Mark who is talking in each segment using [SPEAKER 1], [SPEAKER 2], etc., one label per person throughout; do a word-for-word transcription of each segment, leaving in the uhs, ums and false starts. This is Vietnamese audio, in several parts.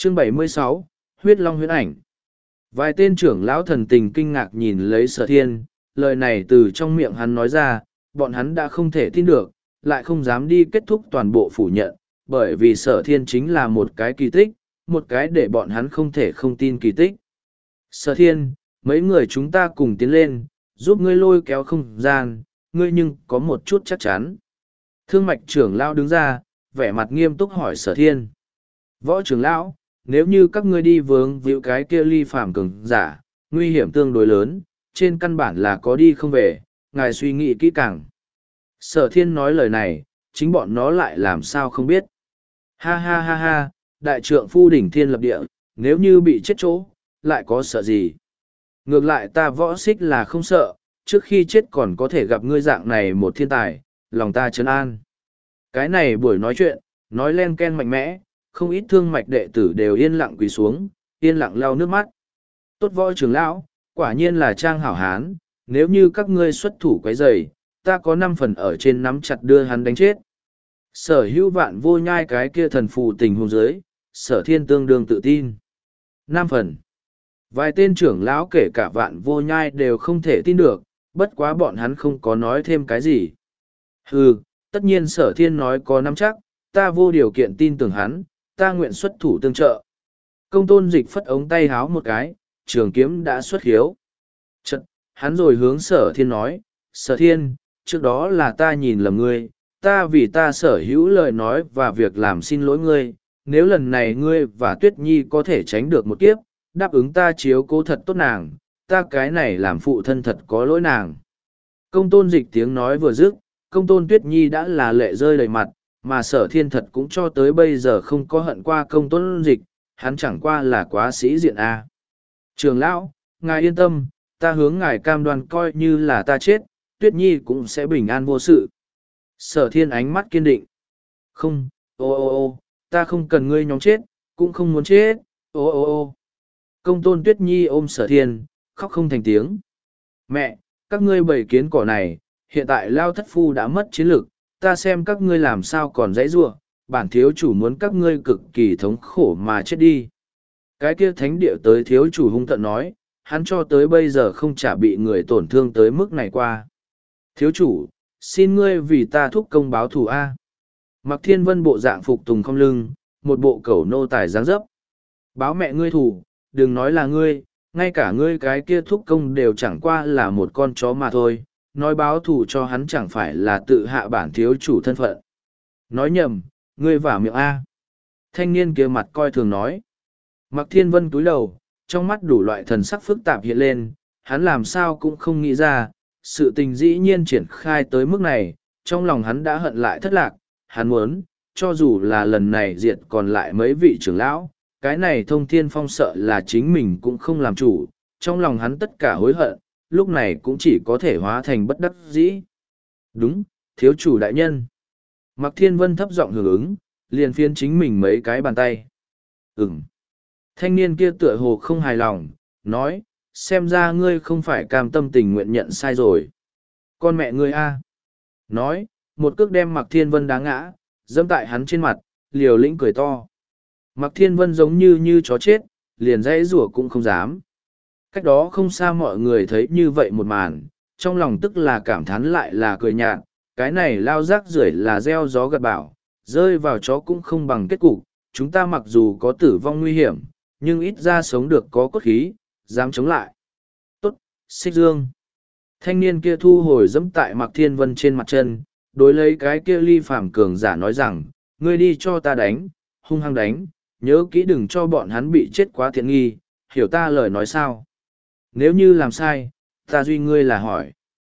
[SPEAKER 1] Chương bảy mươi sáu, Huyết Long huyễn ảnh. Vài tên trưởng lão thần tình kinh ngạc nhìn lấy Sở Thiên, lời này từ trong miệng hắn nói ra, bọn hắn đã không thể tin được, lại không dám đi kết thúc toàn bộ phủ nhận, bởi vì Sở Thiên chính là một cái kỳ tích, một cái để bọn hắn không thể không tin kỳ tích. Sở Thiên, mấy người chúng ta cùng tiến lên, giúp ngươi lôi kéo không gian, ngươi nhưng có một chút chắc chắn. Thương mạch trưởng lão đứng ra, vẻ mặt nghiêm túc hỏi Sở Thiên. Võ trưởng lão, nếu như các ngươi đi vướng víu cái kia ly phàm cường giả, nguy hiểm tương đối lớn, trên căn bản là có đi không về, ngài suy nghĩ kỹ càng. Sở Thiên nói lời này, chính bọn nó lại làm sao không biết. Ha ha ha ha, đại trượng phu đỉnh thiên lập địa, nếu như bị chết chỗ, lại có sợ gì? Ngược lại ta võ xích là không sợ, trước khi chết còn có thể gặp ngươi dạng này một thiên tài, lòng ta trấn an. Cái này buổi nói chuyện, nói len ken mạnh mẽ, không ít thương mạch đệ tử đều yên lặng quỳ xuống, yên lặng lau nước mắt. Tốt võ trưởng lão, quả nhiên là trang hảo hán, nếu như các ngươi xuất thủ quấy rầy, ta có năm phần ở trên nắm chặt đưa hắn đánh chết. Sở hữu vạn vô nhai cái kia thần phù tình hồn giới, sở thiên tương đương tự tin. Năm phần. Vài tên trưởng lão kể cả vạn vô nhai đều không thể tin được, bất quá bọn hắn không có nói thêm cái gì. Hừ, tất nhiên sở thiên nói có nắm chắc, ta vô điều kiện tin tưởng hắn, ta nguyện xuất thủ tương trợ. Công tôn dịch phất ống tay háo một cái, trường kiếm đã xuất hiếu. Chật, hắn rồi hướng sở thiên nói, sở thiên, trước đó là ta nhìn lầm ngươi, ta vì ta sở hữu lời nói và việc làm xin lỗi ngươi, nếu lần này ngươi và Tuyết Nhi có thể tránh được một kiếp, đáp ứng ta chiếu cố thật tốt nàng, ta cái này làm phụ thân thật có lỗi nàng. Công tôn dịch tiếng nói vừa dứt, công tôn Tuyết Nhi đã là lệ rơi đầy mặt, mà sở thiên thật cũng cho tới bây giờ không có hận qua công tôn dịch, hắn chẳng qua là quá sĩ diện a. Trường lão, ngài yên tâm, ta hướng ngài cam đoan coi như là ta chết, Tuyết Nhi cũng sẽ bình an vô sự. Sở thiên ánh mắt kiên định. Không, ô ô ô, ta không cần ngươi nhóm chết, cũng không muốn chết, ô ô ô. Công tôn Tuyết Nhi ôm sở thiên, khóc không thành tiếng. Mẹ, các ngươi bầy kiến cỏ này, hiện tại Lao Thất Phu đã mất chiến lực, ta xem các ngươi làm sao còn dãy giụa, bản thiếu chủ muốn các ngươi cực kỳ thống khổ mà chết đi. Cái kia thánh địa tới thiếu chủ hung tận nói, hắn cho tới bây giờ không chả bị người tổn thương tới mức này qua. Thiếu chủ, xin ngươi vì ta thúc công báo thù A. Mặc Thiên Vân bộ dạng phục tùng không lưng, một bộ cẩu nô tài dáng dấp. Báo mẹ ngươi thù, đừng nói là ngươi, ngay cả ngươi cái kia thúc công đều chẳng qua là một con chó mà thôi, nói báo thù cho hắn chẳng phải là tự hạ bản thiếu chủ thân phận. Nói nhầm, ngươi vả miệng A. Thanh niên kia mặt coi thường nói. Mặc Thiên Vân túi đầu, trong mắt đủ loại thần sắc phức tạp hiện lên, hắn làm sao cũng không nghĩ ra, sự tình dĩ nhiên triển khai tới mức này, trong lòng hắn đã hận lại thất lạc, hắn muốn, cho dù là lần này diệt còn lại mấy vị trưởng lão, cái này thông thiên phong sợ là chính mình cũng không làm chủ, trong lòng hắn tất cả hối hận, lúc này cũng chỉ có thể hóa thành bất đắc dĩ. Đúng, thiếu chủ đại nhân. Mặc Thiên Vân thấp giọng hưởng ứng, liền phiên chính mình mấy cái bàn tay. Ừm. Thanh niên kia tựa hồ không hài lòng, nói, xem ra ngươi không phải cam tâm tình nguyện nhận sai rồi. Con mẹ ngươi a. Nói, một cước đem Mặc Thiên Vân đá ngã, dẫm tại hắn trên mặt, liều lĩnh cười to. Mặc Thiên Vân giống như như chó chết, liền dãy rủa cũng không dám. Cách đó không xa mọi người thấy như vậy một màn, trong lòng tức là cảm thán lại là cười nhạt, cái này lao rác rưởi là gieo gió gặt bão, rơi vào chó cũng không bằng kết cục, chúng ta mặc dù có tử vong nguy hiểm, nhưng ít ra sống được có cốt khí, dám chống lại. Tốt, Xích Dương. Thanh niên kia thu hồi dẫm tại Mặc Thiên Vân trên mặt chân, đối lấy cái kia ly phàm cường giả nói rằng, ngươi đi cho ta đánh, hung hăng đánh, nhớ kỹ đừng cho bọn hắn bị chết quá thiện nghi, hiểu ta lời nói sao. Nếu như làm sai, ta duy ngươi là hỏi.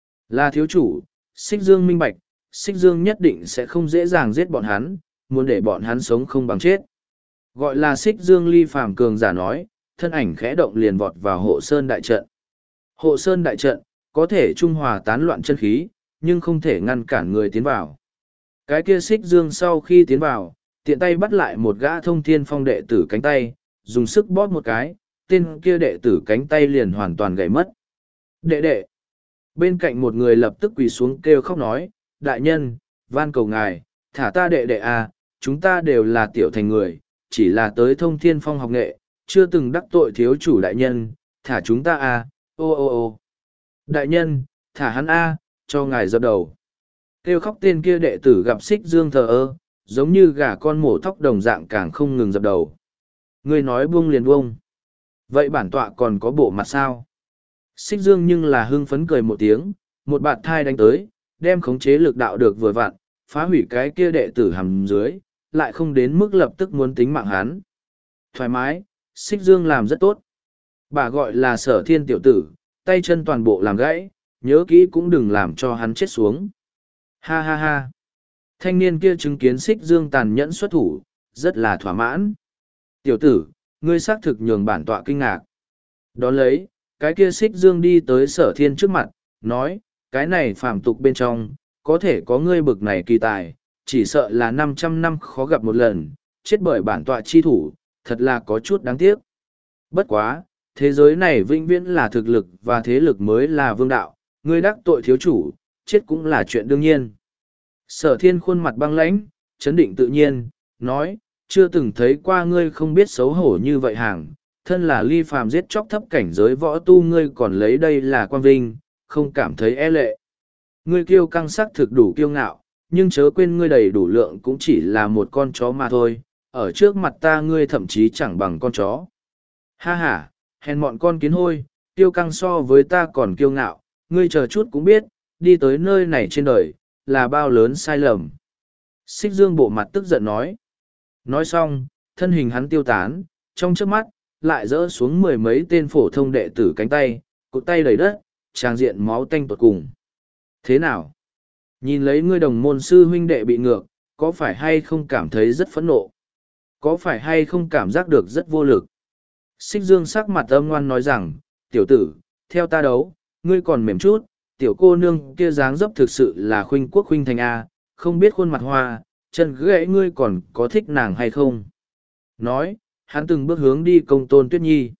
[SPEAKER 1] Là thiếu chủ, Xích Dương minh bạch, Xích Dương nhất định sẽ không dễ dàng giết bọn hắn, muốn để bọn hắn sống không bằng chết. Gọi là Xích Dương ly phàm cường giả nói, thân ảnh khẽ động liền vọt vào hộ sơn đại trận. Hộ sơn đại trận, có thể trung hòa tán loạn chân khí, nhưng không thể ngăn cản người tiến vào. Cái kia Xích Dương sau khi tiến vào, tiện tay bắt lại một gã thông thiên phong đệ tử cánh tay, dùng sức bóp một cái, tên kia đệ tử cánh tay liền hoàn toàn gãy mất. Đệ đệ! Bên cạnh một người lập tức quỳ xuống kêu khóc nói, đại nhân, van cầu ngài, thả ta đệ đệ à, chúng ta đều là tiểu thành người, chỉ là tới thông thiên phong học nghệ, chưa từng đắc tội thiếu chủ đại nhân, thả chúng ta a, ô ô ô. Đại nhân, thả hắn a, cho ngài dập đầu. Kêu khóc tên kia đệ tử gặp Xích Dương thờ ơ, giống như gà con mổ thóc đồng dạng càng không ngừng dập đầu. Ngươi nói buông liền buông. Vậy bản tọa còn có bộ mặt sao? Xích Dương nhưng là hưng phấn cười một tiếng, một bạt thai đánh tới, đem khống chế lực đạo được vừa vặn, phá hủy cái kia đệ tử hầm dưới, lại không đến mức lập tức muốn tính mạng hắn. Thoải mái, Xích Dương làm rất tốt. Bà gọi là Sở Thiên tiểu tử, tay chân toàn bộ làm gãy, nhớ kỹ cũng đừng làm cho hắn chết xuống. Ha ha ha. Thanh niên kia chứng kiến Xích Dương tàn nhẫn xuất thủ, rất là thỏa mãn. Tiểu tử, ngươi xác thực nhường bản tọa kinh ngạc. Đón lấy, cái kia Xích Dương đi tới Sở Thiên trước mặt, nói, cái này phàm tục bên trong, có thể có ngươi bực này kỳ tài, chỉ sợ là năm trăm năm khó gặp một lần, chết bởi bản tọa chi thủ, thật là có chút đáng tiếc. Bất quá, thế giới này vĩnh viễn là thực lực và thế lực mới là vương đạo, ngươi đắc tội thiếu chủ, chết cũng là chuyện đương nhiên. Sở Thiên khuôn mặt băng lãnh, chấn định tự nhiên, nói, chưa từng thấy qua ngươi không biết xấu hổ như vậy hàng, thân là ly phàm giết chóc thấp cảnh giới võ tu ngươi còn lấy đây là quan vinh, không cảm thấy e lệ. Ngươi kiêu căng sắc thực đủ kiêu ngạo, nhưng chớ quên ngươi đầy đủ lượng cũng chỉ là một con chó mà thôi, ở trước mặt ta ngươi thậm chí chẳng bằng con chó. Ha ha, hèn mọn con kiến hôi, kiêu căng so với ta còn kiêu ngạo, ngươi chờ chút cũng biết, đi tới nơi này trên đời, là bao lớn sai lầm. Xích Dương bộ mặt tức giận nói. Nói xong, thân hình hắn tiêu tán, trong trước mắt, lại rỡ xuống mười mấy tên phổ thông đệ tử cánh tay, cụt tay đầy đất, tràng diện máu tanh tột cùng. Thế nào? Nhìn lấy ngươi đồng môn sư huynh đệ bị ngược, có phải hay không cảm thấy rất phẫn nộ? Có phải hay không cảm giác được rất vô lực? Xích Dương sắc mặt âm ngoan nói rằng, tiểu tử, theo ta đấu, ngươi còn mềm chút, tiểu cô nương kia dáng dấp thực sự là khuynh quốc khuynh thành A, không biết khuôn mặt hoa, chân gãy ngươi còn có thích nàng hay không? Nói, hắn từng bước hướng đi Công Tôn Tuyết Nhi.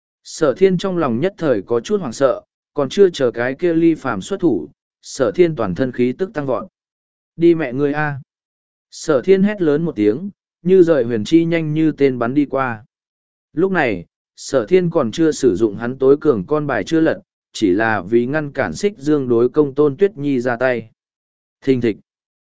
[SPEAKER 1] Sở Thiên trong lòng nhất thời có chút hoảng sợ, còn chưa chờ cái kia ly phàm xuất thủ, Sở Thiên toàn thân khí tức tăng vọt. Đi mẹ ngươi A. Sở Thiên hét lớn một tiếng, như rời huyền chi nhanh như tên bắn đi qua. Lúc này, Sở Thiên còn chưa sử dụng hắn tối cường con bài chưa lật, chỉ là vì ngăn cản Xích Dương đối Công Tôn Tuyết Nhi ra tay. Thình thịch.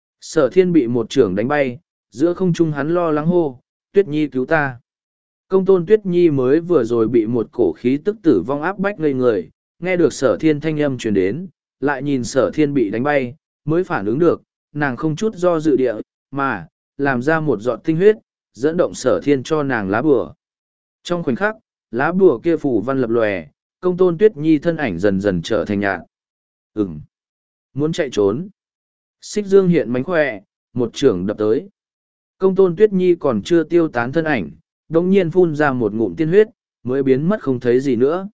[SPEAKER 1] Sở Thiên bị một trưởng đánh bay, giữa không trung hắn lo lắng hô, Tuyết Nhi cứu ta. Công Tôn Tuyết Nhi mới vừa rồi bị một cổ khí tức tử vong áp bách ngây người, nghe được Sở Thiên thanh âm truyền đến, lại nhìn Sở Thiên bị đánh bay, mới phản ứng được, nàng không chút do dự địa, mà, làm ra một giọt tinh huyết, dẫn động Sở Thiên cho nàng lá bùa. Trong khoảnh khắc, lá bùa kia phủ văn lập lòe, Công Tôn Tuyết Nhi thân ảnh dần dần trở thành nhạt. Ừm, muốn chạy trốn. Xích Dương hiện mánh khỏe, một trưởng đập tới. Công Tôn Tuyết Nhi còn chưa tiêu tán thân ảnh, đồng nhiên phun ra một ngụm tiên huyết, mới biến mất không thấy gì nữa.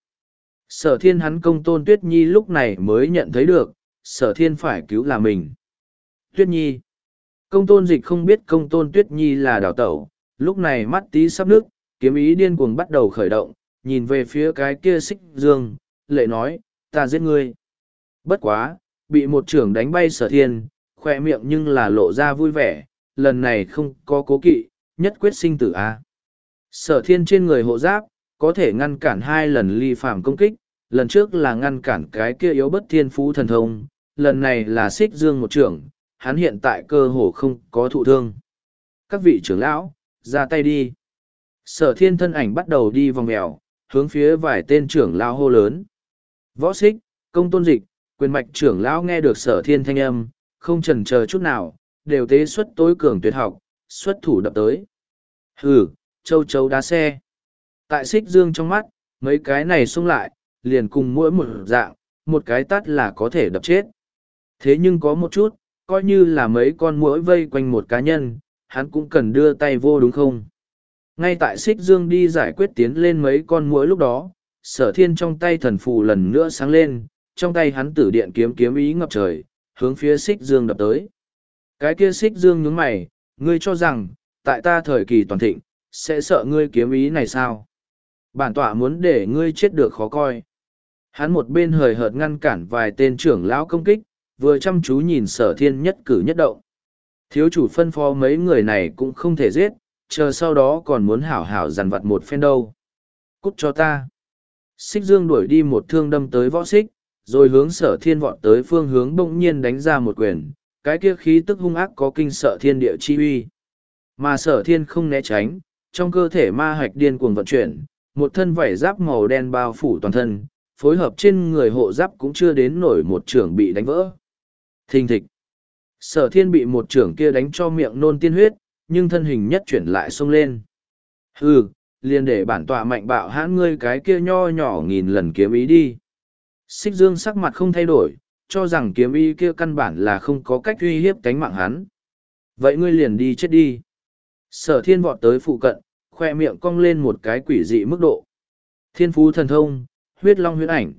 [SPEAKER 1] Sở Thiên hắn Công Tôn Tuyết Nhi lúc này mới nhận thấy được, Sở Thiên phải cứu là mình. Tuyết Nhi. Công Tôn Dịch không biết Công Tôn Tuyết Nhi là đào tẩu, lúc này mắt tí sắp nước, kiếm ý điên cuồng bắt đầu khởi động, nhìn về phía cái kia Xích Dương, lệ nói, ta giết ngươi. Bất quá, bị một trưởng đánh bay Sở Thiên, khoe miệng nhưng là lộ ra vui vẻ, lần này không có cố kỵ, nhất quyết sinh tử a. Sở Thiên trên người hộ giáp, có thể ngăn cản hai lần ly phàm công kích, lần trước là ngăn cản cái kia yếu bất thiên phú thần thông, lần này là Xích Dương một trưởng, hắn hiện tại cơ hồ không có thụ thương. Các vị trưởng lão, ra tay đi. Sở Thiên thân ảnh bắt đầu đi vòng mèo, hướng phía vài tên trưởng lão hô lớn. Võ Xích, Công Tôn Dịch, quyền mạch trưởng lão nghe được Sở Thiên thanh âm, không chần chờ chút nào, đều tế xuất tối cường tuyệt học, xuất thủ đập tới. Hừ, châu chấu đá xe. Tại Xích Dương trong mắt, mấy cái này xung lại, liền cùng mỗi một dạng, một cái tắt là có thể đập chết. Thế nhưng có một chút, coi như là mấy con muỗi vây quanh một cá nhân, hắn cũng cần đưa tay vô đúng không? Ngay tại Xích Dương đi giải quyết tiến lên mấy con muỗi lúc đó, Sở Thiên trong tay thần phù lần nữa sáng lên, trong tay hắn tử điện kiếm kiếm ý ngập trời, hướng phía Xích Dương đập tới. Cái kia Xích Dương nhướng mày, ngươi cho rằng, tại ta thời kỳ toàn thịnh, sẽ sợ ngươi kiếm ý này sao? Bản tọa muốn để ngươi chết được khó coi. Hắn một bên hời hợt ngăn cản vài tên trưởng lão công kích, vừa chăm chú nhìn Sở Thiên nhất cử nhất động. Thiếu chủ phân phó mấy người này cũng không thể giết, chờ sau đó còn muốn hảo hảo dằn vặt một phen đâu. Cút cho ta. Xích Dương đuổi đi một thương đâm tới võ xích, rồi hướng Sở Thiên vọt tới phương hướng bỗng nhiên đánh ra một quyền, cái kia khí tức hung ác có kinh sợ thiên địa chi uy. Mà Sở Thiên không né tránh, trong cơ thể ma hạch điên cuồng vận chuyển, một thân vảy giáp màu đen bao phủ toàn thân, phối hợp trên người hộ giáp cũng chưa đến nổi một trưởng bị đánh vỡ. Thình thịch. Sở Thiên bị một trưởng kia đánh cho miệng nôn tiên huyết, nhưng thân hình nhất chuyển lại xông lên. Hừ, liền để bản tọa mạnh bạo hãn ngươi cái kia nho nhỏ nghìn lần kiếm ý đi. Xích Dương sắc mặt không thay đổi, cho rằng kiếm ý kia căn bản là không có cách uy hiếp cánh mạng hắn. Vậy ngươi liền đi chết đi. Sở Thiên vọt tới phụ cận, khoe miệng cong lên một cái quỷ dị mức độ. Thiên phú thần thông, huyết long huyết ảnh.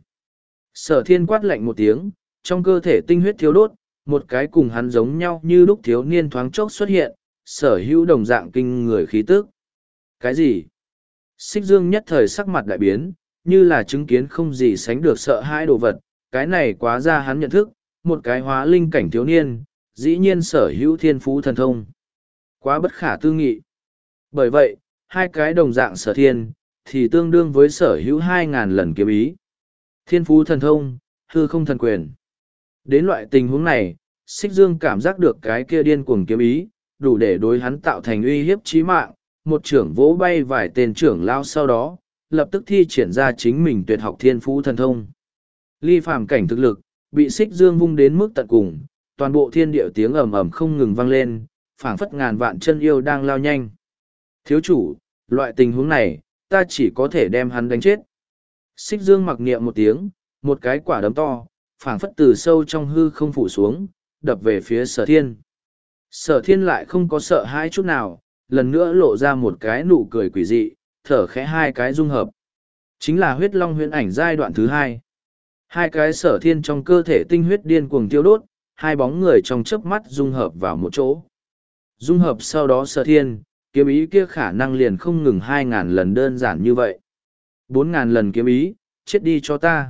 [SPEAKER 1] Sở Thiên quát lạnh một tiếng, trong cơ thể tinh huyết thiếu đốt, một cái cùng hắn giống nhau như lúc thiếu niên thoáng chốc xuất hiện, sở hữu đồng dạng kinh người khí tức. Cái gì? Xích Dương nhất thời sắc mặt đại biến, như là chứng kiến không gì sánh được sợ hãi đồ vật, cái này quá ra hắn nhận thức, một cái hóa linh cảnh thiếu niên, dĩ nhiên sở hữu thiên phú thần thông. Quá bất khả tư nghị. Bởi vậy, hai cái đồng dạng sở thiên, thì tương đương với sở hữu hai ngàn lần kiếm ý. Thiên phú thần thông, hư không thần quyền. Đến loại tình huống này, Xích Dương cảm giác được cái kia điên cuồng kiếm ý, đủ để đối hắn tạo thành uy hiếp chí mạng, một trưởng vỗ bay vài tên trưởng lao sau đó, lập tức thi triển ra chính mình tuyệt học thiên phú thần thông. Ly phàm cảnh thực lực, bị Xích Dương vung đến mức tận cùng, toàn bộ thiên địa tiếng ầm ầm không ngừng vang lên, phảng phất ngàn vạn chân yêu đang lao nhanh. Thiếu chủ, loại tình huống này, ta chỉ có thể đem hắn đánh chết. Xích Dương mặc niệm một tiếng, một cái quả đấm to, phảng phất từ sâu trong hư không phủ xuống, đập về phía Sở Thiên. Sở Thiên lại không có sợ hãi chút nào, lần nữa lộ ra một cái nụ cười quỷ dị, thở khẽ hai cái dung hợp. Chính là huyết long huyễn ảnh giai đoạn thứ hai. Hai cái Sở Thiên trong cơ thể tinh huyết điên cuồng tiêu đốt, hai bóng người trong chớp mắt dung hợp vào một chỗ. Dung hợp sau đó Sở Thiên, kiếm ý kia khả năng liền không ngừng hai ngàn lần đơn giản như vậy. Bốn ngàn lần kiếm ý, chết đi cho ta.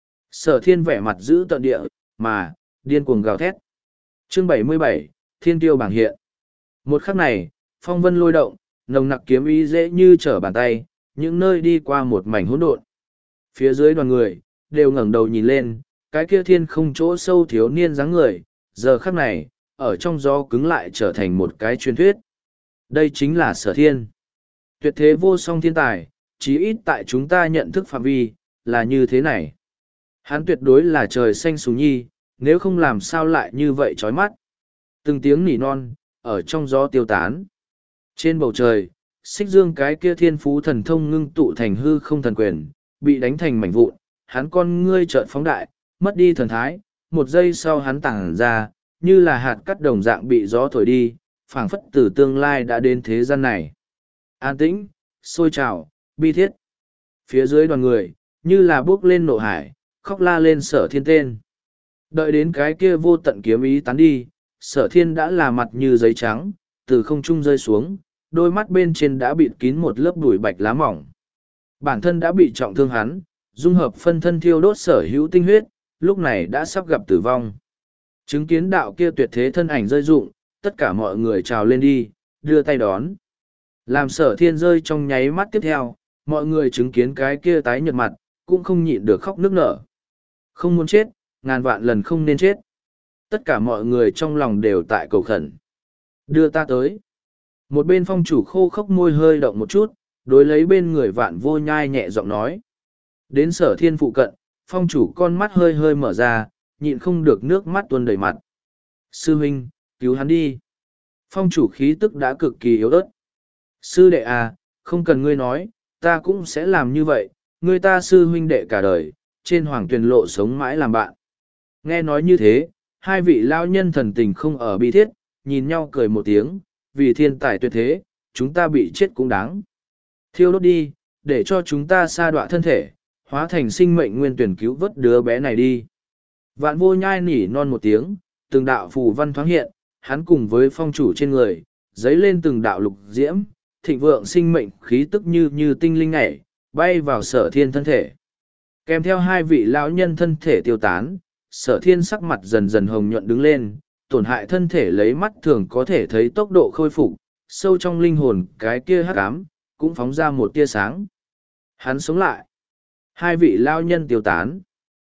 [SPEAKER 1] Sở Thiên vẻ mặt giữ tận địa, mà, điên cuồng gào thét. Chương bảy mươi bảy, Thiên Tiêu bảng hiện. Một khắc này, phong vân lôi động, nồng nặc kiếm ý dễ như trở bàn tay, những nơi đi qua một mảnh hỗn độn. Phía dưới đoàn người, đều ngẩng đầu nhìn lên, cái kia thiên không chỗ sâu thiếu niên dáng người, giờ khắc này, ở trong gió cứng lại trở thành một cái truyền thuyết. Đây chính là Sở Thiên. Tuyệt thế vô song thiên tài, chí ít tại chúng ta nhận thức phạm vi, là như thế này. Hắn tuyệt đối là trời xanh xuống nhi, nếu không làm sao lại như vậy chói mắt. Từng tiếng nỉ non, ở trong gió tiêu tán. Trên bầu trời, Xích Dương cái kia thiên phú thần thông ngưng tụ thành hư không thần quyền, bị đánh thành mảnh vụn, hắn con ngươi trợn phóng đại, mất đi thần thái, một giây sau hắn tàng ra, như là hạt cắt đồng dạng bị gió thổi đi, phảng phất từ tương lai đã đến thế gian này. An tĩnh, sôi trào, bi thiết. Phía dưới đoàn người, như là bước lên nộ hải, khóc la lên Sở Thiên tên. Đợi đến cái kia vô tận kiếm ý tán đi, Sở Thiên đã là mặt như giấy trắng, từ không trung rơi xuống, đôi mắt bên trên đã bịt kín một lớp bụi bạch lá mỏng. Bản thân đã bị trọng thương hắn, dung hợp phân thân thiêu đốt sở hữu tinh huyết, lúc này đã sắp gặp tử vong. Chứng kiến đạo kia tuyệt thế thân ảnh rơi rụng, tất cả mọi người trào lên đi, đưa tay đón. Làm Sở Thiên rơi trong nháy mắt tiếp theo, mọi người chứng kiến cái kia tái nhợt mặt, cũng không nhịn được khóc nức nở. Không muốn chết, ngàn vạn lần không nên chết. Tất cả mọi người trong lòng đều tại cầu khẩn. Đưa ta tới. Một bên phong chủ khô khốc môi hơi động một chút, đối lấy bên người Vạn Vô Nhai nhẹ giọng nói. Đến Sở Thiên phụ cận, phong chủ con mắt hơi hơi mở ra, nhịn không được nước mắt tuôn đầy mặt. Sư huynh, cứu hắn đi. Phong chủ khí tức đã cực kỳ yếu ớt. Sư đệ à, không cần ngươi nói, ta cũng sẽ làm như vậy, ngươi ta sư huynh đệ cả đời, trên hoàng tuyền lộ sống mãi làm bạn. Nghe nói như thế, hai vị lao nhân thần tình không ở bi thiết, nhìn nhau cười một tiếng, vì thiên tài tuyệt thế, chúng ta bị chết cũng đáng. Thiêu đốt đi, để cho chúng ta sa đọa thân thể, hóa thành sinh mệnh nguyên tuyển cứu vớt đứa bé này đi. Vạn Vô Nhai nỉ non một tiếng, từng đạo phù văn thoáng hiện, hắn cùng với phong chủ trên người, dấy lên từng đạo lục diễm, thịnh vượng sinh mệnh khí tức như như tinh linh nhảy, bay vào Sở Thiên thân thể. Kèm theo hai vị lão nhân thân thể tiêu tán, Sở Thiên sắc mặt dần dần hồng nhuận đứng lên, tổn hại thân thể lấy mắt thường có thể thấy tốc độ khôi phục, sâu trong linh hồn cái kia hắc ám, cũng phóng ra một tia sáng. Hắn sống lại. Hai vị lao nhân tiêu tán.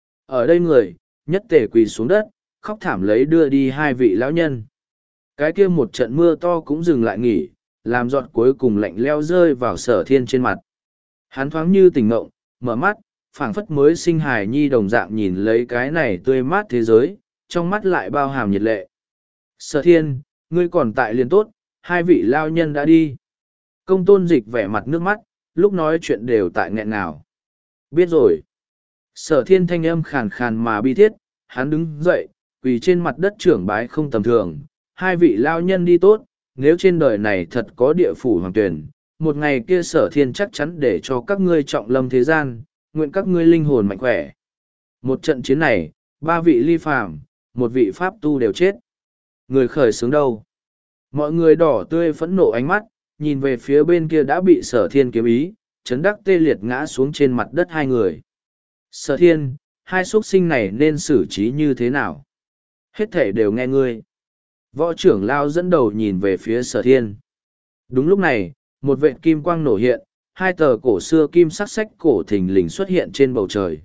[SPEAKER 1] Ở đây người, nhất tề quỳ xuống đất, khóc thảm lấy đưa đi hai vị lão nhân. Cái kia một trận mưa to cũng dừng lại nghỉ, làm giọt cuối cùng lạnh leo rơi vào Sở Thiên trên mặt. Hắn thoáng như tỉnh ngộng, mở mắt, phảng phất mới sinh hài nhi đồng dạng nhìn lấy cái này tươi mát thế giới, trong mắt lại bao hàm nhiệt lệ. Sở Thiên, ngươi còn tại liền tốt, hai vị lao nhân đã đi. Công Tôn Dịch vẻ mặt nước mắt, lúc nói chuyện đều tại nghẹn ngào. Biết rồi. Sở Thiên thanh âm khàn khàn mà bi thiết, hắn đứng dậy, quỳ trên mặt đất trưởng bái không tầm thường. Hai vị lao nhân đi tốt, nếu trên đời này thật có địa phủ hoàng tuyển, một ngày kia Sở Thiên chắc chắn để cho các ngươi trọng lâm thế gian, nguyện các ngươi linh hồn mạnh khỏe. Một trận chiến này, ba vị ly phàm, một vị pháp tu đều chết. Người khởi xướng đâu? Mọi người đỏ tươi phẫn nộ ánh mắt, nhìn về phía bên kia đã bị Sở Thiên kiếm ý, chấn đắc tê liệt ngã xuống trên mặt đất hai người. Sở Thiên, hai xuất sinh này nên xử trí như thế nào? Hết thể đều nghe ngươi. Võ trưởng lao dẫn đầu nhìn về phía Sở Thiên. Đúng lúc này, một vệt kim quang nổ hiện, hai tờ cổ xưa kim sắc sách cổ thình lình xuất hiện trên bầu trời.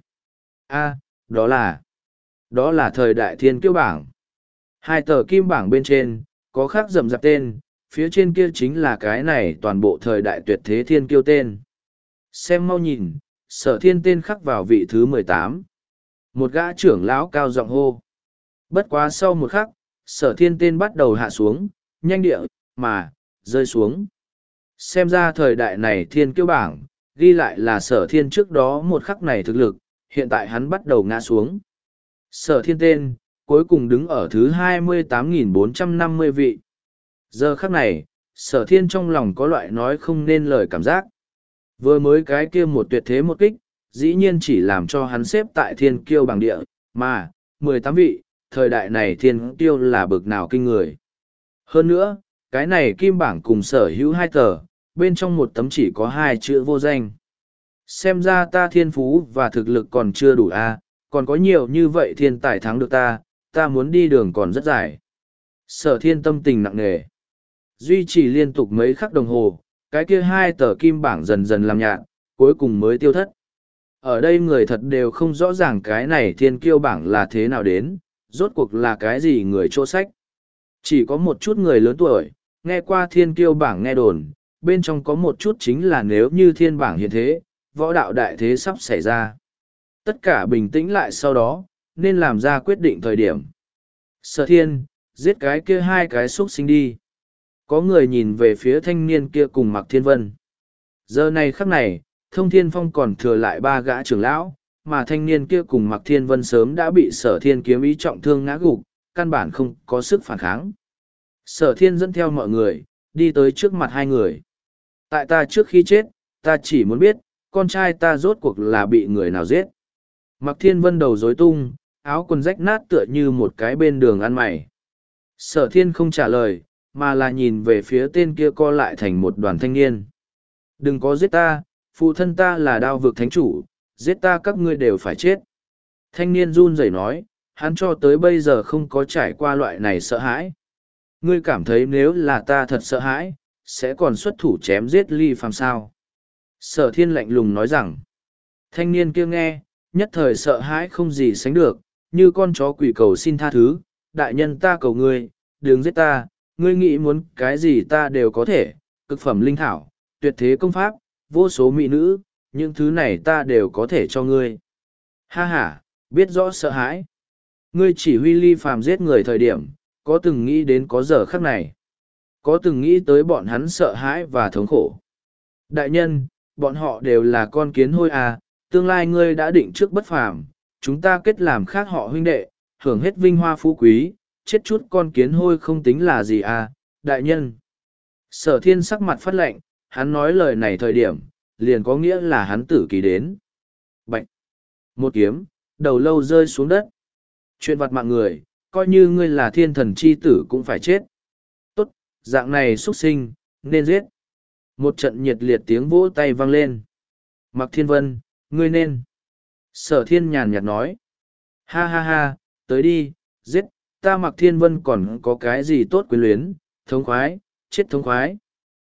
[SPEAKER 1] A, đó là... đó là thời đại thiên kiêu bảng. Hai tờ kim bảng bên trên, có khắc rậm rạp tên, phía trên kia chính là cái này toàn bộ thời đại tuyệt thế thiên kiêu tên. Xem mau nhìn, Sở Thiên tên khắc vào vị thứ mười tám. Một gã trưởng lão cao giọng hô. Bất quá sau một khắc, Sở Thiên tên bắt đầu hạ xuống, nhanh địa, mà, rơi xuống. Xem ra thời đại này thiên kiêu bảng, ghi lại là Sở Thiên trước đó một khắc này thực lực, hiện tại hắn bắt đầu ngã xuống. Sở Thiên tên, cuối cùng đứng ở thứ hai mươi tám nghìn bốn trăm năm mươi vị. Giờ khắc này, Sở Thiên trong lòng có loại nói không nên lời cảm giác. Vừa mới cái kia một tuyệt thế một kích, dĩ nhiên chỉ làm cho hắn xếp tại thiên kiêu bảng địa, mà, mười tám vị, thời đại này thiên kiêu là bực nào kinh người. Hơn nữa, cái này kim bảng cùng sở hữu hai tờ, bên trong một tấm chỉ có hai chữ vô danh. Xem ra ta thiên phú và thực lực còn chưa đủ a, còn có nhiều như vậy thiên tài thắng được ta, ta muốn đi đường còn rất dài. Sở Thiên tâm tình nặng nề. Duy trì liên tục mấy khắc đồng hồ, cái kia hai tờ kim bảng dần dần làm nhạt, cuối cùng mới tiêu thất. Ở đây người thật đều không rõ ràng cái này thiên kiêu bảng là thế nào đến, rốt cuộc là cái gì người chỗ sách. Chỉ có một chút người lớn tuổi, nghe qua thiên kiêu bảng nghe đồn, bên trong có một chút chính là nếu như thiên bảng hiện thế, võ đạo đại thế sắp xảy ra. Tất cả bình tĩnh lại sau đó, nên làm ra quyết định thời điểm. Sở Thiên, giết cái kia hai cái xuất sinh đi. Có người nhìn về phía thanh niên kia cùng Mạc Thiên Vân. Giờ này khắc này, Thông Thiên Phong còn thừa lại ba gã trưởng lão, mà thanh niên kia cùng Mạc Thiên Vân sớm đã bị Sở Thiên kiếm ý trọng thương ngã gục, căn bản không có sức phản kháng. Sở Thiên dẫn theo mọi người, đi tới trước mặt hai người. Tại ta trước khi chết, ta chỉ muốn biết, con trai ta rốt cuộc là bị người nào giết. Mạc Thiên Vân đầu rối tung, áo quần rách nát tựa như một cái bên đường ăn mày. Sở Thiên không trả lời, mà là nhìn về phía tên kia co lại thành một đoàn thanh niên. Đừng có giết ta, phụ thân ta là đao vực thánh chủ, giết ta các ngươi đều phải chết. Thanh niên run rẩy nói, hắn cho tới bây giờ không có trải qua loại này sợ hãi. Ngươi cảm thấy nếu là ta thật sợ hãi, sẽ còn xuất thủ chém giết Ly Phàm sao? Sở Thiên lạnh lùng nói rằng, thanh niên kia nghe, nhất thời sợ hãi không gì sánh được, như con chó quỷ cầu xin tha thứ, đại nhân ta cầu ngươi, đừng giết ta, ngươi nghĩ muốn cái gì ta đều có thể, cực phẩm linh thảo, tuyệt thế công pháp, vô số mỹ nữ, những thứ này ta đều có thể cho ngươi. Ha ha, biết rõ sợ hãi. Ngươi chỉ huy Ly Phàm giết người thời điểm, có từng nghĩ đến có giờ khắc này. Có từng nghĩ tới bọn hắn sợ hãi và thống khổ. Đại nhân, bọn họ đều là con kiến hôi à, tương lai ngươi đã định trước bất phàm, chúng ta kết làm khác họ huynh đệ, hưởng hết vinh hoa phú quý, chết chút con kiến hôi không tính là gì à, đại nhân. Sở Thiên sắc mặt phát lệnh, hắn nói lời này thời điểm, liền có nghĩa là hắn tử kỳ đến. Bạch! Một kiếm, đầu lâu rơi xuống đất. Chuyện vặt mạng người, coi như ngươi là thiên thần chi tử cũng phải chết. Tốt, dạng này xuất sinh, nên giết. Một trận nhiệt liệt tiếng vỗ tay vang lên. Mạc Thiên Vân, ngươi nên. Sở Thiên nhàn nhạt nói. Ha ha ha, tới đi, giết, ta Mạc Thiên Vân còn có cái gì tốt quyến luyến, thống khoái, chết thống khoái.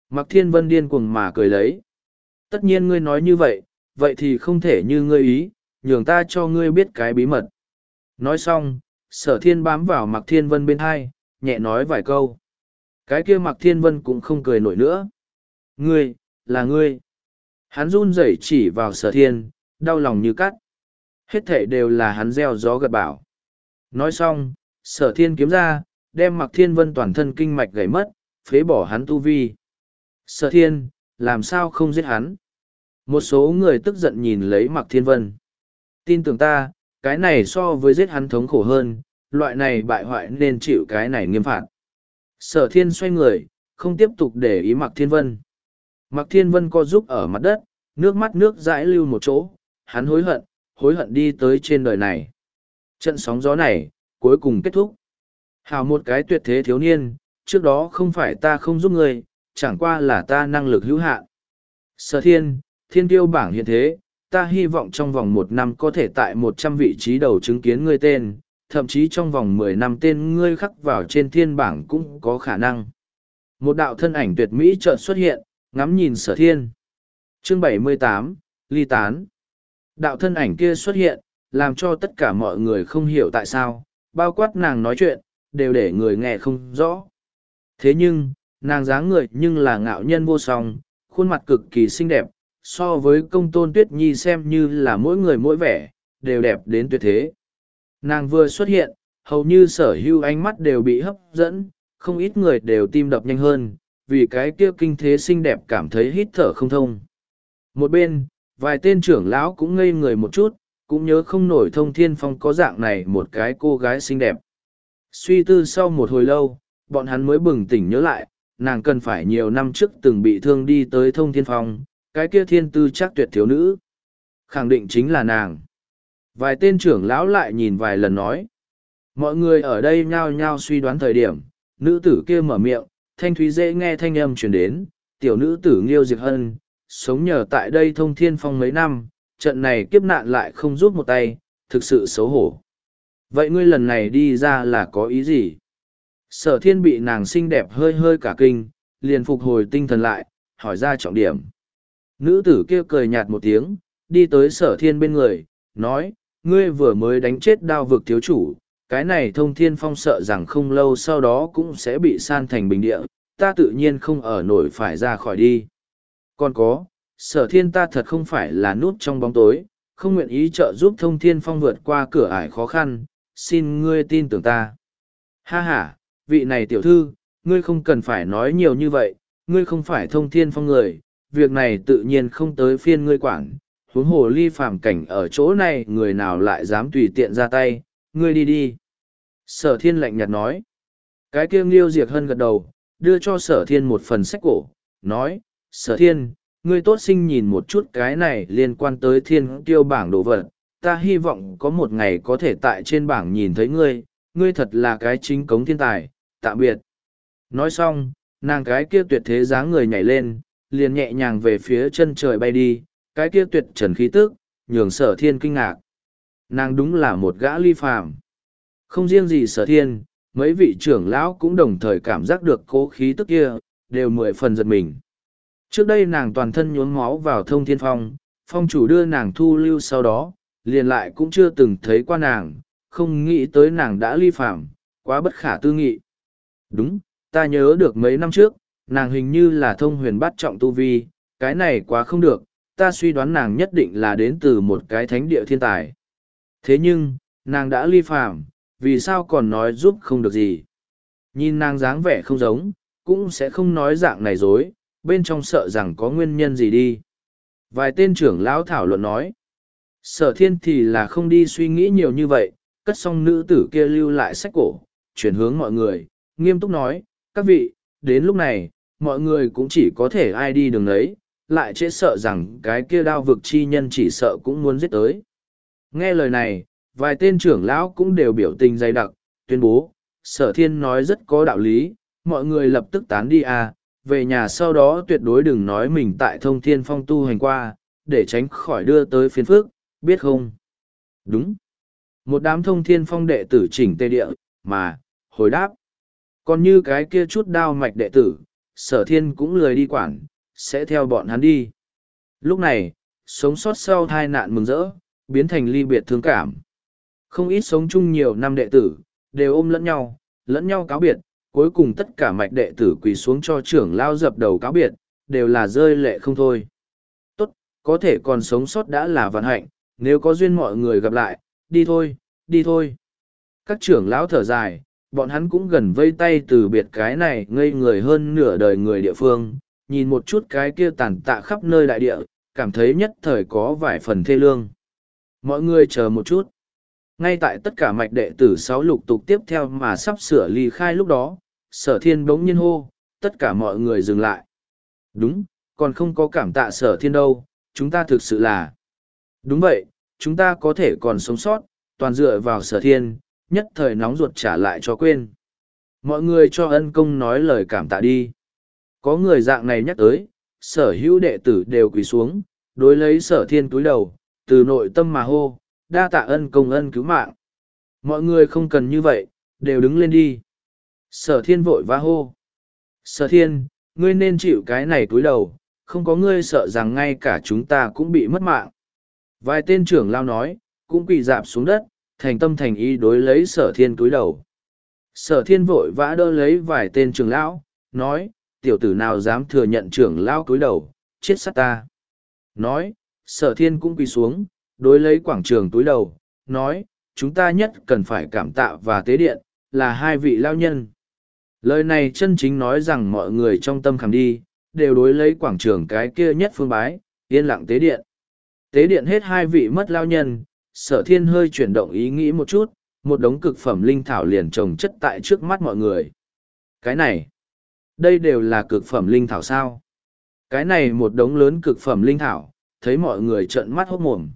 [SPEAKER 1] Mạc Thiên Vân điên cuồng mà cười lấy. Tất nhiên ngươi nói như vậy, vậy thì không thể như ngươi ý, nhường ta cho ngươi biết cái bí mật. Nói xong, sở thiên bám vào Mạc Thiên Vân bên hai, nhẹ nói vài câu. Cái kia Mạc Thiên Vân cũng không cười nổi nữa. Ngươi, là ngươi. Hắn run rẩy chỉ vào sở thiên, đau lòng như cắt. Hết thảy đều là hắn gieo gió gặt bão. Nói xong, sở thiên kiếm ra, đem Mạc Thiên Vân toàn thân kinh mạch gãy mất, phế bỏ hắn tu vi. Sở thiên, làm sao không giết hắn? Một số người tức giận nhìn lấy Mạc Thiên Vân. Tin tưởng ta, cái này so với giết hắn thống khổ hơn, loại này bại hoại nên chịu cái này nghiêm phạt. Sở thiên xoay người, không tiếp tục để ý Mạc Thiên Vân. Mạc Thiên Vân co giúp ở mặt đất, nước mắt nước dãi lưu một chỗ, hắn hối hận, hối hận đi tới trên đời này. Trận sóng gió này, cuối cùng kết thúc. Hảo một cái tuyệt thế thiếu niên, trước đó không phải ta không giúp người, chẳng qua là ta năng lực hữu hạn. Sở thiên, thiên tiêu bảng hiện thế, ta hy vọng trong vòng một năm có thể tại một trăm vị trí đầu chứng kiến ngươi tên, thậm chí trong vòng mười năm tên ngươi khắc vào trên thiên bảng cũng có khả năng. Một đạo thân ảnh tuyệt mỹ chợt xuất hiện, ngắm nhìn sở thiên. Chương bảy mươi tám, ly tán. Đạo thân ảnh kia xuất hiện, làm cho tất cả mọi người không hiểu tại sao, bao quát nàng nói chuyện, đều để người nghe không rõ. Thế nhưng, nàng dáng người nhưng là ngạo nhân vô song, khuôn mặt cực kỳ xinh đẹp, so với công tôn tuyết nhi xem như là mỗi người mỗi vẻ, đều đẹp đến tuyệt thế. Nàng vừa xuất hiện, hầu như sở hữu ánh mắt đều bị hấp dẫn, không ít người đều tim đập nhanh hơn, vì cái kia kinh thế xinh đẹp cảm thấy hít thở không thông. Một bên, vài tên trưởng lão cũng ngây người một chút, cũng nhớ không nổi Thông Thiên Phong có dạng này một cái cô gái xinh đẹp. Suy tư sau một hồi lâu, bọn hắn mới bừng tỉnh nhớ lại, nàng cần phải nhiều năm trước từng bị thương đi tới Thông Thiên Phong, cái kia thiên tư chắc tuyệt thiếu nữ. Khẳng định chính là nàng. Vài tên trưởng lão lại nhìn vài lần nói. Mọi người ở đây nhao nhao suy đoán thời điểm, nữ tử kia mở miệng, thanh thúy dễ nghe thanh âm truyền đến, tiểu nữ tử Nghiêu Diệp Hân, sống nhờ tại đây Thông Thiên Phong mấy năm, trận này kiếp nạn lại không giúp một tay, thực sự xấu hổ. Vậy ngươi lần này đi ra là có ý gì? Sở thiên bị nàng xinh đẹp hơi hơi cả kinh, liền phục hồi tinh thần lại, hỏi ra trọng điểm. Nữ tử kia cười nhạt một tiếng, đi tới sở thiên bên người, nói, ngươi vừa mới đánh chết đao vực thiếu chủ, cái này Thông Thiên Phong sợ rằng không lâu sau đó cũng sẽ bị san thành bình địa, ta tự nhiên không ở nổi phải ra khỏi đi. Còn có, sở thiên ta thật không phải là núp trong bóng tối, không nguyện ý trợ giúp Thông Thiên Phong vượt qua cửa ải khó khăn, xin ngươi tin tưởng ta. Ha ha, vị này tiểu thư, ngươi không cần phải nói nhiều như vậy, ngươi không phải Thông Thiên Phong người, việc này tự nhiên không tới phiên ngươi quản, huống hồ ly phàm cảnh ở chỗ này người nào lại dám tùy tiện ra tay, ngươi đi đi. Sở thiên lạnh nhạt nói. Cái kia Nghiêu Diệp Hân gật đầu, đưa cho sở thiên một phần sách cổ, nói, sở thiên, ngươi tốt sinh nhìn một chút cái này liên quan tới thiên tiêu bảng đồ vật, ta hy vọng có một ngày có thể tại trên bảng nhìn thấy ngươi, ngươi thật là cái chính cống thiên tài, tạm biệt. Nói xong, nàng cái kia tuyệt thế dáng người nhảy lên, liền nhẹ nhàng về phía chân trời bay đi, cái kia tuyệt trần khí tức, nhường sở thiên kinh ngạc. Nàng đúng là một gã ly phàm. Không riêng gì sở thiên, mấy vị trưởng lão cũng đồng thời cảm giác được cố khí tức kia, đều mười phần giật mình. Trước đây nàng toàn thân nhuốm máu vào Thông Thiên Phong, phong chủ đưa nàng thu lưu sau đó, liền lại cũng chưa từng thấy qua nàng, không nghĩ tới nàng đã ly phàm, quá bất khả tư nghị. Đúng, ta nhớ được mấy năm trước, nàng hình như là thông huyền bát trọng tu vi, cái này quá không được, ta suy đoán nàng nhất định là đến từ một cái thánh địa thiên tài. Thế nhưng, nàng đã ly phàm, vì sao còn nói giúp không được gì? Nhìn nàng dáng vẻ không giống, cũng sẽ không nói dạng này dối, bên trong sợ rằng có nguyên nhân gì đi. Vài tên trưởng lão thảo luận nói. Sở thiên thì là không đi suy nghĩ nhiều như vậy, cất xong nữ tử kia lưu lại sách cổ, chuyển hướng mọi người, nghiêm túc nói, các vị, đến lúc này, mọi người cũng chỉ có thể ai đi đường đấy, lại chết sợ rằng cái kia đao vực chi nhân chỉ sợ cũng muốn giết tới. Nghe lời này, vài tên trưởng lão cũng đều biểu tình dày đặc, tuyên bố, sở thiên nói rất có đạo lý, mọi người lập tức tán đi à, về nhà sau đó tuyệt đối đừng nói mình tại Thông Thiên Phong tu hành qua, để tránh khỏi đưa tới phiền phức, biết không? Đúng. Một đám Thông Thiên Phong đệ tử chỉnh tề địa, mà, hồi đáp. Còn như cái kia chút đao mạch đệ tử, Sở Thiên cũng lười đi quản, sẽ theo bọn hắn đi. Lúc này, sống sót sau tai nạn mừng rỡ, biến thành ly biệt thương cảm. Không ít sống chung nhiều năm đệ tử, đều ôm lẫn nhau, lẫn nhau cáo biệt, cuối cùng tất cả mạch đệ tử quỳ xuống cho trưởng lao dập đầu cáo biệt, đều là rơi lệ không thôi. Tốt, có thể còn sống sót đã là vận hạnh, nếu có duyên mọi người gặp lại, đi thôi, đi thôi. Các trưởng lão thở dài, bọn hắn cũng gần vây tay từ biệt cái này ngây người hơn nửa đời người địa phương, nhìn một chút cái kia tàn tạ khắp nơi đại địa, cảm thấy nhất thời có vài phần thê lương. Mọi người chờ một chút. Ngay tại tất cả mạch đệ tử sáu lục tục tiếp theo mà sắp sửa ly khai lúc đó, Sở Thiên bỗng nhiên hô, tất cả mọi người dừng lại. Đúng, còn không có cảm tạ Sở Thiên đâu, chúng ta thực sự là. Đúng vậy, chúng ta có thể còn sống sót, toàn dựa vào Sở Thiên, nhất thời nóng ruột trả lại cho quên. Mọi người cho ân công nói lời cảm tạ đi. Có người dạng này nhắc tới, sở hữu đệ tử đều quỳ xuống, đối lấy Sở Thiên cúi đầu, từ nội tâm mà hô, đa tạ ân công ân cứu mạng. Mọi người không cần như vậy, đều đứng lên đi. Sở Thiên vội vã hô. Sở Thiên, ngươi nên chịu cái này cúi đầu, không có ngươi sợ rằng ngay cả chúng ta cũng bị mất mạng. Vài tên trưởng lao nói, cũng quỳ dạp xuống đất, thành tâm thành ý đối lấy Sở Thiên cúi đầu. Sở Thiên vội vã đỡ lấy vài tên trưởng lão, nói, tiểu tử nào dám thừa nhận trưởng lão cúi đầu, chết sát ta. Nói, Sở Thiên cũng quỳ xuống, đối lấy quảng trường túi đầu, nói, chúng ta nhất cần phải cảm tạ và tế điện, là hai vị lao nhân. Lời này chân chính nói rằng mọi người trong tâm khảm đi, đều đối lấy quảng trường cái kia nhất phương bái, yên lặng tế điện. Tế điện hết hai vị mất lao nhân, Sở Thiên hơi chuyển động ý nghĩ một chút, một đống cực phẩm linh thảo liền trồng chất tại trước mắt mọi người. Cái này, đây đều là cực phẩm linh thảo sao? Cái này một đống lớn cực phẩm linh thảo, thấy mọi người trợn mắt hốt mồm.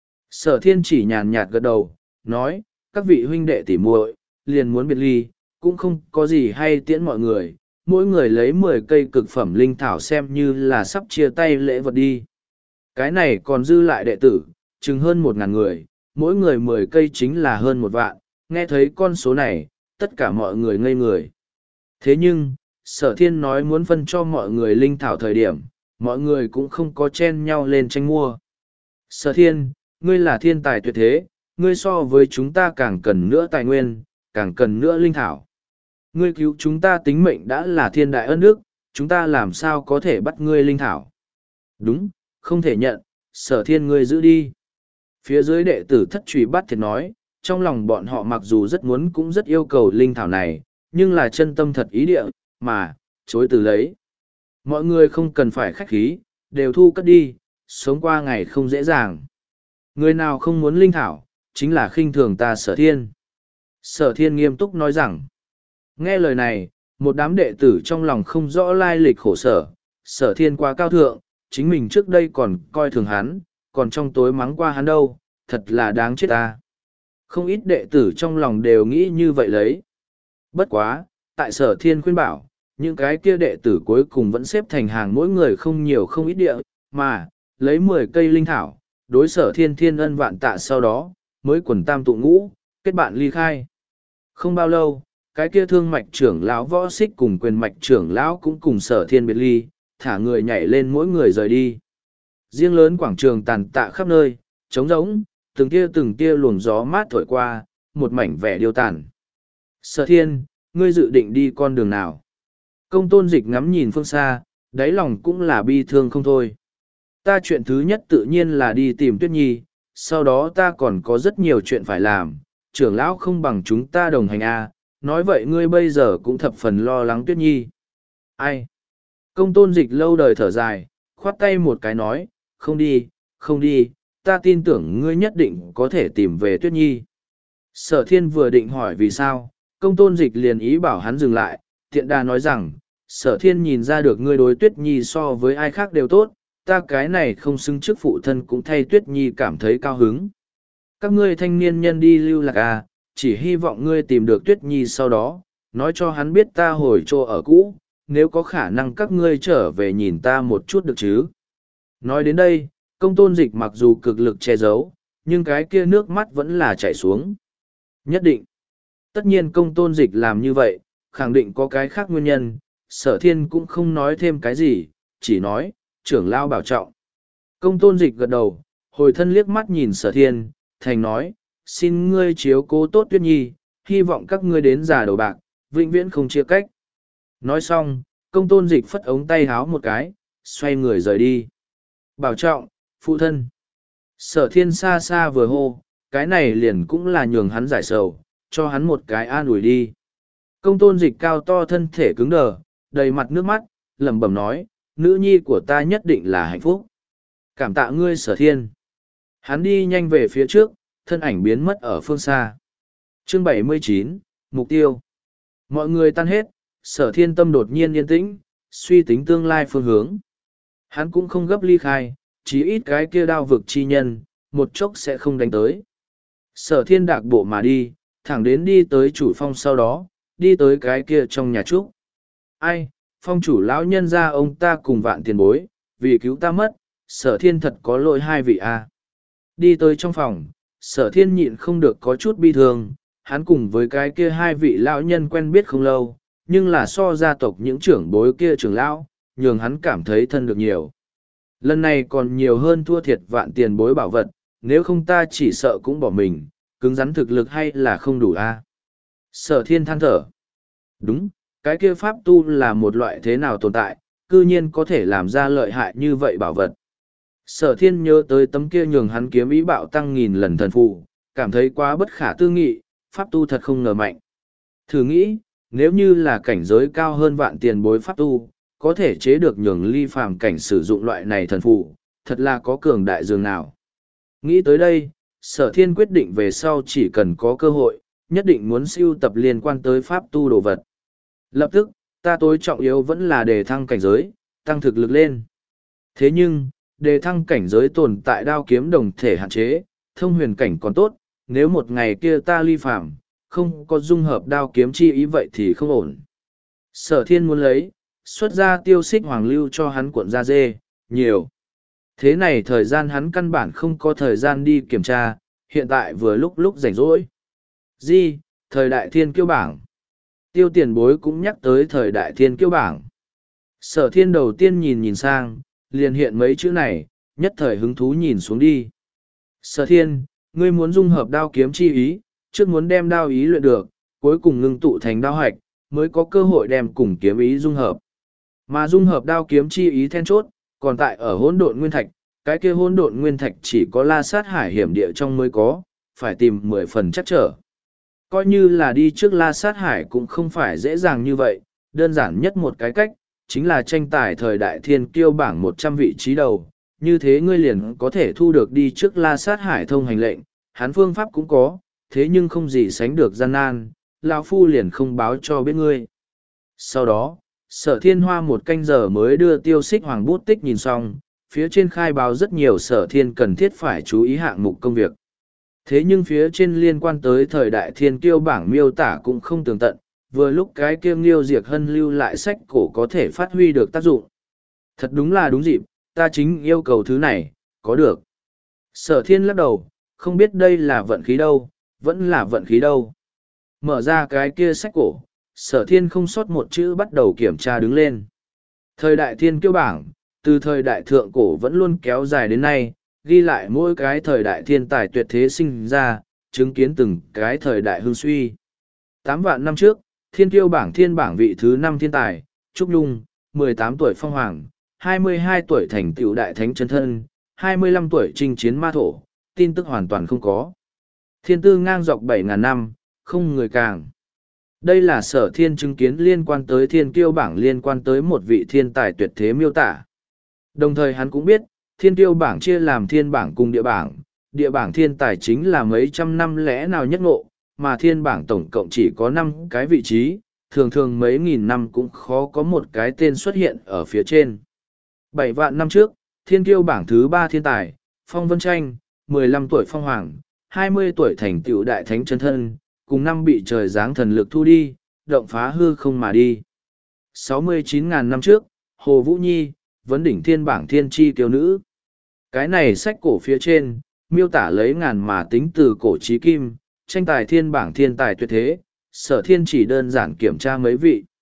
[SPEAKER 1] Sở Thiên chỉ nhàn nhạt gật đầu, nói, các vị huynh đệ tỉ muội, liền muốn biệt ly, cũng không có gì hay tiễn mọi người, mỗi người lấy mười cây cực phẩm linh thảo xem như là sắp chia tay lễ vật đi. Cái này còn dư lại đệ tử, chừng hơn một ngàn người, mỗi người mười cây chính là hơn một vạn, nghe thấy con số này, tất cả mọi người ngây người. Thế nhưng, Sở Thiên nói muốn phân cho mọi người linh thảo thời điểm, mọi người cũng không có chen nhau lên tranh mua. Sở Thiên, ngươi là thiên tài tuyệt thế, ngươi so với chúng ta càng cần nữa tài nguyên, càng cần nữa linh thảo. Ngươi cứu chúng ta tính mệnh đã là thiên đại ân đức, chúng ta làm sao có thể bắt ngươi linh thảo. Đúng, không thể nhận, Sở Thiên ngươi giữ đi. Phía dưới đệ tử thất trùy bắt thiệt nói, trong lòng bọn họ mặc dù rất muốn cũng rất yêu cầu linh thảo này, nhưng là chân tâm thật ý địa, mà, chối từ lấy. Mọi người không cần phải khách khí, đều thu cất đi, sống qua ngày không dễ dàng. Người nào không muốn linh thảo, chính là khinh thường ta Sở Thiên. Sở Thiên nghiêm túc nói rằng, nghe lời này, một đám đệ tử trong lòng không rõ lai lịch khổ sở, Sở Thiên quá cao thượng, chính mình trước đây còn coi thường hắn, còn trong tối mắng qua hắn đâu, thật là đáng chết ta. Không ít đệ tử trong lòng đều nghĩ như vậy lấy. Bất quá, tại Sở Thiên khuyên bảo, những cái kia đệ tử cuối cùng vẫn xếp thành hàng mỗi người không nhiều không ít địa, mà, lấy mười cây linh thảo, đối Sở Thiên thiên ân vạn tạ sau đó, mới quần tam tụ ngũ, kết bạn ly khai. Không bao lâu, cái kia thương mạch trưởng lão võ xích cùng quyền mạch trưởng lão cũng cùng Sở Thiên biệt ly, thả người nhảy lên mỗi người rời đi. Riêng lớn quảng trường tàn tạ khắp nơi, trống rỗng, từng tia từng tia luồng gió mát thổi qua, một mảnh vẻ điêu tàn. Sở Thiên, ngươi dự định đi con đường nào? Công Tôn Dịch ngắm nhìn phương xa, đáy lòng cũng là bi thương không thôi. Ta chuyện thứ nhất tự nhiên là đi tìm Tuyết Nhi, sau đó ta còn có rất nhiều chuyện phải làm, trưởng lão không bằng chúng ta đồng hành à, nói vậy ngươi bây giờ cũng thập phần lo lắng Tuyết Nhi. Ai? Công Tôn Dịch lâu đời thở dài, khoát tay một cái nói, không đi, không đi, ta tin tưởng ngươi nhất định có thể tìm về Tuyết Nhi. Sở Thiên vừa định hỏi vì sao, Công Tôn Dịch liền ý bảo hắn dừng lại, tiện đà nói rằng, Sở Thiên nhìn ra được ngươi đối Tuyết Nhi so với ai khác đều tốt, ta cái này không xứng trước phụ thân cũng thay Tuyết Nhi cảm thấy cao hứng. Các ngươi thanh niên nhân đi lưu lạc à, chỉ hy vọng ngươi tìm được Tuyết Nhi sau đó, nói cho hắn biết ta hồi chỗ ở cũ, nếu có khả năng các ngươi trở về nhìn ta một chút được chứ. Nói đến đây, Công Tôn Dịch mặc dù cực lực che giấu, nhưng cái kia nước mắt vẫn là chảy xuống. Nhất định. Tất nhiên Công Tôn Dịch làm như vậy, khẳng định có cái khác nguyên nhân, Sở thiên cũng không nói thêm cái gì, chỉ nói, trưởng lao bảo trọng. Công tôn dịch gật đầu, hồi thân liếc mắt nhìn sở thiên, thành nói, xin ngươi chiếu cố tốt Tuyết Nhi, hy vọng các ngươi đến già đầu bạc, vĩnh viễn không chia cách. Nói xong, công tôn dịch phất ống tay háo một cái, xoay người rời đi. Bảo trọng, phụ thân. Sở thiên xa xa vừa hô, cái này liền cũng là nhường hắn giải sầu, cho hắn một cái an ủi đi. Công tôn dịch cao to thân thể cứng đờ, đầy mặt nước mắt, lẩm bẩm nói, nữ nhi của ta nhất định là hạnh phúc. Cảm tạ ngươi sở thiên. Hắn đi nhanh về phía trước, thân ảnh biến mất ở phương xa. Chương bảy mươi chín, Mục tiêu. Mọi người tan hết, sở thiên tâm đột nhiên yên tĩnh, suy tính tương lai phương hướng. Hắn cũng không gấp ly khai, chí ít cái kia đao vực chi nhân, một chốc sẽ không đánh tới. Sở thiên đạc bộ mà đi, thẳng đến đi tới chủ phong sau đó, đi tới cái kia trong nhà trúc. Ai, phong chủ lão nhân ra ông ta cùng vạn tiền bối, vì cứu ta mất, sở thiên thật có lỗi hai vị a. Đi tới trong phòng, sở thiên nhịn không được có chút bi thương, hắn cùng với cái kia hai vị lão nhân quen biết không lâu, nhưng là so gia tộc những trưởng bối kia trưởng lão, nhường hắn cảm thấy thân được nhiều. Lần này còn nhiều hơn thua thiệt vạn tiền bối bảo vật, nếu không ta chỉ sợ cũng bỏ mình, cứng rắn thực lực hay là không đủ a. Sở thiên than thở. Đúng, cái kia pháp tu là một loại thế nào tồn tại, cư nhiên có thể làm ra lợi hại như vậy bảo vật. Sở thiên nhớ tới tấm kia nhường hắn kiếm ý bạo tăng nghìn lần thần phù, cảm thấy quá bất khả tư nghị, pháp tu thật không ngờ mạnh. Thử nghĩ, nếu như là cảnh giới cao hơn vạn tiền bối pháp tu, có thể chế được nhường ly phàm cảnh sử dụng loại này thần phù, thật là có cường đại dường nào. Nghĩ tới đây, sở thiên quyết định về sau chỉ cần có cơ hội, nhất định muốn siêu tập liên quan tới pháp tu đồ vật. Lập tức, ta tối trọng yếu vẫn là đề thăng cảnh giới, tăng thực lực lên. Thế nhưng, đề thăng cảnh giới tồn tại đao kiếm đồng thể hạn chế, thông huyền cảnh còn tốt, nếu một ngày kia ta ly phàm, không có dung hợp đao kiếm chi ý vậy thì không ổn. Sở thiên muốn lấy, xuất ra tiêu xích hoàng lưu cho hắn cuộn da dê, nhiều. Thế này thời gian hắn căn bản không có thời gian đi kiểm tra, hiện tại vừa lúc lúc rảnh rỗi. Di, thời đại thiên kiêu bảng. Tiêu tiền bối cũng nhắc tới thời đại thiên kiêu bảng. Sở thiên đầu tiên nhìn nhìn sang, liền hiện mấy chữ này, nhất thời hứng thú nhìn xuống đi. Sở thiên, ngươi muốn dung hợp đao kiếm chi ý, trước muốn đem đao ý luyện được, cuối cùng ngưng tụ thành đao hạch, mới có cơ hội đem cùng kiếm ý dung hợp. Mà dung hợp đao kiếm chi ý then chốt, còn tại ở hỗn độn nguyên thạch, cái kia hỗn độn nguyên thạch chỉ có La Sát Hải hiểm địa trong mới có, phải tìm mười phần chắc trở. Coi như là đi trước La Sát Hải cũng không phải dễ dàng như vậy, đơn giản nhất một cái cách, chính là tranh tài thời đại thiên kiêu bảng một trăm vị trí đầu, như thế ngươi liền có thể thu được đi trước La Sát Hải thông hành lệnh, hắn phương pháp cũng có, thế nhưng không gì sánh được gian nan, lão phu liền không báo cho biết ngươi. Sau đó, sở thiên hoa một canh giờ mới đưa tiêu xích hoàng bút tích nhìn xong, phía trên khai báo rất nhiều sở thiên cần thiết phải chú ý hạng mục công việc. Thế nhưng phía trên liên quan tới thời đại thiên kiêu bảng miêu tả cũng không tường tận, vừa lúc cái kia Nghiêu Diệt Hân lưu lại sách cổ có thể phát huy được tác dụng. Thật đúng là đúng dịp, ta chính yêu cầu thứ này, có được. Sở thiên lắc đầu, không biết đây là vận khí đâu, vẫn là vận khí đâu. Mở ra cái kia sách cổ, sở thiên không sót một chữ bắt đầu kiểm tra đứng lên. Thời đại thiên kiêu bảng, từ thời đại thượng cổ vẫn luôn kéo dài đến nay, ghi lại mỗi cái thời đại thiên tài tuyệt thế sinh ra, chứng kiến từng cái thời đại hưng suy. Tám vạn năm trước, thiên kiêu bảng thiên bảng vị thứ năm thiên tài, Trúc Nhung, mười tám tuổi phong hoàng, hai mươi hai tuổi thành tựu đại thánh chân thân, hai mươi lăm tuổi chinh chiến ma thổ, tin tức hoàn toàn không có. Thiên tư ngang dọc bảy ngàn năm, không người càng. Đây là sở thiên chứng kiến liên quan tới thiên kiêu bảng liên quan tới một vị thiên tài tuyệt thế miêu tả. Đồng thời hắn cũng biết, thiên kiêu bảng chia làm thiên bảng cùng địa bảng, địa bảng thiên tài chính là mấy trăm năm lẽ nào nhất ngộ, mà thiên bảng tổng cộng chỉ có năm cái vị trí, thường thường mấy nghìn năm cũng khó có một cái tên xuất hiện ở phía trên. Bảy vạn năm trước, thiên kiêu bảng thứ ba thiên tài, Phong Vân Tranh, mười lăm tuổi phong hoàng, hai mươi tuổi thành tựu đại thánh chân thân, cùng năm bị trời giáng thần lực thu đi, động phá hư không mà đi. sáu mươi chín ngàn năm trước, Hồ Vũ Nhi, vấn đỉnh thiên bảng thiên tri kiêu nữ. Cái này sách cổ phía trên, miêu tả lấy ngàn mà tính từ cổ chí kim, tranh tài thiên bảng thiên tài tuyệt thế, sở thiên chỉ đơn giản kiểm tra mấy vị.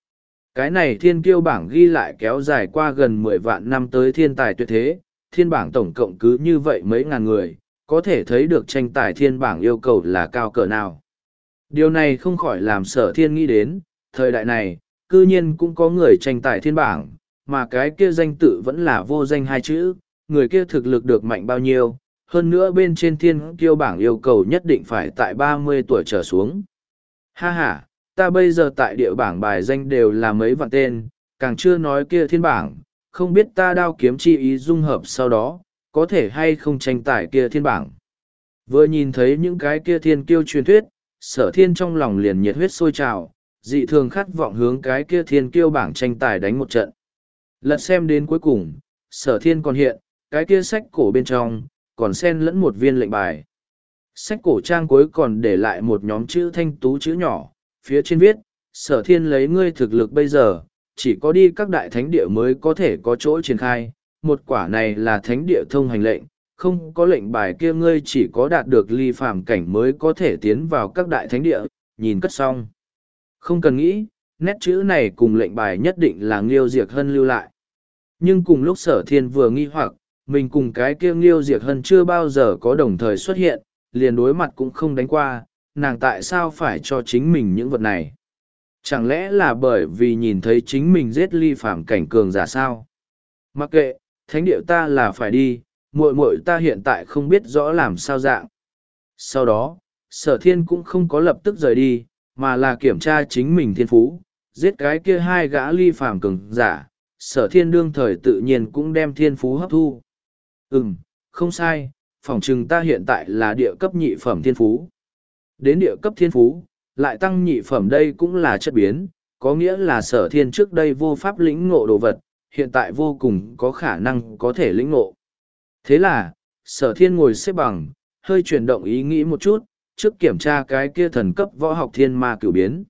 [SPEAKER 1] Cái này thiên kiêu bảng ghi lại kéo dài qua gần mười vạn năm tới thiên tài tuyệt thế, thiên bảng tổng cộng cứ như vậy mấy ngàn người, có thể thấy được tranh tài thiên bảng yêu cầu là cao cỡ nào. Điều này không khỏi làm sở thiên nghĩ đến, thời đại này, cư nhiên cũng có người tranh tài thiên bảng, mà cái kia danh tự vẫn là vô danh hai chữ, người kia thực lực được mạnh bao nhiêu, hơn nữa bên trên thiên kiêu bảng yêu cầu nhất định phải tại ba mươi tuổi trở xuống. Ha ha, ta bây giờ tại địa bảng bài danh đều là mấy vạn tên, càng chưa nói kia thiên bảng, không biết ta đao kiếm chi ý dung hợp sau đó, có thể hay không tranh tài kia thiên bảng. Vừa nhìn thấy những cái kia thiên kiêu truyền thuyết, sở thiên trong lòng liền nhiệt huyết sôi trào, dị thường khát vọng hướng cái kia thiên kiêu bảng tranh tài đánh một trận. Lật xem đến cuối cùng, sở thiên còn hiện, cái kia sách cổ bên trong, còn xen lẫn một viên lệnh bài. Sách cổ trang cuối còn để lại một nhóm chữ thanh tú chữ nhỏ, phía trên viết, sở thiên lấy ngươi thực lực bây giờ, chỉ có đi các đại thánh địa mới có thể có chỗ triển khai, một quả này là thánh địa thông hành lệnh, không có lệnh bài kia ngươi chỉ có đạt được ly phàm cảnh mới có thể tiến vào các đại thánh địa, nhìn cất xong. Không cần nghĩ, nét chữ này cùng lệnh bài nhất định là Nghiêu Diệc Hân lưu lại. Nhưng cùng lúc sở thiên vừa nghi hoặc, mình cùng cái kia Nghiêu Diệc Hân chưa bao giờ có đồng thời xuất hiện, liền đối mặt cũng không đánh qua, nàng tại sao phải cho chính mình những vật này? Chẳng lẽ là bởi vì nhìn thấy chính mình giết ly phàm cảnh cường giả sao? Mặc kệ, thánh địa ta là phải đi, muội muội ta hiện tại không biết rõ làm sao dạng. Sau đó, sở thiên cũng không có lập tức rời đi, mà là kiểm tra chính mình thiên phú, giết cái kia hai gã ly phàm cường giả, sở thiên đương thời tự nhiên cũng đem thiên phú hấp thu. Ừm, không sai, phỏng chừng ta hiện tại là địa cấp nhị phẩm thiên phú. Đến địa cấp thiên phú, lại tăng nhị phẩm đây cũng là chất biến, có nghĩa là sở thiên trước đây vô pháp lĩnh ngộ đồ vật, hiện tại vô cùng có khả năng có thể lĩnh ngộ. Thế là, sở thiên ngồi xếp bằng, hơi chuyển động ý nghĩ một chút, trước kiểm tra cái kia thần cấp võ học thiên ma cửu biến.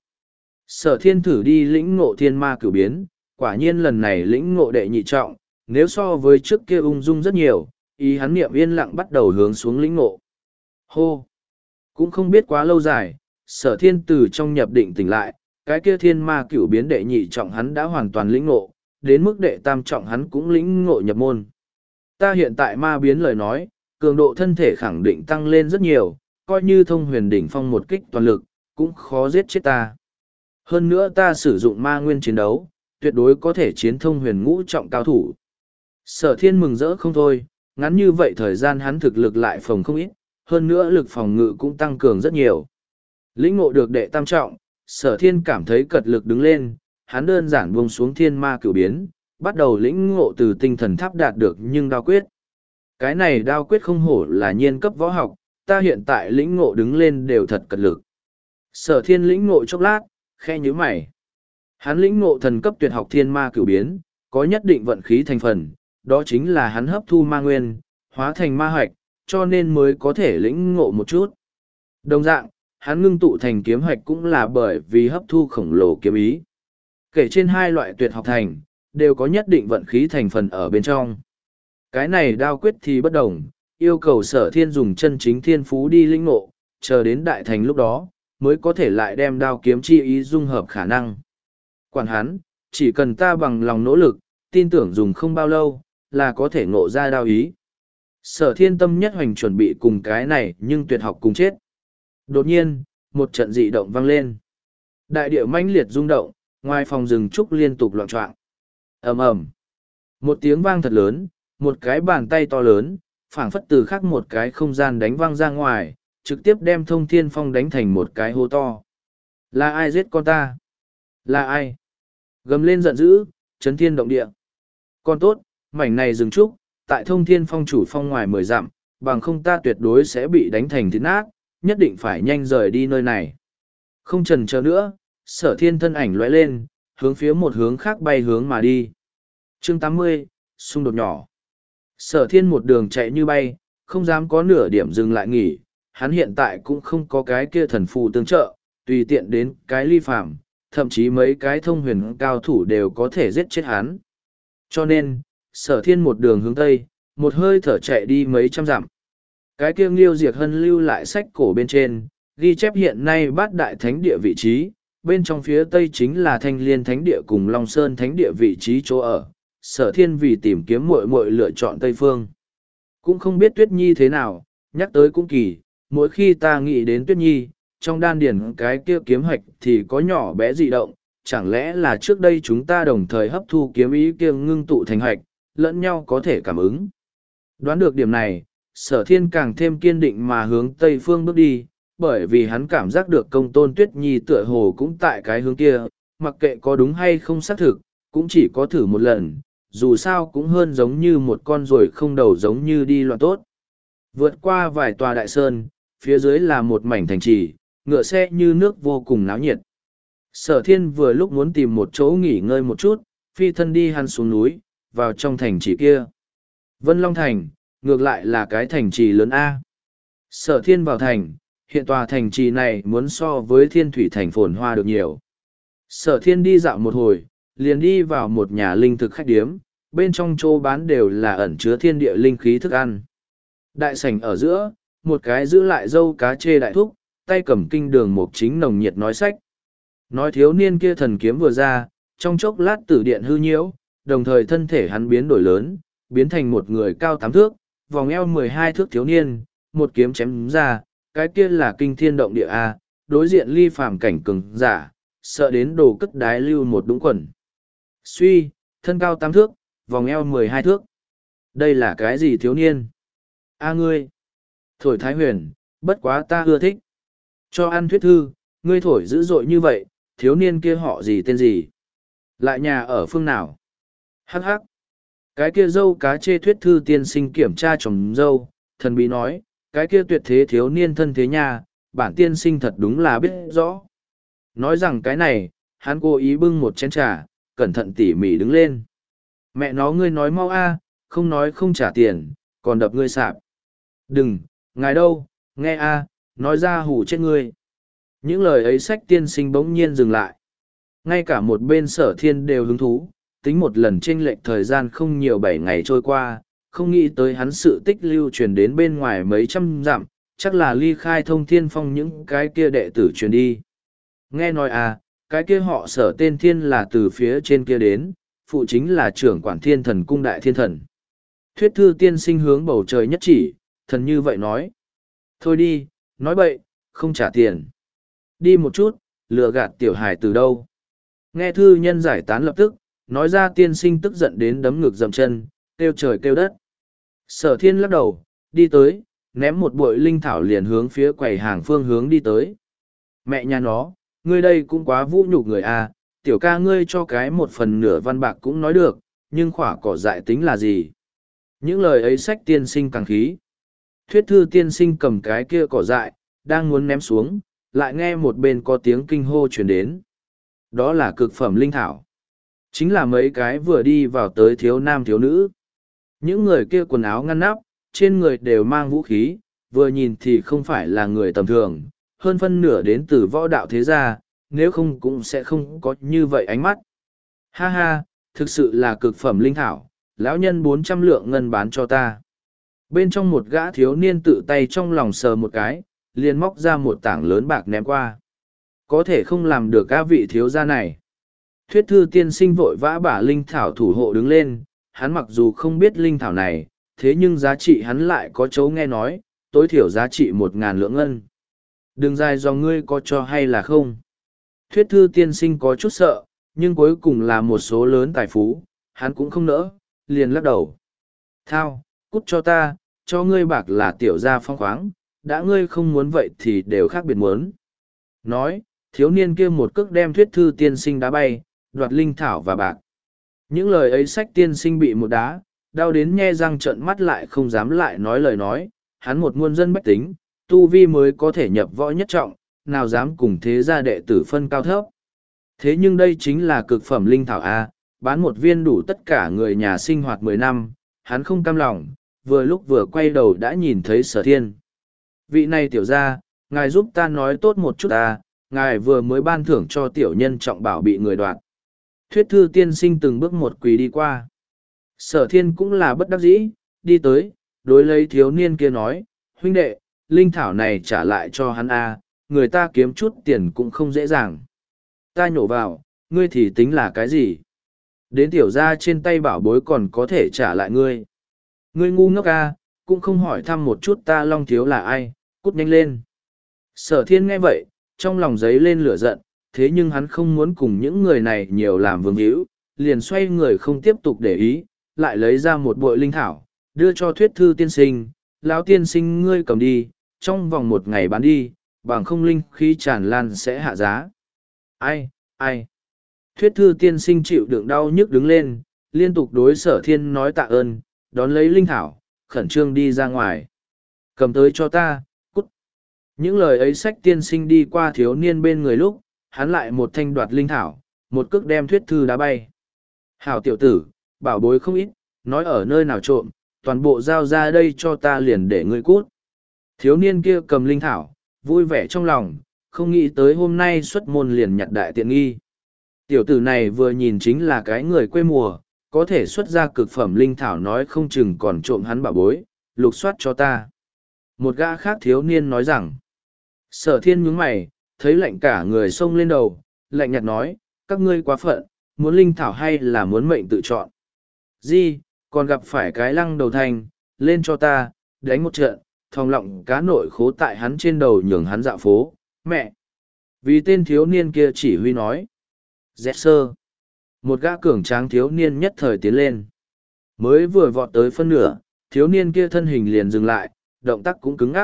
[SPEAKER 1] Sở thiên thử đi lĩnh ngộ thiên ma cửu biến, quả nhiên lần này lĩnh ngộ đệ nhị trọng, nếu so với trước kia ung dung rất nhiều, ý hắn niệm yên lặng bắt đầu hướng xuống lĩnh ngộ. Hô! Cũng không biết quá lâu dài, sở thiên từ trong nhập định tỉnh lại, cái kia thiên ma cửu biến đệ nhị trọng hắn đã hoàn toàn lĩnh ngộ, đến mức đệ tam trọng hắn cũng lĩnh ngộ nhập môn. Ta hiện tại ma biến lời nói, cường độ thân thể khẳng định tăng lên rất nhiều, coi như thông huyền đỉnh phong một kích toàn lực, cũng khó giết chết ta. Hơn nữa ta sử dụng ma nguyên chiến đấu, tuyệt đối có thể chiến thông huyền ngũ trọng cao thủ. Sở thiên mừng rỡ không thôi, ngắn như vậy thời gian hắn thực lực lại phòng không ít, hơn nữa lực phòng ngự cũng tăng cường rất nhiều. Lĩnh ngộ được đệ tam trọng, sở thiên cảm thấy cật lực đứng lên, hắn đơn giản buông xuống thiên ma cửu biến, bắt đầu lĩnh ngộ từ tinh thần tháp đạt được nhưng đao quyết. Cái này đao quyết không hổ là nhiên cấp võ học, ta hiện tại lĩnh ngộ đứng lên đều thật cật lực. Sở thiên lĩnh ngộ chốc lát, khe nhíu mày. Hắn lĩnh ngộ thần cấp tuyệt học thiên ma cửu biến, có nhất định vận khí thành phần, đó chính là hắn hấp thu ma nguyên, hóa thành ma hoạch, cho nên mới có thể lĩnh ngộ một chút. Đồng dạng, hắn ngưng tụ thành kiếm hoạch cũng là bởi vì hấp thu khổng lồ kiếm ý. Kể trên hai loại tuyệt học thành, đều có nhất định vận khí thành phần ở bên trong. Cái này đao quyết thì bất đồng, yêu cầu sở thiên dùng chân chính thiên phú đi lĩnh ngộ, chờ đến đại thành lúc đó, mới có thể lại đem đao kiếm chi ý dung hợp khả năng. Quản hắn, chỉ cần ta bằng lòng nỗ lực, tin tưởng dùng không bao lâu, là có thể ngộ ra đao ý. Sở thiên tâm nhất hoành chuẩn bị cùng cái này nhưng tuyệt học cùng chết. Đột nhiên, một trận dị động vang lên. Đại địa mãnh liệt rung động, ngoài phòng rừng trúc liên tục loạn choạng. Ầm ầm. Một tiếng vang thật lớn, một cái bàn tay to lớn, phảng phất từ khắc một cái không gian đánh vang ra ngoài, trực tiếp đem thông thiên phong đánh thành một cái hố to. Là ai giết con ta? Là ai? Gầm lên giận dữ, chấn thiên động địa. Con tốt, mảnh này rừng trúc, tại thông thiên phong chủ phong ngoài mười dặm, bằng không ta tuyệt đối sẽ bị đánh thành thịt nát, nhất định phải nhanh rời đi nơi này. Không chần chờ nữa, sở thiên thân ảnh lóe lên, hướng phía một hướng khác bay hướng mà đi. Chương tám mươi, xung đột nhỏ. Sở thiên một đường chạy như bay, không dám có nửa điểm dừng lại nghỉ, hắn hiện tại cũng không có cái kia thần phù tương trợ, tùy tiện đến cái ly phàm, thậm chí mấy cái thông huyền cao thủ đều có thể giết chết hắn. Cho nên, sở thiên một đường hướng tây, một hơi thở chạy đi mấy trăm dặm. Cái kia Nghiêu Diệc Hân lưu lại sách cổ bên trên, ghi chép hiện nay bát đại thánh địa vị trí, bên trong phía tây chính là Thanh Liên Thánh Địa cùng Long Sơn Thánh Địa vị trí chỗ ở. Sở Thiên vì tìm kiếm muội muội lựa chọn Tây Phương. Cũng không biết Tuyết Nhi thế nào, nhắc tới cũng kỳ, mỗi khi ta nghĩ đến Tuyết Nhi, trong đan điển cái kia kiếm hạch thì có nhỏ bé dị động, chẳng lẽ là trước đây chúng ta đồng thời hấp thu kiếm ý kia ngưng tụ thành hạch, lẫn nhau có thể cảm ứng. Đoán được điểm này, Sở Thiên càng thêm kiên định mà hướng Tây Phương bước đi, bởi vì hắn cảm giác được công tôn Tuyết Nhi tựa hồ cũng tại cái hướng kia, mặc kệ có đúng hay không xác thực, cũng chỉ có thử một lần, dù sao cũng hơn giống như một con ruồi không đầu giống như đi loạn tốt. Vượt qua vài tòa đại sơn, phía dưới là một mảnh thành trì, ngựa xe như nước vô cùng náo nhiệt. Sở Thiên vừa lúc muốn tìm một chỗ nghỉ ngơi một chút, phi thân đi hắn xuống núi, vào trong thành trì kia. Vân Long Thành, ngược lại là cái thành trì lớn A. Sở Thiên vào thành, hiện tòa thành trì này muốn so với Thiên Thủy Thành phồn hoa được nhiều. Sở Thiên đi dạo một hồi, liền đi vào một nhà linh thực khách điếm, bên trong chỗ bán đều là ẩn chứa thiên địa linh khí thức ăn. Đại sảnh ở giữa, một cái giữ lại dâu cá chê đại thúc, tay cầm kinh đường mục chính nồng nhiệt nói sách. Nói thiếu niên kia thần kiếm vừa ra, trong chốc lát tử điện hư nhiễu, đồng thời thân thể hắn biến đổi lớn, biến thành một người cao tám thước, vòng eo mười hai thước thiếu niên, một kiếm chém ra, cái kia là kinh thiên động địa A, đối diện ly phàm cảnh cường giả, sợ đến đồ cất đái lưu một đũng quần. Suy, thân cao tám thước, vòng eo mười hai thước. Đây là cái gì thiếu niên? A ngươi! Thổi Thái Huyền, bất quá ta ưa thích. Cho ăn thuyết thư, ngươi thổi dữ dội như vậy, thiếu niên kia họ gì tên gì? Lại nhà ở phương nào? Hắc hắc! Cái kia dâu cá chê thuyết thư tiên sinh kiểm tra chồng dâu, thần bí nói, cái kia tuyệt thế thiếu niên thân thế nhà, bản tiên sinh thật đúng là biết rõ. Nói rằng cái này, hắn cố ý bưng một chén trà, cẩn thận tỉ mỉ đứng lên. Mẹ nó ngươi nói mau a, không nói không trả tiền, còn đập ngươi sạp. Đừng, ngài đâu, nghe a, nói ra hù chết ngươi. Những lời ấy sách tiên sinh bỗng nhiên dừng lại. Ngay cả một bên Sở Thiên đều hứng thú, tính một lần chênh lệch thời gian không nhiều bảy ngày trôi qua, không nghĩ tới hắn sự tích lưu truyền đến bên ngoài mấy trăm dặm, chắc là ly khai thông thiên phong những cái kia đệ tử truyền đi. Nghe nói à, cái kia họ Sở tên Thiên là từ phía trên kia đến, phụ chính là trưởng quản thiên thần cung đại thiên thần. Thuyết thư tiên sinh hướng bầu trời nhất chỉ, thần như vậy nói. Thôi đi, nói bậy, không trả tiền. Đi một chút, lừa gạt tiểu hài từ đâu. Nghe thư nhân giải tán lập tức, nói ra tiên sinh tức giận đến đấm ngực dầm chân, kêu trời kêu đất. Sở Thiên lắc đầu, đi tới, ném một bội linh thảo liền hướng phía quầy hàng phương hướng đi tới. Mẹ nhà nó, ngươi đây cũng quá vũ nhục người à, tiểu ca ngươi cho cái một phần nửa văn bạc cũng nói được, nhưng khỏa cỏ dại tính là gì? Những lời ấy sách tiên sinh càng khí. Thuyết thư tiên sinh cầm cái kia cỏ dại, đang muốn ném xuống, lại nghe một bên có tiếng kinh hô truyền đến. Đó là cực phẩm linh thảo. Chính là mấy cái vừa đi vào tới thiếu nam thiếu nữ. Những người kia quần áo ngăn nắp, trên người đều mang vũ khí, vừa nhìn thì không phải là người tầm thường, hơn phân nửa đến từ võ đạo thế gia, nếu không cũng sẽ không có như vậy ánh mắt. Ha ha, thực sự là cực phẩm linh thảo, lão nhân bốn trăm lượng ngân bán cho ta. Bên trong một gã thiếu niên tự tay trong lòng sờ một cái, liền móc ra một tảng lớn bạc ném qua. Có thể không làm được các vị thiếu gia này. Thuyết thư tiên sinh vội vã bả linh thảo thủ hộ đứng lên, hắn mặc dù không biết linh thảo này, thế nhưng giá trị hắn lại có chỗ nghe nói, tối thiểu giá trị một ngàn lượng ngân. Đừng dài do ngươi có cho hay là không. Thuyết thư tiên sinh có chút sợ, nhưng cuối cùng là một số lớn tài phú, hắn cũng không nỡ, liền lắc đầu. Thao, cút cho ta, cho ngươi bạc là tiểu gia phong khoáng, đã ngươi không muốn vậy thì đều khác biệt muốn. Nói, thiếu niên kia một cước đem thuyết thư tiên sinh đá bay, đoạt linh thảo và bạc. Những lời ấy sách tiên sinh bị một đá, đau đến nhe răng trợn mắt lại không dám lại nói lời nói, hắn một muôn dân bách tính, tu vi mới có thể nhập võ nhất trọng, nào dám cùng thế gia đệ tử phân cao thấp. Thế nhưng đây chính là cực phẩm linh thảo A, bán một viên đủ tất cả người nhà sinh hoạt mười năm, hắn không cam lòng, vừa lúc vừa quay đầu đã nhìn thấy Sở Thiên. Vị này tiểu gia, ngài giúp ta nói tốt một chút ta, ngài vừa mới ban thưởng cho tiểu nhân trọng bảo bị người đoạt. Thuyết thư tiên sinh từng bước một quỳ đi qua. Sở Thiên cũng là bất đắc dĩ, đi tới, đối lấy thiếu niên kia nói, huynh đệ, linh thảo này trả lại cho hắn a, người ta kiếm chút tiền cũng không dễ dàng. Ta nhổ vào, ngươi thì tính là cái gì? Đến tiểu gia trên tay bảo bối còn có thể trả lại ngươi. Ngươi ngu ngốc à, cũng không hỏi thăm một chút ta Long Thiếu là ai, cút nhanh lên. Sở thiên nghe vậy, trong lòng giấy lên lửa giận, thế nhưng hắn không muốn cùng những người này nhiều làm vương hữu, liền xoay người không tiếp tục để ý, lại lấy ra một bội linh thảo, đưa cho thuyết thư tiên sinh, lão tiên sinh ngươi cầm đi, trong vòng một ngày bán đi, bằng không linh khí tràn lan sẽ hạ giá. Ai, ai? Thuyết thư tiên sinh chịu đựng đau nhức đứng lên, liên tục đối sở thiên nói tạ ơn, đón lấy linh thảo, khẩn trương đi ra ngoài. Cầm tới cho ta, cút. Những lời ấy sách tiên sinh đi qua thiếu niên bên người lúc, hắn lại một thanh đoạt linh thảo, một cước đem thuyết thư đá bay. Hảo tiểu tử, bảo bối không ít, nói ở nơi nào trộm, toàn bộ giao ra đây cho ta liền để ngươi cút. Thiếu niên kia cầm linh thảo, vui vẻ trong lòng, không nghĩ tới hôm nay xuất môn liền nhặt đại tiện nghi. Tiểu tử này vừa nhìn chính là cái người quê mùa, có thể xuất ra cực phẩm linh thảo nói không chừng còn trộm hắn bảo bối, lục soát cho ta. Một gã khác thiếu niên nói rằng, sở thiên nhướng mày, thấy lạnh cả người xông lên đầu, lạnh nhạt nói, các ngươi quá phận, muốn linh thảo hay là muốn mệnh tự chọn. Di, còn gặp phải cái lăng đầu thành, lên cho ta, đánh một trận, thòng lọng cá nội khố tại hắn trên đầu nhường hắn dạo phố, mẹ. Vì tên thiếu niên kia chỉ huy nói, dẹt sơ. Một gã cường tráng thiếu niên nhất thời tiến lên. Mới vừa vọt tới phân nửa, thiếu niên kia thân hình liền dừng lại, động tác cũng cứng ngắc.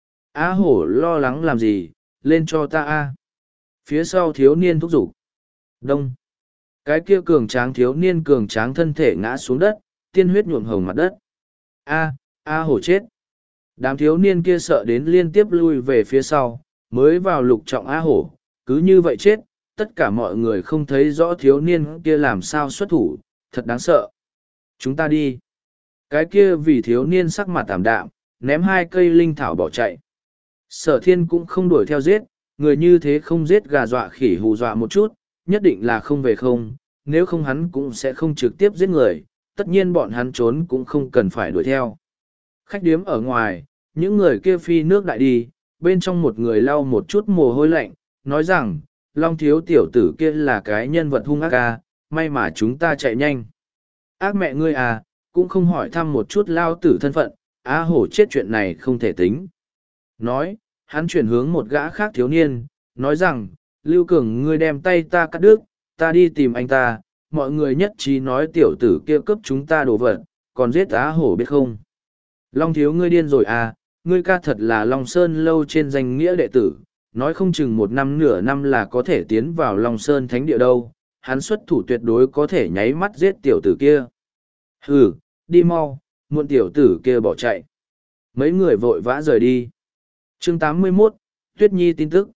[SPEAKER 1] Á hổ lo lắng làm gì, lên cho ta a. Phía sau thiếu niên thúc giục. Đông. Cái kia cường tráng thiếu niên cường tráng thân thể ngã xuống đất, tiên huyết nhuộm hồng mặt đất. A, A hổ chết. Đám thiếu niên kia sợ đến liên tiếp lui về phía sau, mới vào lục trọng A hổ, cứ như vậy chết, tất cả mọi người không thấy rõ thiếu niên kia làm sao xuất thủ, thật đáng sợ. Chúng ta đi. Cái kia vì thiếu niên sắc mặt tảm đạm, ném hai cây linh thảo bỏ chạy. Sở thiên cũng không đuổi theo giết, người như thế không giết gà dọa khỉ hù dọa một chút, nhất định là không về không, nếu không hắn cũng sẽ không trực tiếp giết người, tất nhiên bọn hắn trốn cũng không cần phải đuổi theo. Khách điếm ở ngoài, những người kia phi nước đại đi, bên trong một người lau một chút mồ hôi lạnh, nói rằng, Long thiếu tiểu tử kia là cái nhân vật hung ác ca, may mà chúng ta chạy nhanh. Ác mẹ ngươi à, cũng không hỏi thăm một chút lao tử thân phận, á hổ chết chuyện này không thể tính. Nói, hắn chuyển hướng một gã khác thiếu niên, nói rằng, Lưu Cường ngươi đem tay ta cắt đứt, ta đi tìm anh ta, mọi người nhất trí nói tiểu tử kia cướp chúng ta đồ vật, còn giết á hổ biết không. Long thiếu ngươi điên rồi à, ngươi ca thật là Long Sơn lâu trên danh nghĩa đệ tử, nói không chừng một năm nửa năm là có thể tiến vào Long Sơn thánh địa đâu, hắn xuất thủ tuyệt đối có thể nháy mắt giết tiểu tử kia. Hừ, đi mau, muộn tiểu tử kia bỏ chạy. Mấy người vội vã rời đi. Chương tám mươi mốt, Tuyết Nhi tin tức.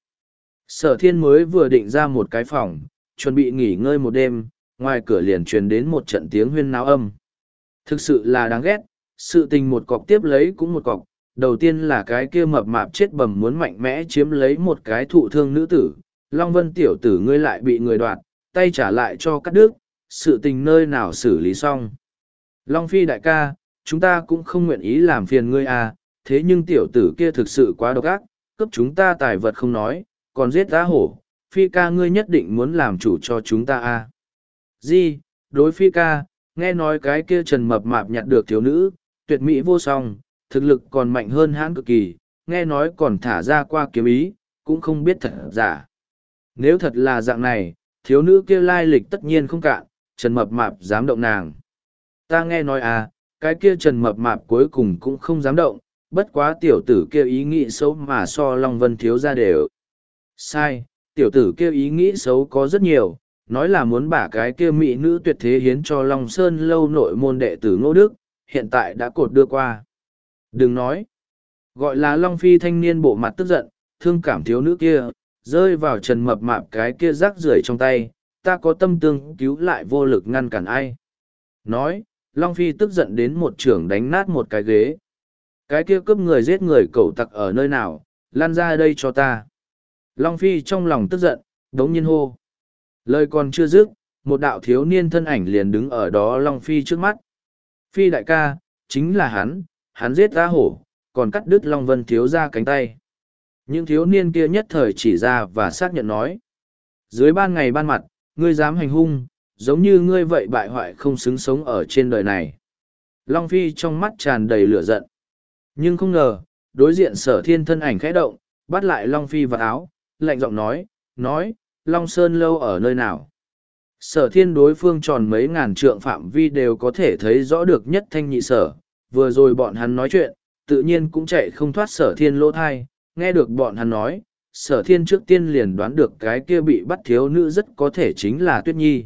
[SPEAKER 1] Sở thiên mới vừa định ra một cái phòng, chuẩn bị nghỉ ngơi một đêm, ngoài cửa liền truyền đến một trận tiếng huyên náo âm. Thực sự là đáng ghét, sự tình một cọc tiếp lấy cũng một cọc. Đầu tiên là cái kia mập mạp chết bầm muốn mạnh mẽ chiếm lấy một cái thụ thương nữ tử, Long Vân tiểu tử ngươi lại bị người đoạt, tay trả lại cho cắt đứt, sự tình nơi nào xử lý xong. Long Phi đại ca, chúng ta cũng không nguyện ý làm phiền ngươi à, thế nhưng tiểu tử kia thực sự quá độc ác, cướp chúng ta tài vật không nói, còn giết Á hổ, Phi ca ngươi nhất định muốn làm chủ cho chúng ta à. Di, đối Phi ca, nghe nói cái kia trần mập mạp nhặt được thiếu nữ, tuyệt mỹ vô song, thực lực còn mạnh hơn hãn cực kỳ, nghe nói còn thả ra qua kiếm ý, cũng không biết thật giả. Nếu thật là dạng này, thiếu nữ kia lai lịch tất nhiên không cạn, Trần Mập Mạp dám động nàng. Ta nghe nói à, cái kia Trần Mập Mạp cuối cùng cũng không dám động, bất quá tiểu tử kia ý nghĩ xấu mà so Long Vân thiếu ra đều. Sai, tiểu tử kia ý nghĩ xấu có rất nhiều, nói là muốn bả cái kia mỹ nữ tuyệt thế hiến cho Long Sơn lâu nội môn đệ tử Ngô Đức, hiện tại đã cột đưa qua. Đừng nói, gọi là Long Phi thanh niên bộ mặt tức giận, thương cảm thiếu nữ kia, rơi vào Trần Mập Mạp cái kia rác rưởi trong tay, ta có tâm tương cứu lại vô lực ngăn cản ai. Nói, Long Phi tức giận đến một trưởng đánh nát một cái ghế. Cái kia cướp người giết người cẩu tặc ở nơi nào, lan ra đây cho ta. Long Phi trong lòng tức giận, đống nhiên hô. Lời còn chưa dứt, một đạo thiếu niên thân ảnh liền đứng ở đó Long Phi trước mắt. Phi đại ca, chính là hắn, hắn giết Á hổ, còn cắt đứt Long Vân thiếu ra cánh tay. Những thiếu niên kia nhất thời chỉ ra và xác nhận nói. Dưới ban ngày ban mặt, ngươi dám hành hung, giống như ngươi vậy bại hoại không xứng sống ở trên đời này. Long Phi trong mắt tràn đầy lửa giận. Nhưng không ngờ, đối diện sở thiên thân ảnh khẽ động, bắt lại Long Phi vào áo, lạnh giọng nói, nói, Long Sơn lâu ở nơi nào? Sở thiên đối phương tròn mấy ngàn trượng phạm vi đều có thể thấy rõ được nhất thanh nhị sở, vừa rồi bọn hắn nói chuyện, tự nhiên cũng chạy không thoát sở thiên lỗ thai, nghe được bọn hắn nói, sở thiên trước tiên liền đoán được cái kia bị bắt thiếu nữ rất có thể chính là Tuyết Nhi.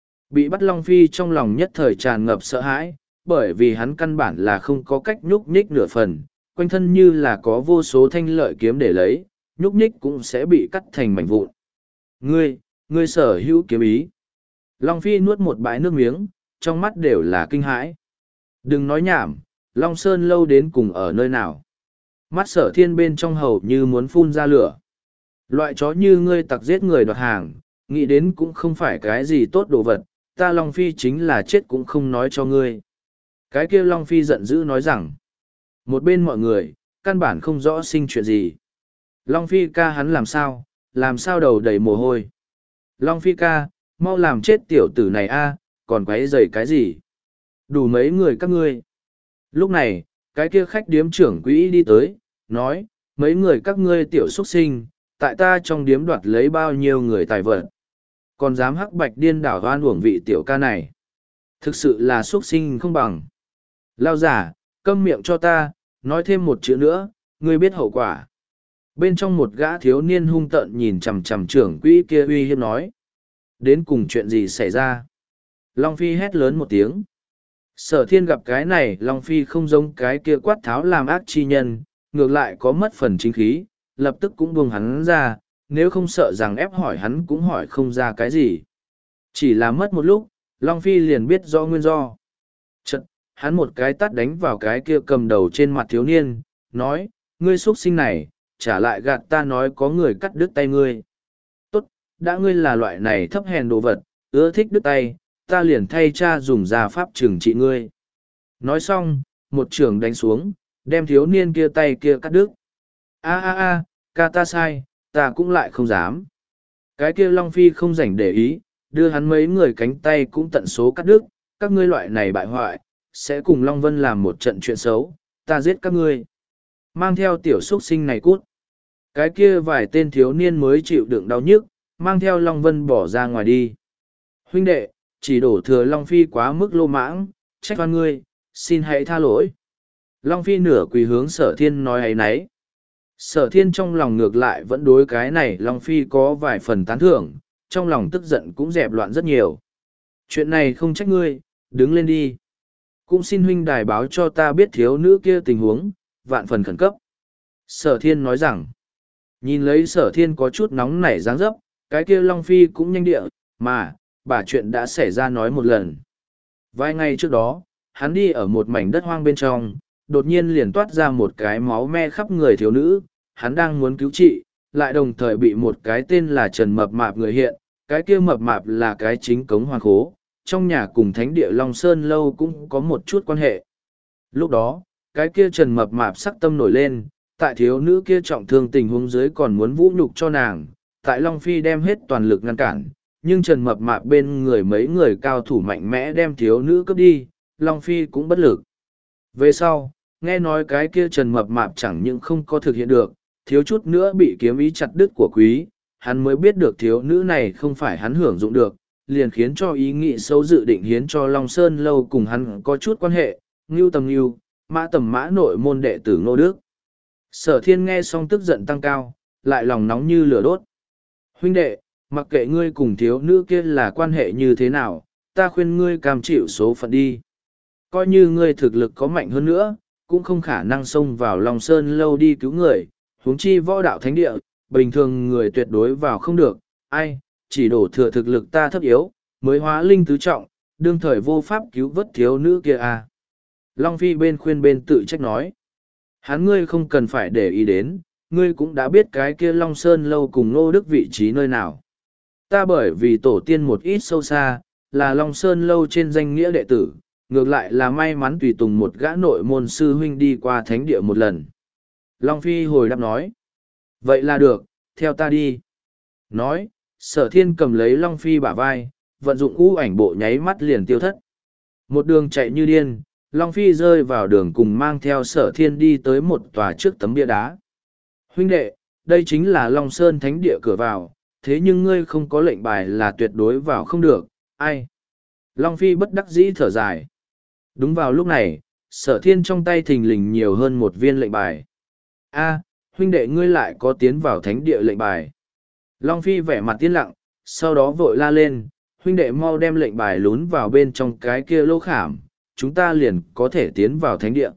[SPEAKER 1] Bị bắt Long Phi trong lòng nhất thời tràn ngập sợ hãi, bởi vì hắn căn bản là không có cách nhúc nhích nửa phần, quanh thân như là có vô số thanh lợi kiếm để lấy, nhúc nhích cũng sẽ bị cắt thành mảnh vụn. Ngươi, ngươi sở hữu kiếm ý. Long Phi nuốt một bãi nước miếng, trong mắt đều là kinh hãi. Đừng nói nhảm, Long Sơn lâu đến cùng ở nơi nào. Mắt sở thiên bên trong hầu như muốn phun ra lửa. Loại chó như ngươi tặc giết người đoạt hàng, nghĩ đến cũng không phải cái gì tốt đồ vật, ta Long Phi chính là chết cũng không nói cho ngươi. Cái kia Long Phi giận dữ nói rằng, một bên mọi người, căn bản không rõ sinh chuyện gì. Long Phi ca hắn làm sao, làm sao đầu đầy mồ hôi. Long Phi ca, mau làm chết tiểu tử này a, còn quấy rầy cái gì. Đủ mấy người các ngươi. Lúc này, cái kia khách điếm trưởng quỹ đi tới, nói, mấy người các ngươi tiểu xuất sinh, tại ta trong điếm đoạt lấy bao nhiêu người tài vật. Còn dám hắc bạch điên đảo hoan uổng vị tiểu ca này. Thực sự là xuất sinh không bằng. Lao giả, câm miệng cho ta, nói thêm một chữ nữa, ngươi biết hậu quả. Bên trong một gã thiếu niên hung tợn nhìn chằm chằm trưởng quỹ kia uy hiếp nói. Đến cùng chuyện gì xảy ra? Long Phi hét lớn một tiếng. Sở thiên gặp cái này, Long Phi không giống cái kia quát tháo làm ác chi nhân, ngược lại có mất phần chính khí, lập tức cũng buông hắn ra, nếu không sợ rằng ép hỏi hắn cũng hỏi không ra cái gì. Chỉ là mất một lúc, Long Phi liền biết do nguyên do. Chật, hắn một cái tát đánh vào cái kia cầm đầu trên mặt thiếu niên, nói, ngươi xuất sinh này, trả lại gạt ta nói có người cắt đứt tay ngươi. Tốt, đã ngươi là loại này thấp hèn đồ vật, ưa thích đứt tay, ta liền thay cha dùng gia pháp trừng trị ngươi. Nói xong, một trường đánh xuống, đem thiếu niên kia tay kia cắt đứt. A a a, ca ta sai, ta cũng lại không dám. Cái kia Long Phi không rảnh để ý, đưa hắn mấy người cánh tay cũng tận số cắt đứt, các ngươi loại này bại hoại, sẽ cùng Long Vân làm một trận chuyện xấu, ta giết các ngươi. Mang theo tiểu xuất sinh này cút. Cái kia vài tên thiếu niên mới chịu đựng đau nhức, mang theo Long Vân bỏ ra ngoài đi. Huynh đệ, chỉ đổ thừa Long Phi quá mức lô mãng, trách oan ngươi, xin hãy tha lỗi. Long Phi nửa quỳ hướng sở thiên nói ấy nấy. Sở thiên trong lòng ngược lại vẫn đối cái này Long Phi có vài phần tán thưởng, trong lòng tức giận cũng dẹp loạn rất nhiều. Chuyện này không trách ngươi, đứng lên đi. Cũng xin huynh đài báo cho ta biết thiếu nữ kia tình huống, vạn phần khẩn cấp. Sở thiên nói rằng, nhìn lấy sở thiên có chút nóng nảy dáng dấp, cái kia Long Phi cũng nhanh địa, mà, bà chuyện đã xảy ra nói một lần. Vài ngày trước đó, hắn đi ở một mảnh đất hoang bên trong, đột nhiên liền toát ra một cái máu me khắp người thiếu nữ, hắn đang muốn cứu trị, lại đồng thời bị một cái tên là Trần Mập Mạp người hiện, cái kia Mập Mạp là cái chính cống hoàn khố, trong nhà cùng thánh địa Long Sơn Lâu cũng có một chút quan hệ. Lúc đó, cái kia Trần Mập Mạp sắc tâm nổi lên, tại thiếu nữ kia trọng thương tình huống dưới còn muốn vũ nhục cho nàng, tại Long Phi đem hết toàn lực ngăn cản, nhưng Trần Mập Mạp bên người mấy người cao thủ mạnh mẽ đem thiếu nữ cướp đi, Long Phi cũng bất lực. Về sau, nghe nói cái kia Trần Mập Mạp chẳng những không có thực hiện được, thiếu chút nữa bị kiếm ý chặt đứt của quý, hắn mới biết được thiếu nữ này không phải hắn hưởng dụng được, liền khiến cho ý nghĩ xấu dự định hiến cho Long Sơn Lâu cùng hắn có chút quan hệ, ngưu tầm ngưu, mã tầm mã nội môn đệ tử Ngô Đức. Sở thiên nghe xong tức giận tăng cao, lại lòng nóng như lửa đốt. Huynh đệ, mặc kệ ngươi cùng thiếu nữ kia là quan hệ như thế nào, ta khuyên ngươi cam chịu số phận đi. Coi như ngươi thực lực có mạnh hơn nữa, cũng không khả năng xông vào Long Sơn Lâu đi cứu người, huống chi võ đạo thánh địa, bình thường người tuyệt đối vào không được, ai, chỉ đổ thừa thực lực ta thấp yếu, mới hóa linh tứ trọng, đương thời vô pháp cứu vớt thiếu nữ kia à. Long Phi bên khuyên bên tự trách nói, hắn ngươi không cần phải để ý đến, ngươi cũng đã biết cái kia Long Sơn Lâu cùng Ngô Đức vị trí nơi nào. Ta bởi vì tổ tiên một ít sâu xa, là Long Sơn Lâu trên danh nghĩa đệ tử, ngược lại là may mắn tùy tùng một gã nội môn sư huynh đi qua thánh địa một lần. Long Phi hồi đáp nói, vậy là được, theo ta đi. Nói, Sở thiên cầm lấy Long Phi bả vai, vận dụng u ảnh bộ nháy mắt liền tiêu thất. Một đường chạy như điên, Long Phi rơi vào đường cùng mang theo sở thiên đi tới một tòa trước tấm bia đá. Huynh đệ, đây chính là Long Sơn Thánh địa cửa vào, thế nhưng ngươi không có lệnh bài là tuyệt đối vào không được, ai? Long Phi bất đắc dĩ thở dài. Đúng vào lúc này, sở thiên trong tay thình lình nhiều hơn một viên lệnh bài. A, huynh đệ ngươi lại có tiến vào thánh địa lệnh bài. Long Phi vẻ mặt tiến lặng, sau đó vội la lên, huynh đệ mau đem lệnh bài lún vào bên trong cái kia lỗ khảm, chúng ta liền có thể tiến vào thánh địa.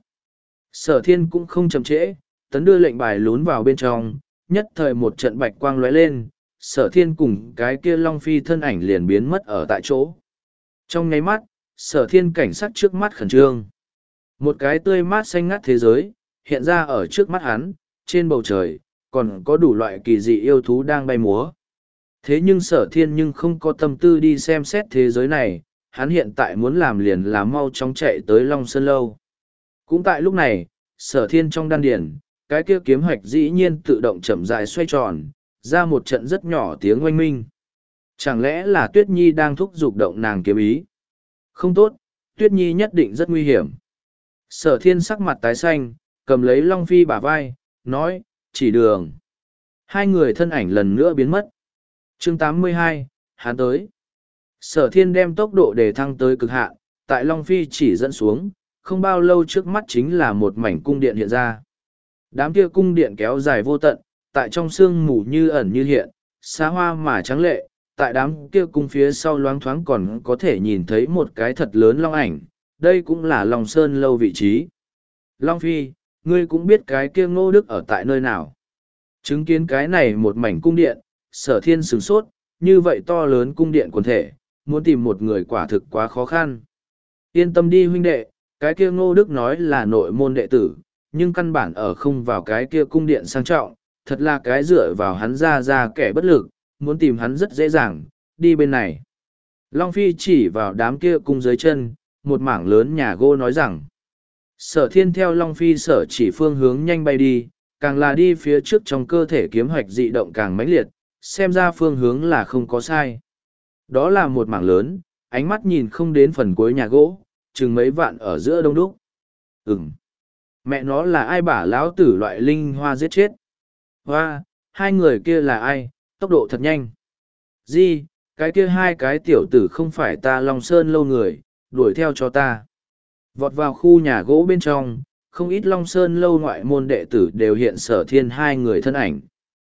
[SPEAKER 1] Sở thiên cũng không chậm trễ, tấn đưa lệnh bài lún vào bên trong, nhất thời một trận bạch quang lóe lên, sở thiên cùng cái kia Long Phi thân ảnh liền biến mất ở tại chỗ. Trong nháy mắt, sở thiên cảnh sắc trước mắt khẩn trương. Một cái tươi mát xanh ngắt thế giới, hiện ra ở trước mắt hắn, trên bầu trời, còn có đủ loại kỳ dị yêu thú đang bay múa. Thế nhưng sở thiên nhưng không có tâm tư đi xem xét thế giới này, hắn hiện tại muốn làm liền là mau chóng chạy tới Long Sơn Lâu. Cũng tại lúc này, sở thiên trong đan điển, cái kia kiếm hoạch dĩ nhiên tự động chậm rãi xoay tròn, ra một trận rất nhỏ tiếng oanh minh. Chẳng lẽ là Tuyết Nhi đang thúc giục động nàng kiếm ý? Không tốt, Tuyết Nhi nhất định rất nguy hiểm. Sở thiên sắc mặt tái xanh, cầm lấy Long Phi bả vai, nói, chỉ đường. Hai người thân ảnh lần nữa biến mất. chương tám mươi hai, hắn tới. Sở thiên đem tốc độ để thăng tới cực hạn, tại Long Phi chỉ dẫn xuống, không bao lâu trước mắt chính là một mảnh cung điện hiện ra. Đám kia cung điện kéo dài vô tận, tại trong sương mù như ẩn như hiện, xa hoa mà trắng lệ, tại đám kia cung phía sau loáng thoáng còn có thể nhìn thấy một cái thật lớn long ảnh, đây cũng là Long Sơn Lâu vị trí. Long Phi, ngươi cũng biết cái kia Ngô Đức ở tại nơi nào. Chứng kiến cái này một mảnh cung điện, sở thiên sửng sốt, như vậy to lớn cung điện quần thể, muốn tìm một người quả thực quá khó khăn. Yên tâm đi huynh đệ, cái kia Ngô Đức nói là nội môn đệ tử, nhưng căn bản ở không vào cái kia cung điện sang trọng, thật là cái dựa vào hắn ra ra kẻ bất lực, muốn tìm hắn rất dễ dàng, đi bên này. Long Phi chỉ vào đám kia cung dưới chân, một mảng lớn nhà gỗ nói rằng, sở thiên theo Long Phi sở chỉ phương hướng nhanh bay đi, càng là đi phía trước trong cơ thể kiếm hoạch dị động càng mãnh liệt, xem ra phương hướng là không có sai. Đó là một mảng lớn, ánh mắt nhìn không đến phần cuối nhà gỗ, chừng mấy vạn ở giữa đông đúc. Ừm. Mẹ nó là ai bả lão tử loại linh hoa giết chết? Hoa, hai người kia là ai? Tốc độ thật nhanh. Di, cái kia hai cái tiểu tử không phải ta Long Sơn Lâu người, đuổi theo cho ta. Vọt vào khu nhà gỗ bên trong, không ít Long Sơn Lâu ngoại môn đệ tử đều hiện sở thiên hai người thân ảnh.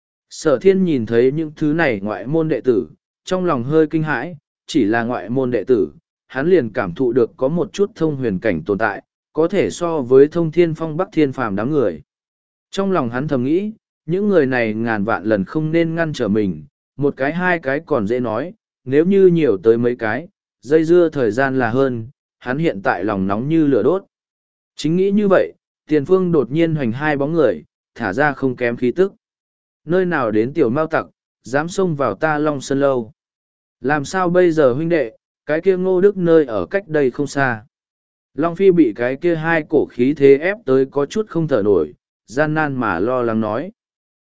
[SPEAKER 1] Sở thiên nhìn thấy những thứ này ngoại môn đệ tử, trong lòng hơi kinh hãi, chỉ là ngoại môn đệ tử, hắn liền cảm thụ được có một chút thông huyền cảnh tồn tại, có thể so với thông thiên phong bắc thiên phàm đám người. Trong lòng hắn thầm nghĩ, những người này ngàn vạn lần không nên ngăn trở mình, một cái hai cái còn dễ nói, nếu như nhiều tới mấy cái, dây dưa thời gian là hơn, hắn hiện tại lòng nóng như lửa đốt. Chính nghĩ như vậy, tiền phương đột nhiên hoành hai bóng người, thả ra không kém khí tức. Nơi nào đến tiểu mao tặc, dám xông vào ta Long Sơn Lâu. Làm sao bây giờ huynh đệ, cái kia Ngô Đức nơi ở cách đây không xa. Long Phi bị cái kia hai cổ khí thế ép tới có chút không thở nổi, gian nan mà lo lắng nói.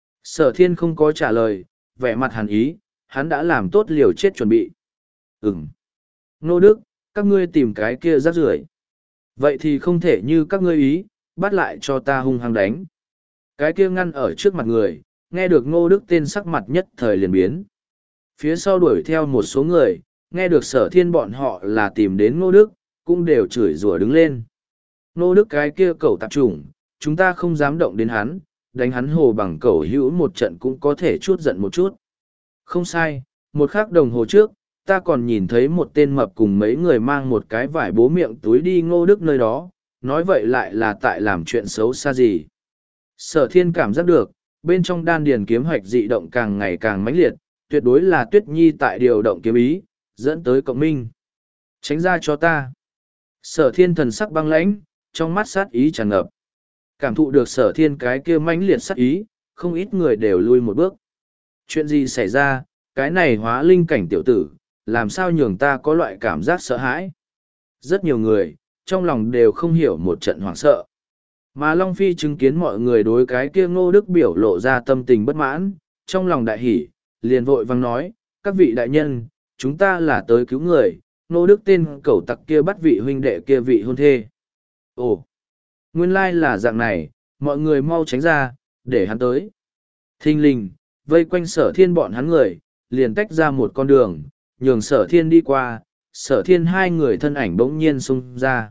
[SPEAKER 1] Sở thiên không có trả lời, vẻ mặt hàn ý, hắn đã làm tốt liều chết chuẩn bị. Ừm. Ngô Đức, các ngươi tìm cái kia rác rưởi. Vậy thì không thể như các ngươi ý, bắt lại cho ta hung hăng đánh. Cái kia ngăn ở trước mặt người, nghe được Ngô Đức tên sắc mặt nhất thời liền biến. Phía sau đuổi theo một số người, nghe được sở thiên bọn họ là tìm đến Ngô Đức, cũng đều chửi rủa đứng lên. Ngô Đức cái kia cẩu tạp chủng, chúng ta không dám động đến hắn, đánh hắn hồ bằng cẩu hữu một trận cũng có thể chút giận một chút. Không sai, một khắc đồng hồ trước, ta còn nhìn thấy một tên mập cùng mấy người mang một cái vải bố miệng túi đi Ngô Đức nơi đó, nói vậy lại là tại làm chuyện xấu xa gì. Sở thiên cảm giác được, bên trong đan điền kiếm hoạch dị động càng ngày càng mãnh liệt, tuyệt đối là Tuyết Nhi tại điều động kiếm ý, dẫn tới cộng minh. Tránh ra cho ta. Sở thiên thần sắc băng lãnh, trong mắt sát ý tràn ngập. Cảm thụ được sở thiên cái kia mãnh liệt sát ý, không ít người đều lui một bước. Chuyện gì xảy ra, cái này hóa linh cảnh tiểu tử, làm sao nhường ta có loại cảm giác sợ hãi. Rất nhiều người, trong lòng đều không hiểu một trận hoảng sợ. Mà Long Phi chứng kiến mọi người đối cái kia Ngô Đức biểu lộ ra tâm tình bất mãn, trong lòng đại hỉ, liền vội vang nói, các vị đại nhân, chúng ta là tới cứu người, Ngô Đức tên cẩu tặc kia bắt vị huynh đệ kia vị hôn thê. Ồ, nguyên lai là dạng này, mọi người mau tránh ra, để hắn tới. Thinh linh, vây quanh sở thiên bọn hắn người, liền tách ra một con đường, nhường sở thiên đi qua, sở thiên hai người thân ảnh bỗng nhiên xung ra.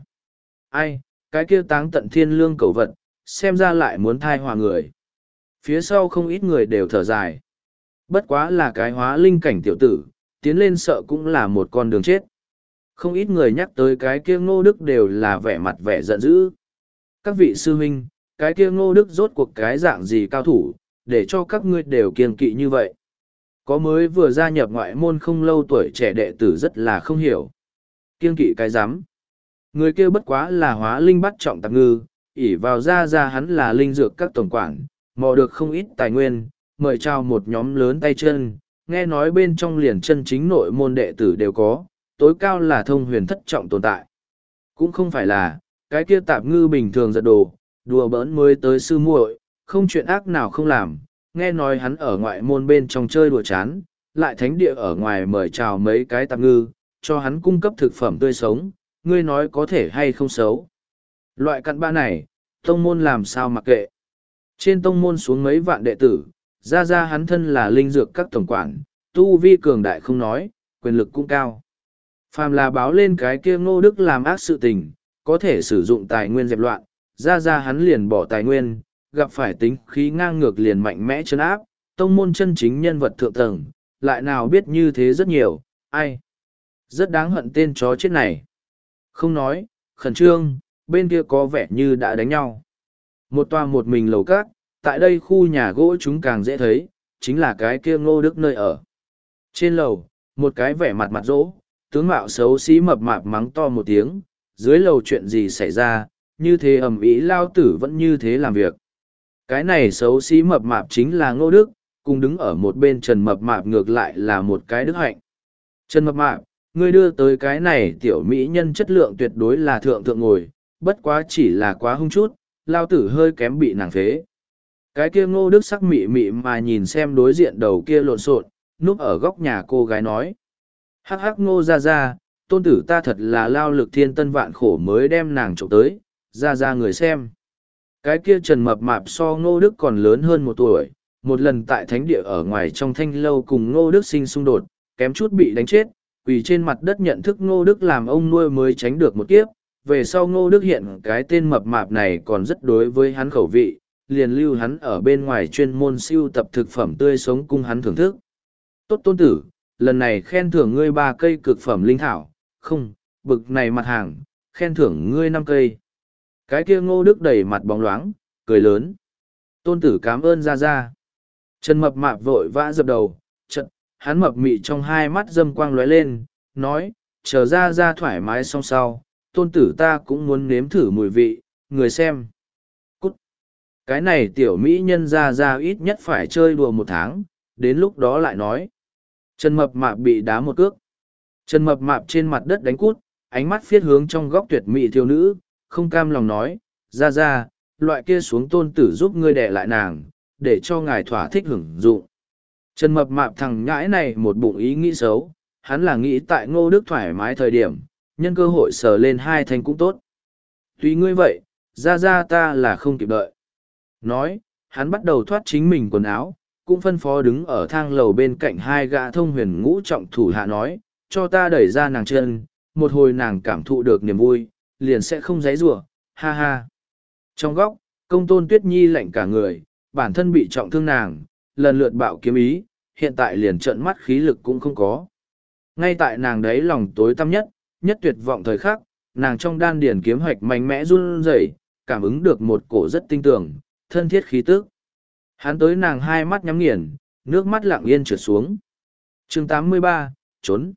[SPEAKER 1] Ai, cái kia táng tận thiên lương cầu vật, xem ra lại muốn thai hòa người. Phía sau không ít người đều thở dài. Bất quá là cái hóa linh cảnh tiểu tử, tiến lên sợ cũng là một con đường chết. Không ít người nhắc tới cái kia Ngô Đức đều là vẻ mặt vẻ giận dữ. Các vị sư huynh, cái kia Ngô Đức rốt cuộc cái dạng gì cao thủ, để cho các ngươi đều kiêng kỵ như vậy. Có mới vừa gia nhập ngoại môn không lâu tuổi trẻ đệ tử rất là không hiểu. Kiêng kỵ cái rắm Người kia bất quá là hóa linh bắt trọng tạp ngư, ỷ vào ra ra hắn là linh dược các tổng quản, mò được không ít tài nguyên, mời chào một nhóm lớn tay chân, nghe nói bên trong liền chân chính nội môn đệ tử đều có, tối cao là thông huyền thất trọng tồn tại. Cũng không phải là, cái kia tạp ngư bình thường giật đồ, đùa bỡn mới tới sư muội, không chuyện ác nào không làm, nghe nói hắn ở ngoại môn bên trong chơi đùa chán, lại thánh địa ở ngoài mời chào mấy cái tạp ngư, cho hắn cung cấp thực phẩm tươi sống, ngươi nói có thể hay không xấu. Loại cặn bã này, tông môn làm sao mặc kệ. Trên tông môn xuống mấy vạn đệ tử, ra ra hắn thân là linh dược các tổng quản, tu vi cường đại không nói, quyền lực cũng cao. Phàm là báo lên cái kia Ngô Đức làm ác sự tình, có thể sử dụng tài nguyên dẹp loạn, ra ra hắn liền bỏ tài nguyên, gặp phải tính khí ngang ngược liền mạnh mẽ chấn áp, tông môn chân chính nhân vật thượng tầng, lại nào biết như thế rất nhiều, ai. Rất đáng hận tên chó chết này. Không nói, khẩn trương, bên kia có vẻ như đã đánh nhau. Một tòa một mình lầu cát, tại đây khu nhà gỗ chúng càng dễ thấy, chính là cái kia Ngô Đức nơi ở. Trên lầu, một cái vẻ mặt mặt rỗ, tướng mạo xấu xí mập mạp mắng to một tiếng, dưới lầu chuyện gì xảy ra, như thế ầm ĩ lao tử vẫn như thế làm việc. Cái này xấu xí mập mạp chính là Ngô Đức, cùng đứng ở một bên Trần mập mạp ngược lại là một cái đức hạnh. Trần mập mạp, ngươi đưa tới cái này tiểu mỹ nhân chất lượng tuyệt đối là thượng thượng ngồi, bất quá chỉ là quá hung chút, lao tử hơi kém bị nàng phế. Cái kia Ngô Đức sắc mị mị mà nhìn xem đối diện đầu kia lộn xộn, núp ở góc nhà cô gái nói. Hắc hắc Ngô ra ra, tôn tử ta thật là lao lực thiên tân vạn khổ mới đem nàng trộm tới, ra ra người xem. Cái kia Trần mập mạp so Ngô Đức còn lớn hơn một tuổi, một lần tại thánh địa ở ngoài trong thanh lâu cùng Ngô Đức sinh xung đột, kém chút bị đánh chết, quỳ trên mặt đất nhận thức Ngô Đức làm ông nuôi mới tránh được một kiếp. Về sau Ngô Đức hiện cái tên mập mạp này còn rất đối với hắn khẩu vị, liền lưu hắn ở bên ngoài chuyên môn siêu tập thực phẩm tươi sống cung hắn thưởng thức. Tốt tôn tử, lần này khen thưởng ngươi ba cây cực phẩm linh thảo, không, bực này mặt hàng, khen thưởng ngươi năm cây. Cái kia Ngô Đức đẩy mặt bóng loáng, cười lớn. Tôn tử cảm ơn ra ra. Trần mập mạp vội vã dập đầu, chật, hắn mập mị trong hai mắt dâm quang lóe lên, nói, chờ ra ra thoải mái xong sau, tôn tử ta cũng muốn nếm thử mùi vị, người xem. Cút! Cái này tiểu mỹ nhân ra ra ít nhất phải chơi đùa một tháng, đến lúc đó lại nói. Trần mập mạp bị đá một cước. Trần mập mạp trên mặt đất đánh cút, ánh mắt phiết hướng trong góc tuyệt mỹ thiếu nữ, không cam lòng nói, ra ra, loại kia xuống tôn tử giúp ngươi đẻ lại nàng, để cho ngài thỏa thích hưởng dụng. Trần mập mạp thằng nhãi này một bụng ý nghĩ xấu, hắn là nghĩ tại Ngô Đức thoải mái thời điểm, nhân cơ hội sờ lên hai thanh cũng tốt. Tùy ngươi vậy, ra ra ta là không kịp đợi. Nói, hắn bắt đầu thoát chính mình quần áo, cũng phân phó đứng ở thang lầu bên cạnh hai gã thông huyền ngũ trọng thủ hạ nói, cho ta đẩy ra nàng chân, một hồi nàng cảm thụ được niềm vui, liền sẽ không giãy giụa, ha ha. Trong góc, công tôn Tuyết Nhi lạnh cả người, bản thân bị trọng thương nàng, lần lượt bạo kiếm ý, hiện tại liền trợn mắt khí lực cũng không có. Ngay tại nàng đấy lòng tối tăm nhất, nhất tuyệt vọng thời khắc, nàng trong đan điển kiếm hoạch mạnh mẽ run rẩy, cảm ứng được một cổ rất tinh tường, thân thiết khí tức. Hắn tới nàng hai mắt nhắm nghiền, nước mắt lặng yên trượt xuống. chương tám mươi ba, trốn.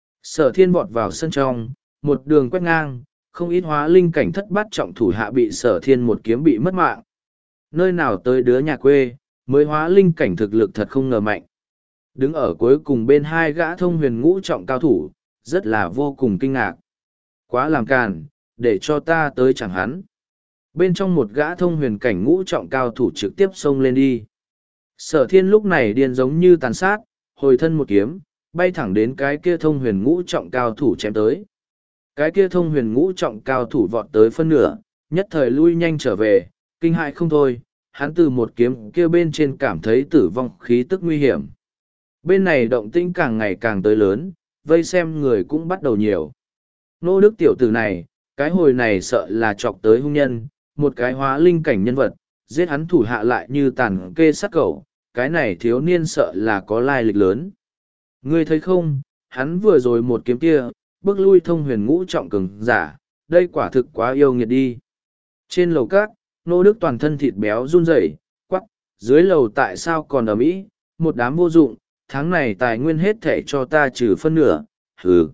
[SPEAKER 1] Sở thiên vọt vào sân trong, một đường quét ngang, không ít hóa linh cảnh thất bát trọng thủ hạ bị sở thiên một kiếm bị mất mạng. Nơi nào tới đứa nhà quê, mới hóa linh cảnh thực lực thật không ngờ mạnh. Đứng ở cuối cùng bên hai gã thông huyền ngũ trọng cao thủ, rất là vô cùng kinh ngạc. Quá làm càn, để cho ta tới chẳng hắn. Bên trong một gã thông huyền cảnh ngũ trọng cao thủ trực tiếp xông lên đi. Sở thiên lúc này điên giống như tàn sát, hồi thân một kiếm, bay thẳng đến cái kia thông huyền ngũ trọng cao thủ chém tới. Cái kia thông huyền ngũ trọng cao thủ vọt tới phân nửa, nhất thời lui nhanh trở về, kinh hại không thôi, hắn từ một kiếm kia bên trên cảm thấy tử vong khí tức nguy hiểm. Bên này động tĩnh càng ngày càng tới lớn, vây xem người cũng bắt đầu nhiều. Nô Đức tiểu tử này, cái hồi này sợ là chọc tới hung nhân, một cái hóa linh cảnh nhân vật, giết hắn thủ hạ lại như tàn kê sát cẩu, cái này thiếu niên sợ là có lai lịch lớn. Ngươi thấy không, hắn vừa rồi một kiếm kia, bước lui thông huyền ngũ trọng cường giả, đây quả thực quá yêu nghiệt đi. Trên lầu cát, Nô Đức toàn thân thịt béo run rẩy, quắc, dưới lầu tại sao còn ở Mỹ, một đám vô dụng, tháng này tài nguyên hết thể cho ta trừ phân nửa, hừ.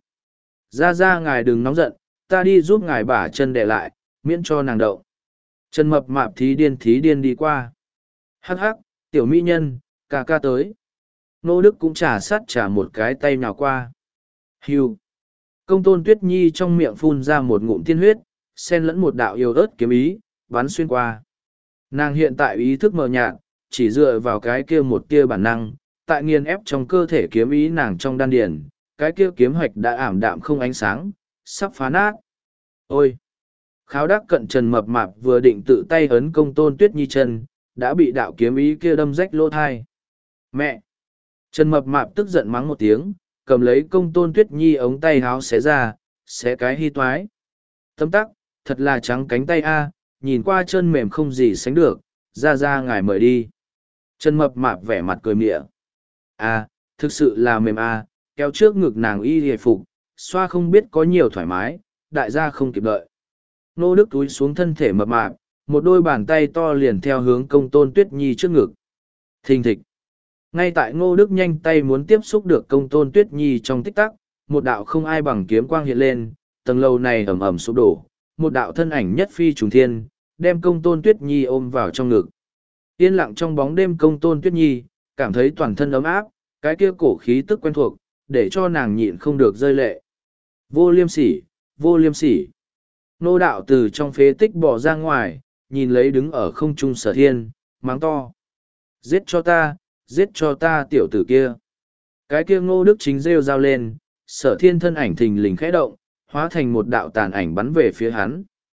[SPEAKER 1] Ra ra ngài đừng nóng giận, ta đi giúp ngài bả chân đè lại, miễn cho nàng đậu. Chân mập mạp thí điên thí điên đi qua. Hắc hắc, tiểu mỹ nhân, ca ca tới. Nô Đức cũng trả sát trả một cái tay nào qua. Hiu. Công tôn Tuyết Nhi trong miệng phun ra một ngụm tiên huyết, xen lẫn một đạo yêu ớt kiếm ý, bắn xuyên qua. Nàng hiện tại ý thức mờ nhạt, chỉ dựa vào cái kia một tia bản năng, tại nghiền ép trong cơ thể kiếm ý nàng trong đan điền, cái kia kiếm hoạch đã ảm đạm không ánh sáng, sắp phá nát. Ôi! Kháo đắc cận trần mập mạp vừa định tự tay ấn công tôn Tuyết Nhi chân, đã bị đạo kiếm ý kia đâm rách lỗ thai. Mẹ! Trần mập mạp tức giận mắng một tiếng, cầm lấy công tôn Tuyết Nhi ống tay háo xé ra, xé cái hy toái. Tấm tắc, thật là trắng cánh tay a, nhìn qua chân mềm không gì sánh được, ra ra ngài mời đi. Trần mập mạp vẻ mặt cười mịa. À, thực sự là mềm a, kéo trước ngực nàng y hề phục, xoa không biết có nhiều thoải mái, đại gia không kịp đợi. Nô Đức túi xuống thân thể mập mạp, một đôi bàn tay to liền theo hướng công tôn Tuyết Nhi trước ngực. Thình thịch. Ngay tại Ngô Đức nhanh tay muốn tiếp xúc được công tôn Tuyết Nhi trong tích tắc, một đạo không ai bằng kiếm quang hiện lên, tầng lầu này ẩm ẩm sụp đổ, một đạo thân ảnh nhất phi trùng thiên, đem công tôn Tuyết Nhi ôm vào trong ngực. Yên lặng trong bóng đêm công tôn Tuyết Nhi, cảm thấy toàn thân ấm áp, cái kia cổ khí tức quen thuộc, để cho nàng nhịn không được rơi lệ. Vô liêm sỉ, vô liêm sỉ. Nô đạo từ trong phế tích bỏ ra ngoài, nhìn lấy đứng ở không trung Sở Thiên, mắng to. Giết cho ta, giết cho ta tiểu tử kia. Cái kia Ngô Đức chính rêu rao lên, Sở Thiên thân ảnh thình lình khẽ động, hóa thành một đạo tàn ảnh bắn về phía hắn.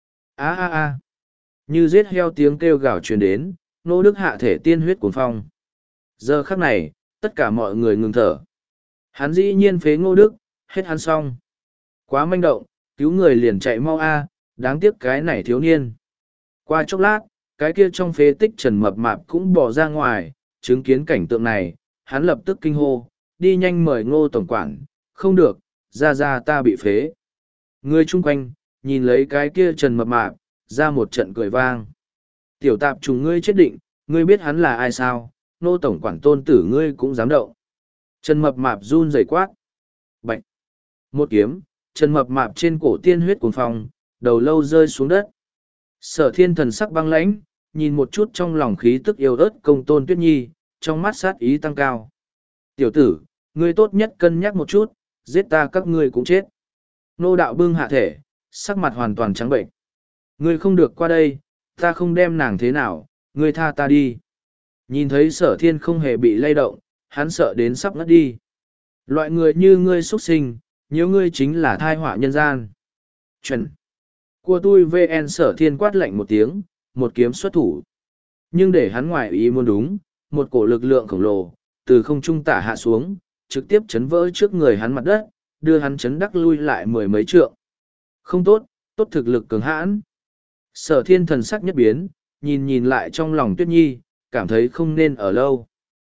[SPEAKER 1] A a a. Như giết heo tiếng kêu gào truyền đến, Ngô Đức hạ thể tiên huyết cuồng phong. Giờ khắc này, tất cả mọi người ngừng thở. Hắn dĩ nhiên phế Ngô Đức, hết hắn xong. Quá manh động, cứu người liền chạy mau a, đáng tiếc cái này thiếu niên. Qua chốc lát, cái kia trong phế tích Trần Mập Mạp cũng bỏ ra ngoài, chứng kiến cảnh tượng này, hắn lập tức kinh hô, đi nhanh mời Ngô tổng quản, không được, ra ra ta bị phế. Người chung quanh, nhìn lấy cái kia Trần Mập Mạp, ra một trận cười vang. Tiểu tạp trùng ngươi chết định, ngươi biết hắn là ai sao, Ngô tổng quản tôn tử ngươi cũng dám động. Trần Mập Mạp run rẩy quát. Bạch. Một kiếm, Trần Mập Mạp trên cổ tiên huyết cuồng phong, đầu lâu rơi xuống đất. Sở Thiên thần sắc băng lãnh, nhìn một chút trong lòng khí tức yêu ớt công tôn Tuyết Nhi, trong mắt sát ý tăng cao. Tiểu tử, ngươi tốt nhất cân nhắc một chút, giết ta các ngươi cũng chết. Nô đạo bưng hạ thể, sắc mặt hoàn toàn trắng bệnh. Ngươi không được qua đây, ta không đem nàng thế nào, ngươi tha ta đi. Nhìn thấy Sở Thiên không hề bị lay động, hắn sợ đến sắp ngất đi. Loại người như ngươi xuất sinh, nhiều ngươi chính là thai họa nhân gian. Chuẩn. Của tôi vê en Sở Thiên quát lạnh một tiếng, một kiếm xuất thủ. Nhưng để hắn ngoài ý muốn đúng, một cổ lực lượng khổng lồ, từ không trung tả hạ xuống, trực tiếp chấn vỡ trước người hắn mặt đất, đưa hắn chấn đắc lui lại mười mấy trượng. Không tốt, tốt thực lực cường hãn. Sở Thiên thần sắc nhất biến, nhìn nhìn lại trong lòng Tuyết Nhi, cảm thấy không nên ở lâu.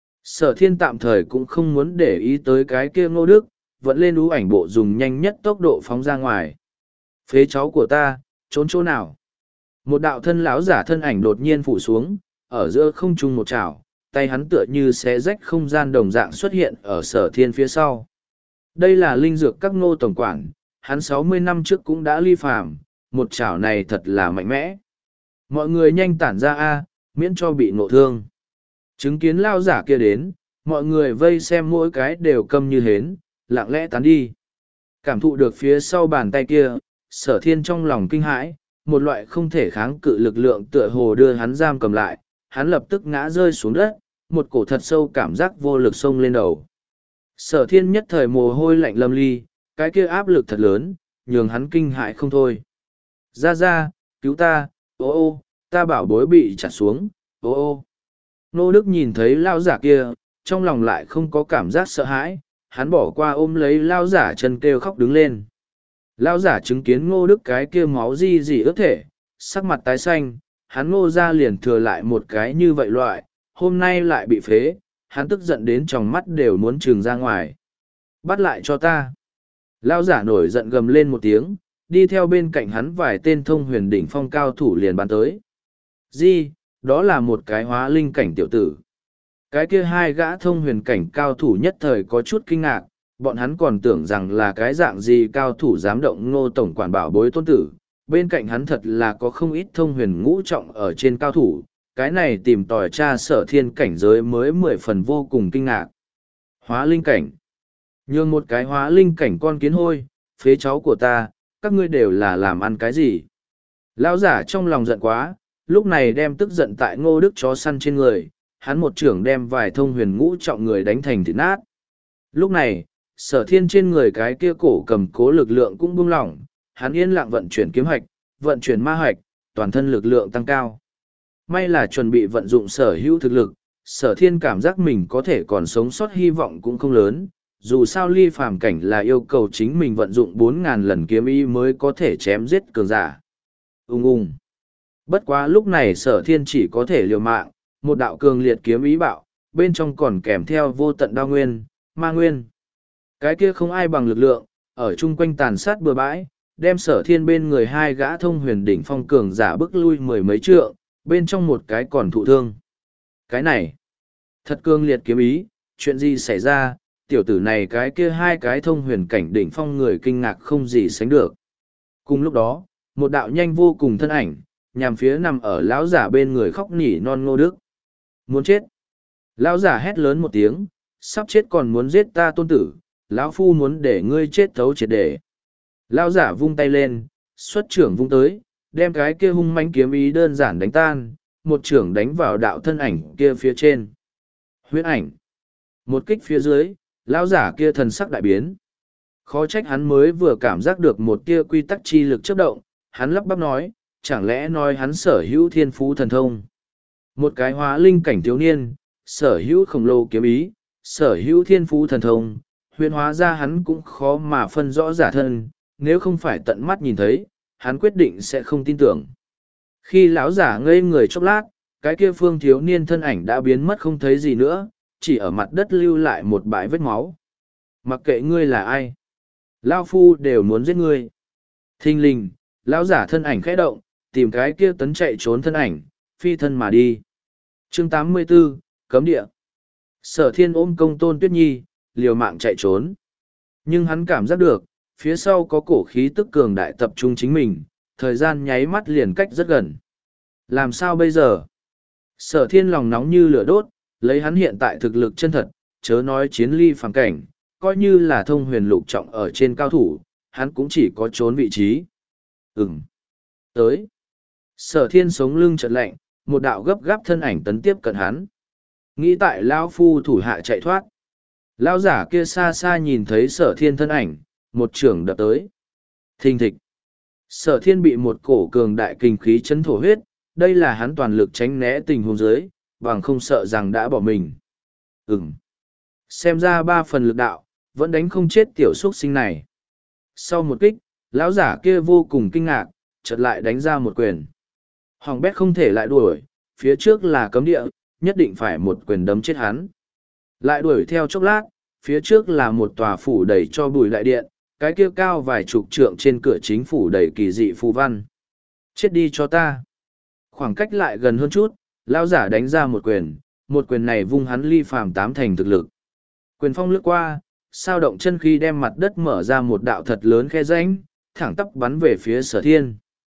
[SPEAKER 1] Sở Thiên tạm thời cũng không muốn để ý tới cái kia Ngô Đức, vẫn lên ú ảnh bộ dùng nhanh nhất tốc độ phóng ra ngoài. Phế cháu của ta, trốn chỗ nào? Một đạo thân lão giả thân ảnh đột nhiên phủ xuống, ở giữa không trung một chảo, tay hắn tựa như xé rách không gian đồng dạng xuất hiện ở Sở Thiên phía sau. Đây là linh dược các Ngô tổng quản, hắn sáu mươi năm trước cũng đã ly phàm, một chảo này thật là mạnh mẽ. Mọi người nhanh tản ra a, miễn cho bị ngộ thương. Chứng kiến lao giả kia đến, mọi người vây xem mỗi cái đều câm như hến, lặng lẽ tán đi. Cảm thụ được phía sau bàn tay kia, Sở Thiên trong lòng kinh hãi, một loại không thể kháng cự lực lượng tựa hồ đưa hắn giam cầm lại, hắn lập tức ngã rơi xuống đất, một cổ thật sâu cảm giác vô lực xông lên đầu. Sở thiên nhất thời mồ hôi lạnh lâm ly, cái kia áp lực thật lớn, nhường hắn kinh hại không thôi. Ra ra, cứu ta, ô ô, ta bảo bối bị chặt xuống, ô ô. Nô Đức nhìn thấy lao giả kia, trong lòng lại không có cảm giác sợ hãi, hắn bỏ qua ôm lấy lao giả chân kêu khóc đứng lên. Lao giả chứng kiến ngô Đức cái kia máu di dị ướt thể, sắc mặt tái xanh, hắn ngô ra liền thừa lại một cái như vậy loại, hôm nay lại bị phế, hắn tức giận đến tròng mắt đều muốn trừng ra ngoài. Bắt lại cho ta. Lao giả nổi giận gầm lên một tiếng, đi theo bên cạnh hắn vài tên thông huyền đỉnh phong cao thủ liền bắn tới. Di, đó là một cái hóa linh cảnh tiểu tử. Cái kia hai gã thông huyền cảnh cao thủ nhất thời có chút kinh ngạc, bọn hắn còn tưởng rằng là cái dạng gì cao thủ dám động ngô tổng quản bảo bối tôn tử. Bên cạnh hắn thật là có không ít thông huyền ngũ trọng ở trên cao thủ, cái này tìm tòi tra sở thiên cảnh giới mới mười phần vô cùng kinh ngạc. Hóa linh cảnh. Nhường một cái hóa linh cảnh con kiến hôi, phế cháu của ta, các ngươi đều là làm ăn cái gì? Lão giả trong lòng giận quá, lúc này đem tức giận tại ngô đức chó săn trên người, hắn một trưởng đem vài thông huyền ngũ trọng người đánh thành thịt nát. Lúc này, sở thiên trên người cái kia cổ cầm cố lực lượng cũng buông lỏng, hắn yên lặng vận chuyển kiếm hạch, vận chuyển ma hạch, toàn thân lực lượng tăng cao. May là chuẩn bị vận dụng sở hữu thực lực, sở thiên cảm giác mình có thể còn sống sót hy vọng cũng không lớn, dù sao ly phàm cảnh là yêu cầu chính mình vận dụng bốn ngàn lần kiếm ý mới có thể chém giết cường giả. Ung ung. Bất quá lúc này sở thiên chỉ có thể liều mạng, một đạo cường liệt kiếm ý bạo, bên trong còn kèm theo vô tận đao nguyên, ma nguyên. Cái kia không ai bằng lực lượng, ở chung quanh tàn sát bừa bãi, đem sở thiên bên người hai gã thông huyền đỉnh phong cường giả bức lui mười mấy trượng, bên trong một cái còn thụ thương. Cái này, thật cương liệt kiếm ý, chuyện gì xảy ra, tiểu tử này cái kia hai cái thông huyền cảnh đỉnh phong người kinh ngạc không gì sánh được. Cùng lúc đó, một đạo nhanh vô cùng thân ảnh, nhằm phía nằm ở lão giả bên người khóc nỉ non Ngô Đức. Muốn chết. Lão giả hét lớn một tiếng, sắp chết còn muốn giết ta tôn tử, lão phu muốn để ngươi chết thấu triệt để. Lão giả vung tay lên, xuất trưởng vung tới, đem cái kia hung mãnh kiếm ý đơn giản đánh tan, một trưởng đánh vào đạo thân ảnh kia phía trên. Huyễn ảnh. Một kích phía dưới, lão giả kia thần sắc đại biến. Khó trách hắn mới vừa cảm giác được một tia quy tắc chi lực chớp động, hắn lắp bắp nói, chẳng lẽ nói hắn sở hữu thiên phú thần thông. Một cái hóa linh cảnh thiếu niên, sở hữu khổng lồ kiếm ý, sở hữu thiên phú thần thông, huyền hóa ra hắn cũng khó mà phân rõ giả thân, nếu không phải tận mắt nhìn thấy, hắn quyết định sẽ không tin tưởng. Khi lão giả ngây người chốc lát, cái kia phương thiếu niên thân ảnh đã biến mất không thấy gì nữa, chỉ ở mặt đất lưu lại một bãi vết máu. Mặc kệ ngươi là ai, lão phu đều muốn giết ngươi. Thình lình, lão giả thân ảnh khẽ động, tìm cái kia tấn chạy trốn thân ảnh, phi thân mà đi. Chương tám mươi 84, Cấm địa. Sở thiên ôm công tôn tuyết nhi, liều mạng chạy trốn. Nhưng hắn cảm giác được, phía sau có cổ khí tức cường đại tập trung chính mình, thời gian nháy mắt liền cách rất gần. Làm sao bây giờ? Sở thiên lòng nóng như lửa đốt, lấy hắn hiện tại thực lực chân thật, chớ nói chiến ly phàm cảnh, coi như là thông huyền lục trọng ở trên cao thủ, hắn cũng chỉ có trốn vị trí. Ừm. Tới. Sở thiên sống lưng chợt lạnh, một đạo gấp gáp thân ảnh tấn tiếp cận hắn. Nghĩ tại Lao Phu thủ hạ chạy thoát. Lao giả kia xa xa nhìn thấy sở thiên thân ảnh, một trưởng đập tới. Thình thịch. Sở thiên bị một cổ cường đại kinh khí chấn thổ huyết, đây là hắn toàn lực tránh né tình huống dưới, bằng không sợ rằng đã bỏ mình. Ừm. Xem ra ba phần lực đạo, vẫn đánh không chết tiểu xuất sinh này. Sau một kích, lão giả kia vô cùng kinh ngạc, chợt lại đánh ra một quyền. Hoàng bét không thể lại đuổi, phía trước là cấm địa, nhất định phải một quyền đấm chết hắn. Lại đuổi theo chốc lát, phía trước là một tòa phủ đầy cho bùi đại điện, cái kia cao vài chục trượng trên cửa chính phủ đầy kỳ dị phù văn. Chết đi cho ta. Khoảng cách lại gần hơn chút, lão giả đánh ra một quyền, một quyền này vung hắn ly phàm tám thành thực lực. Quyền phong lướt qua, sao động chân khí đem mặt đất mở ra một đạo thật lớn khe rãnh, thẳng tắp bắn về phía sở thiên.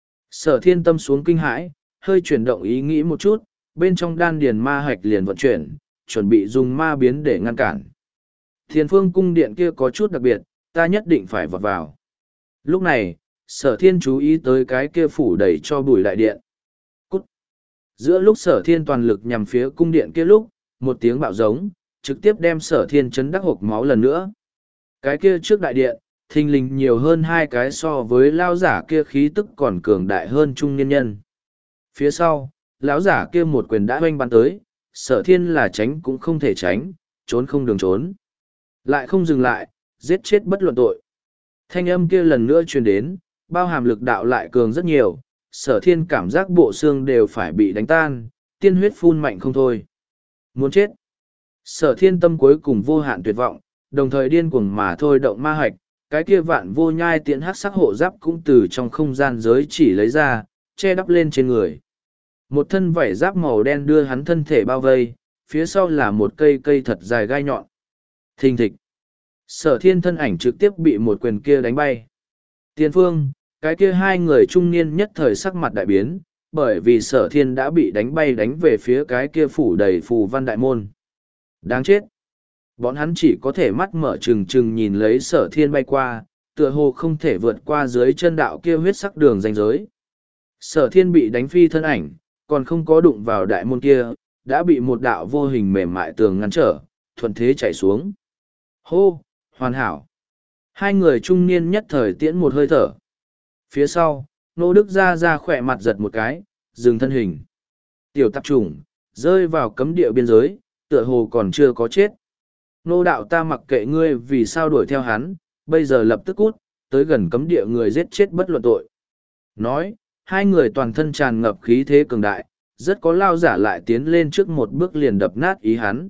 [SPEAKER 1] Sở thiên tâm xuống kinh hãi, hơi chuyển động ý nghĩ một chút, bên trong đan điền ma hạch liền vận chuyển, chuẩn bị dùng ma biến để ngăn cản. Thiên phương cung điện kia có chút đặc biệt, ta nhất định phải vọt vào. Lúc này, sở thiên chú ý tới cái kia phủ đầy cho bùi đại điện. Cút! Giữa lúc sở thiên toàn lực nhằm phía cung điện kia lúc, một tiếng bạo giống, trực tiếp đem sở thiên chấn đắc hộc máu lần nữa. Cái kia trước đại điện, thình lình nhiều hơn hai cái so với lao giả kia khí tức còn cường đại hơn trung niên nhân. Phía sau, lão giả kia một quyền đã oanh bắn tới, sở thiên là tránh cũng không thể tránh, trốn không đường trốn. Lại không dừng lại, giết chết bất luận tội. Thanh âm kia lần nữa truyền đến, bao hàm lực đạo lại cường rất nhiều, sở thiên cảm giác bộ xương đều phải bị đánh tan, tiên huyết phun mạnh không thôi. Muốn chết. Sở thiên tâm cuối cùng vô hạn tuyệt vọng, đồng thời điên cuồng mà thôi động ma hạch, cái kia vạn vô nhai tiện hắc sắc hộ giáp cũng từ trong không gian giới chỉ lấy ra, che đắp lên trên người. Một thân vảy giáp màu đen đưa hắn thân thể bao vây, phía sau là một cây cây thật dài gai nhọn. Thình thịch. Sở thiên thân ảnh trực tiếp bị một quyền kia đánh bay. Tiền phương, cái kia hai người trung niên nhất thời sắc mặt đại biến, bởi vì sở thiên đã bị đánh bay đánh về phía cái kia phủ đầy phù văn đại môn. Đáng chết. Bọn hắn chỉ có thể mắt mở trừng trừng nhìn lấy sở thiên bay qua, tựa hồ không thể vượt qua dưới chân đạo kia huyết sắc đường ranh giới. Sở thiên bị đánh phi thân ảnh, còn không có đụng vào đại môn kia, đã bị một đạo vô hình mềm mại tường ngăn trở, thuận thế chạy xuống. Hô, hoàn hảo. Hai người trung niên nhất thời tiễn một hơi thở. Phía sau, Nô Đức ra ra khỏe mặt giật một cái, dừng thân hình. Tiểu tạp chủng, rơi vào cấm địa biên giới, tựa hồ còn chưa có chết. Nô đạo ta mặc kệ ngươi vì sao đuổi theo hắn, bây giờ lập tức cút, tới gần cấm địa người giết chết bất luận tội. Nói, hai người toàn thân tràn ngập khí thế cường đại, rất có lao giả lại tiến lên trước một bước liền đập nát ý hắn.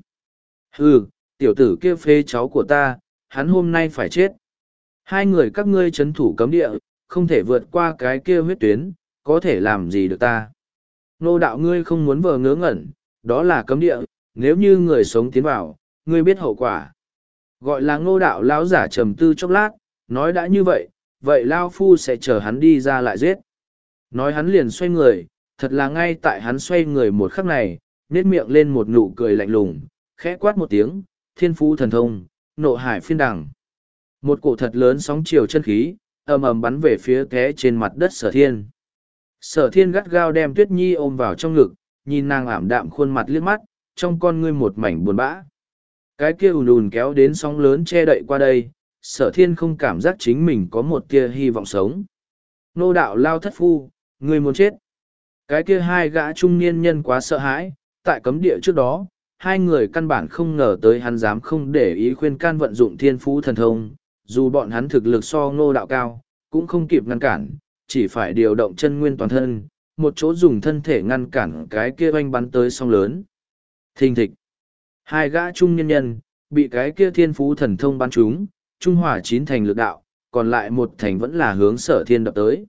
[SPEAKER 1] Hừ, tiểu tử kia phê cháu của ta, hắn hôm nay phải chết. Hai người các ngươi chấn thủ cấm địa, không thể vượt qua cái kia huyết tuyến, có thể làm gì được ta. Nô đạo ngươi không muốn vờ ngớ ngẩn, đó là cấm địa, nếu như người sống tiến vào, ngươi biết hậu quả. Gọi là ngô đạo lão giả trầm tư chốc lát, nói đã như vậy, vậy lao phu sẽ chờ hắn đi ra lại giết. Nói hắn liền xoay người, thật là ngay tại hắn xoay người một khắc này, nét miệng lên một nụ cười lạnh lùng, khẽ quát một tiếng, thiên phú thần thông, nộ hải phiên đằng. Một cổ thật lớn sóng chiều chân khí, ầm ầm bắn về phía té trên mặt đất sở thiên. Sở thiên gắt gao đem Tuyết Nhi ôm vào trong ngực, nhìn nàng ảm đạm khuôn mặt liếc mắt, trong con ngươi một mảnh buồn bã. Cái kia ùn ùn kéo đến sóng lớn che đậy qua đây, sở thiên không cảm giác chính mình có một tia hy vọng sống. Nô đạo lao thất phu, ngươi muốn chết. Cái kia hai gã trung niên nhân quá sợ hãi, tại cấm địa trước đó, hai người căn bản không ngờ tới hắn dám không để ý khuyên can vận dụng thiên phú thần thông, dù bọn hắn thực lực so ngô đạo cao, cũng không kịp ngăn cản, chỉ phải điều động chân nguyên toàn thân, một chỗ dùng thân thể ngăn cản cái kia oanh bắn tới sóng lớn. Thình thịch. Hai gã trung nhân nhân, bị cái kia thiên phú thần thông bắn trúng, trung hỏa chín thành lực đạo, còn lại một thành vẫn là hướng sở thiên đập tới.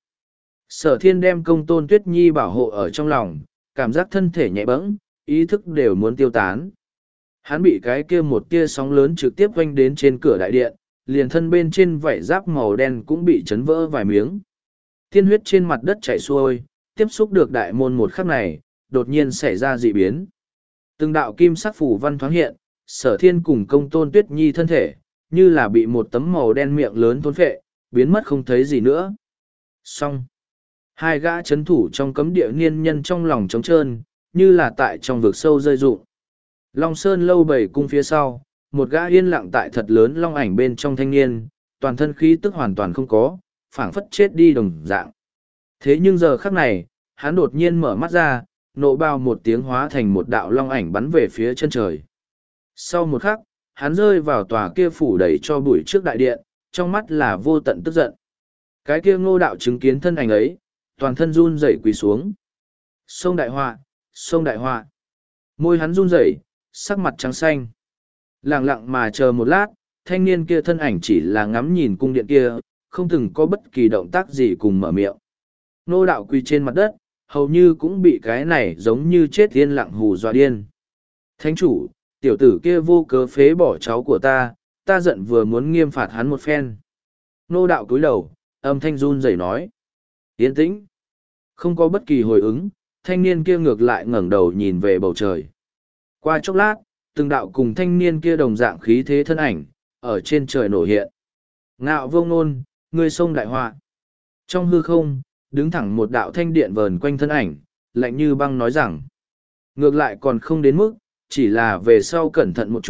[SPEAKER 1] Sở thiên đem công tôn Tuyết Nhi bảo hộ ở trong lòng, cảm giác thân thể nhẹ bẫng, ý thức đều muốn tiêu tán. Hắn bị cái kia một tia sóng lớn trực tiếp oanh đến trên cửa đại điện, liền thân bên trên vảy giáp màu đen cũng bị chấn vỡ vài miếng. Tiên huyết trên mặt đất chảy xuôi, tiếp xúc được đại môn một khắc này, đột nhiên xảy ra dị biến. Từng đạo kim sắc phủ văn thoáng hiện, sở thiên cùng công tôn Tuyết Nhi thân thể, như là bị một tấm màu đen miệng lớn thôn phệ, biến mất không thấy gì nữa. Xong. Hai gã chấn thủ trong cấm địa niên nhân trong lòng trống trơn, như là tại trong vực sâu rơi rụng. Long Sơn lâu bảy cung phía sau, một gã yên lặng tại thật lớn long ảnh bên trong thanh niên, toàn thân khí tức hoàn toàn không có, phảng phất chết đi đồng dạng. Thế nhưng giờ khắc này, hắn đột nhiên mở mắt ra, nộ bao một tiếng hóa thành một đạo long ảnh bắn về phía chân trời. Sau một khắc, hắn rơi vào tòa kia phủ đầy cho bụi trước đại điện, trong mắt là vô tận tức giận. Cái kia ngô đạo chứng kiến thân ảnh ấy, toàn thân run rẩy quỳ xuống. Sông đại họa, sông đại họa. Môi hắn run rẩy, sắc mặt trắng xanh. Lặng lặng mà chờ một lát, thanh niên kia thân ảnh chỉ là ngắm nhìn cung điện kia, không từng có bất kỳ động tác gì cùng mở miệng. Ngô đạo quỳ trên mặt đất, hầu như cũng bị cái này giống như chết yên lặng hù dọa điên. Thánh chủ, tiểu tử kia vô cớ phế bỏ cháu của ta, ta giận vừa muốn nghiêm phạt hắn một phen. Ngô đạo cúi đầu, âm thanh run rẩy nói. Yên tĩnh. Không có bất kỳ hồi ứng, thanh niên kia ngược lại ngẩng đầu nhìn về bầu trời. Qua chốc lát, từng đạo cùng thanh niên kia đồng dạng khí thế thân ảnh, ở trên trời nổ hiện. Ngạo vô ngôn, người sông đại họa. Trong hư không, đứng thẳng một đạo thanh điện vờn quanh thân ảnh, lạnh như băng nói rằng. Ngược lại còn không đến mức, chỉ là về sau cẩn thận một chút,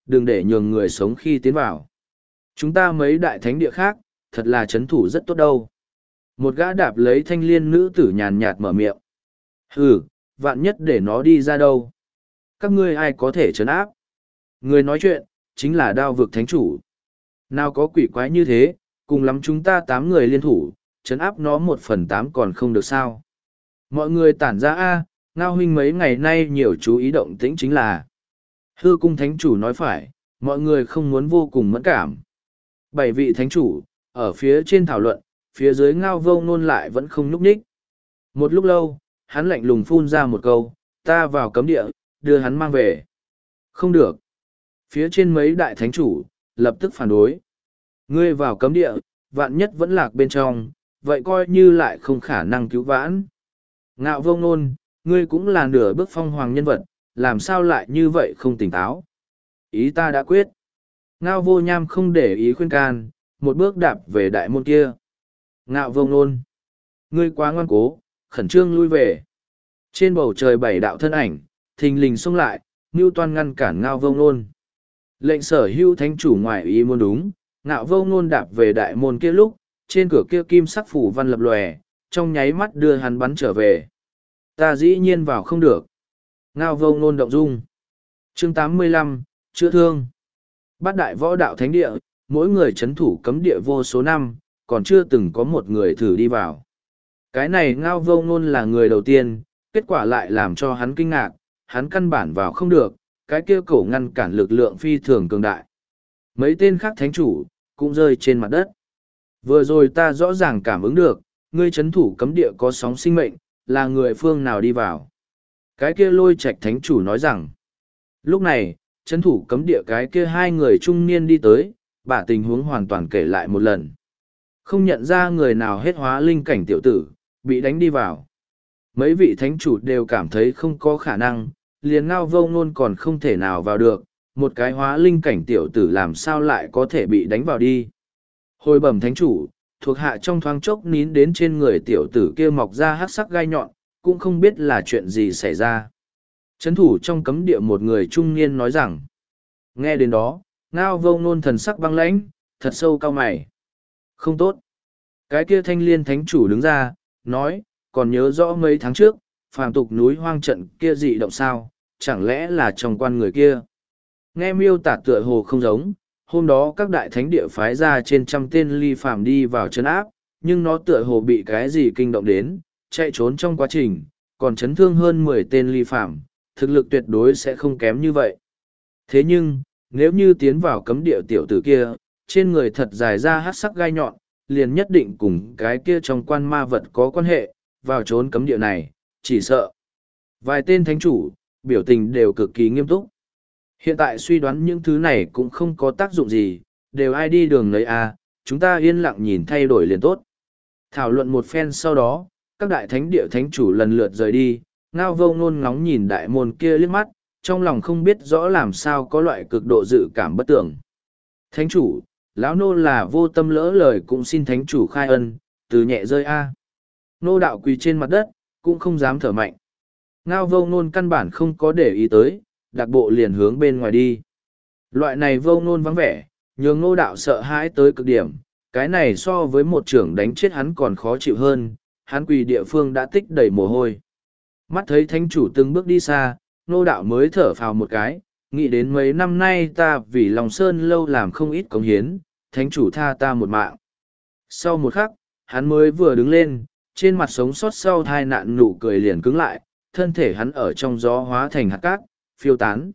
[SPEAKER 1] đừng để nhường người sống khi tiến vào. Chúng ta mấy đại thánh địa khác, thật là chấn thủ rất tốt đâu. Một gã đạp lấy thanh liên nữ tử nhàn nhạt mở miệng. Hừ, vạn nhất để nó đi ra đâu. Các ngươi ai có thể trấn áp? Người nói chuyện, chính là đao vực thánh chủ. Nào có quỷ quái như thế, cùng lắm chúng ta tám người liên thủ, trấn áp nó một phần tám còn không được sao. Mọi người tản ra a, Ngao huynh mấy ngày nay nhiều chú ý động tĩnh chính là. Hư cung thánh chủ nói phải, mọi người không muốn vô cùng mẫn cảm. Bảy vị thánh chủ, ở phía trên thảo luận, phía dưới Ngao Vô Ngôn lại vẫn không nhúc nhích. Một lúc lâu, hắn lạnh lùng phun ra một câu, ta vào cấm địa, đưa hắn mang về. Không được. Phía trên mấy đại thánh chủ, lập tức phản đối. Ngươi vào cấm địa, vạn nhất vẫn lạc bên trong, vậy coi như lại không khả năng cứu vãn. Ngạo Vô Ngôn, ngươi cũng là nửa bước phong hoàng nhân vật, làm sao lại như vậy không tỉnh táo. Ý ta đã quyết. Ngao Vô Nham không để ý khuyên can, một bước đạp về đại môn kia. Ngạo Vô Ngôn, ngươi quá ngoan cố, khẩn trương lui về. Trên bầu trời bảy đạo thân ảnh, thình lình xông lại, Ngưu Toan ngăn cản Ngao Vô Ngôn. Lệnh sở hữu thánh chủ ngoại ý muốn đúng, Ngạo Vô Ngôn đạp về đại môn kia lúc, trên cửa kia kim sắc phủ văn lập lòe, trong nháy mắt đưa hắn bắn trở về. Ta dĩ nhiên vào không được. Ngao Vô Ngôn động dung. Chương tám mươi lăm, chữa thương. Bát đại võ đạo thánh địa, mỗi người chấn thủ cấm địa vô số năm, còn chưa từng có một người thử đi vào. Cái này Ngao Vô Ngôn là người đầu tiên, kết quả lại làm cho hắn kinh ngạc, hắn căn bản vào không được, cái kia cổ ngăn cản lực lượng phi thường cường đại. Mấy tên khác thánh chủ, cũng rơi trên mặt đất. Vừa rồi ta rõ ràng cảm ứng được, ngươi chấn thủ cấm địa có sóng sinh mệnh, là người phương nào đi vào. Cái kia Lôi Trạch thánh chủ nói rằng, lúc này, chấn thủ cấm địa cái kia hai người trung niên đi tới,把tình huống hoàn toàn kể lại một lần. Không nhận ra người nào hết hóa linh cảnh tiểu tử, bị đánh đi vào. Mấy vị thánh chủ đều cảm thấy không có khả năng, liền Ngao Vô Ngôn còn không thể nào vào được, một cái hóa linh cảnh tiểu tử làm sao lại có thể bị đánh vào đi. Hồi bẩm thánh chủ, thuộc hạ trong thoáng chốc nín đến trên người tiểu tử kia mọc ra hắc sắc gai nhọn, cũng không biết là chuyện gì xảy ra. Chấn thủ trong cấm địa một người trung niên nói rằng, nghe đến đó, Ngao Vô Ngôn thần sắc băng lãnh, thật sâu cao mày. Không tốt. Cái kia thanh liên thánh chủ đứng ra, nói, còn nhớ rõ mấy tháng trước, phàm tục núi hoang trận kia dị động sao, chẳng lẽ là trong quan người kia. Nghe miêu tả tựa hồ không giống, hôm đó các đại thánh địa phái ra trên trăm tên ly phàm đi vào trấn áp, nhưng nó tựa hồ bị cái gì kinh động đến, chạy trốn trong quá trình, còn chấn thương hơn mười tên ly phàm, thực lực tuyệt đối sẽ không kém như vậy. Thế nhưng, nếu như tiến vào cấm địa tiểu tử kia, trên người thật dài ra hát sắc gai nhọn, liền nhất định cùng cái kia trong quan ma vật có quan hệ, vào trốn cấm địa này, chỉ sợ. Vài tên thánh chủ, biểu tình đều cực kỳ nghiêm túc. Hiện tại suy đoán những thứ này cũng không có tác dụng gì, đều ai đi đường lấy a, chúng ta yên lặng nhìn thay đổi liền tốt. Thảo luận một phen sau đó, các đại thánh địa thánh chủ lần lượt rời đi, Ngao Vô Ngôn ngóng nhìn đại môn kia liếc mắt, trong lòng không biết rõ làm sao có loại cực độ dự cảm bất tưởng. Thánh chủ, lão nô là vô tâm lỡ lời cũng xin thánh chủ khai ân, từ nhẹ rơi a. Nô đạo quỳ trên mặt đất, cũng không dám thở mạnh. Ngao Vô Ngôn căn bản không có để ý tới, đặc bộ liền hướng bên ngoài đi. Loại này Vô Ngôn vắng vẻ, nhường nô đạo sợ hãi tới cực điểm, cái này so với một trưởng đánh chết hắn còn khó chịu hơn, hắn quỳ địa phương đã tích đầy mồ hôi. Mắt thấy thánh chủ từng bước đi xa, nô đạo mới thở phào một cái, nghĩ đến mấy năm nay ta vì lòng sơn lâu làm không ít cống hiến, thánh chủ tha ta một mạng. Sau một khắc, hắn mới vừa đứng lên, trên mặt sống sót sau tai nạn nụ cười liền cứng lại, thân thể hắn ở trong gió hóa thành hạt cát, phiêu tán.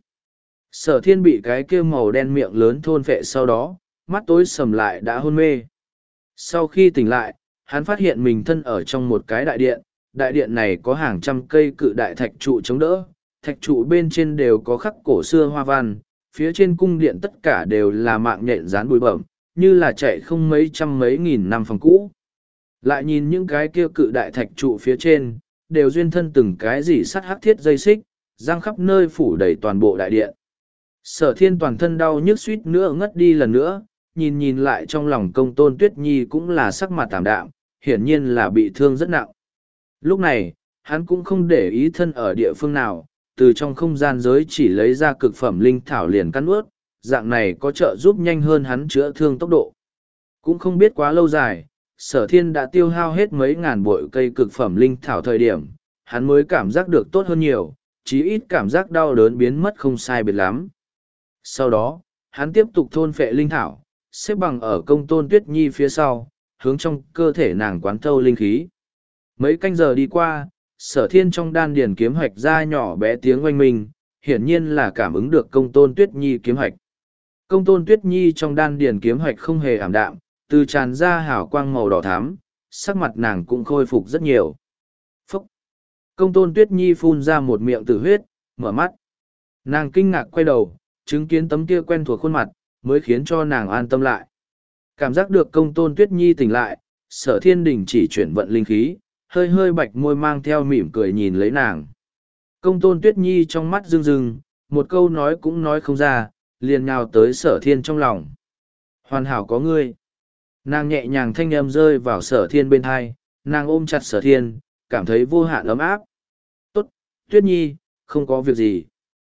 [SPEAKER 1] Sở thiên bị cái kia màu đen miệng lớn thôn phệ sau đó, mắt tối sầm lại đã hôn mê. Sau khi tỉnh lại, hắn phát hiện mình thân ở trong một cái đại điện, đại điện này có hàng trăm cây cự đại thạch trụ chống đỡ, thạch trụ bên trên đều có khắc cổ xưa hoa văn, phía trên cung điện tất cả đều là mạng nhện dán bụi bẩm, như là chạy không mấy trăm mấy nghìn năm phòng cũ. Lại nhìn những cái kia cự đại thạch trụ phía trên, đều duyên thân từng cái gì sắt hắc thiết dây xích, giăng khắp nơi phủ đầy toàn bộ đại điện. Sở thiên toàn thân đau nhức suýt nữa ngất đi lần nữa, nhìn nhìn lại trong lòng công tôn tuyết nhi cũng là sắc mặt tảm đạm, hiển nhiên là bị thương rất nặng. Lúc này, hắn cũng không để ý thân ở địa phương nào, từ trong không gian giới chỉ lấy ra cực phẩm linh thảo liền cắn ướt, dạng này có trợ giúp nhanh hơn hắn chữa thương tốc độ. Cũng không biết quá lâu dài, sở thiên đã tiêu hao hết mấy ngàn bội cây cực phẩm linh thảo thời điểm, hắn mới cảm giác được tốt hơn nhiều, chí ít cảm giác đau đớn biến mất không sai biệt lắm. Sau đó, hắn tiếp tục thôn phệ linh thảo, xếp bằng ở công tôn tuyết nhi phía sau, hướng trong cơ thể nàng quán thâu linh khí. Mấy canh giờ đi qua, sở thiên trong đan điền kiếm hoạch ra nhỏ bé tiếng oanh minh, hiển nhiên là cảm ứng được công tôn tuyết nhi kiếm hoạch. Công tôn tuyết nhi trong đan điền kiếm hoạch không hề ảm đạm, từ tràn ra hào quang màu đỏ thắm, sắc mặt nàng cũng khôi phục rất nhiều. Phúc! Công tôn tuyết nhi phun ra một miệng tử huyết, mở mắt. Nàng kinh ngạc quay đầu, chứng kiến tấm kia quen thuộc khuôn mặt, mới khiến cho nàng an tâm lại. Cảm giác được công tôn tuyết nhi tỉnh lại, sở thiên đình chỉ chuyển vận linh khí, hơi hơi bạch môi mang theo mỉm cười nhìn lấy nàng. Công tôn tuyết nhi trong mắt rưng rưng, một câu nói cũng nói không ra, liền nhào tới sở thiên trong lòng. Hoàn hảo có ngươi. Nàng nhẹ nhàng thanh âm rơi vào sở thiên bên thai, nàng ôm chặt sở thiên, cảm thấy vô hạn ấm áp. Tốt, tuyết nhi, không có việc gì.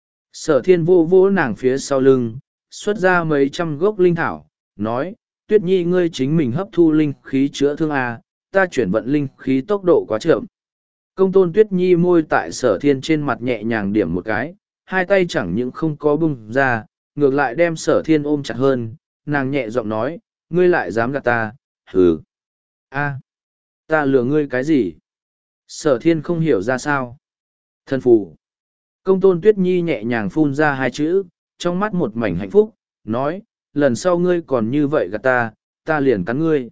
[SPEAKER 1] Sở thiên vô vô nàng phía sau lưng, xuất ra mấy trăm gốc linh thảo, nói, tuyết nhi ngươi chính mình hấp thu linh khí chữa thương à, ta chuyển vận linh khí tốc độ quá chậm. Công tôn tuyết nhi môi tại sở thiên trên mặt nhẹ nhàng điểm một cái, hai tay chẳng những không có bung ra, ngược lại đem sở thiên ôm chặt hơn, nàng nhẹ giọng nói, ngươi lại dám gạt ta, hừ. A, ta lừa ngươi cái gì? Sở thiên không hiểu ra sao. Thân phù. Công tôn tuyết nhi nhẹ nhàng phun ra hai chữ, trong mắt một mảnh hạnh phúc, nói, lần sau ngươi còn như vậy gạt ta, ta liền cắn ngươi.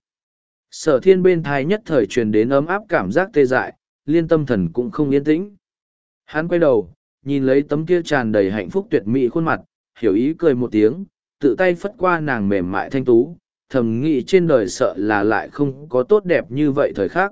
[SPEAKER 1] Sở thiên bên thai nhất thời truyền đến ấm áp cảm giác tê dại, liên tâm thần cũng không yên tĩnh. Hắn quay đầu, nhìn lấy tấm kia tràn đầy hạnh phúc tuyệt mỹ khuôn mặt, hiểu ý cười một tiếng, tự tay phất qua nàng mềm mại thanh tú, thầm nghĩ trên đời sợ là lại không có tốt đẹp như vậy thời khắc.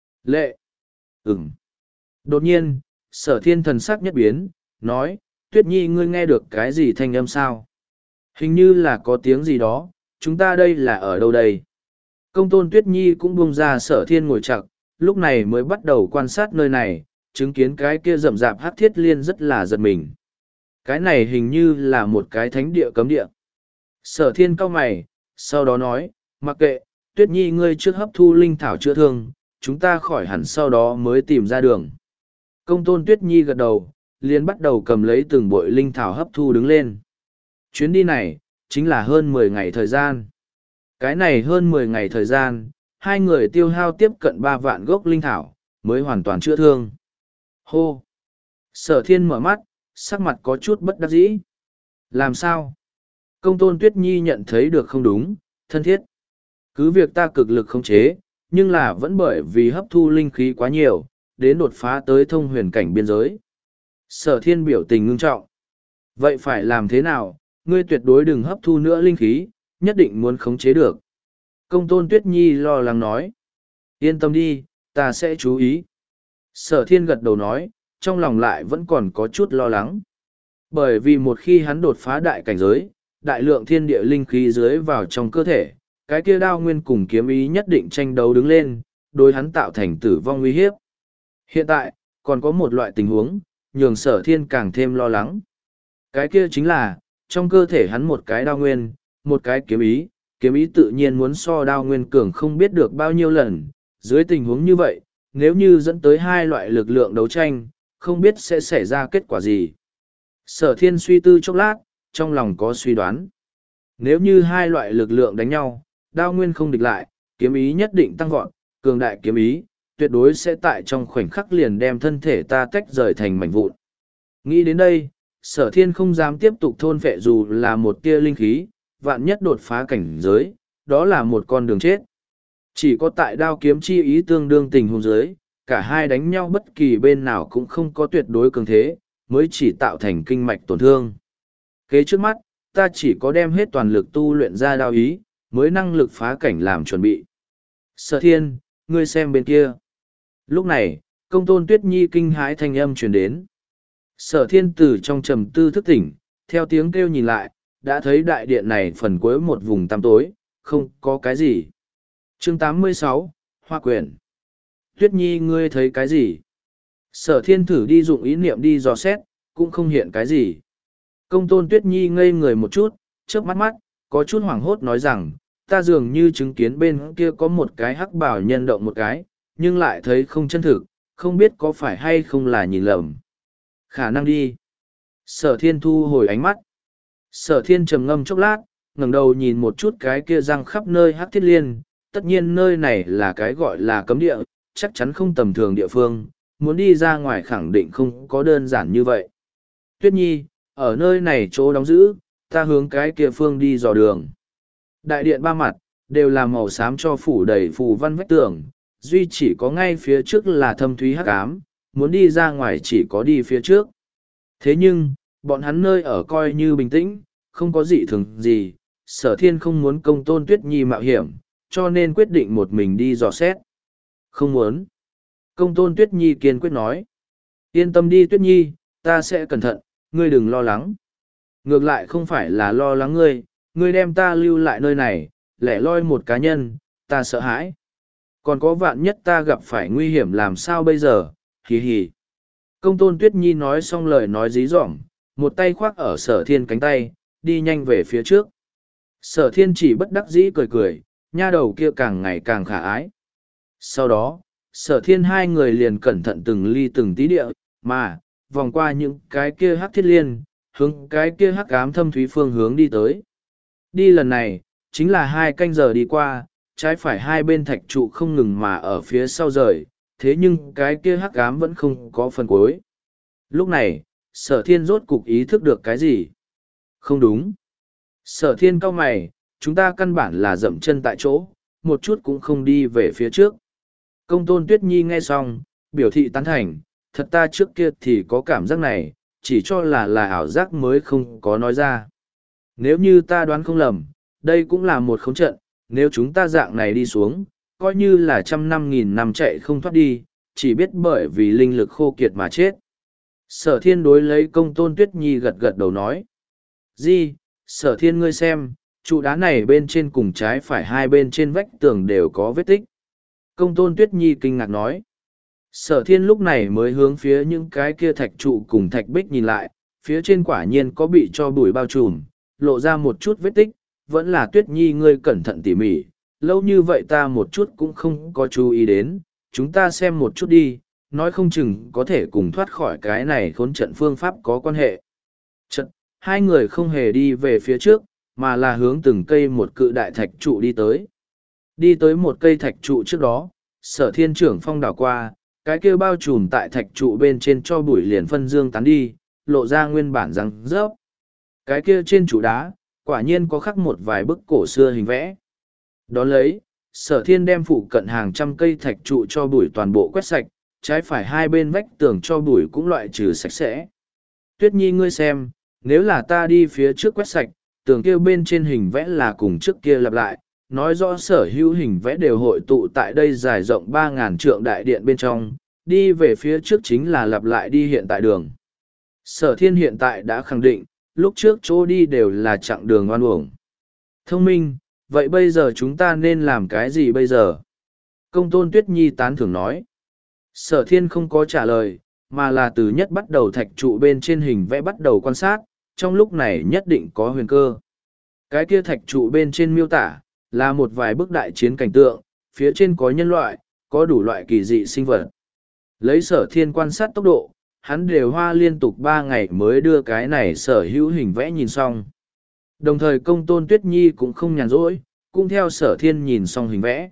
[SPEAKER 1] Lệ! Ừm! Đột nhiên, sở thiên thần sắc nhất biến, nói, tuyết nhi ngươi nghe được cái gì thanh âm sao? Hình như là có tiếng gì đó, chúng ta đây là ở đâu đây? Công tôn tuyết nhi cũng buông ra sở thiên ngồi chặt, lúc này mới bắt đầu quan sát nơi này, chứng kiến cái kia rậm rạp hắc thiết liên rất là giật mình. Cái này hình như là một cái thánh địa cấm địa. Sở thiên cau mày, sau đó nói, mặc kệ, tuyết nhi ngươi trước hấp thu linh thảo chữa thương, chúng ta khỏi hẳn sau đó mới tìm ra đường. Công tôn tuyết nhi gật đầu, liền bắt đầu cầm lấy từng bội linh thảo hấp thu đứng lên. Chuyến đi này, chính là hơn mười ngày thời gian. Cái này hơn mười ngày thời gian, hai người tiêu hao tiếp cận ba vạn gốc linh thảo, mới hoàn toàn chữa thương. Hô! Sở thiên mở mắt, sắc mặt có chút bất đắc dĩ. Làm sao? Công tôn tuyết nhi nhận thấy được không đúng, thân thiết. Cứ việc ta cực lực khống chế, nhưng là vẫn bởi vì hấp thu linh khí quá nhiều, đến đột phá tới thông huyền cảnh biên giới. Sở thiên biểu tình ngưng trọng. Vậy phải làm thế nào? Ngươi tuyệt đối đừng hấp thu nữa linh khí, nhất định muốn khống chế được. Công tôn tuyết nhi lo lắng nói. Yên tâm đi, ta sẽ chú ý. Sở thiên gật đầu nói, trong lòng lại vẫn còn có chút lo lắng. Bởi vì một khi hắn đột phá đại cảnh giới, đại lượng thiên địa linh khí dưới vào trong cơ thể, cái kia đao nguyên cùng kiếm ý nhất định tranh đấu đứng lên, đối hắn tạo thành tử vong uy hiếp. Hiện tại, còn có một loại tình huống, nhường sở thiên càng thêm lo lắng. Cái kia chính là, trong cơ thể hắn một cái đao nguyên, một cái kiếm ý, kiếm ý tự nhiên muốn so đao nguyên cường không biết được bao nhiêu lần. Dưới tình huống như vậy, nếu như dẫn tới hai loại lực lượng đấu tranh, không biết sẽ xảy ra kết quả gì. Sở thiên suy tư chốc lát, trong lòng có suy đoán. Nếu như hai loại lực lượng đánh nhau, đao nguyên không địch lại, kiếm ý nhất định tăng vọt, cường đại kiếm ý, tuyệt đối sẽ tại trong khoảnh khắc liền đem thân thể ta tách rời thành mảnh vụn. Nghĩ đến đây, sở thiên không dám tiếp tục thôn phệ dù là một tia linh khí, vạn nhất đột phá cảnh giới, đó là một con đường chết. Chỉ có tại đao kiếm chi ý tương đương tình huống giới, cả hai đánh nhau bất kỳ bên nào cũng không có tuyệt đối cường thế, mới chỉ tạo thành kinh mạch tổn thương. Kế trước mắt, ta chỉ có đem hết toàn lực tu luyện ra đao ý, mới năng lực phá cảnh làm chuẩn bị. Sở thiên, ngươi xem bên kia. Lúc này, công tôn tuyết nhi kinh hãi thanh âm truyền đến. Sở thiên từ trong trầm tư thức tỉnh, theo tiếng kêu nhìn lại, đã thấy đại điện này phần cuối một vùng tăm tối, không có cái gì. Chương tám mươi sáu, Hoa Quyển. Tuyết nhi ngươi thấy cái gì? Sở thiên thử đi dụng ý niệm đi dò xét, cũng không hiện cái gì. Công tôn tuyết nhi ngây người một chút, chớp mắt mắt, có chút hoảng hốt nói rằng, ta dường như chứng kiến bên kia có một cái hắc bảo nhân động một cái, nhưng lại thấy không chân thực, không biết có phải hay không là nhìn lầm. Khả năng đi. Sở thiên thu hồi ánh mắt. Sở thiên trầm ngâm chốc lát, ngẩng đầu nhìn một chút cái kia răng khắp nơi hắc thiết liên, tất nhiên nơi này là cái gọi là cấm địa, chắc chắn không tầm thường địa phương, muốn đi ra ngoài khẳng định không có đơn giản như vậy. Tuyết Nhi, ở nơi này chỗ đóng giữ, ta hướng cái kia phương đi dò đường. Đại điện ba mặt, đều là màu xám cho phủ đầy phù văn vách tường, duy chỉ có ngay phía trước là thâm thúy hắc ám, muốn đi ra ngoài chỉ có đi phía trước. Thế nhưng, bọn hắn nơi ở coi như bình tĩnh, không có gì thường gì, sở thiên không muốn công tôn Tuyết Nhi mạo hiểm, cho nên quyết định một mình đi dò xét. Không muốn. Công tôn Tuyết Nhi kiên quyết nói. Yên tâm đi Tuyết Nhi, ta sẽ cẩn thận, ngươi đừng lo lắng. Ngược lại không phải là lo lắng ngươi, ngươi đem ta lưu lại nơi này, lẻ loi một cá nhân, ta sợ hãi. Còn có vạn nhất ta gặp phải nguy hiểm làm sao bây giờ, hì hì. Công tôn Tuyết Nhi nói xong lời nói dí dỏm, một tay khoác ở sở thiên cánh tay, đi nhanh về phía trước. Sở thiên chỉ bất đắc dĩ cười cười, nha đầu kia càng ngày càng khả ái. Sau đó, sở thiên hai người liền cẩn thận từng ly từng tí địa, mà, vòng qua những cái kia hắc thiết liên, hướng cái kia hắc ám thâm thúy phương hướng đi tới. Đi lần này, chính là hai canh giờ đi qua, trái phải hai bên thạch trụ không ngừng mà ở phía sau rời, thế nhưng cái kia hắc ám vẫn không có phần cuối. Lúc này, sở thiên rốt cục ý thức được cái gì? Không đúng. Sở thiên cau mày, chúng ta căn bản là dậm chân tại chỗ, một chút cũng không đi về phía trước. Công tôn Tuyết Nhi nghe xong, biểu thị tán thành, thật ta trước kia thì có cảm giác này, chỉ cho là là ảo giác mới không có nói ra. Nếu như ta đoán không lầm, đây cũng là một khống trận, nếu chúng ta dạng này đi xuống, coi như là trăm năm nghìn năm chạy không thoát đi, chỉ biết bởi vì linh lực khô kiệt mà chết. Sở thiên đối lấy công tôn Tuyết Nhi gật gật đầu nói. Di, sở thiên ngươi xem, trụ đá này bên trên cùng trái phải hai bên trên vách tường đều có vết tích. Công tôn Tuyết Nhi kinh ngạc nói. Sở thiên lúc này mới hướng phía những cái kia thạch trụ cùng thạch bích nhìn lại, phía trên quả nhiên có bị cho bụi bao trùm, lộ ra một chút vết tích, vẫn là Tuyết Nhi ngươi cẩn thận tỉ mỉ, lâu như vậy ta một chút cũng không có chú ý đến, chúng ta xem một chút đi, nói không chừng có thể cùng thoát khỏi cái này khốn trận phương pháp có quan hệ. Trận, hai người không hề đi về phía trước, mà là hướng từng cây một cự đại thạch trụ đi tới. Đi tới một cây thạch trụ trước đó, sở thiên trưởng phong đảo qua, cái kia bao trùm tại thạch trụ bên trên cho bụi liền phân dương tán đi, lộ ra nguyên bản răng rớp. Cái kia trên trụ đá, quả nhiên có khắc một vài bức cổ xưa hình vẽ. Đón lấy, sở thiên đem phụ cận hàng trăm cây thạch trụ cho bụi toàn bộ quét sạch, trái phải hai bên vách tường cho bụi cũng loại trừ sạch sẽ. Tuyết Nhi ngươi xem, nếu là ta đi phía trước quét sạch, tường kia bên trên hình vẽ là cùng trước kia lặp lại, nói rõ sở hữu hình vẽ đều hội tụ tại đây dài rộng ba ngàn trượng đại điện bên trong, đi về phía trước chính là lặp lại đi hiện tại đường. Sở thiên hiện tại đã khẳng định, lúc trước chỗ đi đều là chặng đường oan uổng. Thông minh, vậy bây giờ chúng ta nên làm cái gì bây giờ? Công tôn Tuyết Nhi tán thưởng nói. Sở thiên không có trả lời, mà là từ nhất bắt đầu thạch trụ bên trên hình vẽ bắt đầu quan sát, trong lúc này nhất định có huyền cơ. Cái kia thạch trụ bên trên miêu tả, là một vài bức đại chiến cảnh tượng, phía trên có nhân loại, có đủ loại kỳ dị sinh vật. Lấy sở thiên quan sát tốc độ, hắn đều hoa liên tục ba ngày mới đưa cái này sở hữu hình vẽ nhìn xong. Đồng thời công tôn Tuyết Nhi cũng không nhàn rỗi, cũng theo sở thiên nhìn xong hình vẽ.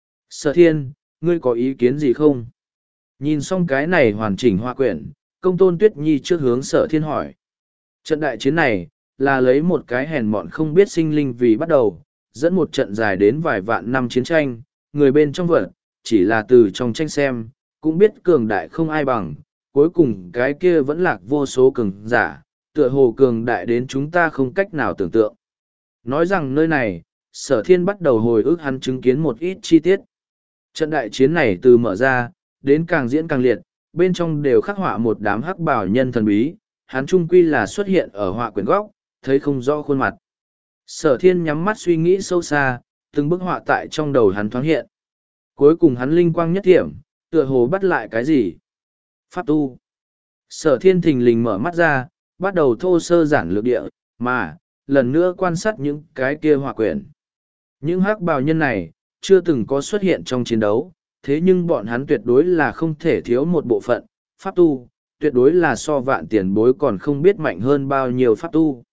[SPEAKER 1] Sở thiên, ngươi có ý kiến gì không? Nhìn xong cái này hoàn chỉnh hoa quyển, công tôn Tuyết Nhi trước hướng sở thiên hỏi. Trận đại chiến này, là lấy một cái hèn mọn không biết sinh linh vì bắt đầu, dẫn một trận dài đến vài vạn năm chiến tranh, người bên trong vật, chỉ là từ trong tranh xem, cũng biết cường đại không ai bằng, cuối cùng cái kia vẫn lạc vô số cường giả, tựa hồ cường đại đến chúng ta không cách nào tưởng tượng. Nói rằng nơi này, sở thiên bắt đầu hồi ức hắn chứng kiến một ít chi tiết. Trận đại chiến này từ mở ra, đến càng diễn càng liệt, bên trong đều khắc họa một đám hắc bảo nhân thần bí, hắn trung quy là xuất hiện ở họa quyển góc, thấy không rõ khuôn mặt. Sở thiên nhắm mắt suy nghĩ sâu xa, từng bức họa tại trong đầu hắn thoáng hiện. Cuối cùng hắn linh quang nhất thiểm, tựa hồ bắt lại cái gì? Pháp tu. Sở thiên thình lình mở mắt ra, bắt đầu thô sơ giản lược địa, mà, lần nữa quan sát những cái kia hỏa quyển. Những hắc bào nhân này, chưa từng có xuất hiện trong chiến đấu, thế nhưng bọn hắn tuyệt đối là không thể thiếu một bộ phận, pháp tu, tuyệt đối là so vạn tiền bối còn không biết mạnh hơn bao nhiêu pháp tu.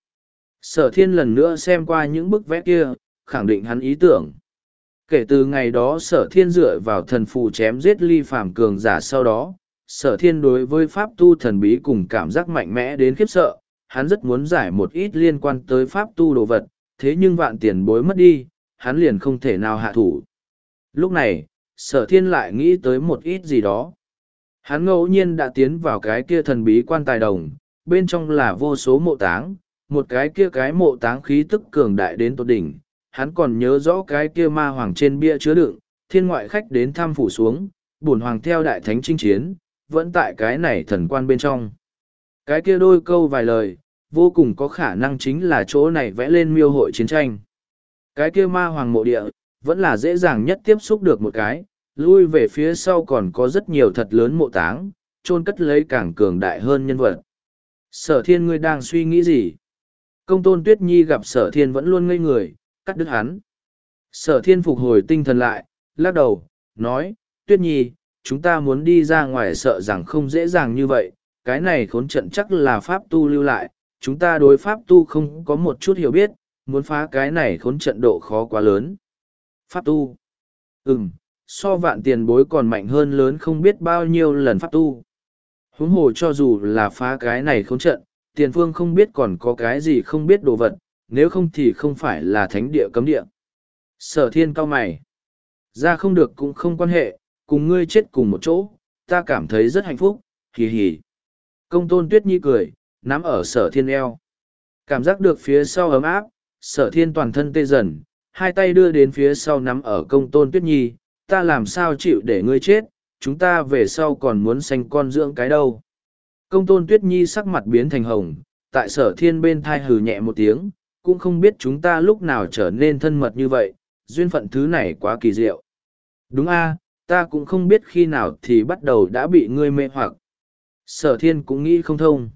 [SPEAKER 1] Sở thiên lần nữa xem qua những bức vẽ kia, khẳng định hắn ý tưởng. Kể từ ngày đó sở thiên dựa vào thần phù chém giết ly phàm cường giả sau đó, sở thiên đối với pháp tu thần bí cùng cảm giác mạnh mẽ đến khiếp sợ, hắn rất muốn giải một ít liên quan tới pháp tu đồ vật, thế nhưng vạn tiền bối mất đi, hắn liền không thể nào hạ thủ. Lúc này, sở thiên lại nghĩ tới một ít gì đó. Hắn ngẫu nhiên đã tiến vào cái kia thần bí quan tài đồng, bên trong là vô số mộ táng, một cái kia cái mộ táng khí tức cường đại đến tột đỉnh. Hắn còn nhớ rõ cái kia ma hoàng trên bia chứa đựng, thiên ngoại khách đến thăm phủ xuống, bổn hoàng theo đại thánh chinh chiến, vẫn tại cái này thần quan bên trong. Cái kia đôi câu vài lời, vô cùng có khả năng chính là chỗ này vẽ lên miêu hội chiến tranh. Cái kia ma hoàng mộ địa, vẫn là dễ dàng nhất tiếp xúc được một cái, lui về phía sau còn có rất nhiều thật lớn mộ táng, chôn cất lấy càng cường đại hơn nhân vật. Sở thiên ngươi đang suy nghĩ gì? Công tôn Tuyết Nhi gặp sở thiên vẫn luôn ngây người, cắt đứt hắn. Sở thiên phục hồi tinh thần lại, lắc đầu, nói, Tuyết Nhi, chúng ta muốn đi ra ngoài sợ rằng không dễ dàng như vậy, cái này khốn trận chắc là pháp tu lưu lại, chúng ta đối pháp tu không có một chút hiểu biết, muốn phá cái này khốn trận độ khó quá lớn. Pháp tu. Ừm, so vạn tiền bối còn mạnh hơn lớn không biết bao nhiêu lần pháp tu. Huống hồ cho dù là phá cái này khốn trận, tiền phương không biết còn có cái gì không biết đồ vật, nếu không thì không phải là thánh địa cấm địa. Sở thiên cao mày. Ra không được cũng không quan hệ, cùng ngươi chết cùng một chỗ, ta cảm thấy rất hạnh phúc, hì hì. Công tôn Tuyết Nhi cười, nắm ở sở thiên eo. Cảm giác được phía sau ấm áp, sở thiên toàn thân tê dần, hai tay đưa đến phía sau nắm ở công tôn Tuyết Nhi, ta làm sao chịu để ngươi chết, chúng ta về sau còn muốn sanh con dưỡng cái đâu. Công tôn Tuyết Nhi sắc mặt biến thành hồng, tại sở thiên bên thai hừ nhẹ một tiếng, cũng không biết chúng ta lúc nào trở nên thân mật như vậy, duyên phận thứ này quá kỳ diệu. Đúng a, ta cũng không biết khi nào thì bắt đầu đã bị ngươi mê hoặc. Sở thiên cũng nghĩ không thông.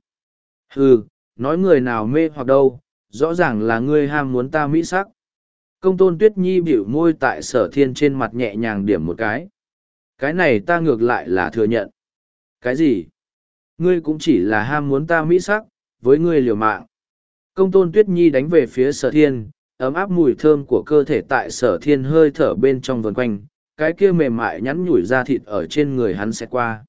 [SPEAKER 1] Hừ, nói người nào mê hoặc đâu, rõ ràng là ngươi ham muốn ta mỹ sắc. Công tôn Tuyết Nhi bĩu môi tại sở thiên trên mặt nhẹ nhàng điểm một cái. Cái này ta ngược lại là thừa nhận. Cái gì? Ngươi cũng chỉ là ham muốn ta mỹ sắc, với ngươi liều mạng. Công tôn Tuyết Nhi đánh về phía sở thiên, ấm áp mùi thơm của cơ thể tại sở thiên hơi thở bên trong vần quanh, cái kia mềm mại nhắn nhủi ra thịt ở trên người hắn sẽ qua.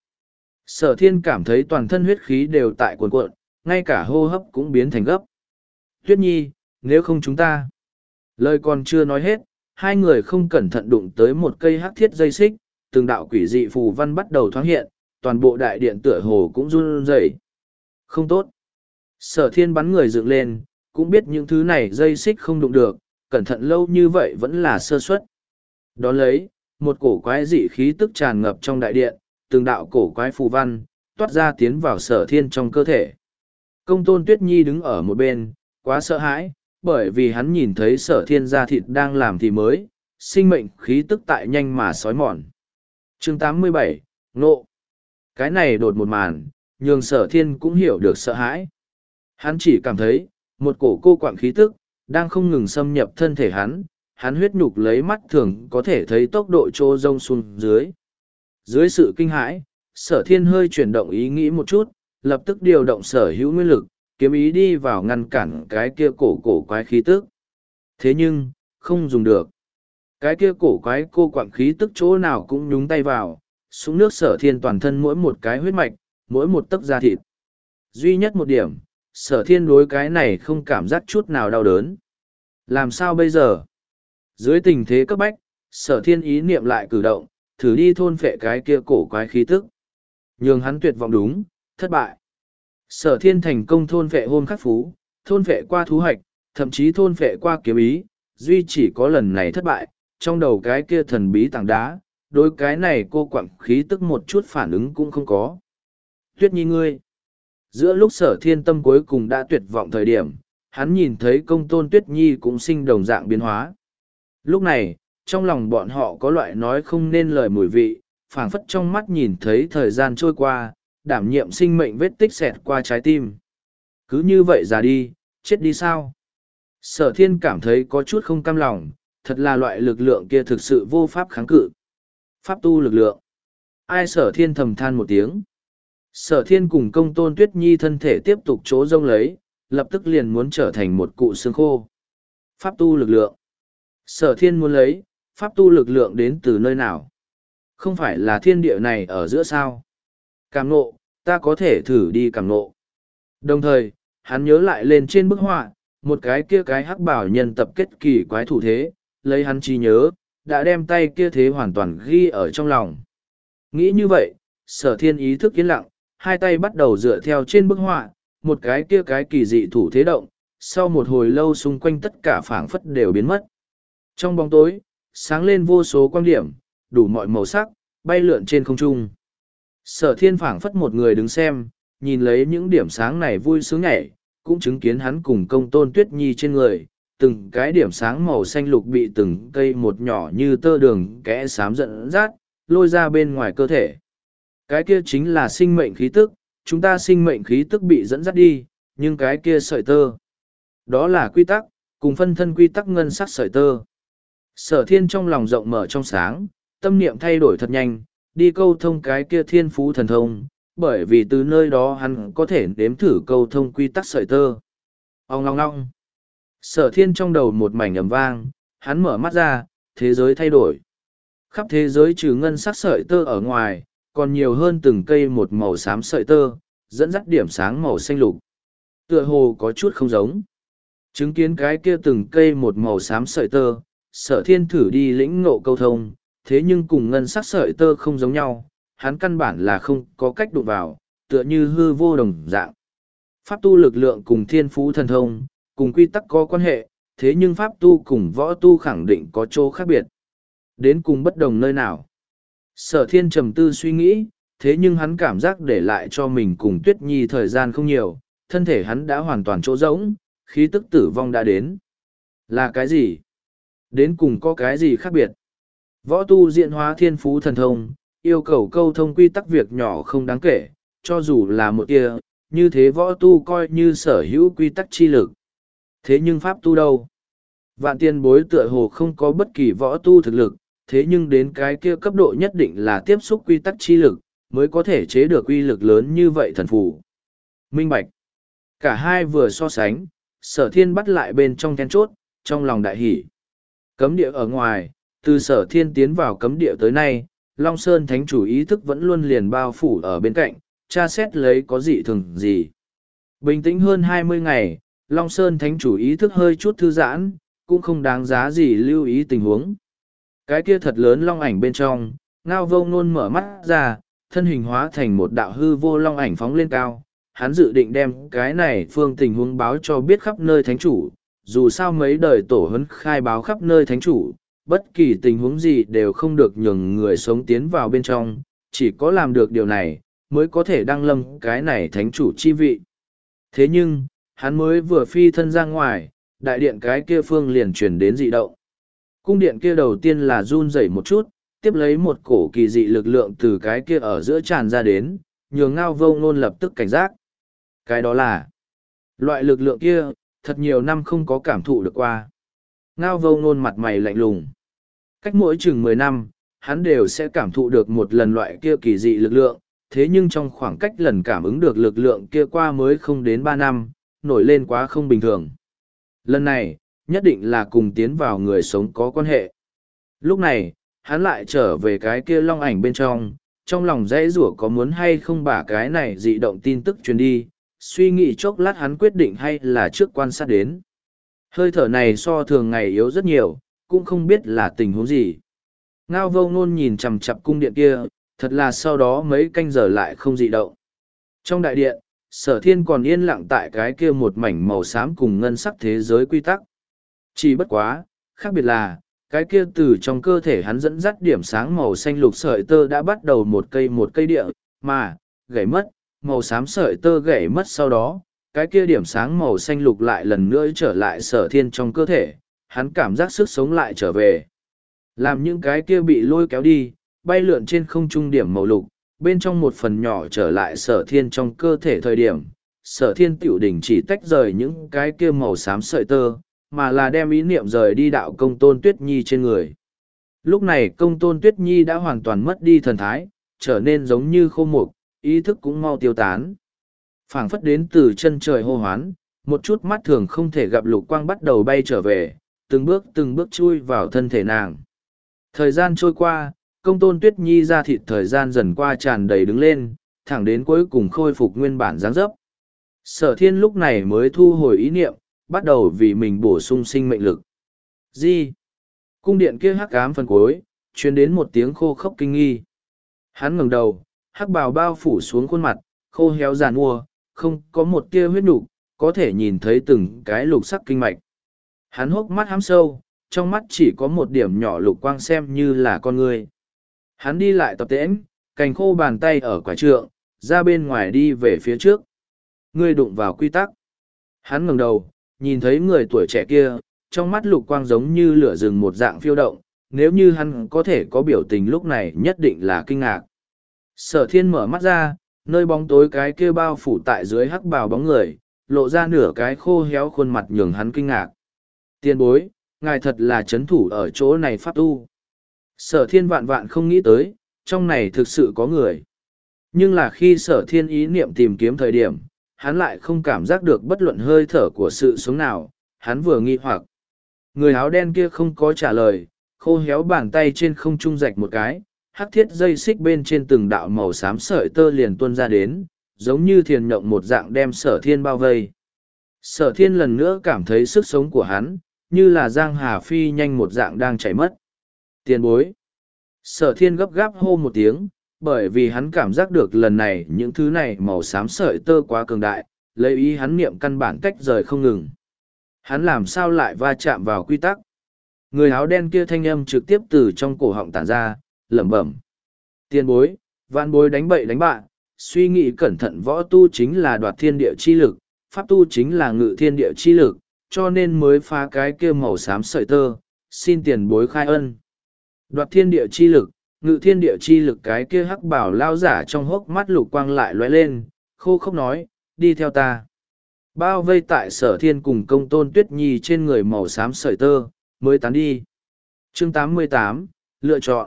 [SPEAKER 1] Sở thiên cảm thấy toàn thân huyết khí đều tại cuồn cuộn, ngay cả hô hấp cũng biến thành gấp. Tuyết Nhi, nếu không chúng ta... Lời còn chưa nói hết, hai người không cẩn thận đụng tới một cây hắc thiết dây xích, từng đạo quỷ dị phù văn bắt đầu thoáng hiện, toàn bộ đại điện tựa hồ cũng run rẩy. Không tốt. Sở thiên bắn người dựng lên, cũng biết những thứ này dây xích không đụng được, cẩn thận lâu như vậy vẫn là sơ suất. Đón lấy, một cổ quái dị khí tức tràn ngập trong đại điện, từng đạo cổ quái phù văn, toát ra tiến vào sở thiên trong cơ thể. Công tôn Tuyết Nhi đứng ở một bên, quá sợ hãi, bởi vì hắn nhìn thấy sở thiên gia thịt đang làm thì mới, sinh mệnh khí tức tại nhanh mà sói mòn. chương tám mươi bảy, Nộ. Cái này đột một màn, nhường sở thiên cũng hiểu được sợ hãi. Hắn chỉ cảm thấy, một cổ cô quạng khí tức, đang không ngừng xâm nhập thân thể hắn, hắn huyết nhục lấy mắt thường có thể thấy tốc độ trô rông xuống dưới. Dưới sự kinh hãi, sở thiên hơi chuyển động ý nghĩ một chút, lập tức điều động sở hữu nguyên lực, kiếm ý đi vào ngăn cản cái kia cổ cổ quái khí tức. Thế nhưng, không dùng được. Cái kia cổ quái cô quạng khí tức chỗ nào cũng nhúng tay vào, xuống nước sở thiên toàn thân mỗi một cái huyết mạch, mỗi một tấc da thịt. Duy nhất một điểm, sở thiên đối cái này không cảm giác chút nào đau đớn. Làm sao bây giờ? Dưới tình thế cấp bách, sở thiên ý niệm lại cử động, thử đi thôn phệ cái kia cổ quái khí tức. Nhưng hắn tuyệt vọng đúng, thất bại. Sở thiên thành công thôn phệ hôn khắc phú, thôn phệ qua thú hoạch, thậm chí thôn phệ qua kiếm ý, duy chỉ có lần này thất bại, trong đầu cái kia thần bí tảng đá, đối cái này cô quặng khí tức một chút phản ứng cũng không có. Tuyết Nhi ngươi. Giữa lúc sở thiên tâm cuối cùng đã tuyệt vọng thời điểm, hắn nhìn thấy công tôn Tuyết Nhi cũng sinh đồng dạng biến hóa. Lúc này, trong lòng bọn họ có loại nói không nên lời mùi vị, phảng phất trong mắt nhìn thấy thời gian trôi qua, đảm nhiệm sinh mệnh vết tích xẹt qua trái tim. Cứ như vậy ra đi, chết đi sao? Sở thiên cảm thấy có chút không cam lòng, thật là loại lực lượng kia thực sự vô pháp kháng cự. Pháp tu lực lượng. Ai sở thiên thầm than một tiếng. Sở thiên cùng công tôn tuyết nhi thân thể tiếp tục chỗ rông lấy, lập tức liền muốn trở thành một cụ xương khô. Pháp tu lực lượng. Sở thiên muốn lấy, pháp tu lực lượng đến từ nơi nào? Không phải là thiên địa này ở giữa sao? Cảm nộ, ta có thể thử đi cảm nộ. Đồng thời, hắn nhớ lại lên trên bức họa, một cái kia cái hắc bảo nhân tập kết kỳ quái thủ thế, lấy hắn trí nhớ, đã đem tay kia thế hoàn toàn ghi ở trong lòng. Nghĩ như vậy, sở thiên ý thức yên lặng, hai tay bắt đầu dựa theo trên bức họa, một cái kia cái kỳ dị thủ thế động, sau một hồi lâu xung quanh tất cả phảng phất đều biến mất. Trong bóng tối, sáng lên vô số quang điểm, đủ mọi màu sắc, bay lượn trên không trung. Sở thiên phảng phất một người đứng xem, nhìn lấy những điểm sáng này vui sướng nhảy, cũng chứng kiến hắn cùng công tôn tuyết nhi trên người, từng cái điểm sáng màu xanh lục bị từng cây một nhỏ như tơ đường kẽ xám dẫn dắt, lôi ra bên ngoài cơ thể. Cái kia chính là sinh mệnh khí tức, chúng ta sinh mệnh khí tức bị dẫn dắt đi, nhưng cái kia sợi tơ. Đó là quy tắc, cùng phân thân quy tắc ngân sắc sợi tơ. Sở thiên trong lòng rộng mở trong sáng, tâm niệm thay đổi thật nhanh, đi câu thông cái kia thiên phú thần thông, bởi vì từ nơi đó hắn có thể đếm thử câu thông quy tắc sợi tơ. Ông ngong ngong. Sở thiên trong đầu một mảnh ầm vang, hắn mở mắt ra, thế giới thay đổi. Khắp thế giới trừ ngân sắc sợi tơ ở ngoài, còn nhiều hơn từng cây một màu xám sợi tơ, dẫn dắt điểm sáng màu xanh lục. Tựa hồ có chút không giống. Chứng kiến cái kia từng cây một màu xám sợi tơ, sở thiên thử đi lĩnh ngộ câu thông, thế nhưng cùng ngân sắc sợi tơ không giống nhau, hắn căn bản là không có cách đụng vào, tựa như hư vô đồng dạng. Pháp tu lực lượng cùng thiên phú thần thông, cùng quy tắc có quan hệ, thế nhưng pháp tu cùng võ tu khẳng định có chỗ khác biệt. Đến cùng bất đồng nơi nào? Sở thiên trầm tư suy nghĩ, thế nhưng hắn cảm giác để lại cho mình cùng Tuyết Nhi thời gian không nhiều, thân thể hắn đã hoàn toàn chỗ rỗng, khí tức tử vong đã đến. Là cái gì? Đến cùng có cái gì khác biệt? Võ tu diễn hóa thiên phú thần thông, yêu cầu câu thông quy tắc việc nhỏ không đáng kể, cho dù là một tia, như thế võ tu coi như sở hữu quy tắc chi lực. Thế nhưng pháp tu đâu? Vạn tiên bối tựa hồ không có bất kỳ võ tu thực lực, thế nhưng đến cái kia cấp độ nhất định là tiếp xúc quy tắc chi lực, mới có thể chế được uy lực lớn như vậy thần phù. Minh bạch. Cả hai vừa so sánh, sở thiên bắt lại bên trong then chốt, trong lòng đại hỷ. Cấm địa ở ngoài, từ sở thiên tiến vào cấm địa tới nay, Long Sơn Thánh chủ ý thức vẫn luôn liền bao phủ ở bên cạnh, tra xét lấy có dị thường gì. Bình tĩnh hơn hai mươi ngày, Long Sơn Thánh chủ ý thức hơi chút thư giãn, cũng không đáng giá gì lưu ý tình huống. Cái kia thật lớn long ảnh bên trong, Ngao Vô Ngôn mở mắt ra, thân hình hóa thành một đạo hư vô long ảnh phóng lên cao. Hắn dự định đem cái này phương tình huống báo cho biết khắp nơi thánh chủ, dù sao mấy đời tổ huấn khai báo khắp nơi thánh chủ, bất kỳ tình huống gì đều không được nhường người sống tiến vào bên trong, chỉ có làm được điều này, mới có thể đăng lâm cái này thánh chủ chi vị. Thế nhưng, hắn mới vừa phi thân ra ngoài, đại điện cái kia phương liền chuyển đến dị động. Cung điện kia đầu tiên là run rẩy một chút, tiếp lấy một cổ kỳ dị lực lượng từ cái kia ở giữa tràn ra đến, nhường Ngao Vô Ngôn lập tức cảnh giác. Cái đó là loại lực lượng kia, thật nhiều năm không có cảm thụ được qua. Ngao Vô Ngôn mặt mày lạnh lùng. Cách mỗi chừng mười năm, hắn đều sẽ cảm thụ được một lần loại kia kỳ dị lực lượng, thế nhưng trong khoảng cách lần cảm ứng được lực lượng kia qua mới không đến ba năm, nổi lên quá không bình thường. Lần này, nhất định là cùng tiến vào người sống có quan hệ. Lúc này, hắn lại trở về cái kia long ảnh bên trong, trong lòng dãy rủa có muốn hay không bả cái này dị động tin tức truyền đi, suy nghĩ chốc lát hắn quyết định hay là trước quan sát đến. Hơi thở này so thường ngày yếu rất nhiều, cũng không biết là tình huống gì. Ngao Vô Ngôn nhìn chằm chằm cung điện kia, thật là sau đó mấy canh giờ lại không dị động. Trong đại điện, sở thiên còn yên lặng tại cái kia một mảnh màu xám cùng ngân sắc thế giới quy tắc. Chỉ bất quá, khác biệt là, cái kia từ trong cơ thể hắn dẫn dắt điểm sáng màu xanh lục sợi tơ đã bắt đầu một cây một cây địa, mà, gãy mất, màu xám sợi tơ gãy mất sau đó, cái kia điểm sáng màu xanh lục lại lần nữa trở lại sở thiên trong cơ thể, hắn cảm giác sức sống lại trở về. Làm những cái kia bị lôi kéo đi, bay lượn trên không trung điểm màu lục, bên trong một phần nhỏ trở lại sở thiên trong cơ thể thời điểm, sở thiên tiểu đỉnh chỉ tách rời những cái kia màu xám sợi tơ, mà là đem ý niệm rời đi đạo công tôn tuyết nhi trên người. Lúc này công tôn tuyết nhi đã hoàn toàn mất đi thần thái, trở nên giống như khô mục, ý thức cũng mau tiêu tán. Phảng phất đến từ chân trời hô hoán, một chút mắt thường không thể gặp lục quang bắt đầu bay trở về, từng bước từng bước chui vào thân thể nàng. Thời gian trôi qua, công tôn tuyết nhi ra thịt thời gian dần qua tràn đầy đứng lên, thẳng đến cuối cùng khôi phục nguyên bản dáng dấp. Sở thiên lúc này mới thu hồi ý niệm, bắt đầu vì mình bổ sung sinh mệnh lực. Gì? Cung điện kia hắc ám phần cuối, truyền đến một tiếng khô khốc kinh nghi. Hắn ngẩng đầu, hắc bào bao phủ xuống khuôn mặt, khô héo giàn mua, không có một tia huyết nục, có thể nhìn thấy từng cái lục sắc kinh mạch. Hắn hốc mắt hám sâu, trong mắt chỉ có một điểm nhỏ lục quang xem như là con người. Hắn đi lại tập tễnh, cành khô bàn tay ở quả trượng, ra bên ngoài đi về phía trước. Ngươi đụng vào quy tắc. Hắn ngẩng đầu, nhìn thấy người tuổi trẻ kia, trong mắt lục quang giống như lửa rừng một dạng phiêu động, nếu như hắn có thể có biểu tình lúc này nhất định là kinh ngạc. Sở thiên mở mắt ra, nơi bóng tối cái kia bao phủ tại dưới hắc bào bóng người, lộ ra nửa cái khô héo khuôn mặt nhường hắn kinh ngạc. Tiên bối, ngài thật là chấn thủ ở chỗ này pháp tu. Sở thiên vạn vạn không nghĩ tới, trong này thực sự có người. Nhưng là khi sở thiên ý niệm tìm kiếm thời điểm, hắn lại không cảm giác được bất luận hơi thở của sự sống nào, hắn vừa nghi hoặc. Người áo đen kia không có trả lời, khô héo bàn tay trên không trung rạch một cái, hắc thiết dây xích bên trên từng đạo màu xám sợi tơ liền tuôn ra đến, giống như thiền nhộng một dạng đem sở thiên bao vây. Sở thiên lần nữa cảm thấy sức sống của hắn, như là giang hà phi nhanh một dạng đang chảy mất. Tiền bối. Sở thiên gấp gáp hô một tiếng, bởi vì hắn cảm giác được lần này những thứ này màu xám sợi tơ quá cường đại, lấy ý hắn niệm căn bản tách rời không ngừng. Hắn làm sao lại va chạm vào quy tắc? Người áo đen kia thanh âm trực tiếp từ trong cổ họng tản ra, lẩm bẩm. Tiền bối, vạn bối đánh bậy đánh bạ, suy nghĩ cẩn thận võ tu chính là đoạt thiên địa chi lực, pháp tu chính là ngự thiên địa chi lực, cho nên mới phá cái kia màu xám sợi tơ, xin tiền bối khai ân. Đoạt thiên địa chi lực, ngự thiên địa chi lực cái kia hắc bảo lao giả trong hốc mắt lục quang lại lóe lên, khô khốc nói, đi theo ta. Bao vây tại sở thiên cùng công tôn tuyết nhi trên người màu xám sợi tơ, mới tán đi. Chương tám mươi tám, lựa chọn.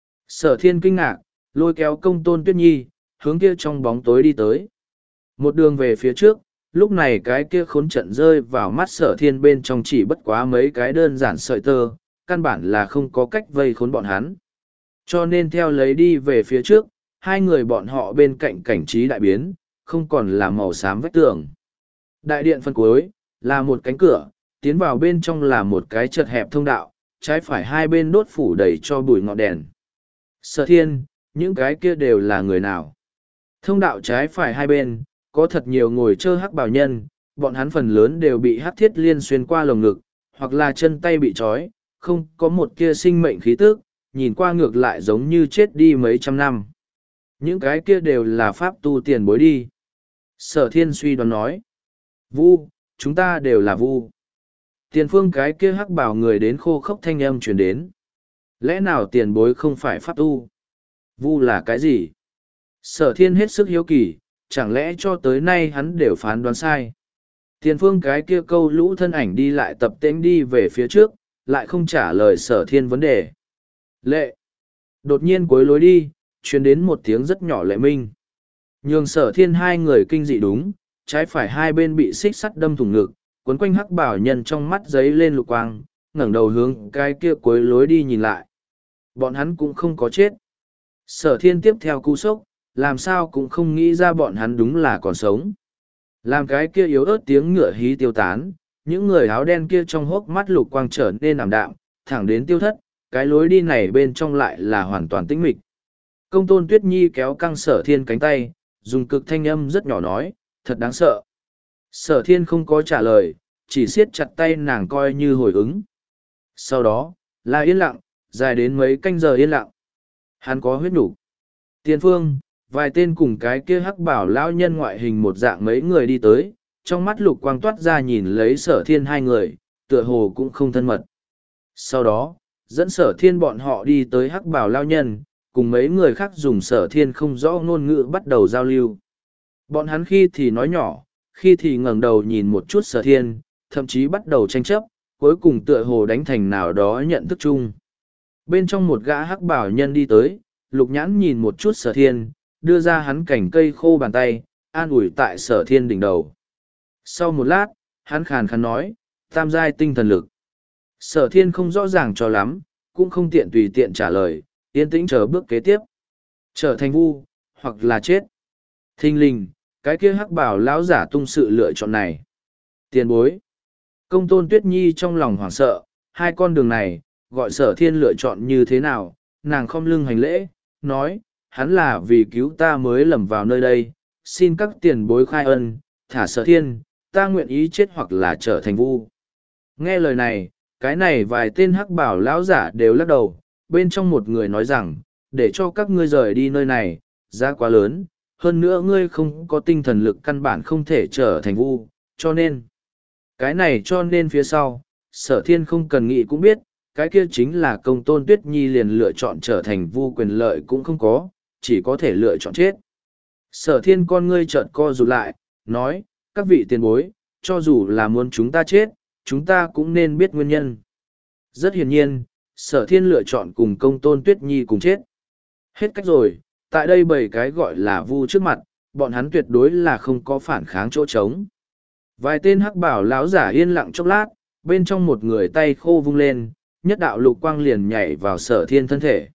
[SPEAKER 1] Sở thiên kinh ngạc, lôi kéo công tôn tuyết nhi, hướng kia trong bóng tối đi tới. Một đường về phía trước, lúc này cái kia khốn trận rơi vào mắt sở thiên bên trong chỉ bất quá mấy cái đơn giản sợi tơ, căn bản là không có cách vây khốn bọn hắn. Cho nên theo lấy đi về phía trước, hai người bọn họ bên cạnh cảnh trí đại biến, không còn là màu xám vách tường. Đại điện phân cuối, là một cánh cửa, tiến vào bên trong là một cái chật hẹp thông đạo, trái phải hai bên đốt phủ đầy cho bụi ngọn đèn. Sở thiên, những cái kia đều là người nào? Thông đạo trái phải hai bên, có thật nhiều ngồi chơ hắc bào nhân, bọn hắn phần lớn đều bị hắc thiết liên xuyên qua lồng ngực, hoặc là chân tay bị trói, không có một kia sinh mệnh khí tức, nhìn qua ngược lại giống như chết đi mấy trăm năm. Những cái kia đều là pháp tu tiền bối đi. Sở thiên suy đoán nói. Vu, chúng ta đều là vu. Tiền phương cái kia hắc bảo người đến khô khốc thanh âm truyền đến. Lẽ nào tiền bối không phải pháp tu? Vu là cái gì? Sở thiên hết sức hiếu kỳ, chẳng lẽ cho tới nay hắn đều phán đoán sai. Tiền phương cái kia câu lũ thân ảnh đi lại tập tễnh đi về phía trước, lại không trả lời sở thiên vấn đề. Lệ! Đột nhiên cuối lối đi, truyền đến một tiếng rất nhỏ lệ minh. Nhường sở thiên hai người kinh dị đúng, trái phải hai bên bị xích sắt đâm thủng ngực, cuốn quanh hắc bảo nhân trong mắt giấy lên lục quang, ngẩng đầu hướng cái kia cuối lối đi nhìn lại. Bọn hắn cũng không có chết. Sở thiên tiếp theo cú sốc, làm sao cũng không nghĩ ra bọn hắn đúng là còn sống. Làm cái kia yếu ớt tiếng ngựa hí tiêu tán, những người áo đen kia trong hốc mắt lục quang trở nên ảm đạm, thẳng đến tiêu thất, cái lối đi này bên trong lại là hoàn toàn tĩnh mịch. Công tôn tuyết nhi kéo căng sở thiên cánh tay, dùng cực thanh âm rất nhỏ nói, thật đáng sợ. Sở thiên không có trả lời, chỉ siết chặt tay nàng coi như hồi ứng. Sau đó, là yên lặng, dài đến mấy canh giờ yên lặng. Hắn có huyết nhục. Tiền phương, vài tên cùng cái kia hắc bảo lão nhân ngoại hình một dạng mấy người đi tới, trong mắt lục quang toát ra nhìn lấy sở thiên hai người, tựa hồ cũng không thân mật. Sau đó, dẫn sở thiên bọn họ đi tới hắc bảo lao nhân, cùng mấy người khác dùng sở thiên không rõ ngôn ngữ bắt đầu giao lưu. Bọn hắn khi thì nói nhỏ, khi thì ngẩng đầu nhìn một chút sở thiên, thậm chí bắt đầu tranh chấp, cuối cùng tựa hồ đánh thành nào đó nhận thức chung. Bên trong một gã hắc bảo nhân đi tới, lục nhãn nhìn một chút sở thiên, đưa ra hắn cành cây khô bàn tay, an ủi tại sở thiên đỉnh đầu. Sau một lát, hắn khàn khàn nói, tam giai tinh thần lực. Sở thiên không rõ ràng cho lắm, cũng không tiện tùy tiện trả lời, yên tĩnh chờ bước kế tiếp. Trở thành vu, hoặc là chết. Thinh linh, cái kia hắc bảo lão giả tung sự lựa chọn này. Tiền bối. Công tôn Tuyết Nhi trong lòng hoảng sợ, hai con đường này, gọi sở thiên lựa chọn như thế nào, nàng khom lưng hành lễ, nói, hắn là vì cứu ta mới lầm vào nơi đây, xin các tiền bối khai ân, thả sở thiên, ta nguyện ý chết hoặc là trở thành vu. Nghe lời này, cái này vài tên hắc bảo lão giả đều lắc đầu, bên trong một người nói rằng, để cho các ngươi rời đi nơi này, giá quá lớn, hơn nữa ngươi không có tinh thần lực căn bản không thể trở thành vu, cho nên, cái này cho nên phía sau, sở thiên không cần nghĩ cũng biết, cái kia chính là công tôn Tuyết Nhi liền lựa chọn trở thành vu quyền lợi cũng không có, chỉ có thể lựa chọn chết. Sở thiên con ngươi trợn co rụt lại, nói, các vị tiền bối, cho dù là muốn chúng ta chết, chúng ta cũng nên biết nguyên nhân. Rất hiển nhiên, sở thiên lựa chọn cùng công tôn Tuyết Nhi cùng chết. Hết cách rồi, tại đây bảy cái gọi là vu trước mặt, bọn hắn tuyệt đối là không có phản kháng chỗ trống. Vài tên hắc bảo lão giả yên lặng chốc lát, bên trong một người tay khô vung lên, nhất đạo lục quang liền nhảy vào sở thiên thân thể.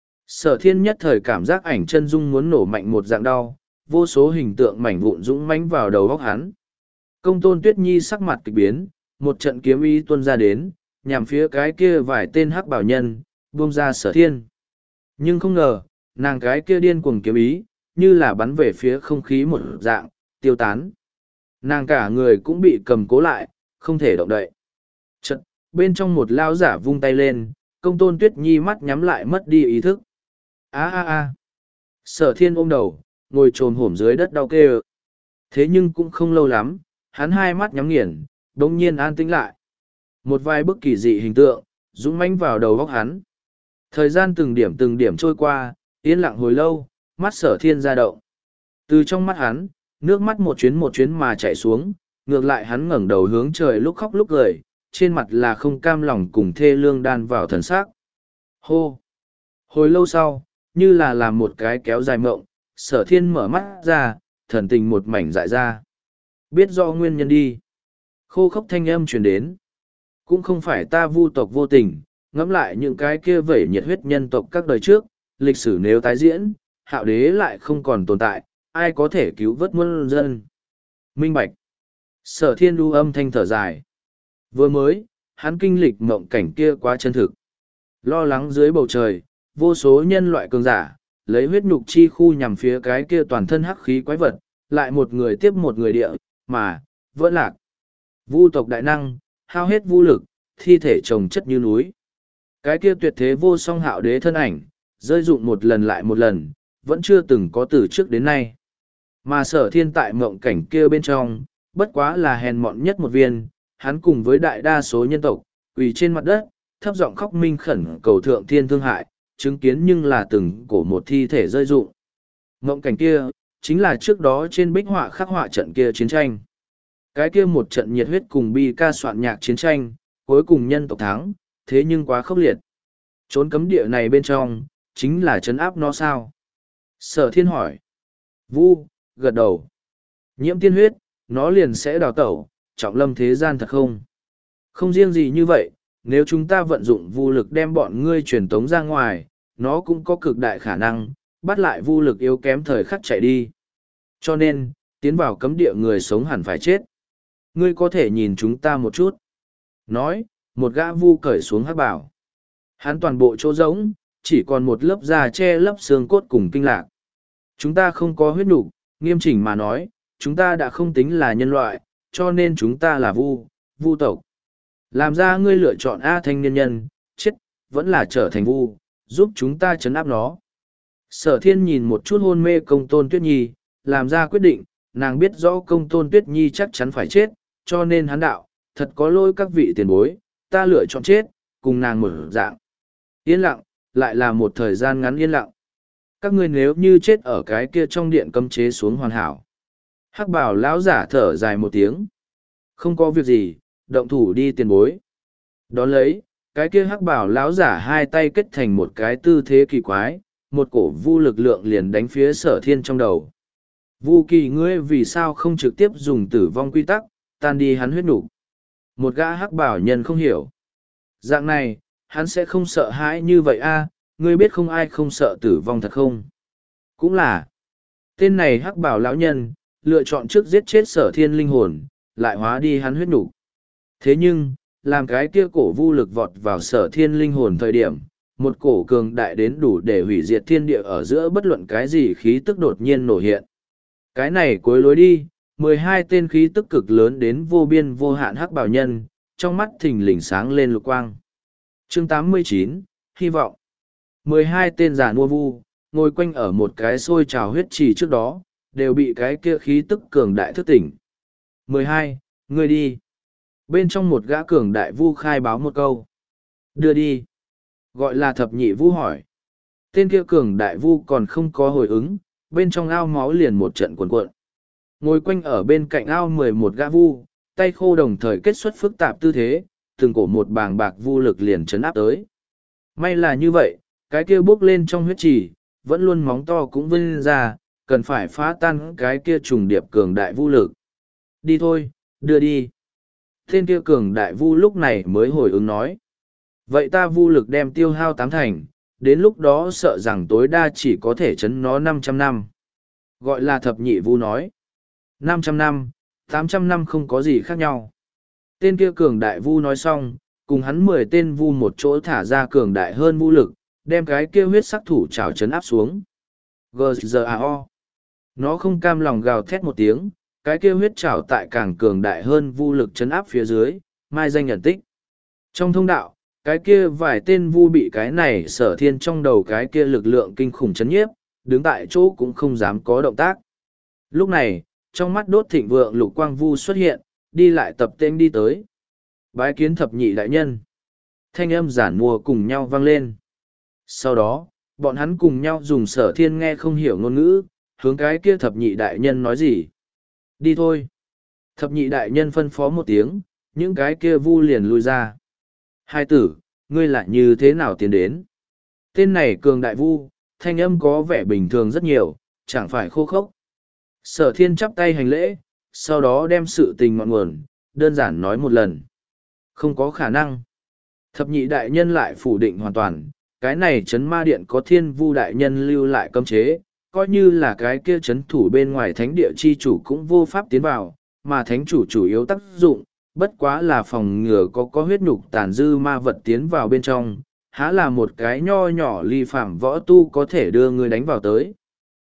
[SPEAKER 1] Sở thiên nhất thời cảm giác ảnh chân dung muốn nổ mạnh một dạng đau, vô số hình tượng mảnh vụn dũng mãnh vào đầu óc hắn. Công tôn Tuyết Nhi sắc mặt kịch biến, một trận kiếm ý tuôn ra đến, nhằm phía cái kia vài tên hắc bảo nhân, buông ra sở thiên. Nhưng không ngờ, nàng cái kia điên cuồng kiếm ý, như là bắn về phía không khí một dạng, tiêu tán. Nàng cả người cũng bị cầm cố lại, không thể động đậy. Chật, bên trong một lao giả vung tay lên, công tôn Tuyết Nhi mắt nhắm lại mất đi ý thức. Á á á! Sở thiên ôm đầu, ngồi trồm hổm dưới đất đau kêu. Thế nhưng cũng không lâu lắm, hắn hai mắt nhắm nghiền, đống nhiên an tĩnh lại. Một vài bức kỳ dị hình tượng, dũng mãnh vào đầu góc hắn. Thời gian từng điểm từng điểm trôi qua, yên lặng hồi lâu, mắt sở thiên ra động. Từ trong mắt hắn, nước mắt một chuyến một chuyến mà chảy xuống, ngược lại hắn ngẩng đầu hướng trời lúc khóc lúc cười, trên mặt là không cam lòng cùng thê lương đan vào thần sắc. Hô! Hồi lâu sau, như là làm một cái kéo dài mộng, sở thiên mở mắt ra, thần tình một mảnh dại ra. Biết do nguyên nhân đi. Khô khốc thanh âm truyền đến. Cũng không phải ta vu tộc vô tình, ngẫm lại những cái kia vẩy nhiệt huyết nhân tộc các đời trước, lịch sử nếu tái diễn, hạo đế lại không còn tồn tại, ai có thể cứu vớt muôn dân. Minh bạch. Sở thiên đu âm thanh thở dài. Vừa mới, hắn kinh lịch mộng cảnh kia quá chân thực. Lo lắng dưới bầu trời, vô số nhân loại cường giả, lấy huyết nhục chi khu nhằm phía cái kia toàn thân hắc khí quái vật, lại một người tiếp một người địa, mà, vỡ lạc. Vu tộc đại năng, hao hết vũ lực, thi thể chồng chất như núi. Cái kia tuyệt thế vô song hạo đế thân ảnh, rơi dụng một lần lại một lần, vẫn chưa từng có từ trước đến nay. Mà sở thiên tại mộng cảnh kia bên trong, bất quá là hèn mọn nhất một viên, hắn cùng với đại đa số nhân tộc, quỳ trên mặt đất, thấp giọng khóc minh khẩn cầu thượng thiên thương hại, chứng kiến nhưng là từng cổ một thi thể rơi rụng. Mộng cảnh kia, chính là trước đó trên bích họa khắc họa trận kia chiến tranh. Cái kia một trận nhiệt huyết cùng bi ca soạn nhạc chiến tranh, cuối cùng nhân tộc thắng, thế nhưng quá khốc liệt. Trốn cấm địa này bên trong, chính là trấn áp nó sao? Sở thiên hỏi. Vu, gật đầu. Nhiễm tiên huyết, nó liền sẽ đào tẩu, trọng lâm thế gian thật không? Không riêng gì như vậy, nếu chúng ta vận dụng vu lực đem bọn ngươi truyền tống ra ngoài, nó cũng có cực đại khả năng, bắt lại vu lực yếu kém thời khắc chạy đi. Cho nên, tiến vào cấm địa người sống hẳn phải chết. Ngươi có thể nhìn chúng ta một chút. Nói, một gã vu cởi xuống hắc bảo. Hắn toàn bộ chỗ rỗng, chỉ còn một lớp da che lấp xương cốt cùng kinh lạc. Chúng ta không có huyết nục, nghiêm chỉnh mà nói, chúng ta đã không tính là nhân loại, cho nên chúng ta là vu, vu tộc. Làm ra ngươi lựa chọn A thanh niên nhân, chết, vẫn là trở thành vu, giúp chúng ta chấn áp nó. Sở thiên nhìn một chút hôn mê công tôn Tuyết Nhi, làm ra quyết định, nàng biết rõ công tôn Tuyết Nhi chắc chắn phải chết, cho nên hắn đạo, thật có lỗi các vị tiền bối, ta lựa chọn chết, cùng nàng mở dạng. Yên lặng, lại là một thời gian ngắn yên lặng. Các ngươi nếu như chết ở cái kia trong điện cấm chế xuống hoàn hảo. Hắc bảo lão giả thở dài một tiếng. Không có việc gì, động thủ đi tiền bối. Đón lấy, cái kia hắc bảo lão giả hai tay kết thành một cái tư thế kỳ quái, một cổ vu lực lượng liền đánh phía sở thiên trong đầu. Vu kỳ ngươi vì sao không trực tiếp dùng tử vong quy tắc, tan đi hắn huyết nục? Một gã hắc bảo nhân không hiểu. Dạng này, hắn sẽ không sợ hãi như vậy a? Ngươi biết không ai không sợ tử vong thật không? Cũng là, tên này hắc bảo lão nhân, lựa chọn trước giết chết sở thiên linh hồn, lại hóa đi hắn huyết nục. Thế nhưng, làm cái kia cổ vu lực vọt vào sở thiên linh hồn thời điểm, một cổ cường đại đến đủ để hủy diệt thiên địa ở giữa bất luận cái gì khí tức đột nhiên nổ hiện. Cái này cuối lối đi, mười hai tên khí tức cực lớn đến vô biên vô hạn hắc bảo nhân, trong mắt thình lình sáng lên lục quang. Chương tám mươi chín, hy vọng. mười hai tên giả mua vu, ngồi quanh ở một cái xôi trào huyết trì trước đó, đều bị cái kia khí tức cường đại thức tỉnh. mười hai, ngươi đi. Bên trong một gã cường đại vu khai báo một câu. Đưa đi. Gọi là thập nhị vu hỏi. Tên kia cường đại vu còn không có hồi ứng, bên trong ao máu liền một trận cuồn cuộn. Ngồi quanh ở bên cạnh ao mười một gã vu, tay khô đồng thời kết xuất phức tạp tư thế, từng cổ một bàng bạc vu lực liền chấn áp tới. May là như vậy, cái kia bước lên trong huyết trì, vẫn luôn móng to cũng vươn ra, cần phải phá tan cái kia trùng điệp cường đại vu lực. Đi thôi, đưa đi. Tên kia cường đại vu lúc này mới hồi ứng nói. Vậy ta vu lực đem tiêu hao tám thành, đến lúc đó sợ rằng tối đa chỉ có thể chấn nó năm trăm năm. Gọi là thập nhị vu nói. năm trăm năm, tám trăm năm không có gì khác nhau. Tên kia cường đại vu nói xong, cùng hắn mười tên vu một chỗ thả ra cường đại hơn vu lực, đem cái kia huyết sắc thủ trảo chấn áp xuống. giê giê a o. Nó không cam lòng gào thét một tiếng, cái kia huyết trảo tại càng cường đại hơn vu lực chấn áp phía dưới, mai danh nhận tích. Trong thông đạo, cái kia vài tên vu bị cái này sở thiên trong đầu cái kia lực lượng kinh khủng chấn nhiếp, đứng tại chỗ cũng không dám có động tác. Lúc này, trong mắt đốt thịnh vượng lục quang vu xuất hiện, đi lại tập tên đi tới. Bái kiến thập nhị đại nhân. Thanh âm giản mùa cùng nhau vang lên. Sau đó, bọn hắn cùng nhau dùng sở thiên nghe không hiểu ngôn ngữ, hướng cái kia thập nhị đại nhân nói gì. Đi thôi. Thập nhị đại nhân phân phó một tiếng, những cái kia vu liền lui ra. Hai tử, ngươi lại như thế nào tiến đến? Tên này cường đại vu, thanh âm có vẻ bình thường rất nhiều, chẳng phải khô khốc. Sở thiên chắp tay hành lễ, sau đó đem sự tình ngọn nguồn, đơn giản nói một lần. Không có khả năng. Thập nhị đại nhân lại phủ định hoàn toàn, cái này chấn ma điện có thiên vu đại nhân lưu lại cấm chế, coi như là cái kia chấn thủ bên ngoài thánh địa chi chủ cũng vô pháp tiến vào, mà thánh chủ chủ yếu tác dụng, bất quá là phòng ngừa có có huyết nhục tàn dư ma vật tiến vào bên trong, há là một cái nho nhỏ ly phạm võ tu có thể đưa người đánh vào tới.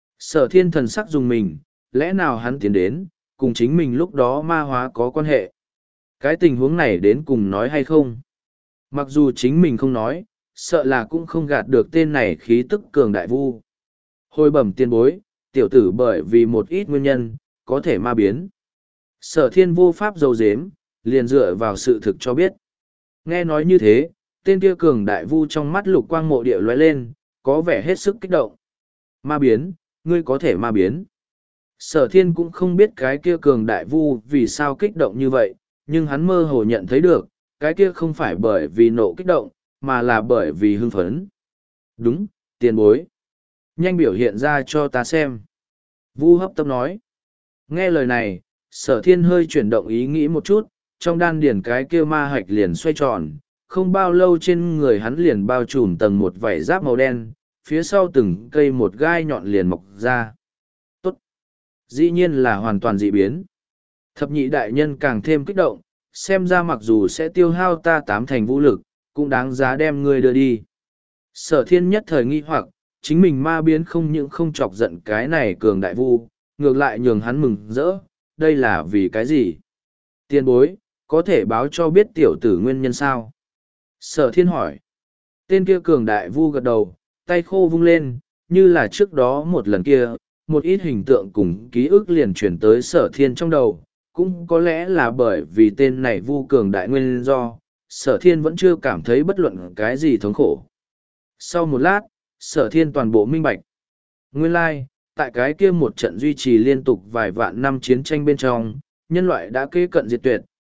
[SPEAKER 1] Sở thiên thần sắc dùng mình, lẽ nào hắn tiến đến, cùng chính mình lúc đó ma hóa có quan hệ. Cái tình huống này đến cùng nói hay không? Mặc dù chính mình không nói, sợ là cũng không gạt được tên này khí tức cường đại vu. Hồi bẩm tiên bối, tiểu tử bởi vì một ít nguyên nhân, có thể ma biến. Sở thiên vô pháp dầu dếm, liền dựa vào sự thực cho biết. Nghe nói như thế, tên kia cường đại vu trong mắt lục quang mộ địa lóe lên, có vẻ hết sức kích động. Ma biến, ngươi có thể ma biến. Sở thiên cũng không biết cái kia cường đại vu vì sao kích động như vậy, nhưng hắn mơ hồ nhận thấy được, cái kia không phải bởi vì nộ kích động, mà là bởi vì hưng phấn. Đúng, tiền bối. Nhanh biểu hiện ra cho ta xem. Vu hấp tấp nói. Nghe lời này, sở thiên hơi chuyển động ý nghĩ một chút, trong đan điển cái kia ma hạch liền xoay tròn, không bao lâu trên người hắn liền bao trùm tầng một vảy giáp màu đen, phía sau từng cây một gai nhọn liền mọc ra. Tốt! Dĩ nhiên là hoàn toàn dị biến. Thập nhị đại nhân càng thêm kích động, xem ra mặc dù sẽ tiêu hao ta tám thành vũ lực, cũng đáng giá đem ngươi đưa đi. Sở thiên nhất thời nghi hoặc, chính mình ma biến không những không chọc giận cái này cường đại vu, ngược lại nhường hắn mừng rỡ, đây là vì cái gì? Tiên bối, có thể báo cho biết tiểu tử nguyên nhân sao? Sở thiên hỏi. Tên kia cường đại vu gật đầu, tay khô vung lên, như là trước đó một lần kia, một ít hình tượng cùng ký ức liền chuyển tới sở thiên trong đầu, cũng có lẽ là bởi vì tên này vu cường đại nguyên do, sở thiên vẫn chưa cảm thấy bất luận cái gì thống khổ. Sau một lát, sở thiên toàn bộ minh bạch. Nguyên lai, tại cái kia một trận duy trì liên tục vài vạn năm chiến tranh bên trong, nhân loại đã kế cận diệt tuyệt,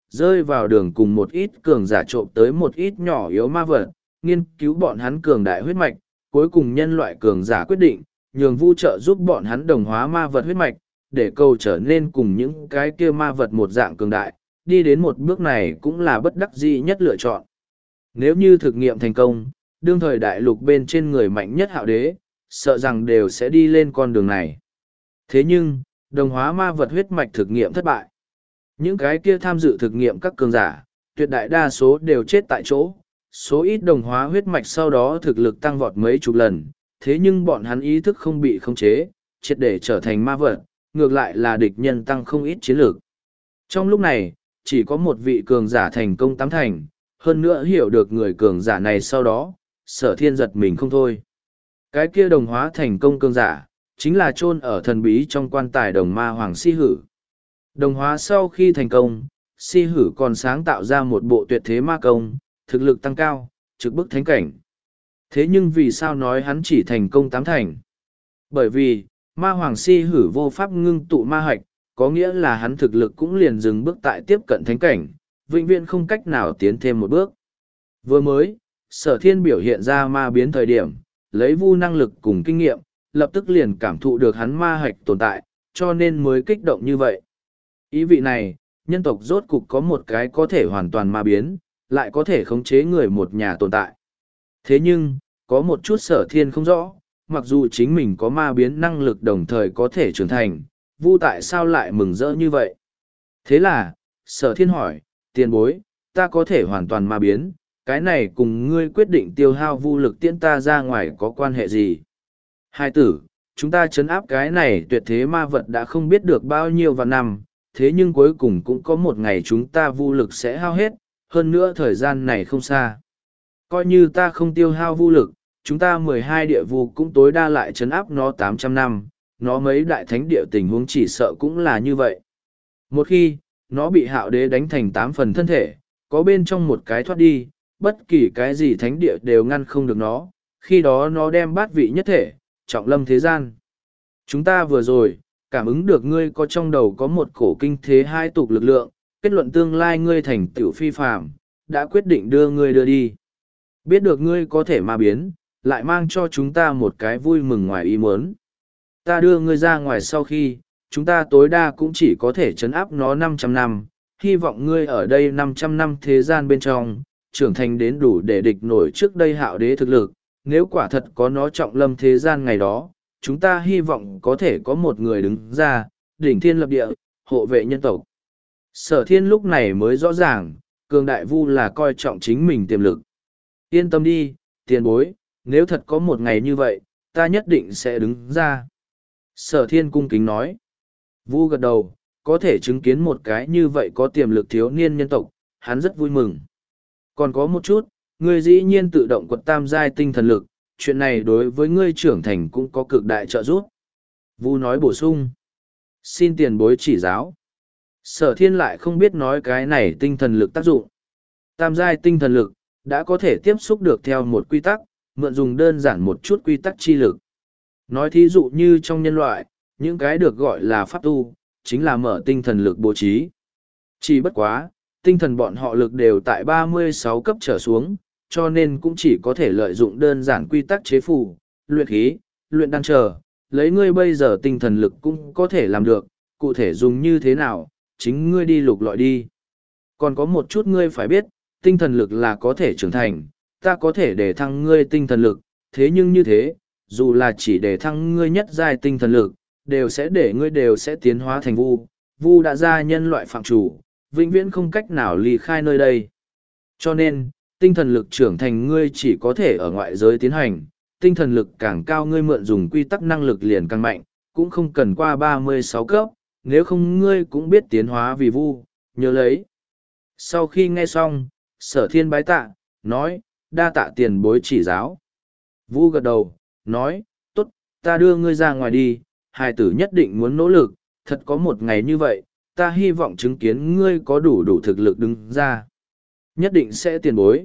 [SPEAKER 1] rơi vào đường cùng một ít cường giả trộm tới một ít nhỏ yếu ma vật, nghiên cứu bọn hắn cường đại huyết mạch, cuối cùng nhân loại cường giả quyết định, nhường vu trợ giúp bọn hắn đồng hóa ma vật huyết mạch, để cầu trở nên cùng những cái kia ma vật một dạng cường đại, đi đến một bước này cũng là bất đắc dĩ nhất lựa chọn. Nếu như thực nghiệm thành công, đương thời đại lục bên trên người mạnh nhất hạo đế, sợ rằng đều sẽ đi lên con đường này. Thế nhưng, đồng hóa ma vật huyết mạch thực nghiệm thất bại. Những cái kia tham dự thực nghiệm các cường giả, tuyệt đại đa số đều chết tại chỗ, số ít đồng hóa huyết mạch sau đó thực lực tăng vọt mấy chục lần, thế nhưng bọn hắn ý thức không bị khống chế, triệt để trở thành ma vật, ngược lại là địch nhân tăng không ít chiến lược. Trong lúc này, chỉ có một vị cường giả thành công tám thành, hơn nữa hiểu được người cường giả này sau đó, sở thiên giật mình không thôi. Cái kia đồng hóa thành công cường giả, chính là chôn ở thần bí trong quan tài đồng ma hoàng si hử. Đồng hóa sau khi thành công, si hử còn sáng tạo ra một bộ tuyệt thế ma công, thực lực tăng cao, trực bức thánh cảnh. Thế nhưng vì sao nói hắn chỉ thành công tám thành? Bởi vì, ma hoàng si hử vô pháp ngưng tụ ma hạch, có nghĩa là hắn thực lực cũng liền dừng bước tại tiếp cận thánh cảnh, vĩnh viễn không cách nào tiến thêm một bước. Vừa mới, sở thiên biểu hiện ra ma biến thời điểm, lấy vu năng lực cùng kinh nghiệm, lập tức liền cảm thụ được hắn ma hạch tồn tại, cho nên mới kích động như vậy. Ý vị này, nhân tộc rốt cục có một cái có thể hoàn toàn ma biến, lại có thể khống chế người một nhà tồn tại. Thế nhưng, có một chút sở thiên không rõ, mặc dù chính mình có ma biến năng lực đồng thời có thể trưởng thành, vu tại sao lại mừng rỡ như vậy? Thế là, sở thiên hỏi, tiền bối, ta có thể hoàn toàn ma biến, cái này cùng ngươi quyết định tiêu hao vu lực tiễn ta ra ngoài có quan hệ gì? Hai tử, chúng ta chấn áp cái này tuyệt thế ma vật đã không biết được bao nhiêu vạn năm, thế nhưng cuối cùng cũng có một ngày chúng ta vu lực sẽ hao hết, hơn nữa thời gian này không xa. Coi như ta không tiêu hao vu lực, chúng ta mười hai địa vu cũng tối đa lại chấn áp nó tám trăm năm, nó mấy đại thánh địa tình huống chỉ sợ cũng là như vậy. Một khi, nó bị hạo đế đánh thành tám phần thân thể, có bên trong một cái thoát đi, bất kỳ cái gì thánh địa đều ngăn không được nó, khi đó nó đem bát vị nhất thể, trọng lâm thế gian. Chúng ta vừa rồi, cảm ứng được ngươi có trong đầu có một cổ kinh thế hai tục lực lượng, kết luận tương lai ngươi thành tiểu phi phàm, đã quyết định đưa ngươi đưa đi. Biết được ngươi có thể ma biến, lại mang cho chúng ta một cái vui mừng ngoài ý muốn. Ta đưa ngươi ra ngoài sau khi, chúng ta tối đa cũng chỉ có thể trấn áp nó năm trăm năm, hy vọng ngươi ở đây năm trăm năm thế gian bên trong, trưởng thành đến đủ để địch nổi trước đây hạo đế thực lực, nếu quả thật có nó trọng lâm thế gian ngày đó, chúng ta hy vọng có thể có một người đứng ra, đỉnh thiên lập địa, hộ vệ nhân tộc. Sở thiên lúc này mới rõ ràng, cường đại vu là coi trọng chính mình tiềm lực. Yên tâm đi, tiền bối, nếu thật có một ngày như vậy, ta nhất định sẽ đứng ra. Sở thiên cung kính nói. Vu gật đầu, có thể chứng kiến một cái như vậy có tiềm lực thiếu niên nhân tộc, hắn rất vui mừng. Còn có một chút, ngươi dĩ nhiên tự động quật tam giai tinh thần lực, chuyện này đối với ngươi trưởng thành cũng có cực đại trợ giúp. Vu nói bổ sung. Xin tiền bối chỉ giáo. Sở thiên lại không biết nói cái này tinh thần lực tác dụng. Tam giai tinh thần lực, đã có thể tiếp xúc được theo một quy tắc, mượn dùng đơn giản một chút quy tắc chi lực. Nói thí dụ như trong nhân loại, những cái được gọi là pháp tu, chính là mở tinh thần lực bố trí. Chỉ bất quá, tinh thần bọn họ lực đều tại ba mươi sáu cấp trở xuống, cho nên cũng chỉ có thể lợi dụng đơn giản quy tắc chế phù, luyện khí, luyện đan trở, lấy ngươi bây giờ tinh thần lực cũng có thể làm được, cụ thể dùng như thế nào, chính ngươi đi lục lọi đi. Còn có một chút ngươi phải biết, tinh thần lực là có thể trưởng thành, ta có thể để thăng ngươi tinh thần lực, thế nhưng như thế, dù là chỉ để thăng ngươi nhất giai tinh thần lực, đều sẽ để ngươi đều sẽ tiến hóa thành vu, vu đã ra nhân loại phạm chủ, vĩnh viễn không cách nào ly khai nơi đây. Cho nên, tinh thần lực trưởng thành ngươi chỉ có thể ở ngoại giới tiến hành, tinh thần lực càng cao ngươi mượn dùng quy tắc năng lực liền càng mạnh, cũng không cần qua ba mươi sáu cấp, nếu không ngươi cũng biết tiến hóa vì vu, nhớ lấy. Sau khi nghe xong, sở thiên bái tạ, nói, đa tạ tiền bối chỉ giáo. Vu gật đầu, nói, tốt, ta đưa ngươi ra ngoài đi, hài tử nhất định muốn nỗ lực, thật có một ngày như vậy, ta hy vọng chứng kiến ngươi có đủ đủ thực lực đứng ra. Nhất định sẽ tiền bối.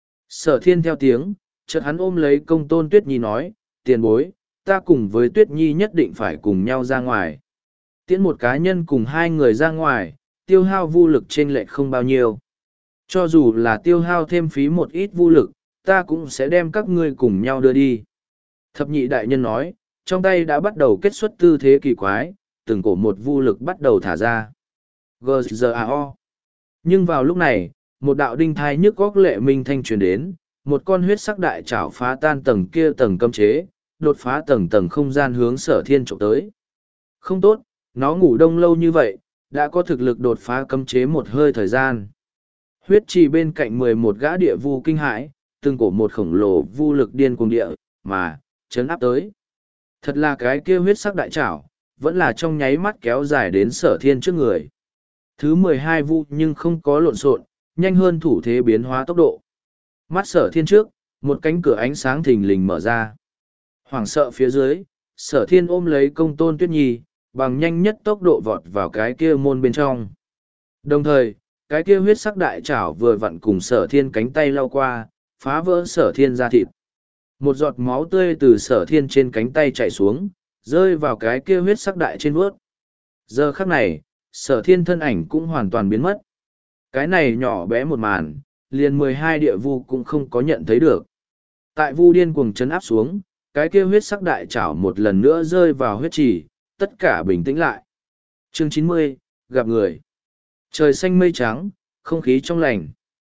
[SPEAKER 1] Sở thiên theo tiếng, chợt hắn ôm lấy công tôn Tuyết Nhi nói, tiền bối, ta cùng với Tuyết Nhi nhất định phải cùng nhau ra ngoài. Tiễn một cá nhân cùng hai người ra ngoài, tiêu hao vu lực trên lệch không bao nhiêu. Cho dù là tiêu hao thêm phí một ít vu lực, ta cũng sẽ đem các ngươi cùng nhau đưa đi. Thập nhị đại nhân nói, trong tay đã bắt đầu kết xuất tư thế kỳ quái, từng cổ một vu lực bắt đầu thả ra. giê giê a o. Nhưng vào lúc này, một đạo đinh thai nhức góc lệ minh thanh truyền đến, một con huyết sắc đại chảo phá tan tầng kia tầng cấm chế, đột phá tầng tầng không gian hướng sở thiên trộm tới. Không tốt, nó ngủ đông lâu như vậy, đã có thực lực đột phá cấm chế một hơi thời gian. Huyết trì bên cạnh mười một gã địa vu kinh hãi, từng cổ một khổng lồ vu lực điên cuồng địa, mà, chấn áp tới. Thật là cái kia huyết sắc đại trảo, vẫn là trong nháy mắt kéo dài đến sở thiên trước người. Thứ mười hai vu nhưng không có lộn xộn, nhanh hơn thủ thế biến hóa tốc độ. Mắt sở thiên trước, một cánh cửa ánh sáng thình lình mở ra. Hoảng sợ phía dưới, sở thiên ôm lấy công tôn tuyết nhi, bằng nhanh nhất tốc độ vọt vào cái kia môn bên trong. Đồng thời, cái kia huyết sắc đại chảo vừa vặn cùng sở thiên cánh tay lao qua, phá vỡ sở thiên ra thịt. Một giọt máu tươi từ sở thiên trên cánh tay chảy xuống, rơi vào cái kia huyết sắc đại trên vuốt. Giờ khắc này, sở thiên thân ảnh cũng hoàn toàn biến mất. Cái này nhỏ bé một màn, liền mười hai địa vu cũng không có nhận thấy được. Tại vu điên cuồng chấn áp xuống, cái kia huyết sắc đại chảo một lần nữa rơi vào huyết trì, tất cả bình tĩnh lại. Chương chín mươi, gặp người. Trời xanh mây trắng, không khí trong lành.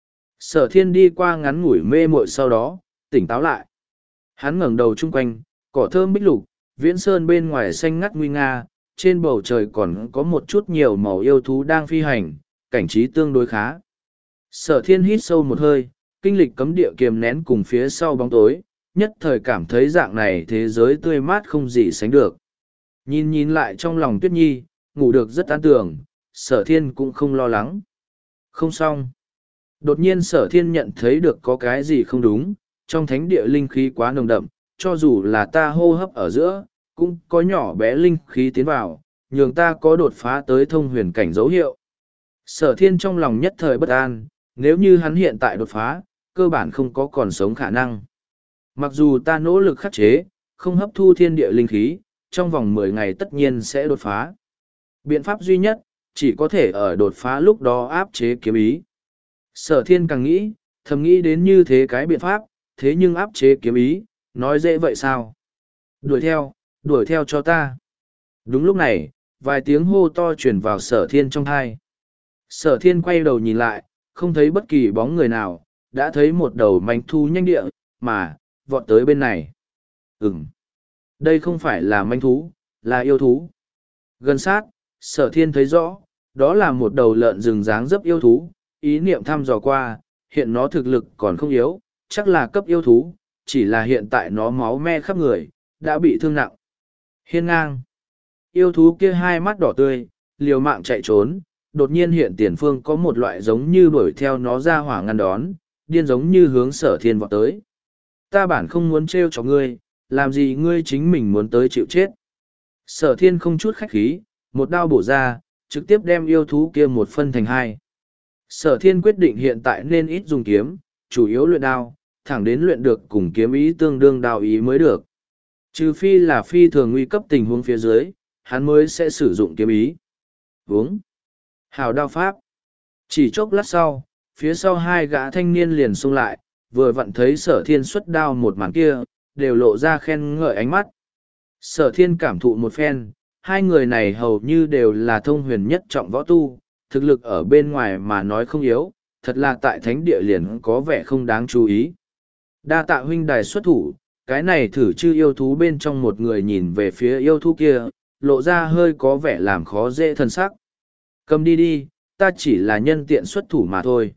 [SPEAKER 1] Sở thiên đi qua ngắn ngủi mê muội sau đó, tỉnh táo lại. Hắn ngẩng đầu chung quanh, cỏ thơm bích lục, viễn sơn bên ngoài xanh ngắt nguy nga, trên bầu trời còn có một chút nhiều màu yêu thú đang phi hành, cảnh trí tương đối khá. Sở thiên hít sâu một hơi, kinh lịch cấm địa kiềm nén cùng phía sau bóng tối, nhất thời cảm thấy dạng này thế giới tươi mát không gì sánh được. Nhìn nhìn lại trong lòng Tuyết Nhi, ngủ được rất an tưởng, sở thiên cũng không lo lắng. Không xong. Đột nhiên sở thiên nhận thấy được có cái gì không đúng, trong thánh địa linh khí quá nồng đậm, cho dù là ta hô hấp ở giữa, cũng có nhỏ bé linh khí tiến vào, nhường ta có đột phá tới thông huyền cảnh dấu hiệu. Sở thiên trong lòng nhất thời bất an, nếu như hắn hiện tại đột phá, cơ bản không có còn sống khả năng. Mặc dù ta nỗ lực khắc chế, không hấp thu thiên địa linh khí, trong vòng mười ngày tất nhiên sẽ đột phá. Biện pháp duy nhất, chỉ có thể ở đột phá lúc đó áp chế kiếm ý. Sở thiên càng nghĩ, thầm nghĩ đến như thế cái biện pháp, thế nhưng áp chế kiếm ý, nói dễ vậy sao? Đuổi theo, đuổi theo cho ta. Đúng lúc này, vài tiếng hô to truyền vào sở thiên trong thai. Sở thiên quay đầu nhìn lại, không thấy bất kỳ bóng người nào, đã thấy một đầu manh thú nhanh địa, mà, vọt tới bên này. Ừm, đây không phải là manh thú, là yêu thú. Gần sát, sở thiên thấy rõ, đó là một đầu lợn rừng dáng dấp yêu thú, ý niệm thăm dò qua, hiện nó thực lực còn không yếu, chắc là cấp yêu thú, chỉ là hiện tại nó máu me khắp người, đã bị thương nặng. Hiên ngang. Yêu thú kia hai mắt đỏ tươi, liều mạng chạy trốn, đột nhiên hiện tiền phương có một loại giống như đuổi theo nó ra hỏa ngăn đón, điên giống như hướng sở thiên vọt tới. Ta bản không muốn trêu cho ngươi, làm gì ngươi chính mình muốn tới chịu chết. Sở thiên không chút khách khí, một đao bổ ra, trực tiếp đem yêu thú kia một phân thành hai. Sở thiên quyết định hiện tại nên ít dùng kiếm, chủ yếu luyện đao, thẳng đến luyện được cùng kiếm ý tương đương đao ý mới được. Trừ phi là phi thường nguy cấp tình huống phía dưới, hắn mới sẽ sử dụng kiếm ý. Vướng. Hào đao pháp. Chỉ chốc lát sau, phía sau hai gã thanh niên liền xung lại, vừa vặn thấy sở thiên xuất đao một màn kia, đều lộ ra khen ngợi ánh mắt. Sở thiên cảm thụ một phen, hai người này hầu như đều là thông huyền nhất trọng võ tu, thực lực ở bên ngoài mà nói không yếu, thật là tại thánh địa liền có vẻ không đáng chú ý. Đa tạ huynh đài xuất thủ, cái này thử chư yêu thú bên trong một người nhìn về phía yêu thú kia, lộ ra hơi có vẻ làm khó dễ thân sắc. Cầm đi đi, ta chỉ là nhân tiện xuất thủ mà thôi.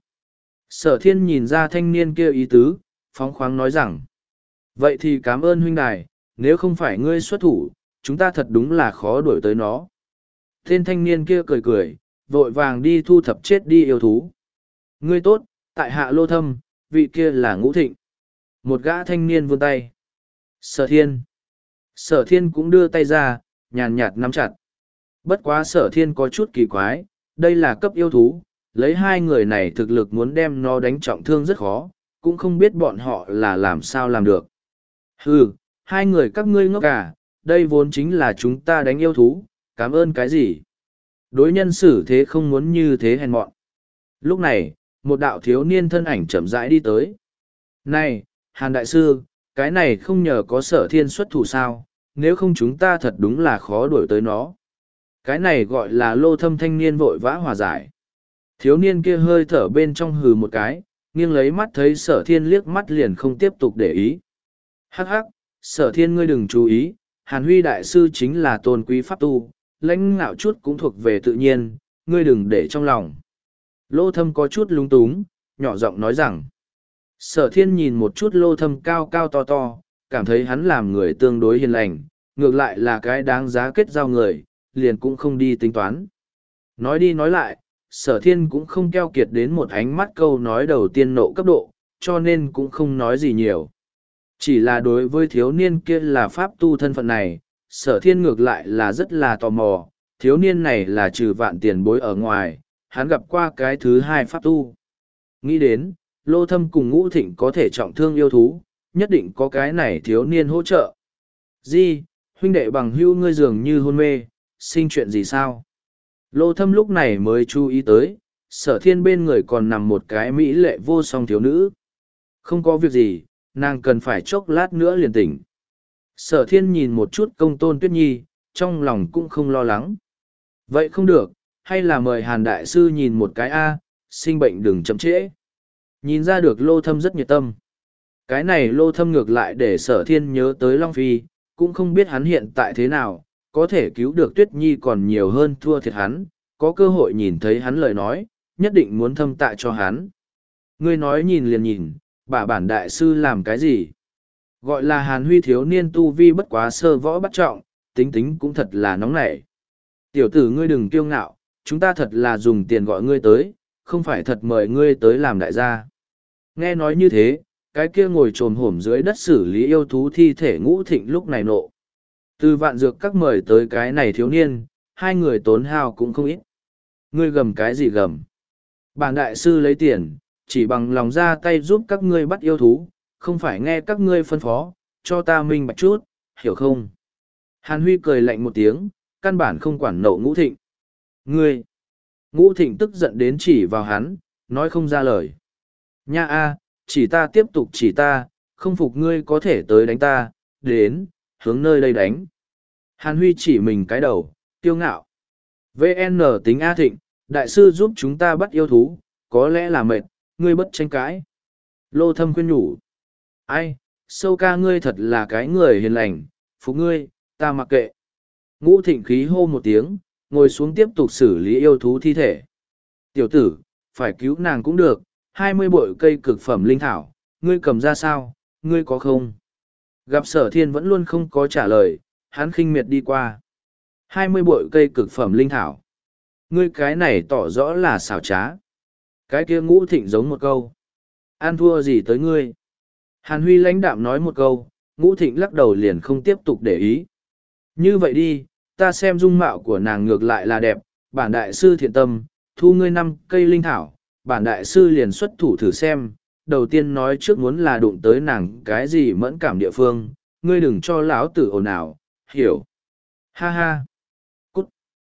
[SPEAKER 1] Sở thiên nhìn ra thanh niên kia ý tứ, phóng khoáng nói rằng. Vậy thì cảm ơn huynh đài, nếu không phải ngươi xuất thủ, chúng ta thật đúng là khó đuổi tới nó. Tên thanh niên kia cười cười, vội vàng đi thu thập chết đi yêu thú. Ngươi tốt, tại hạ lô thâm, vị kia là ngũ thịnh. Một gã thanh niên vươn tay. Sở thiên. Sở thiên cũng đưa tay ra, nhàn nhạt nắm chặt. Bất quá sở thiên có chút kỳ quái, đây là cấp yêu thú, lấy hai người này thực lực muốn đem nó đánh trọng thương rất khó, cũng không biết bọn họ là làm sao làm được. Hừ, hai người các ngươi ngốc cả, đây vốn chính là chúng ta đánh yêu thú, cảm ơn cái gì? Đối nhân xử thế không muốn như thế hèn mọn. Lúc này, một đạo thiếu niên thân ảnh chậm rãi đi tới. Này, Hàn Đại Sư, cái này không nhờ có Sở Thiên xuất thủ sao, nếu không chúng ta thật đúng là khó đuổi tới nó. Cái này gọi là Lô Thâm thanh niên vội vã hòa giải. Thiếu niên kia hơi thở bên trong hừ một cái, nghiêng lấy mắt thấy Sở Thiên liếc mắt liền không tiếp tục để ý. Hắc hắc, Sở Thiên ngươi đừng chú ý, Hàn Huy Đại Sư chính là tôn quý pháp tu, lãnh ngạo chút cũng thuộc về tự nhiên, ngươi đừng để trong lòng. Lô Thâm có chút lung túng, nhỏ giọng nói rằng. Sở Thiên nhìn một chút Lô Thâm cao cao to to, cảm thấy hắn làm người tương đối hiền lành, ngược lại là cái đáng giá kết giao người, liền cũng không đi tính toán. Nói đi nói lại, Sở Thiên cũng không keo kiệt đến một ánh mắt câu nói đầu tiên nộ cấp độ, cho nên cũng không nói gì nhiều. Chỉ là đối với thiếu niên kia là pháp tu thân phận này, Sở Thiên ngược lại là rất là tò mò, thiếu niên này là trừ vạn tiền bối ở ngoài, hắn gặp qua cái thứ hai pháp tu. Nghĩ đến, Lô Thâm cùng Ngũ Thịnh có thể trọng thương yêu thú, nhất định có cái này thiếu niên hỗ trợ. Di, huynh đệ bằng hữu ngươi dường như hôn mê, sinh chuyện gì sao? Lô Thâm lúc này mới chú ý tới, Sở Thiên bên người còn nằm một cái mỹ lệ vô song thiếu nữ. Không có việc gì, nàng cần phải chốc lát nữa liền tỉnh. Sở Thiên nhìn một chút Công Tôn Tuyết Nhi, trong lòng cũng không lo lắng. Vậy không được, hay là mời Hàn Đại Sư nhìn một cái A, sinh bệnh đừng chậm trễ. Nhìn ra được Lô Thâm rất nhiệt tâm. Cái này Lô Thâm ngược lại để Sở Thiên nhớ tới Long Phi, cũng không biết hắn hiện tại thế nào, có thể cứu được Tuyết Nhi còn nhiều hơn thua thiệt hắn, có cơ hội nhìn thấy hắn lời nói, nhất định muốn thâm tạ cho hắn. Ngươi nói nhìn liền nhìn, bà bản đại sư làm cái gì? Gọi là Hàn Huy thiếu niên tu vi bất quá sơ võ bắt trọng, tính tính cũng thật là nóng nảy. Tiểu tử ngươi đừng kiêu ngạo, chúng ta thật là dùng tiền gọi ngươi tới, không phải thật mời ngươi tới làm đại gia. Nghe nói như thế, cái kia ngồi trồm hổm dưới đất xử lý yêu thú thi thể Ngũ Thịnh lúc này nộ. Từ vạn dược các mời tới cái này thiếu niên, hai người tốn hao cũng không ít. Ngươi gầm cái gì gầm? Bản đại sư lấy tiền, chỉ bằng lòng ra tay giúp các ngươi bắt yêu thú, không phải nghe các ngươi phân phó, cho ta minh bạch chút, hiểu không? Hàn Huy cười lạnh một tiếng, căn bản không quản nộ Ngũ Thịnh. Ngươi! Ngũ Thịnh tức giận đến chỉ vào hắn, nói không ra lời. Nha a, chỉ ta tiếp tục chỉ ta, không phục ngươi có thể tới đánh ta, đến, hướng nơi đây đánh. Hàn Huy chỉ mình cái đầu, tiêu ngạo. vê en tính A Thịnh, đại sư giúp chúng ta bắt yêu thú, có lẽ là mệt, ngươi bất tranh cãi. Lô Thâm khuyên nhủ. Ai, sâu ca ngươi thật là cái người hiền lành, phục ngươi, ta mặc kệ. Ngũ Thịnh khí hô một tiếng, ngồi xuống tiếp tục xử lý yêu thú thi thể. Tiểu tử, phải cứu nàng cũng được, hai mươi bội cây cực phẩm linh thảo, ngươi cầm ra sao, ngươi có không? Gặp Sở Thiên vẫn luôn không có trả lời, hắn khinh miệt đi qua. hai mươi bội cây cực phẩm linh thảo. Ngươi cái này tỏ rõ là xảo trá. Cái kia Ngũ Thịnh giống một câu. An thua gì tới ngươi? Hàn Huy lãnh đạm nói một câu, Ngũ Thịnh lắc đầu liền không tiếp tục để ý. Như vậy đi, ta xem dung mạo của nàng ngược lại là đẹp, bản đại sư thiện tâm, thu ngươi năm cây linh thảo, bản đại sư liền xuất thủ thử xem, đầu tiên nói trước muốn là đụng tới nàng cái gì mẫn cảm địa phương, ngươi đừng cho lão tử ồn ào, hiểu. Ha ha. Cút.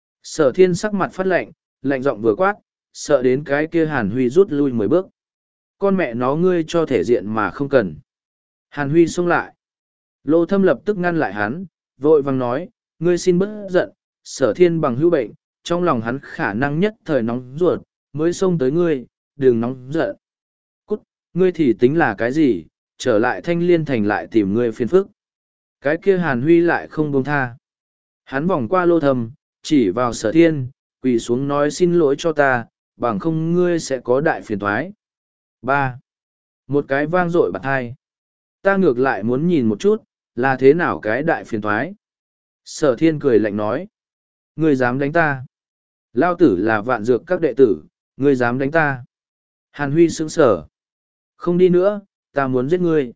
[SPEAKER 1] Sở Thiên sắc mặt phát lạnh, lạnh giọng vừa quát, sợ đến cái kia Hàn Huy rút lui mười bước. Con mẹ nó ngươi cho thể diện mà không cần. Hàn Huy xông lại. Lô Thâm lập tức ngăn lại hắn, vội vàng nói, ngươi xin bớt giận, Sở Thiên bằng hữu bệnh, trong lòng hắn khả năng nhất thời nóng ruột, mới xông tới ngươi, đừng nóng giận. Cút, ngươi thì tính là cái gì, trở lại Thanh Liên Thành lại tìm ngươi phiền phức. Cái kia Hàn Huy lại không buông tha. Hắn vòng qua Lô Thâm, chỉ vào Sở Thiên, quỳ xuống nói xin lỗi cho ta, bằng không ngươi sẽ có đại phiền toái. Ba. Một cái vang dội bạt hai. Ta ngược lại muốn nhìn một chút, là thế nào cái đại phiền toái. Sở Thiên cười lạnh nói. Ngươi dám đánh ta. Lao tử là vạn dược các đệ tử, ngươi dám đánh ta. Hàn Huy sững sở. Không đi nữa, ta muốn giết ngươi.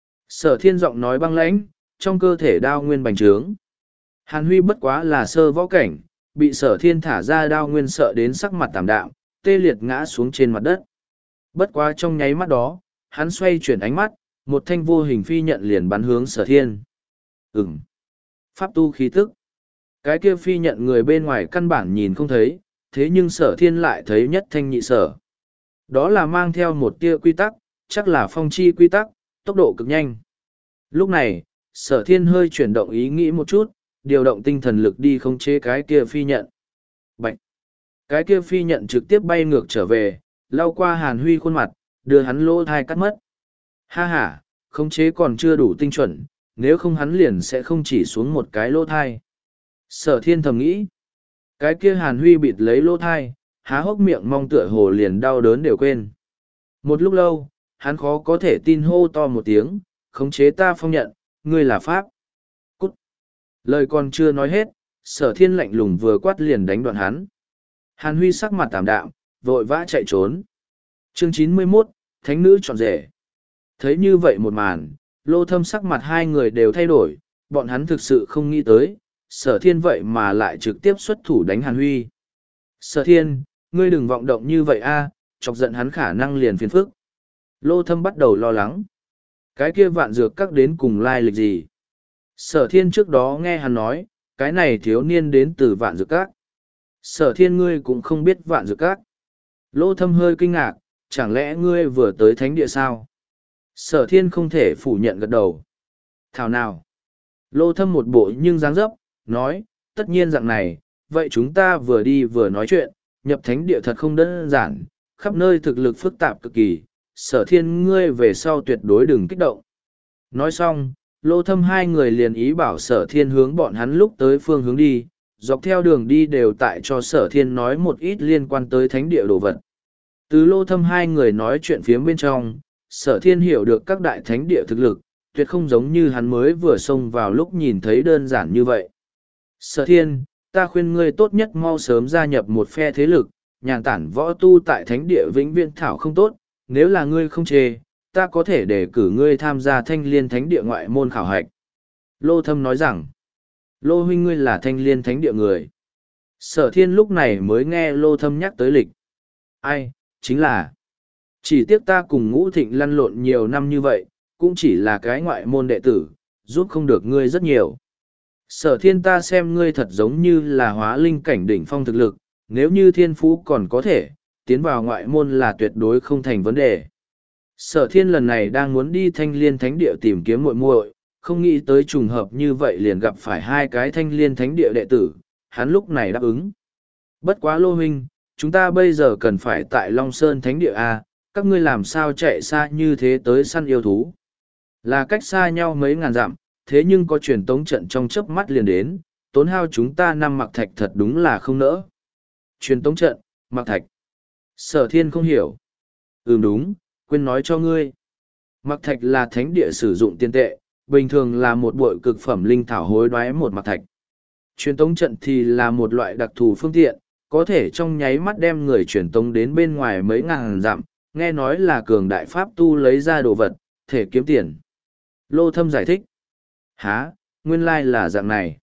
[SPEAKER 1] Sở Thiên giọng nói băng lãnh, trong cơ thể đao nguyên bành trướng. Hàn Huy bất quá là sơ võ cảnh, bị Sở Thiên thả ra đao nguyên sợ đến sắc mặt tảm đạm, tê liệt ngã xuống trên mặt đất. Bất quá trong nháy mắt đó, hắn xoay chuyển ánh mắt, một thanh vô hình phi nhận liền bắn hướng Sở Thiên. Ừm. Pháp tu khí tức. Cái kia phi nhận người bên ngoài căn bản nhìn không thấy, thế nhưng sở thiên lại thấy nhất thanh nhị sở. Đó là mang theo một tia quy tắc, chắc là phong chi quy tắc, tốc độ cực nhanh. Lúc này, sở thiên hơi chuyển động ý nghĩ một chút, điều động tinh thần lực đi khống chế cái kia phi nhận. Bạch! Cái kia phi nhận trực tiếp bay ngược trở về, lao qua Hàn Huy khuôn mặt, đưa hắn lỗ thai cắt mất. Ha ha, khống chế còn chưa đủ tinh chuẩn, nếu không hắn liền sẽ không chỉ xuống một cái lỗ thai. Sở thiên thầm nghĩ. Cái kia Hàn Huy bịt lấy lỗ thai, há hốc miệng mong tựa hồ liền đau đớn đều quên. Một lúc lâu, hắn khó có thể tin hô to một tiếng, khống chế ta phong nhận, ngươi là Pháp. Cút! Lời còn chưa nói hết, sở thiên lạnh lùng vừa quát liền đánh đoạn hắn. Hàn Huy sắc mặt tạm đạm, vội vã chạy trốn. Chương chín mươi mốt, Thánh nữ chọn rể. Thấy như vậy một màn, Lô Thâm sắc mặt hai người đều thay đổi, bọn hắn thực sự không nghĩ tới, sở thiên vậy mà lại trực tiếp xuất thủ đánh Hàn Huy. Sở thiên, ngươi đừng vọng động như vậy a, chọc giận hắn khả năng liền phiền phức. Lô Thâm bắt đầu lo lắng. Cái kia vạn dược các đến cùng lai lịch gì? Sở thiên trước đó nghe hắn nói, cái này thiếu niên đến từ vạn dược các. Sở thiên ngươi cũng không biết vạn dược các. Lô Thâm hơi kinh ngạc, chẳng lẽ ngươi vừa tới thánh địa sao? Sở thiên không thể phủ nhận gật đầu. Thảo nào? Lô Thâm một bộ nhưng dáng dấp, nói, tất nhiên dạng này, vậy chúng ta vừa đi vừa nói chuyện, nhập thánh địa thật không đơn giản, khắp nơi thực lực phức tạp cực kỳ, sở thiên ngươi về sau tuyệt đối đừng kích động. Nói xong, Lô Thâm hai người liền ý bảo sở thiên hướng bọn hắn lúc tới phương hướng đi, dọc theo đường đi đều tại cho sở thiên nói một ít liên quan tới thánh địa đồ vật. Từ Lô Thâm hai người nói chuyện phía bên trong, sở thiên hiểu được các đại thánh địa thực lực, tuyệt không giống như hắn mới vừa xông vào lúc nhìn thấy đơn giản như vậy. Sở thiên, ta khuyên ngươi tốt nhất mau sớm gia nhập một phe thế lực, nhàn tản võ tu tại thánh địa vĩnh viễn thảo không tốt, nếu là ngươi không chê, ta có thể để cử ngươi tham gia thanh liên thánh địa ngoại môn khảo hạch. Lô Thâm nói rằng, Lô huynh ngươi là thanh liên thánh địa người. Sở thiên lúc này mới nghe Lô Thâm nhắc tới lịch. Ai, chính là, chỉ tiếc ta cùng Ngũ Thịnh lăn lộn nhiều năm như vậy, cũng chỉ là cái ngoại môn đệ tử, giúp không được ngươi rất nhiều. Sở thiên ta xem ngươi thật giống như là hóa linh cảnh đỉnh phong thực lực, nếu như thiên phú còn có thể, tiến vào ngoại môn là tuyệt đối không thành vấn đề. Sở thiên lần này đang muốn đi thanh liên thánh địa tìm kiếm muội muội, không nghĩ tới trùng hợp như vậy liền gặp phải hai cái thanh liên thánh địa đệ tử, hắn lúc này đáp ứng. Bất quá Lô huynh, chúng ta bây giờ cần phải tại Long Sơn thánh địa A, các ngươi làm sao chạy xa như thế tới săn yêu thú. Là cách xa nhau mấy ngàn dặm, thế nhưng có truyền tống trận trong chớp mắt liền đến, tốn hao chúng ta năm mặc thạch thật đúng là không nỡ. Truyền tống trận, mặc thạch. Sở thiên không hiểu. Ừm đúng, quên nói cho ngươi. Mặc thạch là thánh địa sử dụng tiền tệ, bình thường là một bội cực phẩm linh thảo hối đoái một mặc thạch. Truyền tống trận thì là một loại đặc thù phương tiện, có thể trong nháy mắt đem người truyền tống đến bên ngoài mấy ngàn dặm, nghe nói là cường đại pháp tu lấy ra đồ vật, thể kiếm tiền. Lô Thâm giải thích. Hả, nguyên lai là dạng này.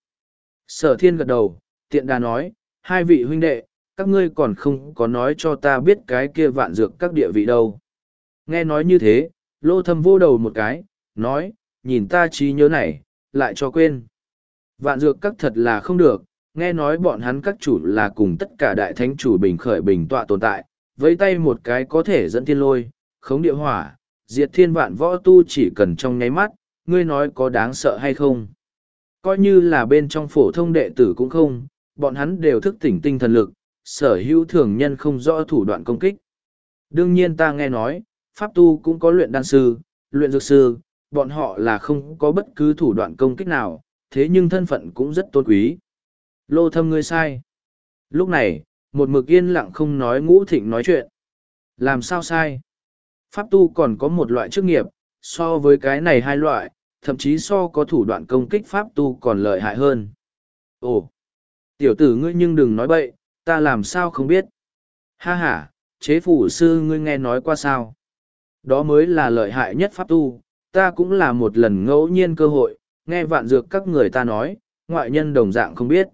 [SPEAKER 1] Sở thiên gật đầu, tiện đà nói, hai vị huynh đệ, các ngươi còn không có nói cho ta biết cái kia vạn dược các địa vị đâu. Nghe nói như thế, Lô Thâm vô đầu một cái, nói, nhìn ta trí nhớ này, lại cho quên. Vạn dược các thật là không được, nghe nói bọn hắn các chủ là cùng tất cả đại thánh chủ bình khởi bình tọa tồn tại, với tay một cái có thể dẫn thiên lôi, khống địa hỏa, diệt thiên vạn võ tu chỉ cần trong nháy mắt, ngươi nói có đáng sợ hay không. Coi như là bên trong phổ thông đệ tử cũng không, bọn hắn đều thức tỉnh tinh thần lực, sở hữu thường nhân không rõ thủ đoạn công kích. Đương nhiên ta nghe nói, pháp tu cũng có luyện đan sư, luyện dược sư, bọn họ là không có bất cứ thủ đoạn công kích nào, thế nhưng thân phận cũng rất tôn quý. Lô Thâm ngươi sai. Lúc này, một mực yên lặng không nói Ngũ Thịnh nói chuyện. Làm sao sai? Pháp tu còn có một loại chức nghiệp, so với cái này hai loại, thậm chí so có thủ đoạn công kích pháp tu còn lợi hại hơn. Ồ! Tiểu tử ngươi nhưng đừng nói bậy, ta làm sao không biết. Ha ha, chế phủ sư ngươi nghe nói qua sao? Đó mới là lợi hại nhất pháp tu, ta cũng là một lần ngẫu nhiên cơ hội, nghe vạn dược các người ta nói, ngoại nhân đồng dạng không biết.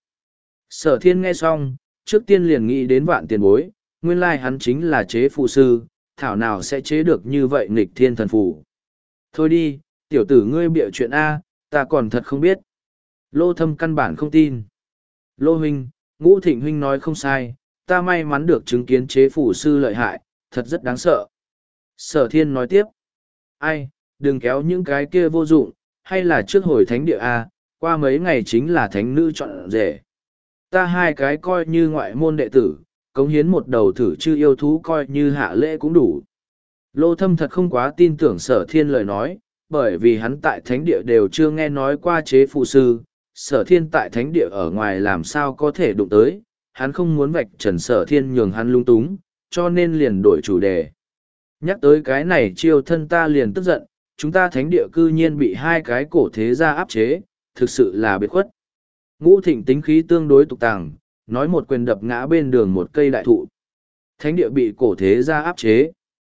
[SPEAKER 1] Sở thiên nghe xong, trước tiên liền nghĩ đến vạn tiền bối, nguyên lai hắn chính là chế phù sư, thảo nào sẽ chế được như vậy nghịch thiên thần phù. Thôi đi, tiểu tử ngươi bịa chuyện A, ta còn thật không biết. Lô Thâm căn bản không tin. Lô huynh, Ngũ Thịnh huynh nói không sai, ta may mắn được chứng kiến chế phủ sư lợi hại, thật rất đáng sợ. Sở thiên nói tiếp. Ai, đừng kéo những cái kia vô dụng, hay là trước hồi thánh địa A, qua mấy ngày chính là thánh nữ chọn rể. Ta hai cái coi như ngoại môn đệ tử, cống hiến một đầu thử chư yêu thú coi như hạ lễ cũng đủ. Lô thâm thật không quá tin tưởng sở thiên lời nói, bởi vì hắn tại thánh địa đều chưa nghe nói qua chế phụ sư, sở thiên tại thánh địa ở ngoài làm sao có thể đụng tới, hắn không muốn vạch trần sở thiên nhường hắn lung túng, cho nên liền đổi chủ đề. Nhắc tới cái này chiêu thân ta liền tức giận, chúng ta thánh địa cư nhiên bị hai cái cổ thế gia áp chế, thực sự là biệt khuất. Ngũ Thịnh tính khí tương đối tục tàng, nói một quyền đập ngã bên đường một cây đại thụ. Thánh địa bị cổ thế gia áp chế.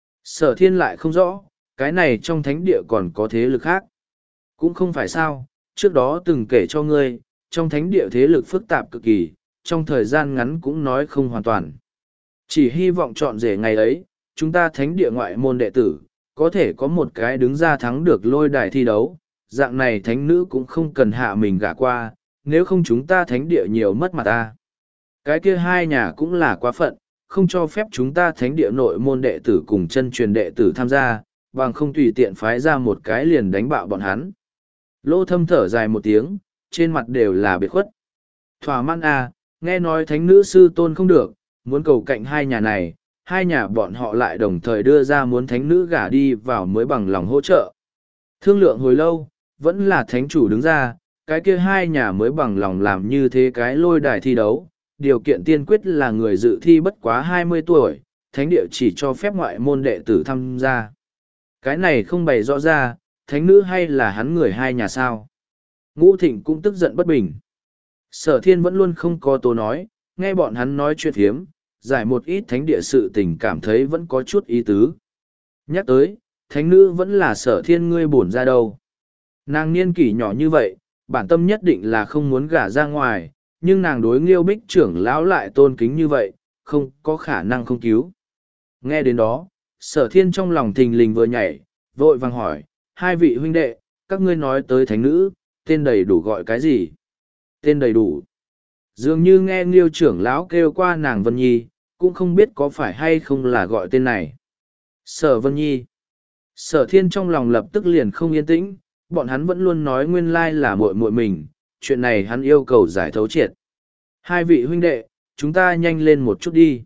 [SPEAKER 1] Sở thiên lại không rõ, cái này trong thánh địa còn có thế lực khác. Cũng không phải sao, trước đó từng kể cho ngươi, trong thánh địa thế lực phức tạp cực kỳ, trong thời gian ngắn cũng nói không hoàn toàn. Chỉ hy vọng chọn rể ngày ấy, chúng ta thánh địa ngoại môn đệ tử, có thể có một cái đứng ra thắng được lôi đài thi đấu, dạng này thánh nữ cũng không cần hạ mình gả qua, nếu không chúng ta thánh địa nhiều mất mặt ta. Cái kia hai nhà cũng là quá phận, không cho phép chúng ta thánh địa nội môn đệ tử cùng chân truyền đệ tử tham gia, bằng không tùy tiện phái ra một cái liền đánh bạo bọn hắn. Lô thâm thở dài một tiếng, trên mặt đều là biệt khuất. Thỏa mãn à, nghe nói thánh nữ sư tôn không được, muốn cầu cạnh hai nhà này, hai nhà bọn họ lại đồng thời đưa ra muốn thánh nữ gả đi vào mới bằng lòng hỗ trợ. Thương lượng hồi lâu, vẫn là thánh chủ đứng ra, cái kia hai nhà mới bằng lòng làm như thế cái lôi đài thi đấu. Điều kiện tiên quyết là người dự thi bất quá hai mươi tuổi, thánh địa chỉ cho phép ngoại môn đệ tử tham gia. Cái này không bày rõ ra, thánh nữ hay là hắn người hai nhà sao. Ngũ Thịnh cũng tức giận bất bình. Sở thiên vẫn luôn không có tố nói, nghe bọn hắn nói chuyện hiếm, giải một ít thánh địa sự tình cảm thấy vẫn có chút ý tứ. Nhắc tới, thánh nữ vẫn là sở thiên ngươi bổn ra đâu. Nàng niên kỷ nhỏ như vậy, bản tâm nhất định là không muốn gả ra ngoài, nhưng nàng đối Nghiêu Bích trưởng lão lại tôn kính như vậy, không có khả năng không cứu. Nghe đến đó, sở thiên trong lòng thình lình vừa nhảy, vội vàng hỏi, hai vị huynh đệ, các ngươi nói tới thánh nữ, tên đầy đủ gọi cái gì? Tên đầy đủ. Dường như nghe Nghiêu trưởng lão kêu qua nàng Vân Nhi, cũng không biết có phải hay không là gọi tên này. Sở Vân Nhi. Sở thiên trong lòng lập tức liền không yên tĩnh, bọn hắn vẫn luôn nói nguyên lai là muội muội mình, chuyện này hắn yêu cầu giải thấu triệt. Hai vị huynh đệ, chúng ta nhanh lên một chút đi.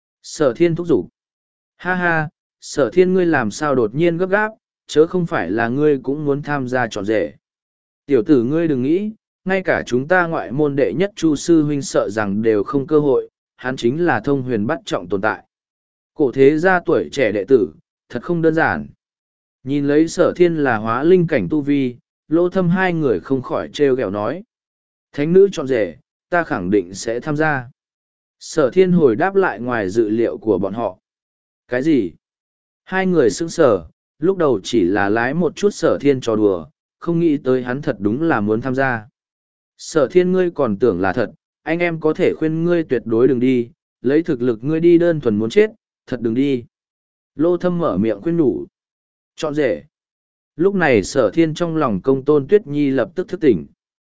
[SPEAKER 1] Sở thiên thúc giục. Ha ha, sở thiên ngươi làm sao đột nhiên gấp gáp, chớ không phải là ngươi cũng muốn tham gia trọn rể. Tiểu tử ngươi đừng nghĩ, ngay cả chúng ta ngoại môn đệ nhất Chu sư huynh sợ rằng đều không cơ hội, hắn chính là thông huyền bắt trọng tồn tại. Cổ thế gia tuổi trẻ đệ tử, thật không đơn giản. Nhìn lấy sở thiên là hóa linh cảnh tu vi, lỗ thâm hai người không khỏi trêu ghẹo nói. Thánh nữ chọn rể, ta khẳng định sẽ tham gia. Sở thiên hồi đáp lại ngoài dự liệu của bọn họ. Cái gì? Hai người sững sờ, lúc đầu chỉ là lái một chút sở thiên trò đùa, không nghĩ tới hắn thật đúng là muốn tham gia. Sở thiên ngươi còn tưởng là thật, anh em có thể khuyên ngươi tuyệt đối đừng đi, lấy thực lực ngươi đi đơn thuần muốn chết, thật đừng đi. Lô thâm mở miệng khuyên nhủ. Chọn rể. Lúc này sở thiên trong lòng công tôn tuyết nhi lập tức thức tỉnh.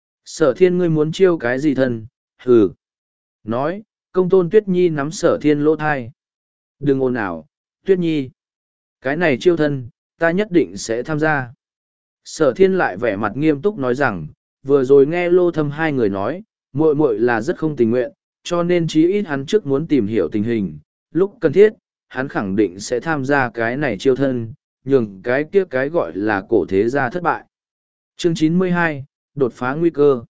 [SPEAKER 1] Sở thiên ngươi muốn chiêu cái gì thân, hừ. Nói, công tôn tuyết nhi nắm sở thiên lỗ thai. Đừng ồn ào, tuyết nhi. Cái này chiêu thân, ta nhất định sẽ tham gia. Sở thiên lại vẻ mặt nghiêm túc nói rằng, vừa rồi nghe lô thâm hai người nói, muội muội là rất không tình nguyện, cho nên chí ít hắn trước muốn tìm hiểu tình hình, lúc cần thiết, hắn khẳng định sẽ tham gia cái này chiêu thân, nhường cái kia cái gọi là cổ thế gia thất bại. Chương chín mươi hai, đột phá nguy cơ.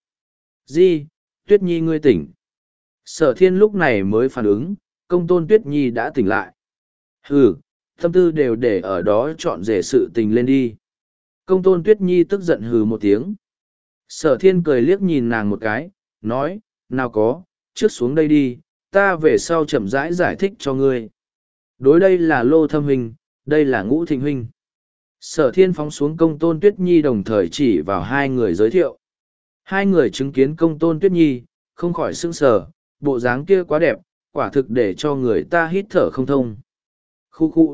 [SPEAKER 1] Di, Tuyết Nhi ngươi tỉnh. Sở thiên lúc này mới phản ứng, công tôn Tuyết Nhi đã tỉnh lại. Hừ, tâm tư đều để ở đó chọn rể sự tình lên đi. Công tôn Tuyết Nhi tức giận hừ một tiếng. Sở thiên cười liếc nhìn nàng một cái, nói, nào có, trước xuống đây đi, ta về sau chậm rãi giải, giải thích cho ngươi. Đối đây là Lô Thâm Huynh, đây là Ngũ Thịnh Huynh. Sở thiên phóng xuống công tôn Tuyết Nhi đồng thời chỉ vào hai người giới thiệu. Hai người chứng kiến công tôn Tuyết Nhi, không khỏi sững sờ, bộ dáng kia quá đẹp, quả thực để cho người ta hít thở không thông. Khu khu.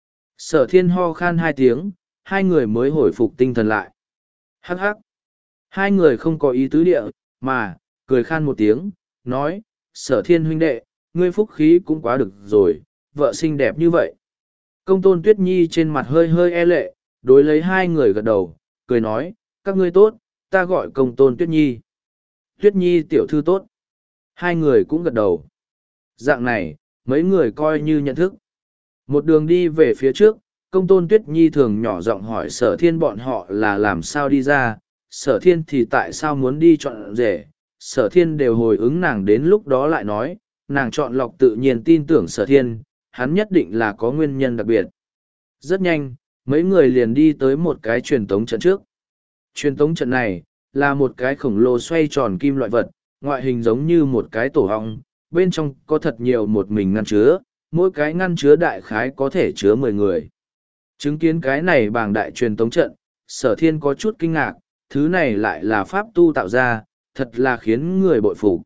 [SPEAKER 1] Sở thiên ho khan hai tiếng, hai người mới hồi phục tinh thần lại. Hắc hắc. Hai người không có ý tứ địa, mà, cười khan một tiếng, nói, Sở Thiên huynh đệ, ngươi phúc khí cũng quá được rồi, vợ xinh đẹp như vậy. Công tôn Tuyết Nhi trên mặt hơi hơi e lệ, đối lấy hai người gật đầu, cười nói, các ngươi tốt, ta gọi công tôn Tuyết Nhi. Tuyết Nhi tiểu thư tốt. Hai người cũng gật đầu. Dạng này, mấy người coi như nhận thức. Một đường đi về phía trước, công tôn Tuyết Nhi thường nhỏ giọng hỏi Sở Thiên bọn họ là làm sao đi ra, Sở Thiên thì tại sao muốn đi chọn rể. Sở Thiên đều hồi ứng nàng đến lúc đó lại nói, nàng chọn lọc tự nhiên tin tưởng Sở Thiên, hắn nhất định là có nguyên nhân đặc biệt. Rất nhanh, mấy người liền đi tới một cái truyền tống trận trước. Truyền tống trận này, là một cái khổng lồ xoay tròn kim loại vật, ngoại hình giống như một cái tổ hong, bên trong có thật nhiều một mình ngăn chứa, mỗi cái ngăn chứa đại khái có thể chứa mười người. Chứng kiến cái này bảng đại truyền tống trận, Sở Thiên có chút kinh ngạc, thứ này lại là pháp tu tạo ra, thật là khiến người bội phục.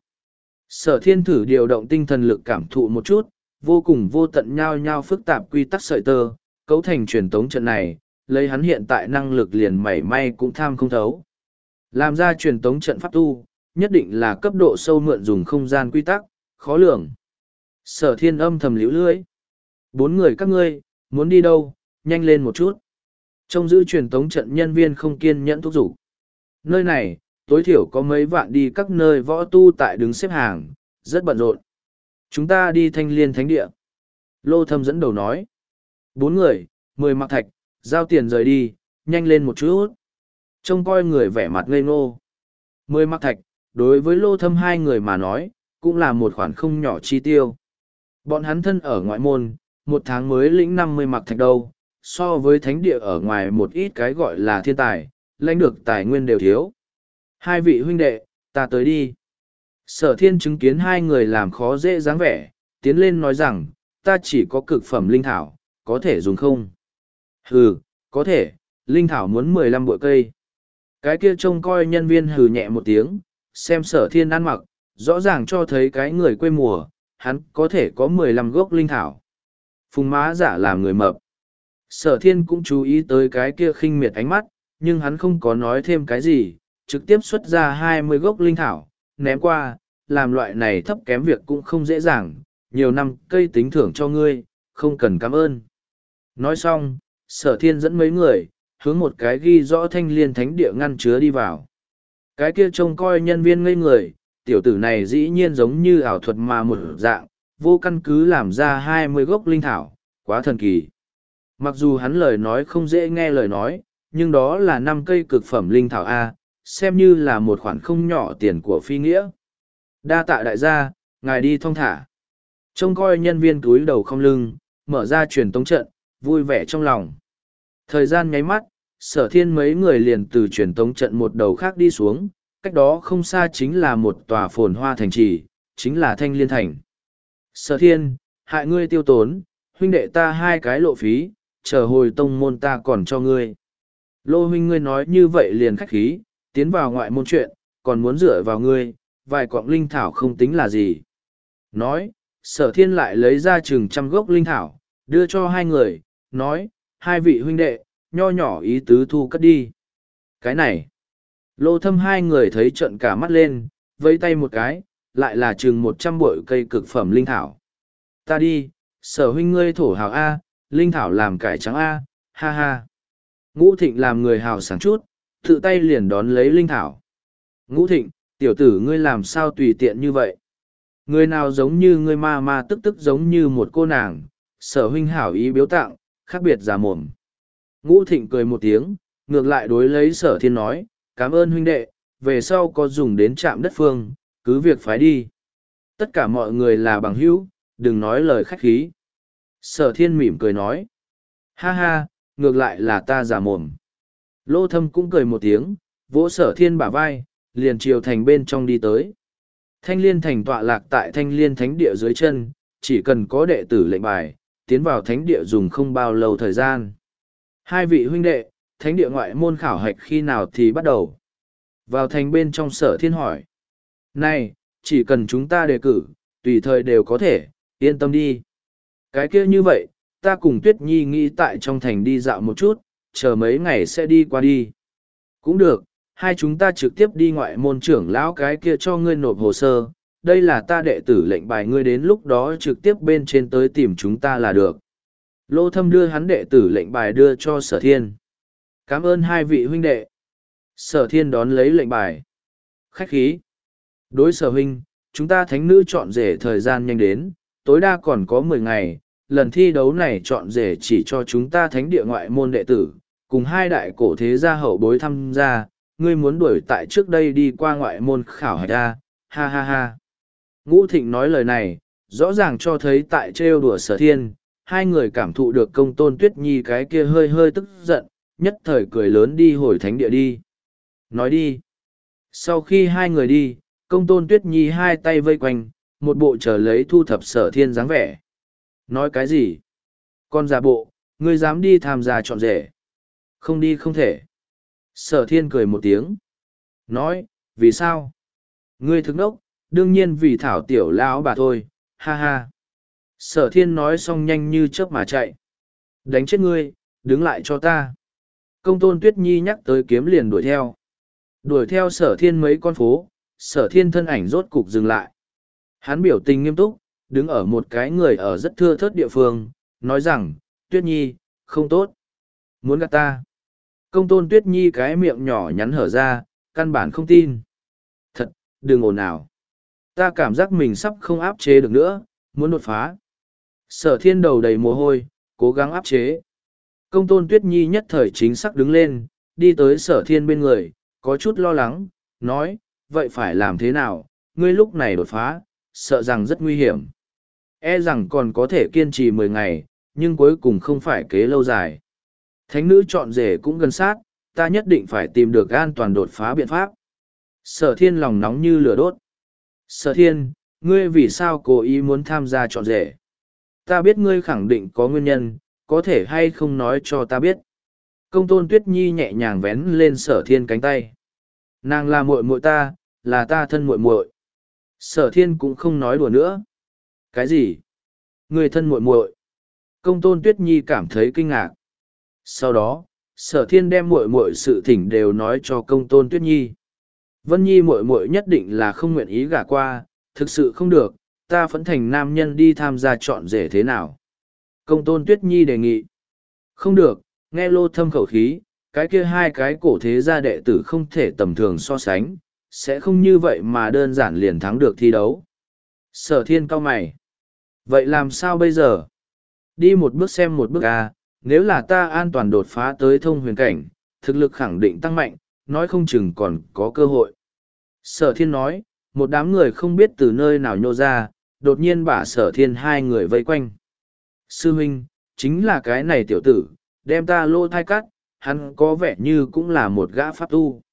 [SPEAKER 1] Sở Thiên thử điều động tinh thần lực cảm thụ một chút, vô cùng vô tận nhau nhau phức tạp quy tắc sợi tơ, cấu thành truyền tống trận này, lấy hắn hiện tại năng lực liền mảy may cũng tham không thấu. Làm ra truyền tống trận pháp tu, nhất định là cấp độ sâu mượn dùng không gian quy tắc, khó lường. Sở Thiên âm thầm liễu lưỡi. Bốn người các ngươi, muốn đi đâu, nhanh lên một chút. Trông giữ truyền tống trận nhân viên không kiên nhẫn thúc giục. Nơi này, tối thiểu có mấy vạn đi các nơi võ tu tại đứng xếp hàng, rất bận rộn. Chúng ta đi Thanh Liên Thánh Địa. Lô Thâm dẫn đầu nói. Bốn người, mười mặc thạch, giao tiền rời đi, nhanh lên một chút. Trông coi người vẻ mặt ngây ngô. Mười mặc thạch, đối với Lô Thâm hai người mà nói, cũng là một khoản không nhỏ chi tiêu. Bọn hắn thân ở ngoại môn, một tháng mới lĩnh năm mươi mặc thạch đâu, so với thánh địa ở ngoài một ít cái gọi là thiên tài, lãnh được tài nguyên đều thiếu. Hai vị huynh đệ, ta tới đi. Sở Thiên chứng kiến hai người làm khó dễ dáng vẻ, tiến lên nói rằng, ta chỉ có cực phẩm linh thảo, có thể dùng không? Hừ, có thể, linh thảo muốn mười lăm bội cây. Cái kia trông coi nhân viên hừ nhẹ một tiếng, xem Sở Thiên ăn mặc, rõ ràng cho thấy cái người quê mùa, hắn có thể có mười lăm gốc linh thảo. Phùng má giả làm người mập. Sở Thiên cũng chú ý tới cái kia khinh miệt ánh mắt, nhưng hắn không có nói thêm cái gì, trực tiếp xuất ra hai mươi gốc linh thảo, ném qua, làm loại này thấp kém việc cũng không dễ dàng, nhiều năm cây tính thưởng cho ngươi, không cần cảm ơn. Nói xong, Sở Thiên dẫn mấy người, hướng một cái ghi rõ Thanh Liên Thánh Địa ngăn chứa đi vào. Cái kia trông coi nhân viên ngây người, tiểu tử này dĩ nhiên giống như ảo thuật mà một dạng, vô căn cứ làm ra hai mươi gốc linh thảo, quá thần kỳ. Mặc dù hắn lời nói không dễ nghe lời nói, nhưng đó là năm cây cực phẩm linh thảo A, xem như là một khoản không nhỏ tiền của phi nghĩa. Đa tạ đại gia, ngài đi thong thả. Trông coi nhân viên túi đầu không lưng, mở ra truyền tống trận, vui vẻ trong lòng. Thời gian nháy mắt, Sở Thiên mấy người liền từ truyền tống trận một đầu khác đi xuống, cách đó không xa chính là một tòa phồn hoa thành trì, chính là Thanh Liên Thành. Sở Thiên, hại ngươi tiêu tốn, huynh đệ ta hai cái lộ phí, chờ hồi tông môn ta còn cho ngươi. Lô huynh ngươi nói như vậy liền khách khí, tiến vào ngoại môn chuyện, còn muốn dựa vào ngươi, vài quặng linh thảo không tính là gì. Nói, Sở Thiên lại lấy ra chừng trăm gốc linh thảo, đưa cho hai người, nói, hai vị huynh đệ, nho nhỏ ý tứ thu cất đi. Cái này, Lô Thâm hai người thấy trận cả mắt lên, vẫy tay một cái, lại là chừng một trăm bội cây cực phẩm linh thảo. Ta đi, Sở huynh ngươi thổ hào A, linh thảo làm cải trắng A, ha ha. Ngũ Thịnh làm người hào sáng chút, tự tay liền đón lấy linh thảo. Ngũ Thịnh, tiểu tử ngươi làm sao tùy tiện như vậy? Người nào giống như ngươi ma ma tức tức giống như một cô nàng, Sở huynh hảo ý biếu tặng, khác biệt giả mồm. Ngũ Thịnh cười một tiếng, ngược lại đối lấy Sở Thiên nói, cảm ơn huynh đệ, về sau có dùng đến trạm đất phương, cứ việc phái đi. Tất cả mọi người là bằng hữu, đừng nói lời khách khí. Sở Thiên mỉm cười nói, ha ha, ngược lại là ta giả mồm. Lô Thâm cũng cười một tiếng, vỗ Sở Thiên bả vai, liền chiều thành bên trong đi tới. Thanh Liên Thành tọa lạc tại Thanh Liên Thánh Địa dưới chân, chỉ cần có đệ tử lệnh bài, tiến vào Thánh Địa dùng không bao lâu thời gian. Hai vị huynh đệ, Thánh Địa ngoại môn khảo hạch khi nào thì bắt đầu? Vào thành bên trong Sở Thiên hỏi. Này, chỉ cần chúng ta đề cử, tùy thời đều có thể, yên tâm đi. Cái kia như vậy, ta cùng Tuyết Nhi nghĩ tại trong thành đi dạo một chút, chờ mấy ngày sẽ đi qua đi. Cũng được, hai chúng ta trực tiếp đi ngoại môn trưởng lão cái kia cho ngươi nộp hồ sơ, đây là ta đệ tử lệnh bài, ngươi đến lúc đó trực tiếp bên trên tới tìm chúng ta là được. Lô Thâm đưa hắn đệ tử lệnh bài đưa cho Sở Thiên. Cảm ơn hai vị huynh đệ. Sở Thiên đón lấy lệnh bài. Khách khí. Đối Sở huynh, chúng ta thánh nữ chọn rể thời gian nhanh đến, tối đa còn có mười ngày, lần thi đấu này chọn rể chỉ cho chúng ta thánh địa ngoại môn đệ tử, cùng hai đại cổ thế gia hậu bối tham gia, ngươi muốn đuổi tại trước đây đi qua ngoại môn khảo hạch ra, ha ha ha. Ngũ Thịnh nói lời này, rõ ràng cho thấy tại trêu đùa Sở Thiên, hai người cảm thụ được Công Tôn Tuyết Nhi cái kia hơi hơi tức giận, nhất thời cười lớn đi hồi thánh địa đi. Nói đi. Sau khi hai người đi, Công Tôn Tuyết Nhi hai tay vây quanh, một bộ chờ lấy thu thập Sở Thiên dáng vẻ. Nói cái gì? Con giả bộ, ngươi dám đi tham gia chọn rể. Không đi không thể. Sở Thiên cười một tiếng. Nói, vì sao? Ngươi thức đốc, đương nhiên vì thảo tiểu lão bà thôi, ha ha. Sở Thiên nói xong nhanh như chớp mà chạy. Đánh chết ngươi, đứng lại cho ta. Công Tôn Tuyết Nhi nhắc tới kiếm liền đuổi theo. Đuổi theo Sở Thiên mấy con phố, Sở Thiên thân ảnh rốt cục dừng lại. Hắn biểu tình nghiêm túc, đứng ở một cái người ở rất thưa thớt địa phương, nói rằng, Tuyết Nhi, không tốt. Muốn gạt ta. Công Tôn Tuyết Nhi cái miệng nhỏ nhắn hở ra, căn bản không tin. Thật, đừng ồn ào. Ta cảm giác mình sắp không áp chế được nữa, muốn đột phá. Sở Thiên đầu đầy mồ hôi, cố gắng áp chế. Công Tôn Tuyết Nhi nhất thời chính xác đứng lên, đi tới Sở Thiên bên người, có chút lo lắng, nói, vậy phải làm thế nào, ngươi lúc này đột phá, sợ rằng rất nguy hiểm. E rằng còn có thể kiên trì mười ngày, nhưng cuối cùng không phải kế lâu dài. Thánh nữ chọn rể cũng gần sát, ta nhất định phải tìm được an toàn đột phá biện pháp. Sở Thiên lòng nóng như lửa đốt. Sở Thiên, ngươi vì sao cố ý muốn tham gia chọn rể? Ta biết ngươi khẳng định có nguyên nhân, có thể hay không nói cho ta biết. Công Tôn Tuyết Nhi nhẹ nhàng vén lên Sở Thiên cánh tay. Nàng là muội muội ta, là ta thân muội muội. Sở Thiên cũng không nói đùa nữa. Cái gì? Người thân muội muội? Công Tôn Tuyết Nhi cảm thấy kinh ngạc. Sau đó, Sở Thiên đem muội muội sự thỉnh đều nói cho Công Tôn Tuyết Nhi. Vân Nhi muội muội nhất định là không nguyện ý gả qua, thực sự không được, ta phẫn thành nam nhân đi tham gia chọn rể thế nào? Công Tôn Tuyết Nhi đề nghị. Không được, nghe Lô Thâm khẩu khí, cái kia hai cái cổ thế gia đệ tử không thể tầm thường so sánh, sẽ không như vậy mà đơn giản liền thắng được thi đấu. Sở Thiên cau mày. Vậy làm sao bây giờ? Đi một bước xem một bước à, nếu là ta an toàn đột phá tới thông huyền cảnh, thực lực khẳng định tăng mạnh, nói không chừng còn có cơ hội. Sở Thiên nói, một đám người không biết từ nơi nào nhô ra, đột nhiên bả Sở Thiên hai người vây quanh. Sư huynh, chính là cái này tiểu tử, đem ta lỗ thai cắt, hắn có vẻ như cũng là một gã pháp tu.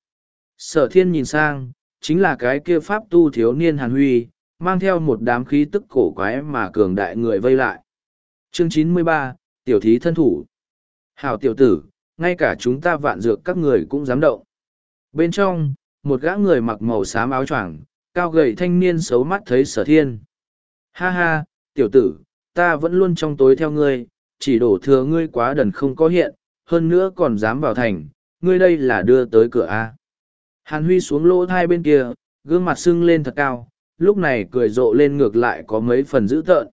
[SPEAKER 1] Sở Thiên nhìn sang, chính là cái kia pháp tu thiếu niên Hàn Huy, mang theo một đám khí tức cổ quái mà cường đại người vây lại. Chương chín mươi ba, Tiểu thí thân thủ. Hảo tiểu tử, ngay cả chúng ta vạn dược các người cũng dám động. Bên trong, một gã người mặc màu xám áo choàng, cao gầy thanh niên xấu mắt thấy Sở Thiên. Ha ha, tiểu tử, ta vẫn luôn trong tối theo ngươi, chỉ đổ thừa ngươi quá đần không có hiện, hơn nữa còn dám vào thành, ngươi đây là đưa tới cửa A. Hàn Huy xuống lỗ thai bên kia, gương mặt sưng lên thật cao, lúc này cười rộ lên ngược lại có mấy phần dữ tợn.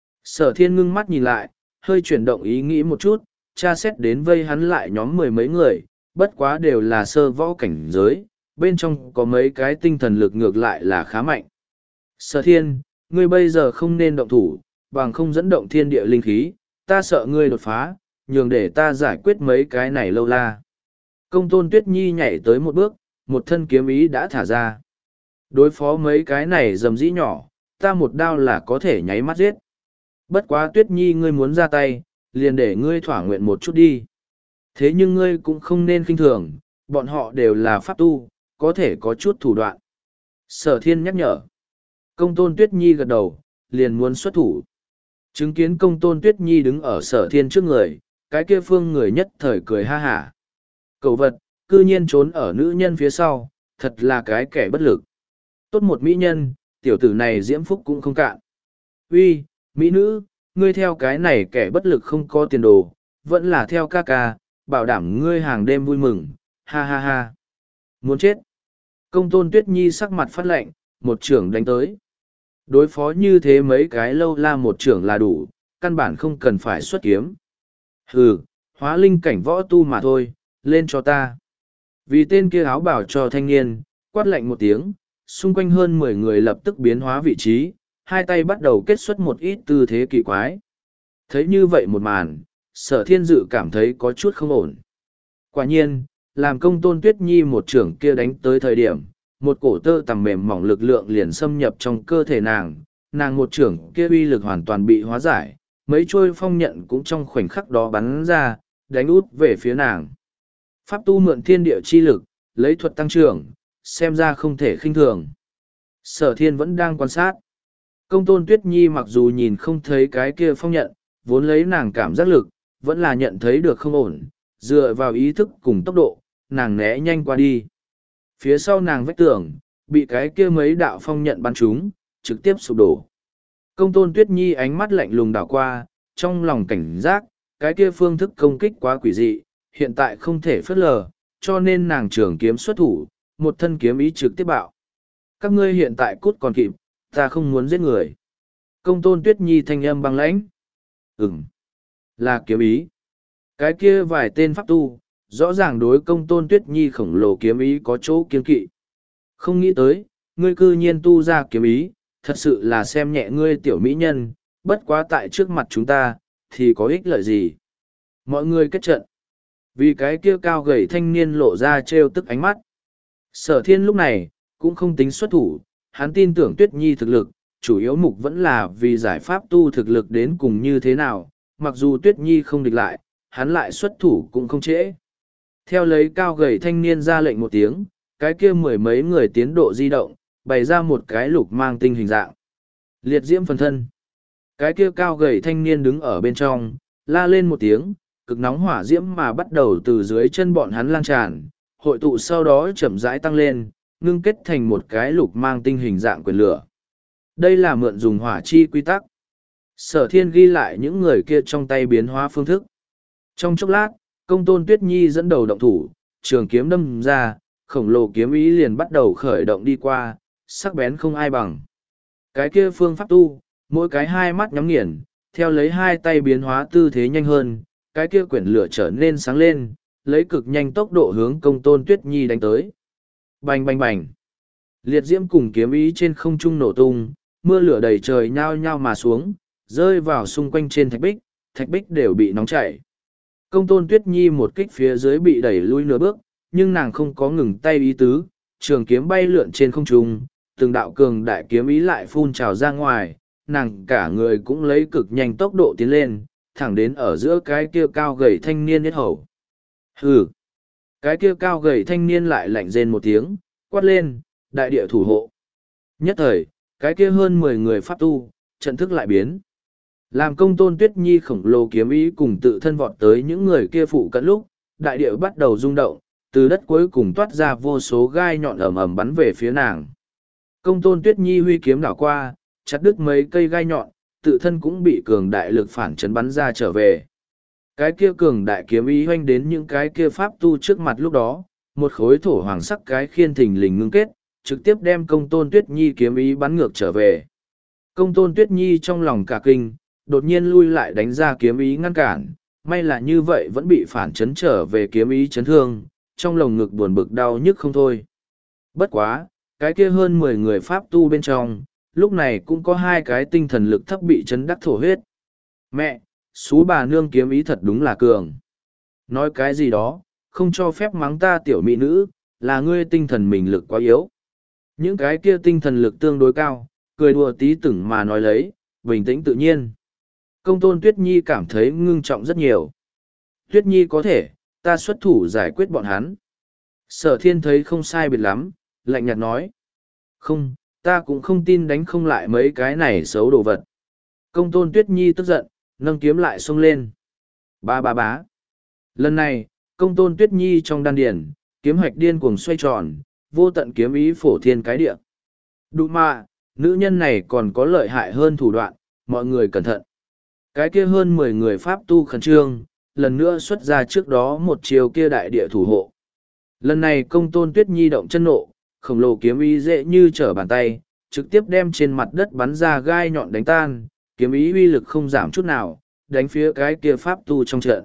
[SPEAKER 1] Sở Thiên ngưng mắt nhìn lại, hơi chuyển động ý nghĩ một chút, tra xét đến vây hắn lại nhóm mười mấy người, bất quá đều là sơ võ cảnh giới, bên trong có mấy cái tinh thần lực ngược lại là khá mạnh. Sở Thiên, ngươi bây giờ không nên động thủ, bằng không dẫn động thiên địa linh khí, ta sợ ngươi đột phá, nhường để ta giải quyết mấy cái này lâu la. Công Tôn Tuyết Nhi nhảy tới một bước, một thân kiếm ý đã thả ra. Đối phó mấy cái này dầm dĩ nhỏ, ta một đao là có thể nháy mắt giết. Bất quá Tuyết Nhi ngươi muốn ra tay, liền để ngươi thỏa nguyện một chút đi. Thế nhưng ngươi cũng không nên khinh thường, bọn họ đều là pháp tu, có thể có chút thủ đoạn. Sở Thiên nhắc nhở. Công Tôn Tuyết Nhi gật đầu, liền muốn xuất thủ. Chứng kiến Công Tôn Tuyết Nhi đứng ở Sở Thiên trước người, cái kia phương người nhất thời cười ha hả. Cậu vật, cư nhiên trốn ở nữ nhân phía sau, thật là cái kẻ bất lực. Tốt một mỹ nhân, tiểu tử này diễm phúc cũng không cạn. Uy, mỹ nữ, ngươi theo cái này kẻ bất lực không có tiền đồ, vẫn là theo ca ca, bảo đảm ngươi hàng đêm vui mừng, ha ha ha. Muốn chết. Công tôn Tuyết Nhi sắc mặt phát lạnh, một trưởng đánh tới. Đối phó như thế mấy cái lâu la một trưởng là đủ, căn bản không cần phải xuất kiếm. Hừ, hóa linh cảnh võ tu mà thôi, lên cho ta. Vì tên kia áo bảo cho thanh niên, quát lạnh một tiếng, xung quanh hơn mười người lập tức biến hóa vị trí, hai tay bắt đầu kết xuất một ít tư thế kỳ quái. Thấy như vậy một màn, Sở Thiên Dự cảm thấy có chút không ổn. Quả nhiên, làm công tôn Tuyết Nhi một trưởng kia đánh tới thời điểm, một cổ tơ tằm mềm mỏng lực lượng liền xâm nhập trong cơ thể nàng, nàng một trưởng kia uy lực hoàn toàn bị hóa giải, mấy trôi phong nhận cũng trong khoảnh khắc đó bắn ra, đánh út về phía nàng. Pháp tu mượn thiên địa chi lực, lấy thuật tăng trưởng, xem ra không thể khinh thường. Sở Thiên vẫn đang quan sát. Công tôn Tuyết Nhi mặc dù nhìn không thấy cái kia phong nhận, vốn lấy nàng cảm giác lực, vẫn là nhận thấy được không ổn, dựa vào ý thức cùng tốc độ, nàng né nhanh qua đi. Phía sau nàng vách tường, bị cái kia mấy đạo phong nhận bắn trúng, trực tiếp sụp đổ. Công tôn Tuyết Nhi ánh mắt lạnh lùng đảo qua, trong lòng cảnh giác, cái kia phương thức công kích quá quỷ dị, hiện tại không thể phớt lờ, cho nên nàng trường kiếm xuất thủ, một thân kiếm ý trực tiếp bạo. Các ngươi hiện tại cút còn kịp, ta không muốn giết người. Công tôn Tuyết Nhi thanh âm băng lãnh. Ừm, là kiếm ý. Cái kia vài tên pháp tu, rõ ràng đối công tôn Tuyết Nhi khổng lồ kiếm ý có chỗ kiên kỵ. Không nghĩ tới, ngươi cư nhiên tu ra kiếm ý, thật sự là xem nhẹ ngươi tiểu mỹ nhân, bất quá tại trước mặt chúng ta, thì có ích lợi gì. Mọi người kết trận. Vì cái kia cao gầy thanh niên lộ ra trêu tức ánh mắt. Sở Thiên lúc này, cũng không tính xuất thủ, hắn tin tưởng Tuyết Nhi thực lực, chủ yếu mục vẫn là vì giải pháp tu thực lực đến cùng như thế nào, mặc dù Tuyết Nhi không địch lại, hắn lại xuất thủ cũng không trễ. Theo lấy cao gầy thanh niên ra lệnh một tiếng, cái kia mười mấy người tiến độ di động, bày ra một cái lục mang tinh hình dạng. Liệt diễm phần thân. Cái kia cao gầy thanh niên đứng ở bên trong, la lên một tiếng, cực nóng hỏa diễm mà bắt đầu từ dưới chân bọn hắn lan tràn, hội tụ sau đó chậm rãi tăng lên, ngưng kết thành một cái lục mang tinh hình dạng quyền lửa. Đây là mượn dùng hỏa chi quy tắc. Sở Thiên ghi lại những người kia trong tay biến hóa phương thức. Trong chốc lát, công tôn Tuyết Nhi dẫn đầu động thủ, trường kiếm đâm ra, khổng lồ kiếm ý liền bắt đầu khởi động đi qua, sắc bén không ai bằng. Cái kia phương pháp tu, mỗi cái hai mắt nhắm nghiền, theo lấy hai tay biến hóa tư thế nhanh hơn, cái kia quyển lửa trở nên sáng lên, lấy cực nhanh tốc độ hướng công tôn Tuyết Nhi đánh tới. Bành bành bành. Liệt diễm cùng kiếm ý trên không trung nổ tung, mưa lửa đầy trời nhao nhao mà xuống, rơi vào xung quanh trên thạch bích, thạch bích đều bị nóng chảy. Công tôn Tuyết Nhi một kích phía dưới bị đẩy lui nửa bước, nhưng nàng không có ngừng tay ý tứ, trường kiếm bay lượn trên không trung, từng đạo cường đại kiếm ý lại phun trào ra ngoài, nàng cả người cũng lấy cực nhanh tốc độ tiến lên, thẳng đến ở giữa cái kia cao gầy thanh niên nhất hầu. Hừ! Cái kia cao gầy thanh niên lại lạnh rên một tiếng, quát lên, đại địa thủ hộ. Nhất thời, cái kia hơn mười người pháp tu, trận thức lại biến. Làm công tôn Tuyết Nhi khổng lồ kiếm ý cùng tự thân vọt tới những người kia phụ cận lúc, đại địa bắt đầu rung động, từ đất cuối cùng toát ra vô số gai nhọn ầm ầm bắn về phía nàng. Công tôn Tuyết Nhi huy kiếm đảo qua, chặt đứt mấy cây gai nhọn, tự thân cũng bị cường đại lực phản chấn bắn ra trở về. Cái kia cường đại kiếm ý hoanh đến những cái kia pháp tu trước mặt lúc đó, một khối thổ hoàng sắc cái khiên thình lình ngưng kết, trực tiếp đem công tôn Tuyết Nhi kiếm ý bắn ngược trở về. Công tôn Tuyết Nhi trong lòng cả kinh, đột nhiên lui lại đánh ra kiếm ý ngăn cản, may là như vậy vẫn bị phản chấn trở về kiếm ý chấn thương, trong lồng ngực buồn bực đau nhức không thôi. Bất quá, cái kia hơn mười người pháp tu bên trong, lúc này cũng có hai cái tinh thần lực thấp bị chấn đắc thổ huyết. Mẹ, xú bà nương kiếm ý thật đúng là cường. Nói cái gì đó, không cho phép mắng ta tiểu mỹ nữ, là ngươi tinh thần mình lực quá yếu. Những cái kia tinh thần lực tương đối cao, cười đùa tí tửng mà nói lấy, bình tĩnh tự nhiên. Công tôn Tuyết Nhi cảm thấy ngưng trọng rất nhiều. Tuyết Nhi có thể, ta xuất thủ giải quyết bọn hắn. Sở Thiên thấy không sai biệt lắm, lạnh nhạt nói. Không, ta cũng không tin đánh không lại mấy cái này xấu đồ vật. Công tôn Tuyết Nhi tức giận, nâng kiếm lại xông lên. Ba ba bá. Lần này, công tôn Tuyết Nhi trong đan điển, kiếm hoạch điên cuồng xoay tròn, vô tận kiếm ý phổ thiên cái địa. Đụ mạ, nữ nhân này còn có lợi hại hơn thủ đoạn, mọi người cẩn thận. Cái kia hơn mười người pháp tu khẩn trương, lần nữa xuất ra trước đó một chiều kia đại địa thủ hộ. Lần này công tôn tuyết nhi động chân nộ, khổng lồ kiếm ý dễ như trở bàn tay, trực tiếp đem trên mặt đất bắn ra gai nhọn đánh tan, kiếm ý uy lực không giảm chút nào, đánh phía cái kia pháp tu trong trận.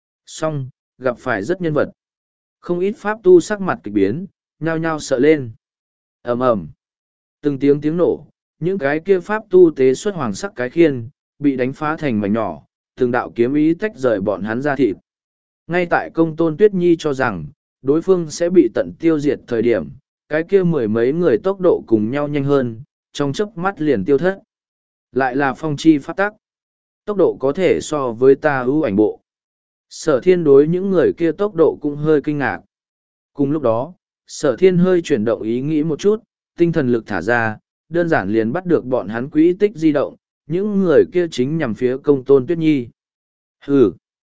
[SPEAKER 1] Xong, gặp phải rất nhân vật. Không ít pháp tu sắc mặt kịch biến, nhao nhao sợ lên. ầm ầm, từng tiếng tiếng nổ, những cái kia pháp tu tế xuất hoàng sắc cái khiên, bị đánh phá thành mảnh nhỏ, từng đạo kiếm ý tách rời bọn hắn ra thịt. Ngay tại công tôn tuyết nhi cho rằng, đối phương sẽ bị tận tiêu diệt thời điểm, cái kia mười mấy người tốc độ cùng nhau nhanh hơn, trong chớp mắt liền tiêu thất. Lại là phong chi pháp tắc. Tốc độ có thể so với ta ưu ảnh bộ. Sở thiên đối những người kia tốc độ cũng hơi kinh ngạc. Cùng lúc đó, sở thiên hơi chuyển động ý nghĩ một chút, tinh thần lực thả ra, đơn giản liền bắt được bọn hắn quỹ tích di động, những người kia chính nhằm phía công tôn tuyết nhi. Hừ!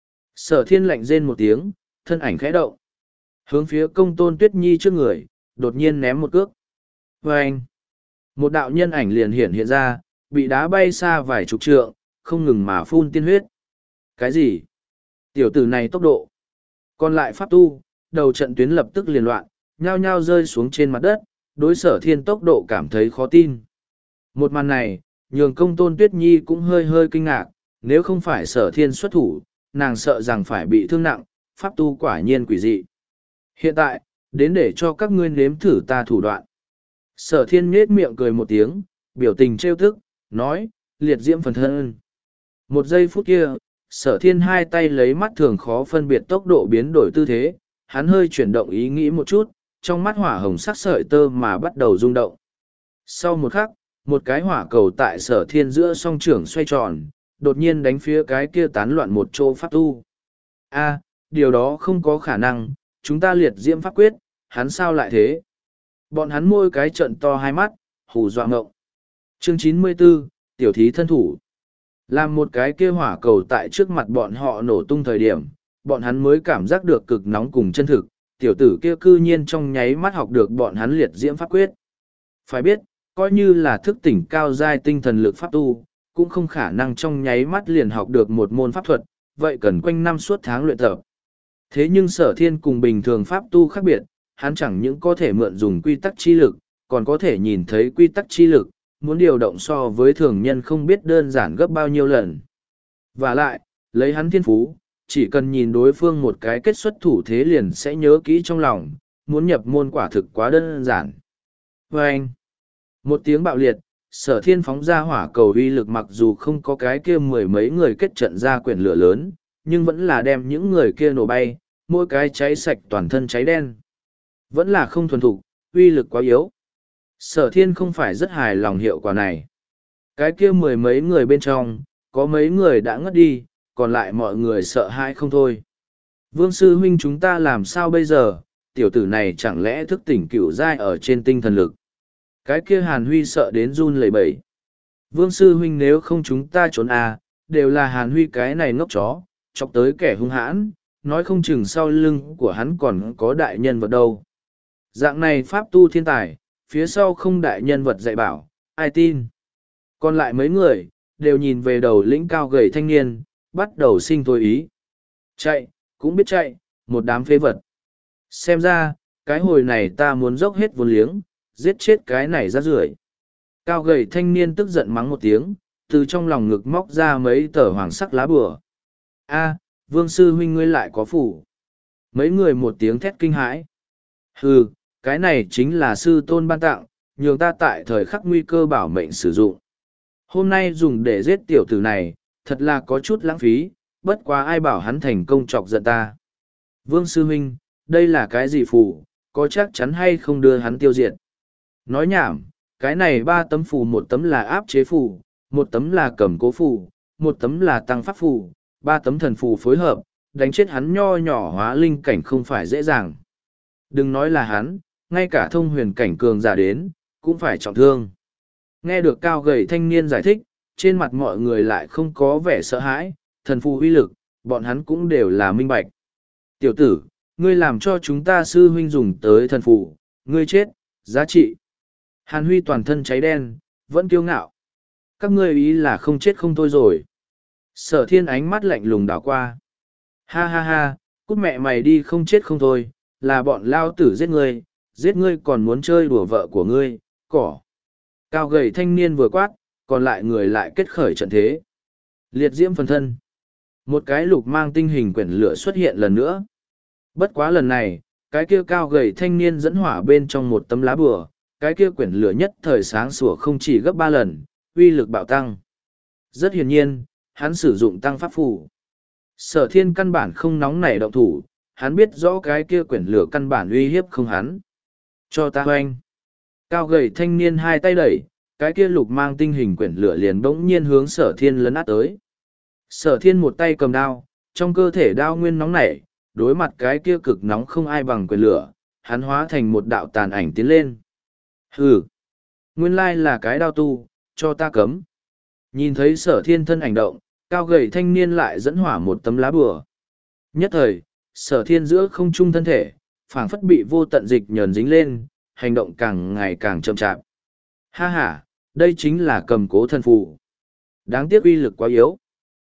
[SPEAKER 1] Sở thiên lạnh rên một tiếng, thân ảnh khẽ động. Hướng phía công tôn tuyết nhi trước người, đột nhiên ném một cước. Vâng! Một đạo nhân ảnh liền hiện hiện ra, bị đá bay xa vài chục trượng, không ngừng mà phun tiên huyết. Cái gì? Tiểu tử này tốc độ. Còn lại pháp tu, đầu trận tuyến lập tức liền loạn, nhao nhao rơi xuống trên mặt đất, đối sở thiên tốc độ cảm thấy khó tin. Một màn này, nhường công tôn tuyết nhi cũng hơi hơi kinh ngạc, nếu không phải sở thiên xuất thủ, nàng sợ rằng phải bị thương nặng, pháp tu quả nhiên quỷ dị. Hiện tại, đến để cho các ngươi nếm thử ta thủ đoạn. Sở thiên nhết miệng cười một tiếng, biểu tình trêu thức, nói, liệt diễm phần thân. Một giây phút kia, sở thiên hai tay lấy mắt thường khó phân biệt tốc độ biến đổi tư thế, hắn hơi chuyển động ý nghĩ một chút, trong mắt hỏa hồng sắc sợi tơ mà bắt đầu rung động. Sau một khắc, một cái hỏa cầu tại sở thiên giữa song trưởng xoay tròn, đột nhiên đánh phía cái kia tán loạn một chỗ pháp tu. A, điều đó không có khả năng, chúng ta liệt diễm pháp quyết, hắn sao lại thế? Bọn hắn môi cái trận to hai mắt, hù dọa ngộng. Chương chín mươi bốn, Tiểu thí thân thủ. Làm một cái kia hỏa cầu tại trước mặt bọn họ nổ tung thời điểm, bọn hắn mới cảm giác được cực nóng cùng chân thực, tiểu tử kia cư nhiên trong nháy mắt học được bọn hắn liệt diễm pháp quyết. Phải biết, coi như là thức tỉnh cao giai tinh thần lực pháp tu, cũng không khả năng trong nháy mắt liền học được một môn pháp thuật, vậy cần quanh năm suốt tháng luyện tập. Thế nhưng sở thiên cùng bình thường pháp tu khác biệt, hắn chẳng những có thể mượn dùng quy tắc chi lực, còn có thể nhìn thấy quy tắc chi lực, muốn điều động so với thường nhân không biết đơn giản gấp bao nhiêu lần. Và lại, lấy hắn thiên phú, chỉ cần nhìn đối phương một cái kết xuất thủ thế liền sẽ nhớ kỹ trong lòng, muốn nhập môn quả thực quá đơn giản. Và anh, một tiếng bạo liệt, sở thiên phóng ra hỏa cầu uy lực mặc dù không có cái kia mười mấy người kết trận ra quyển lửa lớn, nhưng vẫn là đem những người kia nổ bay, mỗi cái cháy sạch toàn thân cháy đen. Vẫn là không thuần thục, uy lực quá yếu. Sở thiên không phải rất hài lòng hiệu quả này. Cái kia mười mấy người bên trong, có mấy người đã ngất đi, còn lại mọi người sợ hãi không thôi. Vương sư huynh chúng ta làm sao bây giờ, tiểu tử này chẳng lẽ thức tỉnh cửu giai ở trên tinh thần lực. Cái kia Hàn Huy sợ đến run lẩy bẩy. Vương sư huynh nếu không chúng ta trốn à, đều là Hàn Huy cái này ngốc chó, chọc tới kẻ hung hãn, nói không chừng sau lưng của hắn còn có đại nhân vật đâu. Dạng này pháp tu thiên tài, phía sau không đại nhân vật dạy bảo, ai tin. Còn lại mấy người, đều nhìn về đầu lĩnh cao gầy thanh niên, bắt đầu sinh thôi ý. Chạy, cũng biết chạy, một đám phế vật. Xem ra, cái hồi này ta muốn dốc hết vốn liếng, giết chết cái này ra rưởi. Cao gầy thanh niên tức giận mắng một tiếng, từ trong lòng ngực móc ra mấy tờ hoàng sắc lá bùa. A, vương sư huynh ngươi lại có phủ. Mấy người một tiếng thét kinh hãi. Hừ, cái này chính là sư tôn ban tặng, nhường ta tại thời khắc nguy cơ bảo mệnh sử dụng. Hôm nay dùng để giết tiểu tử này, thật là có chút lãng phí, bất quá ai bảo hắn thành công chọc giận ta. Vương sư huynh, đây là cái gì phù, có chắc chắn hay không đưa hắn tiêu diệt? Nói nhảm, cái này ba tấm phù, một tấm là áp chế phù, một tấm là cầm cố phù, một tấm là tăng pháp phù, ba tấm thần phù phối hợp, đánh chết hắn nho nhỏ hóa linh cảnh không phải dễ dàng. Đừng nói là hắn, ngay cả thông huyền cảnh cường giả đến, cũng phải trọng thương. Nghe được cao gầy thanh niên giải thích, trên mặt mọi người lại không có vẻ sợ hãi, thần phù uy lực, bọn hắn cũng đều là minh bạch. Tiểu tử, ngươi làm cho chúng ta sư huynh dùng tới thần phù, ngươi chết, giá trị. Hàn Huy toàn thân cháy đen, vẫn kiêu ngạo. Các ngươi ý là không chết không thôi rồi. Sở thiên ánh mắt lạnh lùng đảo qua. Ha ha ha, cút mẹ mày đi không chết không thôi, là bọn lao tử giết ngươi, giết ngươi còn muốn chơi đùa vợ của ngươi, cỏ. Cao gầy thanh niên vừa quát, còn lại người lại kết khởi trận thế. Liệt diễm phần thân. Một cái lục mang tinh hình quyển lửa xuất hiện lần nữa. Bất quá lần này, cái kia cao gầy thanh niên dẫn hỏa bên trong một tấm lá bùa, cái kia quyển lửa nhất thời sáng sủa không chỉ gấp ba lần, uy lực bạo tăng. Rất hiển nhiên, hắn sử dụng tăng pháp phù. Sở thiên căn bản không nóng nảy động thủ, hắn biết rõ cái kia quyển lửa căn bản uy hiếp không hắn. Cho ta hoanh. Cao gầy thanh niên hai tay đẩy, cái kia lục mang tinh hình quyển lửa liền bỗng nhiên hướng sở thiên lấn át tới. Sở thiên một tay cầm đao, trong cơ thể đao nguyên nóng nảy, đối mặt cái kia cực nóng không ai bằng quyển lửa, hắn hóa thành một đạo tàn ảnh tiến lên. Hừ! Nguyên lai là cái đao tu, cho ta cấm. Nhìn thấy sở thiên thân ảnh động, cao gầy thanh niên lại dẫn hỏa một tấm lá bùa. Nhất thời, sở thiên giữa không trung thân thể, phảng phất bị vô tận dịch nhờn dính lên, hành động càng ngày càng chậm chạp. Ha ha, đây chính là cầm cố thân phù. Đáng tiếc uy lực quá yếu.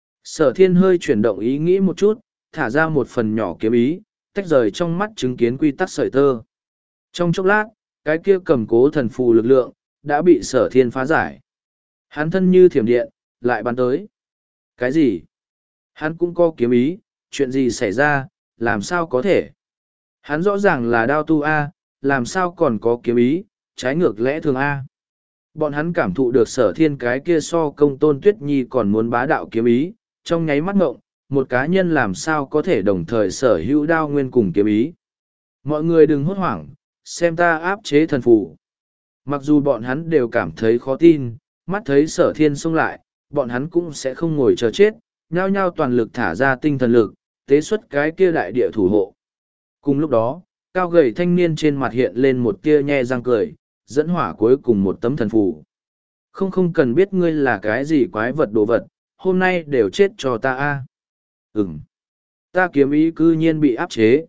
[SPEAKER 1] Sở thiên hơi chuyển động ý nghĩ một chút, thả ra một phần nhỏ kiếm ý, tách rời trong mắt chứng kiến quy tắc sợi tơ. Trong chốc lát, cái kia cầm cố thần phù lực lượng, đã bị sở thiên phá giải. Hắn thân như thiểm điện, lại bắn tới. Cái gì? Hắn cũng có kiếm ý, chuyện gì xảy ra, làm sao có thể? Hắn rõ ràng là đao tu A, làm sao còn có kiếm ý, trái ngược lẽ thường A. Bọn hắn cảm thụ được sở thiên cái kia so công tôn tuyết nhi còn muốn bá đạo kiếm ý, trong nháy mắt ngộng, một cá nhân làm sao có thể đồng thời sở hữu đao nguyên cùng kiếm ý. Mọi người đừng hốt hoảng, xem ta áp chế thần phù. Mặc dù bọn hắn đều cảm thấy khó tin, mắt thấy sở thiên xông lại, bọn hắn cũng sẽ không ngồi chờ chết, nhao nhao toàn lực thả ra tinh thần lực, tế xuất cái kia đại địa thủ hộ. Cùng lúc đó, cao gầy thanh niên trên mặt hiện lên một tia nhe răng cười, dẫn hỏa cuối cùng một tấm thần phù. Không không cần biết ngươi là cái gì quái vật đồ vật, hôm nay đều chết cho ta a. Ừm. Ta kiếm ý cư nhiên bị áp chế.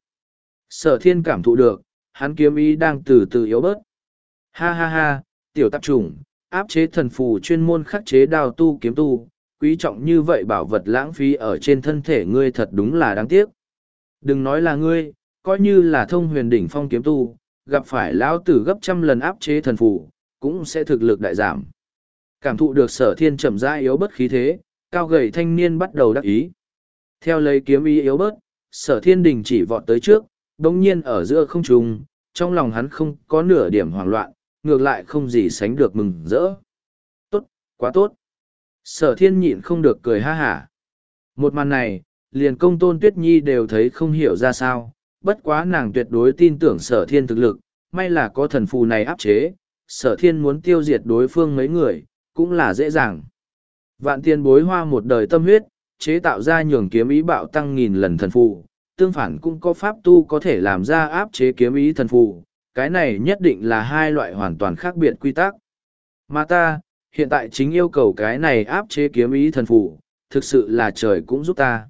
[SPEAKER 1] Sở thiên cảm thụ được, hắn kiếm ý đang từ từ yếu bớt. Ha ha ha, tiểu tạp chủng, áp chế thần phù chuyên môn khắc chế đao tu kiếm tu, quý trọng như vậy bảo vật lãng phí ở trên thân thể ngươi thật đúng là đáng tiếc. Đừng nói là ngươi, coi như là thông huyền đỉnh phong kiếm tu, gặp phải lão tử gấp trăm lần áp chế thần phù, cũng sẽ thực lực đại giảm. Cảm thụ được sở thiên chậm rãi yếu bất khí thế, cao gầy thanh niên bắt đầu đắc ý. Theo lấy kiếm ý yếu bớt, sở thiên đình chỉ vọt tới trước, đồng nhiên ở giữa không trung, trong lòng hắn không có nửa điểm hoảng loạn, ngược lại không gì sánh được mừng rỡ. Tốt, quá tốt. Sở thiên nhịn không được cười ha hả. Một màn này, liền công tôn tuyết nhi đều thấy không hiểu ra sao, bất quá nàng tuyệt đối tin tưởng sở thiên thực lực, may là có thần phù này áp chế, sở thiên muốn tiêu diệt đối phương mấy người, cũng là dễ dàng. Vạn tiền bối hoa một đời tâm huyết, chế tạo ra nhường kiếm ý bạo tăng nghìn lần thần phù, tương phản cũng có pháp tu có thể làm ra áp chế kiếm ý thần phù, cái này nhất định là hai loại hoàn toàn khác biệt quy tắc. Mà ta, hiện tại chính yêu cầu cái này áp chế kiếm ý thần phù, thực sự là trời cũng giúp ta.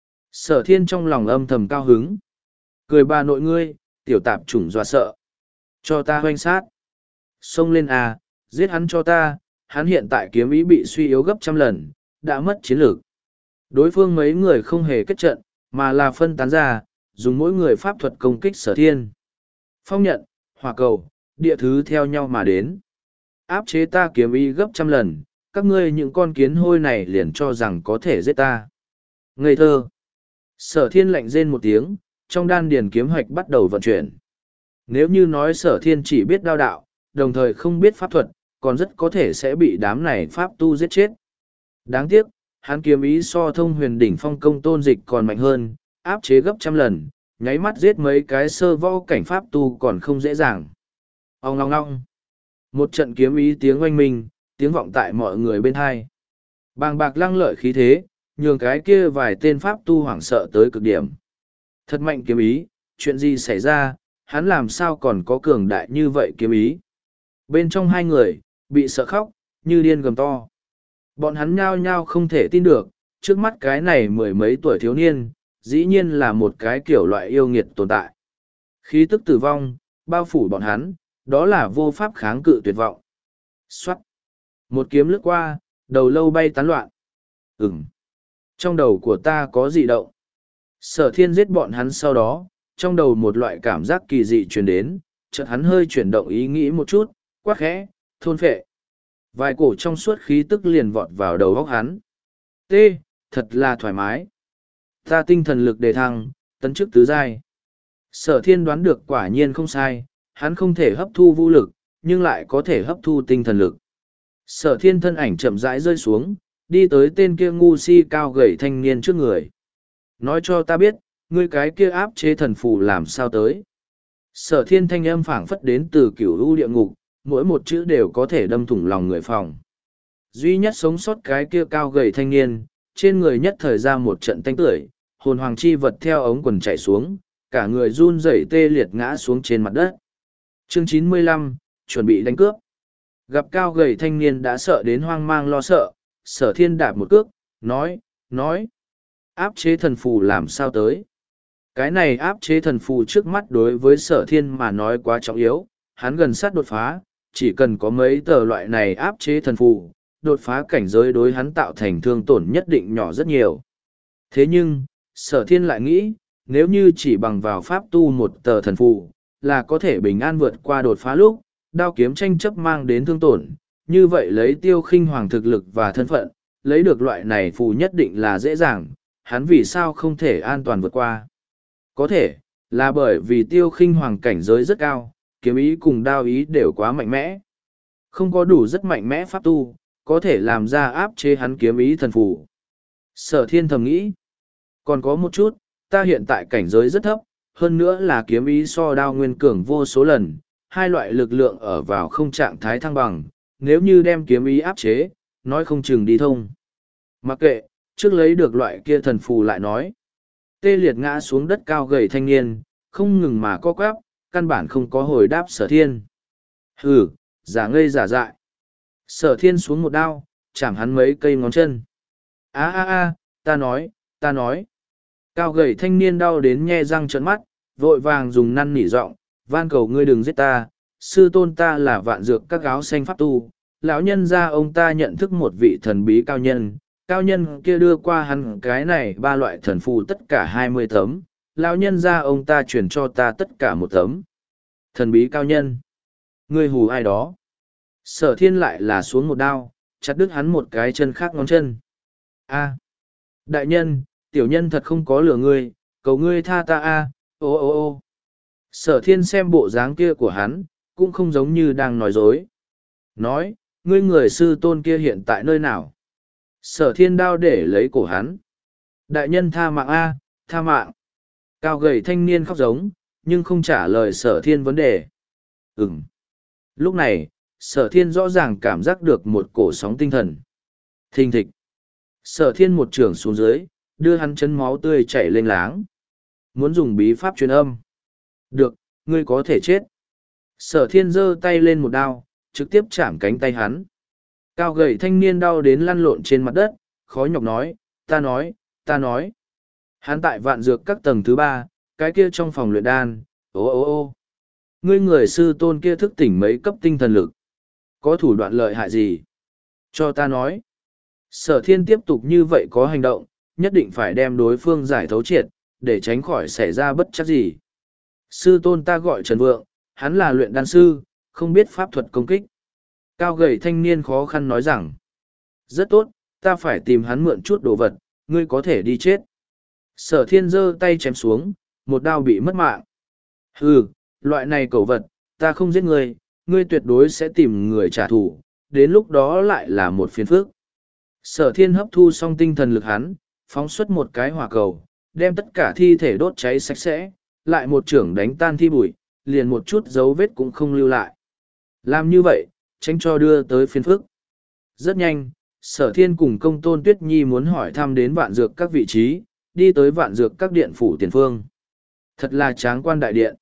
[SPEAKER 1] Sở thiên trong lòng âm thầm cao hứng. Cười bà nội ngươi, tiểu tạp chủng dọa sợ. Cho ta hoanh sát. Xông lên à, giết hắn cho ta, hắn hiện tại kiếm ý bị suy yếu gấp trăm lần, đã mất chiến lược. Đối phương mấy người không hề kết trận, mà là phân tán ra, dùng mỗi người pháp thuật công kích sở thiên. Phong nhận, hỏa cầu, địa thứ theo nhau mà đến. Áp chế ta kiếm ý gấp trăm lần, các ngươi những con kiến hôi này liền cho rằng có thể giết ta. Ngây thơ. Sở thiên lạnh rên một tiếng, trong đan điền kiếm hoạch bắt đầu vận chuyển. Nếu như nói sở thiên chỉ biết đao đạo, đồng thời không biết pháp thuật, còn rất có thể sẽ bị đám này pháp tu giết chết. Đáng tiếc, hắn kiếm ý so thông huyền đỉnh phong công tôn dịch còn mạnh hơn, áp chế gấp trăm lần, nháy mắt giết mấy cái sơ võ cảnh pháp tu còn không dễ dàng. Ông ngong ngong. Một trận kiếm ý tiếng oanh minh, tiếng vọng tại mọi người bên hai. Bàng bạc lăng lợi khí thế, nhường cái kia vài tên pháp tu hoảng sợ tới cực điểm. Thật mạnh kiếm ý, chuyện gì xảy ra, hắn làm sao còn có cường đại như vậy kiếm ý. Bên trong hai người, bị sợ khóc, như điên gầm to. Bọn hắn nhao nhao không thể tin được, trước mắt cái này mười mấy tuổi thiếu niên, dĩ nhiên là một cái kiểu loại yêu nghiệt tồn tại. Khí tức tử vong, bao phủ bọn hắn, đó là vô pháp kháng cự tuyệt vọng. Xoát! Một kiếm lướt qua, đầu lâu bay tán loạn. Ừm! Trong đầu của ta có dị động. Sở thiên giết bọn hắn sau đó, trong đầu một loại cảm giác kỳ dị truyền đến, chợt hắn hơi chuyển động ý nghĩ một chút, quát khẽ, thôn phệ. Vài cổ trong suốt khí tức liền vọt vào đầu óc hắn. T, thật là thoải mái. Ta tinh thần lực đề thăng, tấn chức tứ giai. Sở thiên đoán được quả nhiên không sai, hắn không thể hấp thu vũ lực, nhưng lại có thể hấp thu tinh thần lực. Sở thiên thân ảnh chậm rãi rơi xuống, đi tới tên kia ngu si cao gầy thanh niên trước người. Nói cho ta biết, ngươi cái kia áp chế thần phù làm sao tới. Sở thiên thanh âm phảng phất đến từ cửu u địa ngục, mỗi một chữ đều có thể đâm thủng lòng người phòng. Duy nhất sống sót cái kia cao gầy thanh niên, trên người nhất thời ra một trận tanh tưởi, hồn hoàng chi vật theo ống quần chạy xuống, cả người run rẩy tê liệt ngã xuống trên mặt đất. Chương chín mươi lăm, chuẩn bị đánh cướp. Gặp cao gầy thanh niên đã sợ đến hoang mang lo sợ, sở thiên đạp một cước, nói, nói, áp chế thần phù làm sao tới. Cái này áp chế thần phù trước mắt đối với sở thiên mà nói quá trọng yếu, hắn gần sát đột phá, chỉ cần có mấy tờ loại này áp chế thần phù, đột phá cảnh giới đối hắn tạo thành thương tổn nhất định nhỏ rất nhiều. Thế nhưng, sở thiên lại nghĩ, nếu như chỉ bằng vào pháp tu một tờ thần phù, là có thể bình an vượt qua đột phá lúc, đao kiếm tranh chấp mang đến thương tổn, như vậy lấy tiêu khinh hoàng thực lực và thân phận, lấy được loại này phù nhất định là dễ dàng, hắn vì sao không thể an toàn vượt qua. Có thể, là bởi vì tiêu khinh hoàng cảnh giới rất cao, kiếm ý cùng đao ý đều quá mạnh mẽ. Không có đủ rất mạnh mẽ pháp tu, có thể làm ra áp chế hắn kiếm ý thần phù. Sở thiên thầm nghĩ, còn có một chút, ta hiện tại cảnh giới rất thấp, hơn nữa là kiếm ý so đao nguyên cường vô số lần, hai loại lực lượng ở vào không trạng thái thăng bằng, nếu như đem kiếm ý áp chế, nói không chừng đi thông. Mặc kệ, trước lấy được loại kia thần phù lại nói. Tê liệt ngã xuống đất cao gầy thanh niên, không ngừng mà co quắp, căn bản không có hồi đáp sở thiên. Hừ, giả ngây giả dại. Sở thiên xuống một đao, chạm hắn mấy cây ngón chân. a a a ta nói, ta nói. Cao gầy thanh niên đau đến nhe răng trợn mắt, vội vàng dùng năn nỉ giọng, van cầu ngươi đừng giết ta, sư tôn ta là vạn dược các áo xanh pháp tu, lão nhân gia ông ta nhận thức một vị thần bí cao nhân, cao nhân kia đưa qua hắn cái này ba loại thần phù tất cả hai mươi tấm, lão nhân gia ông ta chuyển cho ta tất cả một tấm. Thần bí cao nhân, ngươi hù ai đó? Sở thiên lại là xuống một đao, chặt đứt hắn một cái chân khác ngón chân. A, đại nhân, tiểu nhân thật không có lừa ngươi, cầu ngươi tha ta a, ô ô ô. Sở thiên xem bộ dáng kia của hắn, cũng không giống như đang nói dối. Nói, ngươi người sư tôn kia hiện tại nơi nào? Sở thiên đao để lấy cổ hắn. Đại nhân tha mạng a, tha mạng. Cao gầy thanh niên khóc giống, nhưng không trả lời sở thiên vấn đề. Ừm. Lúc này, sở thiên rõ ràng cảm giác được một cổ sóng tinh thần. Thình thịch. Sở thiên một trường xuống dưới, đưa hắn chân máu tươi chảy lên láng. Muốn dùng bí pháp truyền âm. Được, ngươi có thể chết. Sở thiên giơ tay lên một đao, trực tiếp chạm cánh tay hắn. Cao gầy thanh niên đau đến lăn lộn trên mặt đất, khó nhọc nói, ta nói, ta nói. Hắn tại vạn dược các tầng thứ ba, cái kia trong phòng luyện đan, ô ô ô. Ngươi người sư tôn kia thức tỉnh mấy cấp tinh thần lực. Có thủ đoạn lợi hại gì? Cho ta nói. Sở thiên tiếp tục như vậy có hành động, nhất định phải đem đối phương giải thấu triệt, để tránh khỏi xảy ra bất chắc gì. Sư tôn ta gọi Trần Vượng, hắn là luyện đan sư, không biết pháp thuật công kích. Cao gầy thanh niên khó khăn nói rằng, rất tốt, ta phải tìm hắn mượn chút đồ vật, ngươi có thể đi chết. Sở thiên giơ tay chém xuống, một đao bị mất mạng. Hừ, loại này cẩu vật, ta không giết ngươi, ngươi tuyệt đối sẽ tìm người trả thù, đến lúc đó lại là một phiền phức. Sở thiên hấp thu xong tinh thần lực hắn, phóng xuất một cái hỏa cầu, đem tất cả thi thể đốt cháy sạch sẽ, lại một trưởng đánh tan thi bụi, liền một chút dấu vết cũng không lưu lại. Làm như vậy, tránh cho đưa tới phiền phức. Rất nhanh, sở thiên cùng công tôn tuyết nhi muốn hỏi thăm đến vạn dược các vị trí, đi tới vạn dược các điện phủ tiền phương. Thật là tráng quan đại điện.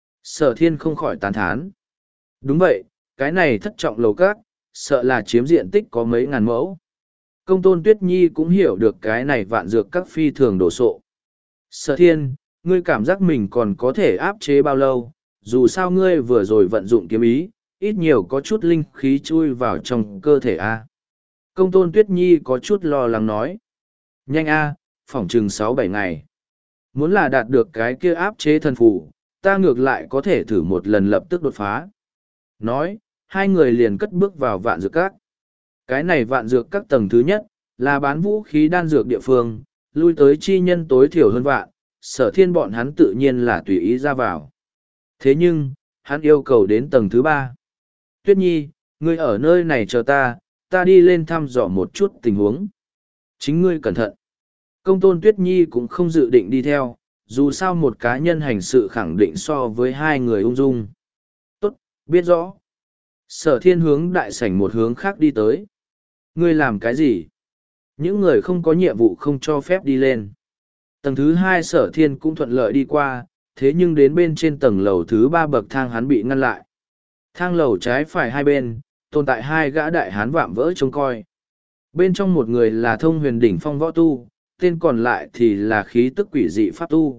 [SPEAKER 1] Sở thiên không khỏi tán thán. Đúng vậy, cái này thất trọng lầu các, sợ là chiếm diện tích có mấy ngàn mẫu. Công tôn tuyết nhi cũng hiểu được cái này vạn dược các phi thường đổ sộ. Sở thiên, ngươi cảm giác mình còn có thể áp chế bao lâu, dù sao ngươi vừa rồi vận dụng kiếm ý, ít nhiều có chút linh khí chui vào trong cơ thể a. Công tôn tuyết nhi có chút lo lắng nói. Nhanh a, phỏng chừng sáu bảy ngày. Muốn là đạt được cái kia áp chế thần phù, ta ngược lại có thể thử một lần lập tức đột phá. Nói, hai người liền cất bước vào vạn dược các. Cái này vạn dược các tầng thứ nhất, là bán vũ khí đan dược địa phương, lui tới chi nhân tối thiểu hơn vạn, sở thiên bọn hắn tự nhiên là tùy ý ra vào. Thế nhưng, hắn yêu cầu đến tầng thứ ba. Tuyết Nhi, ngươi ở nơi này chờ ta, ta đi lên thăm dò một chút tình huống. Chính ngươi cẩn thận. Công tôn Tuyết Nhi cũng không dự định đi theo, dù sao một cá nhân hành sự khẳng định so với hai người ung dung. Tốt, biết rõ. Sở thiên hướng đại sảnh một hướng khác đi tới. Ngươi làm cái gì? Những người không có nhiệm vụ không cho phép đi lên. Tầng thứ hai sở thiên cũng thuận lợi đi qua, thế nhưng đến bên trên tầng lầu thứ ba bậc thang hắn bị ngăn lại. Thang lầu trái phải hai bên, tồn tại hai gã đại hán vạm vỡ trông coi. Bên trong một người là thông huyền đỉnh phong võ tu, tên còn lại thì là khí tức quỷ dị pháp tu.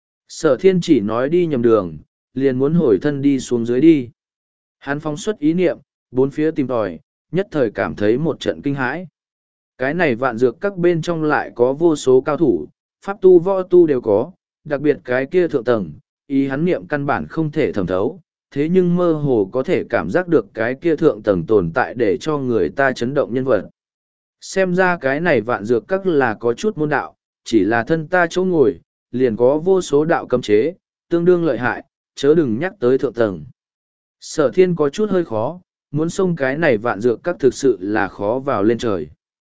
[SPEAKER 1] Sở thiên chỉ nói đi nhầm đường, liền muốn hồi thân đi xuống dưới đi. Hắn phóng xuất ý niệm, bốn phía tìm tòi, nhất thời cảm thấy một trận kinh hãi. Cái này vạn dược các bên trong lại có vô số cao thủ, pháp tu võ tu đều có, đặc biệt cái kia thượng tầng, ý hắn niệm căn bản không thể thẩm thấu, thế nhưng mơ hồ có thể cảm giác được cái kia thượng tầng tồn tại để cho người ta chấn động nhân vật. Xem ra cái này vạn dược các là có chút môn đạo, chỉ là thân ta chỗ ngồi, liền có vô số đạo cấm chế, tương đương lợi hại, chớ đừng nhắc tới thượng tầng. Sở thiên có chút hơi khó, muốn xông cái này vạn dược các thực sự là khó vào lên trời.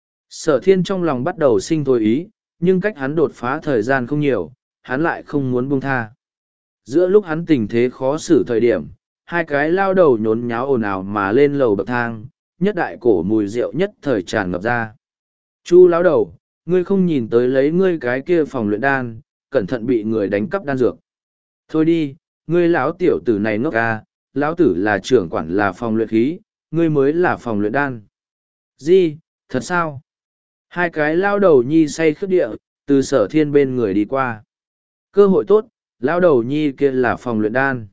[SPEAKER 1] Sở thiên trong lòng bắt đầu sinh thôi ý, nhưng cách hắn đột phá thời gian không nhiều, hắn lại không muốn buông tha. Giữa lúc hắn tình thế khó xử thời điểm, hai cái lao đầu nhốn nháo ồn ào mà lên lầu bậc thang, nhất đại cổ mùi rượu nhất thời tràn ngập ra. Chu lão đầu, ngươi không nhìn tới lấy ngươi cái kia phòng luyện đan, cẩn thận bị người đánh cắp đan dược. Thôi đi, ngươi lão tiểu tử này ngốc à, lão tử là trưởng quản là phòng luyện khí, ngươi mới là phòng luyện đan. Gì, thật sao? Hai cái lao đầu nhi say khướt địa, từ sở thiên bên người đi qua. Cơ hội tốt, lao đầu nhi kia là phòng luyện đan.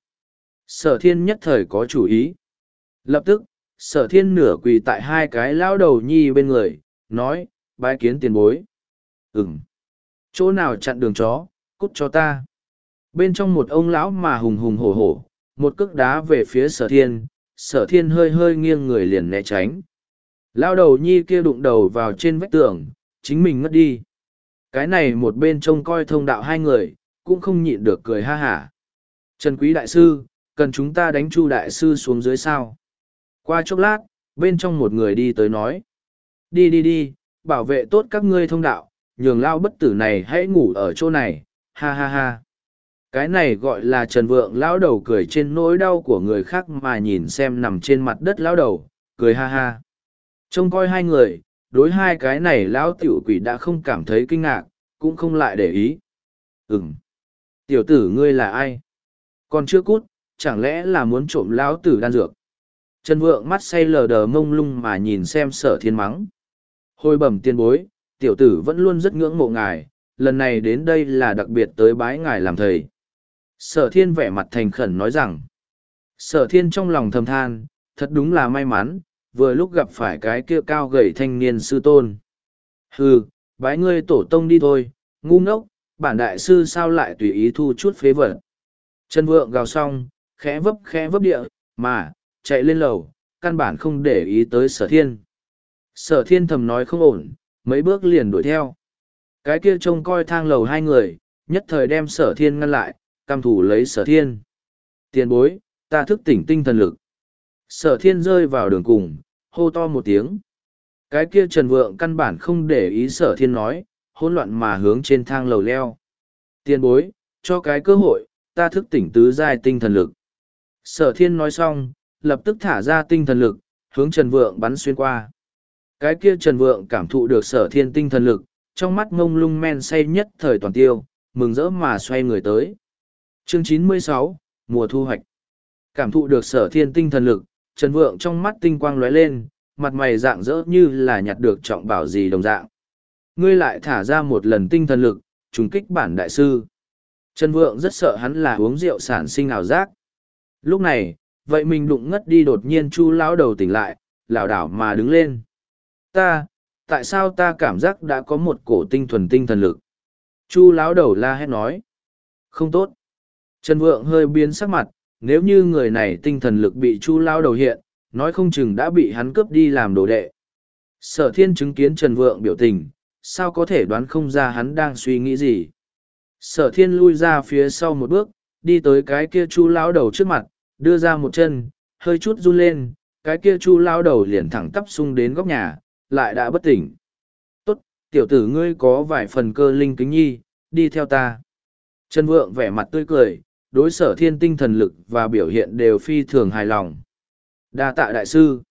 [SPEAKER 1] Sở thiên nhất thời có chủ ý. Lập tức, sở thiên nửa quỳ tại hai cái lao đầu nhi bên người, nói, bái kiến tiền bối. Ừm. Chỗ nào chặn đường chó, cút cho ta. Bên trong một ông lão mà hùng hùng hổ hổ, một cước đá về phía sở thiên, sở thiên hơi hơi nghiêng người liền né tránh. Lao đầu nhi kia đụng đầu vào trên vách tường, chính mình ngất đi. Cái này một bên trông coi thông đạo hai người, cũng không nhịn được cười ha hả. Trần Quý Đại Sư, cần chúng ta đánh Chu Đại Sư xuống dưới sao? Qua chốc lát, bên trong một người đi tới nói. Đi đi đi, bảo vệ tốt các ngươi thông đạo, nhường lao bất tử này hãy ngủ ở chỗ này, ha ha ha. Cái này gọi là Trần Vượng lão đầu cười trên nỗi đau của người khác mà nhìn xem nằm trên mặt đất lão đầu, cười ha ha. Trông coi hai người, đối hai cái này lão tiểu quỷ đã không cảm thấy kinh ngạc, cũng không lại để ý. Ừm. Tiểu tử ngươi là ai? Còn chưa cút, chẳng lẽ là muốn trộm lão tử đan dược? Trần Vượng mắt say lờ đờ mông lung mà nhìn xem sở thiên mắng. Hồi bẩm tiên bối, tiểu tử vẫn luôn rất ngưỡng mộ ngài, lần này đến đây là đặc biệt tới bái ngài làm thầy. Sở thiên vẻ mặt thành khẩn nói rằng. Sở thiên trong lòng thầm than, thật đúng là may mắn, vừa lúc gặp phải cái kia cao gầy thanh niên sư tôn. Hừ, bái ngươi tổ tông đi thôi, ngu ngốc, bản đại sư sao lại tùy ý thu chút phế vật. Trần Vượng gào xong, khẽ vấp khẽ vấp địa, mà, chạy lên lầu, căn bản không để ý tới sở thiên. Sở thiên thầm nói không ổn, mấy bước liền đuổi theo. Cái kia trông coi thang lầu hai người, nhất thời đem sở thiên ngăn lại, cam thủ lấy sở thiên. Tiền bối, ta thức tỉnh tinh thần lực. Sở thiên rơi vào đường cùng, hô to một tiếng. Cái kia Trần Vượng căn bản không để ý sở thiên nói, hỗn loạn mà hướng trên thang lầu leo. Tiền bối, cho cái cơ hội, ta thức tỉnh tứ giai tinh thần lực. Sở thiên nói xong, lập tức thả ra tinh thần lực, hướng Trần Vượng bắn xuyên qua. Cái kia Trần Vượng cảm thụ được sở thiên tinh thần lực, trong mắt ngông lung men say nhất thời toàn tiêu, mừng rỡ mà xoay người tới. Chương chín mươi sáu, mùa thu hoạch. Cảm thụ được sở thiên tinh thần lực, Trần Vượng trong mắt tinh quang lóe lên, mặt mày dạng dỡ như là nhặt được trọng bảo gì đồng dạng. Ngươi lại thả ra một lần tinh thần lực, trùng kích bản đại sư. Trần Vượng rất sợ hắn là uống rượu sản sinh ảo giác. Lúc này, vậy mình đụng ngất đi đột nhiên Chu lão đầu tỉnh lại, lảo đảo mà đứng lên. Ta, tại sao ta cảm giác đã có một cổ tinh thuần tinh thần lực? Chu lão đầu la hét nói. Không tốt. Trần Vượng hơi biến sắc mặt, nếu như người này tinh thần lực bị Chu lão đầu hiện, nói không chừng đã bị hắn cướp đi làm đồ đệ. Sở thiên chứng kiến Trần Vượng biểu tình, sao có thể đoán không ra hắn đang suy nghĩ gì. Sở thiên lui ra phía sau một bước, đi tới cái kia Chu lão đầu trước mặt, đưa ra một chân, hơi chút run lên, cái kia Chu lão đầu liền thẳng tắp sung đến góc nhà, lại đã bất tỉnh. Tốt, tiểu tử ngươi có vài phần cơ linh kính nhi, đi theo ta. Trần Vượng vẻ mặt tươi cười, đối sở thiên tinh thần lực và biểu hiện đều phi thường hài lòng. Đa tạ đại sư.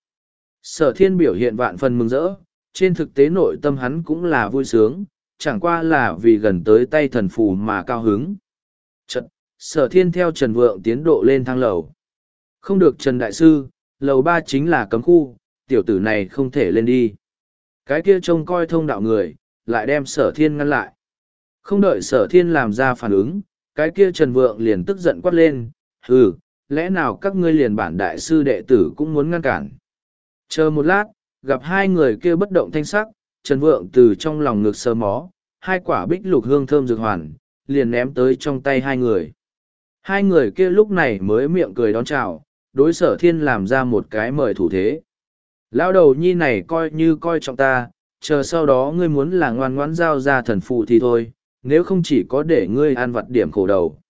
[SPEAKER 1] Sở thiên biểu hiện vạn phần mừng rỡ, trên thực tế nội tâm hắn cũng là vui sướng, chẳng qua là vì gần tới tay thần phù mà cao hứng. Chật, sở thiên theo Trần Vượng tiến độ lên thang lầu. Không được Trần Đại Sư, lầu ba chính là cấm khu, tiểu tử này không thể lên đi. Cái kia trông coi thông đạo người, lại đem sở thiên ngăn lại. Không đợi sở thiên làm ra phản ứng, cái kia Trần Vượng liền tức giận quát lên, hừ, lẽ nào các ngươi liền bản đại sư đệ tử cũng muốn ngăn cản. Chờ một lát, gặp hai người kia bất động thanh sắc, Trần Vượng từ trong lòng ngực sờ mó, hai quả bích lục hương thơm dược hoàn, liền ném tới trong tay hai người. Hai người kia lúc này mới miệng cười đón chào, đối sở thiên làm ra một cái mời thủ thế. Lão đầu nhi này coi như coi trọng ta, chờ sau đó ngươi muốn là ngoan ngoãn giao ra thần phụ thì thôi, nếu không chỉ có để ngươi ăn vặt điểm khổ đầu.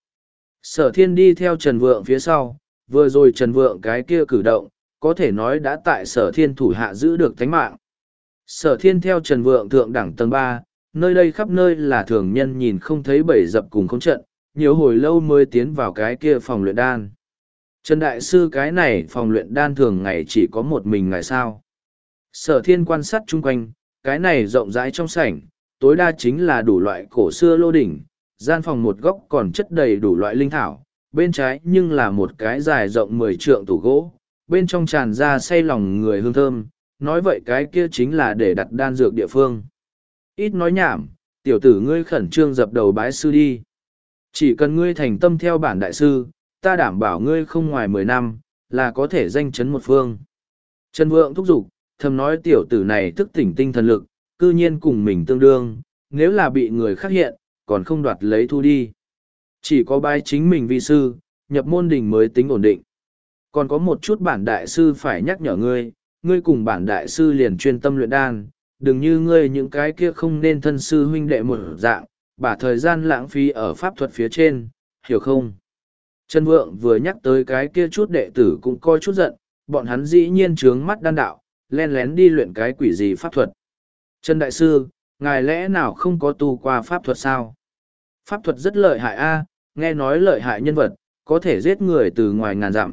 [SPEAKER 1] Sở thiên đi theo Trần Vượng phía sau, vừa rồi Trần Vượng cái kia cử động, có thể nói đã tại sở thiên thủ hạ giữ được tánh mạng. Sở thiên theo Trần Vượng thượng đẳng tầng ba, nơi đây khắp nơi là thường nhân nhìn không thấy bầy dập cùng không trận, nhiều hồi lâu mới tiến vào cái kia phòng luyện đan. Trần Đại Sư cái này phòng luyện đan thường ngày chỉ có một mình ngày sao. Sở thiên quan sát chung quanh, cái này rộng rãi trong sảnh, tối đa chính là đủ loại cổ xưa lô đỉnh, gian phòng một góc còn chất đầy đủ loại linh thảo, bên trái nhưng là một cái dài rộng mười trượng tủ gỗ, bên trong tràn ra say lòng người hương thơm, nói vậy cái kia chính là để đặt đan dược địa phương. Ít nói nhảm, tiểu tử ngươi khẩn trương dập đầu bái sư đi. Chỉ cần ngươi thành tâm theo bản đại sư, ta đảm bảo ngươi không ngoài mười năm, là có thể danh chấn một phương. Trần Vượng thúc giục, thầm nói tiểu tử này thức tỉnh tinh thần lực, cư nhiên cùng mình tương đương, nếu là bị người khác hiện, còn không đoạt lấy thu đi. Chỉ có bái chính mình vi sư, nhập môn đình mới tính ổn định. Còn có một chút bản đại sư phải nhắc nhở ngươi, ngươi cùng bản đại sư liền chuyên tâm luyện đan, đừng như ngươi những cái kia không nên thân sư huynh đệ một dạng, bả thời gian lãng phí ở pháp thuật phía trên, hiểu không? Trần Vượng vừa nhắc tới cái kia chút đệ tử cũng coi chút giận, bọn hắn dĩ nhiên trướng mắt đan đạo, len lén đi luyện cái quỷ gì pháp thuật. Trần Đại Sư, ngài lẽ nào không có tu qua pháp thuật sao? Pháp thuật rất lợi hại a, nghe nói lợi hại nhân vật, có thể giết người từ ngoài ngàn dặm.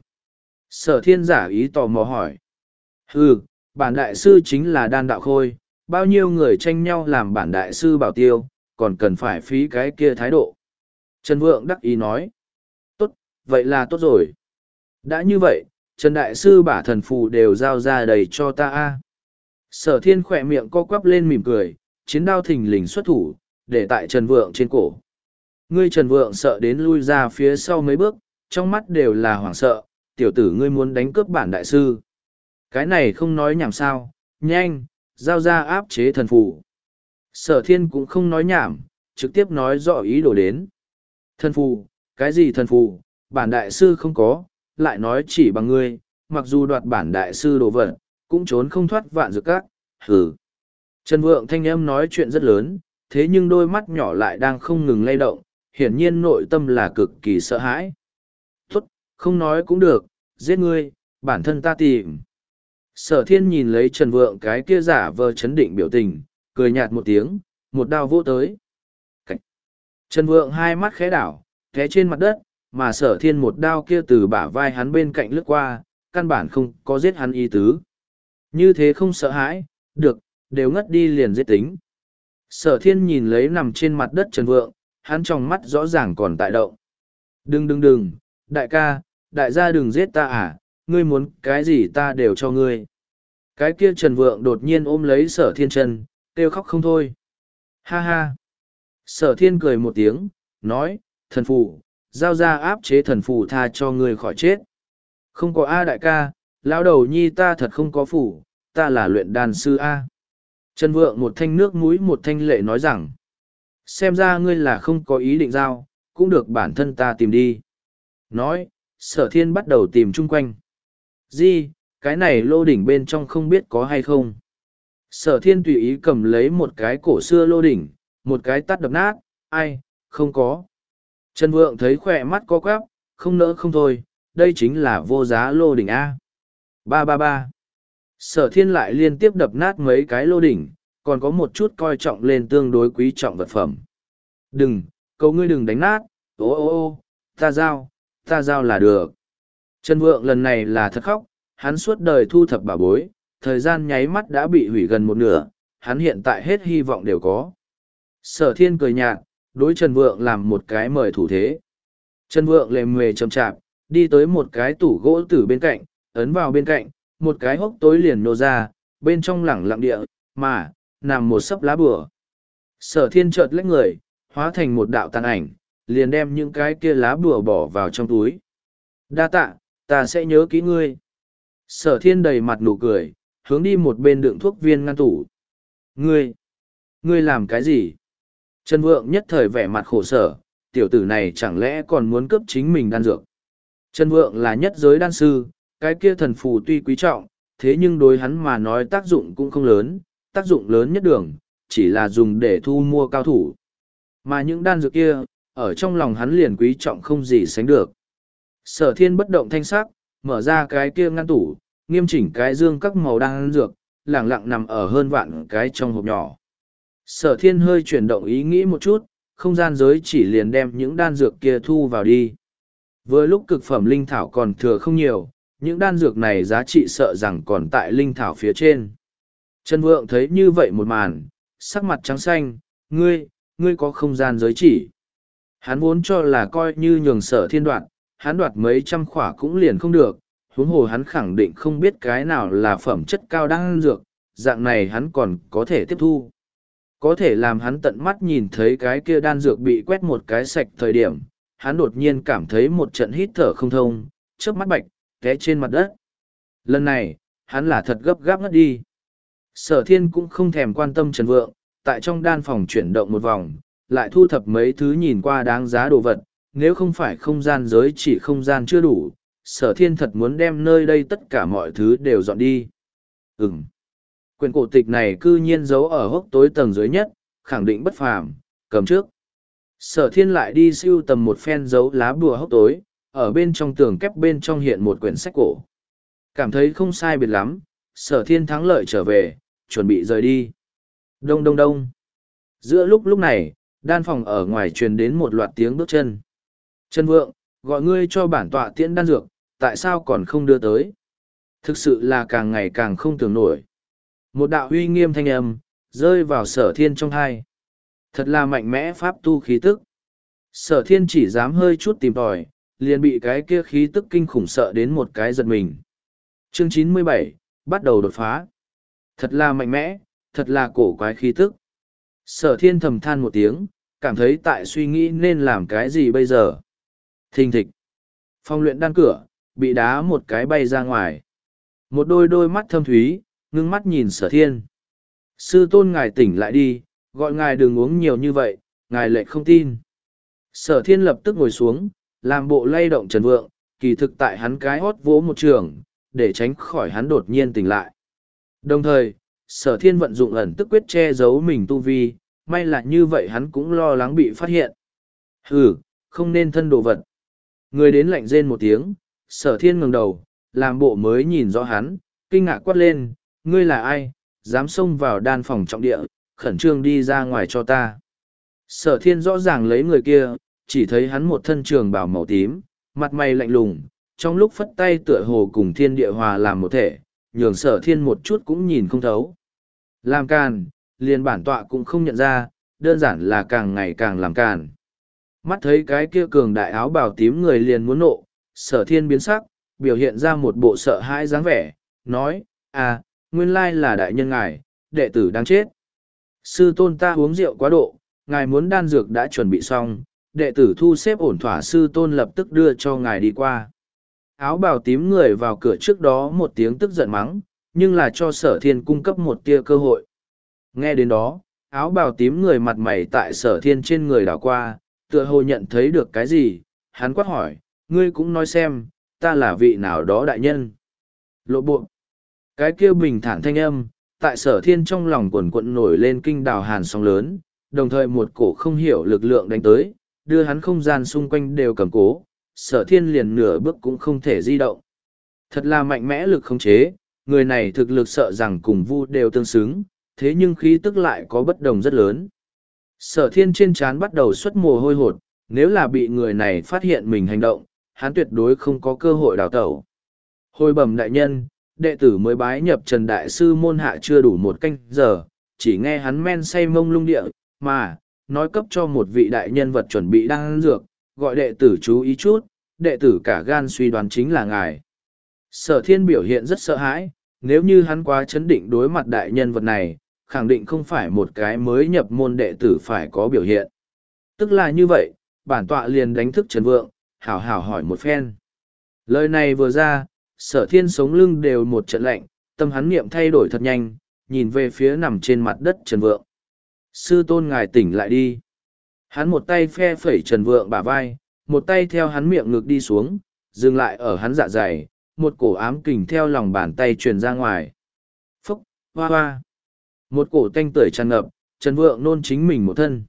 [SPEAKER 1] Sở thiên giả ý tò mò hỏi. Hừ, bản đại sư chính là đan đạo khôi, bao nhiêu người tranh nhau làm bản đại sư bảo tiêu, còn cần phải phí cái kia thái độ. Trần Vượng đắc ý nói. Tốt, vậy là tốt rồi. Đã như vậy, Trần Đại Sư bả thần phù đều giao ra đầy cho ta a. Sở thiên khỏe miệng co quắp lên mỉm cười, chiến đao thình lình xuất thủ, để tại Trần Vượng trên cổ. Ngươi Trần Vượng sợ đến lui ra phía sau mấy bước, trong mắt đều là hoảng sợ, tiểu tử ngươi muốn đánh cướp bản đại sư. Cái này không nói nhảm sao, nhanh, giao ra áp chế thần phù. Sở thiên cũng không nói nhảm, trực tiếp nói rõ ý đồ đến. Thần phù, cái gì thần phù, bản đại sư không có, lại nói chỉ bằng ngươi, mặc dù đoạt bản đại sư đồ vật, cũng trốn không thoát vạn dược các, hừ. Trần Vượng thanh âm nói chuyện rất lớn, thế nhưng đôi mắt nhỏ lại đang không ngừng lay động, hiển nhiên nội tâm là cực kỳ sợ hãi. Tốt, không nói cũng được, giết ngươi, bản thân ta tìm. Sở thiên nhìn lấy Trần Vượng cái kia giả vờ chấn định biểu tình, cười nhạt một tiếng, một đao vỗ tới. Cảnh. Trần Vượng hai mắt khẽ đảo, té trên mặt đất, mà sở thiên một đao kia từ bả vai hắn bên cạnh lướt qua, căn bản không có giết hắn ý tứ. Như thế không sợ hãi, được, đều ngất đi liền giết tính. Sở thiên nhìn lấy nằm trên mặt đất Trần Vượng, hắn trong mắt rõ ràng còn tại động. Đừng đừng đừng, đại ca, đại gia đừng giết ta à, ngươi muốn cái gì ta đều cho ngươi. Cái kia Trần Vượng đột nhiên ôm lấy sở thiên chân, kêu khóc không thôi. Ha ha. Sở thiên cười một tiếng, nói, thần phù, giao ra áp chế thần phù tha cho ngươi khỏi chết. Không có A đại ca, lão đầu nhi ta thật không có phủ, ta là luyện đan sư A. Trần Vượng một thanh nước mũi một thanh lệ nói rằng, Xem ra ngươi là không có ý định giao, cũng được bản thân ta tìm đi. Nói, sở thiên bắt đầu tìm chung quanh. Di, cái này lô đỉnh bên trong không biết có hay không. Sở thiên tùy ý cầm lấy một cái cổ xưa lô đỉnh, một cái tắt đập nát, ai, không có. Trần Vượng thấy khỏe mắt co quắp, không nỡ không thôi, đây chính là vô giá lô đỉnh A. Ba ba ba. Sở thiên lại liên tiếp đập nát mấy cái lô đỉnh, còn có một chút coi trọng lên tương đối quý trọng vật phẩm. Đừng, cầu ngươi đừng đánh nát, ô ô ô, ta giao, ta giao là được. Trần Vượng lần này là thật khóc, hắn suốt đời thu thập bảo bối, thời gian nháy mắt đã bị hủy gần một nửa, hắn hiện tại hết hy vọng đều có. Sở thiên cười nhạt, đối Trần Vượng làm một cái mời thủ thế. Trần Vượng lề mề chậm chạp, đi tới một cái tủ gỗ từ bên cạnh, ấn vào bên cạnh, một cái hốc tối liền nô ra, bên trong lẳng lặng địa, mà, nằm một sấp lá bùa. Sở thiên chợt lách người, hóa thành một đạo tàn ảnh, liền đem những cái kia lá bùa bỏ vào trong túi. Đa tạ, ta sẽ nhớ kỹ ngươi. Sở thiên đầy mặt nụ cười, hướng đi một bên đựng thuốc viên ngăn tủ. Ngươi, ngươi làm cái gì? Trần Vượng nhất thời vẻ mặt khổ sở, tiểu tử này chẳng lẽ còn muốn cướp chính mình đan dược. Trần Vượng là nhất giới đan sư, cái kia thần phù tuy quý trọng, thế nhưng đối hắn mà nói tác dụng cũng không lớn, tác dụng lớn nhất đường, chỉ là dùng để thu mua cao thủ. Mà những đan dược kia, ở trong lòng hắn liền quý trọng không gì sánh được. Sở thiên bất động thanh sắc, mở ra cái kia ngăn tủ, nghiêm chỉnh cái dương các màu đan dược, lẳng lặng nằm ở hơn vạn cái trong hộp nhỏ. Sở thiên hơi chuyển động ý nghĩ một chút, không gian giới chỉ liền đem những đan dược kia thu vào đi. Vừa lúc cực phẩm linh thảo còn thừa không nhiều, những đan dược này giá trị sợ rằng còn tại linh thảo phía trên. Trần Vượng thấy như vậy một màn, sắc mặt trắng xanh, ngươi, ngươi có không gian giới chỉ. Hắn vốn cho là coi như nhường sở thiên đoạt, hắn đoạt mấy trăm khỏa cũng liền không được, huống hồ hắn khẳng định không biết cái nào là phẩm chất cao đan dược, dạng này hắn còn có thể tiếp thu. Có thể làm hắn tận mắt nhìn thấy cái kia đan dược bị quét một cái sạch thời điểm, hắn đột nhiên cảm thấy một trận hít thở không thông, trước mắt bạch, té trên mặt đất. Lần này, hắn là thật gấp gáp ngất đi. Sở thiên cũng không thèm quan tâm Trần Vượng, tại trong đan phòng chuyển động một vòng, lại thu thập mấy thứ nhìn qua đáng giá đồ vật, nếu không phải không gian giới chỉ không gian chưa đủ, sở thiên thật muốn đem nơi đây tất cả mọi thứ đều dọn đi. Ừm. Quyển cổ tịch này cư nhiên giấu ở hốc tối tầng dưới nhất, khẳng định bất phàm, cầm trước. Sở thiên lại đi siêu tầm một phen dấu lá bùa hốc tối, ở bên trong tường kép bên trong hiện một quyển sách cổ. Cảm thấy không sai biệt lắm, sở thiên thắng lợi trở về, chuẩn bị rời đi. Đông đông đông. Giữa lúc lúc này, đan phòng ở ngoài truyền đến một loạt tiếng bước chân. Trần Vượng, gọi ngươi cho bản tọa tiễn đan dược, tại sao còn không đưa tới? Thực sự là càng ngày càng không tưởng nổi. Một đạo uy nghiêm thanh âm, rơi vào sở thiên trong hai. Thật là mạnh mẽ pháp tu khí tức. Sở thiên chỉ dám hơi chút tìm tòi, liền bị cái kia khí tức kinh khủng sợ đến một cái giật mình. Chương chín mươi bảy, bắt đầu đột phá. Thật là mạnh mẽ, thật là cổ quái khí tức. Sở thiên thầm than một tiếng, cảm thấy tại suy nghĩ nên làm cái gì bây giờ. Thình thịch. Phòng luyện đan cửa, bị đá một cái bay ra ngoài. Một đôi đôi mắt thâm thúy, ngưng mắt nhìn sở thiên. Sư tôn ngài tỉnh lại đi, gọi ngài đừng uống nhiều như vậy, ngài lại không tin. Sở thiên lập tức ngồi xuống, làm bộ lay động Trần Vượng, kỳ thực tại hắn cái hót vỗ một trường, để tránh khỏi hắn đột nhiên tỉnh lại. Đồng thời, sở thiên vận dụng ẩn tức quyết che giấu mình tu vi, may là như vậy hắn cũng lo lắng bị phát hiện. Hừ, không nên thân đồ vật. Người đến lạnh rên một tiếng, sở thiên ngẩng đầu, làm bộ mới nhìn rõ hắn, kinh ngạc quát lên, ngươi là ai, dám xông vào đan phòng trọng địa, khẩn trương đi ra ngoài cho ta. Sở thiên rõ ràng lấy người kia, chỉ thấy hắn một thân trường bào màu tím, mặt mày lạnh lùng, trong lúc phất tay tựa hồ cùng thiên địa hòa làm một thể, nhường sở thiên một chút cũng nhìn không thấu. Làm càn, liền bản tọa cũng không nhận ra, đơn giản là càng ngày càng làm càn. Mắt thấy cái kia cường đại áo bào tím người liền muốn nộ, sở thiên biến sắc, biểu hiện ra một bộ sợ hãi dáng vẻ, nói, à, nguyên lai là đại nhân ngài, đệ tử đang chết. Sư tôn ta uống rượu quá độ, ngài muốn đan dược đã chuẩn bị xong, đệ tử thu xếp ổn thỏa sư tôn lập tức đưa cho ngài đi qua. Áo bào tím người vào cửa trước đó một tiếng tức giận mắng, nhưng là cho sở thiên cung cấp một tia cơ hội. Nghe đến đó, áo bào tím người mặt mày tại sở thiên trên người đảo qua, tựa hồ nhận thấy được cái gì, hắn quát hỏi, ngươi cũng nói xem, ta là vị nào đó đại nhân. Lộ bộ. Cái kia bình thản thanh âm, tại sở thiên trong lòng quần quận nổi lên kinh đào hàn sóng lớn, đồng thời một cổ không hiểu lực lượng đánh tới, đưa hắn không gian xung quanh đều cầm cố, sở thiên liền nửa bước cũng không thể di động. Thật là mạnh mẽ lực khống chế, người này thực lực sợ rằng cùng vu đều tương xứng, thế nhưng khí tức lại có bất đồng rất lớn. Sở thiên trên trán bắt đầu xuất mồ hôi hột, nếu là bị người này phát hiện mình hành động, hắn tuyệt đối không có cơ hội đào tẩu. Hồi bẩm đại nhân, đệ tử mới bái nhập Trần Đại Sư môn hạ chưa đủ một canh giờ, chỉ nghe hắn men say mông lung địa, mà, nói cấp cho một vị đại nhân vật chuẩn bị đang ăn dược, gọi đệ tử chú ý chút, đệ tử cả gan suy đoán chính là ngài. Sở thiên biểu hiện rất sợ hãi, nếu như hắn quá chấn định đối mặt đại nhân vật này, khẳng định không phải một cái mới nhập môn đệ tử phải có biểu hiện. Tức là như vậy, bản tọa liền đánh thức Trần Vượng, hảo hảo hỏi một phen. Lời này vừa ra, sở thiên sống lưng đều một trận lạnh, tâm hắn niệm thay đổi thật nhanh, nhìn về phía nằm trên mặt đất Trần Vượng. Sư tôn ngài tỉnh lại đi. Hắn một tay phe phẩy Trần Vượng bả vai, một tay theo hắn miệng ngực đi xuống, dừng lại ở hắn dạ dày, một cổ ám kình theo lòng bàn tay truyền ra ngoài. Phúc, hoa hoa. Một cổ tanh tưởi tràn ngập, Trần Vượng nôn chính mình một thân.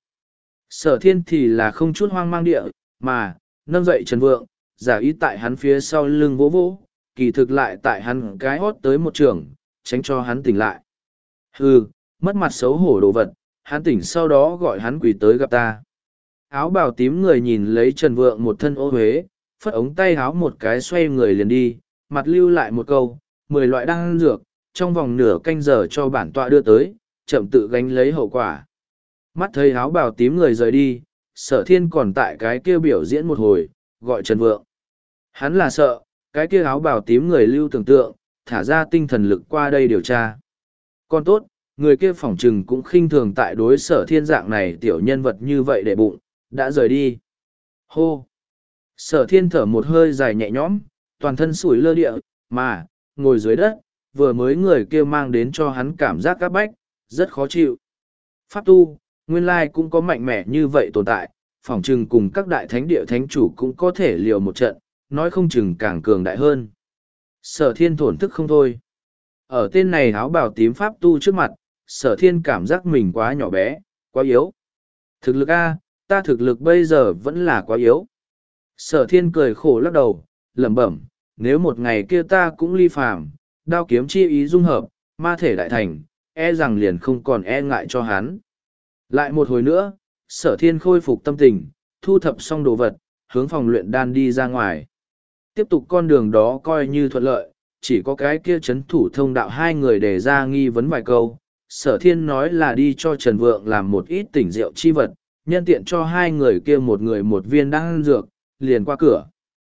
[SPEAKER 1] Sở thiên thì là không chút hoang mang địa, mà, nâng dậy Trần Vượng, giả ý tại hắn phía sau lưng vỗ vỗ, kỳ thực lại tại hắn cái hót tới một trường, tránh cho hắn tỉnh lại. Hừ, mất mặt xấu hổ đồ vật, hắn tỉnh sau đó gọi hắn quỳ tới gặp ta. Áo bào tím người nhìn lấy Trần Vượng một thân ô huế, phất ống tay áo một cái xoay người liền đi, mặt lưu lại một câu, mười loại đan dược, trong vòng nửa canh giờ cho bản tọa đưa tới, chậm tự gánh lấy hậu quả. Mắt thấy áo bào tím người rời đi, sở thiên còn tại cái kia biểu diễn một hồi, gọi Trần Vượng. Hắn là sợ, cái kia áo bào tím người lưu tưởng tượng, thả ra tinh thần lực qua đây điều tra. Còn tốt, người kia phỏng trừng cũng khinh thường tại đối sở thiên dạng này tiểu nhân vật như vậy để bụng, đã rời đi. Hô! Sở thiên thở một hơi dài nhẹ nhõm, toàn thân sủi lơ địa, mà, ngồi dưới đất, vừa mới người kia mang đến cho hắn cảm giác áp bách, rất khó chịu. Pháp tu, nguyên lai cũng có mạnh mẽ như vậy tồn tại, phỏng chừng cùng các đại thánh địa thánh chủ cũng có thể liều một trận, nói không chừng càng cường đại hơn. Sở thiên thổn thức không thôi. Ở tên này áo bào tím pháp tu trước mặt, sở thiên cảm giác mình quá nhỏ bé, quá yếu. Thực lực A, ta thực lực bây giờ vẫn là quá yếu. Sở thiên cười khổ lắc đầu, lẩm bẩm, nếu một ngày kia ta cũng ly phàm, đao kiếm chi ý dung hợp, ma thể đại thành, e rằng liền không còn e ngại cho hắn. Lại một hồi nữa, sở thiên khôi phục tâm tình, thu thập xong đồ vật, hướng phòng luyện đan đi ra ngoài. Tiếp tục con đường đó coi như thuận lợi, chỉ có cái kia chấn thủ thông đạo hai người để ra nghi vấn vài câu. Sở thiên nói là đi cho Trần Vượng làm một ít tỉnh rượu chi vật, nhân tiện cho hai người kia một người một viên đan dược, liền qua cửa.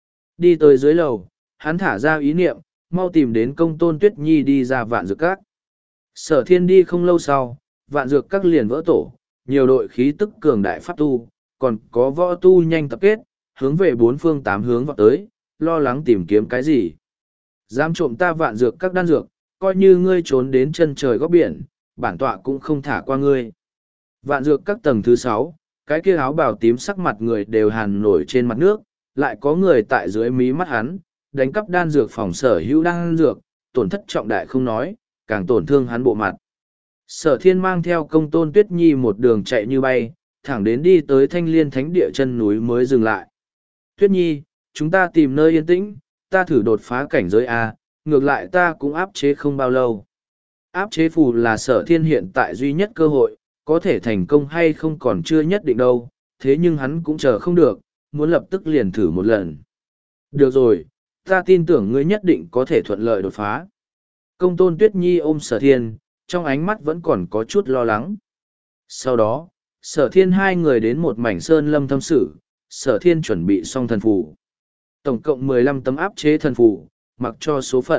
[SPEAKER 1] Đi tới dưới lầu, hắn thả ra ý niệm, mau tìm đến công tôn Tuyết Nhi đi ra vạn dược các. Sở thiên đi không lâu sau, vạn dược các liền vỡ tổ, nhiều đội khí tức cường đại pháp tu, còn có võ tu nhanh tập kết, hướng về bốn phương tám hướng vào tới, lo lắng tìm kiếm cái gì. Dám trộm ta vạn dược các đan dược, coi như ngươi trốn đến chân trời góc biển, bản tọa cũng không thả qua ngươi. Vạn dược các tầng thứ sáu, cái kia áo bào tím sắc mặt người đều hàn nổi trên mặt nước, lại có người tại dưới mí mắt hắn, đánh cắp đan dược phòng sở hữu đan dược, tổn thất trọng đại không nói, càng tổn thương hắn bộ mặt. Sở thiên mang theo công tôn Tuyết Nhi một đường chạy như bay, thẳng đến đi tới thanh liên thánh địa chân núi mới dừng lại. Tuyết Nhi, chúng ta tìm nơi yên tĩnh, ta thử đột phá cảnh giới A, ngược lại ta cũng áp chế không bao lâu. Áp chế phù là sở thiên hiện tại duy nhất cơ hội, có thể thành công hay không còn chưa nhất định đâu, thế nhưng hắn cũng chờ không được, muốn lập tức liền thử một lần. Được rồi, ta tin tưởng ngươi nhất định có thể thuận lợi đột phá. Công tôn Tuyết Nhi ôm sở thiên, trong ánh mắt vẫn còn có chút lo lắng. Sau đó, sở thiên hai người đến một mảnh sơn lâm thâm sử, sở thiên chuẩn bị xong thần phù. Tổng cộng mười lăm tấm áp chế thần phù, mặc cho số phận.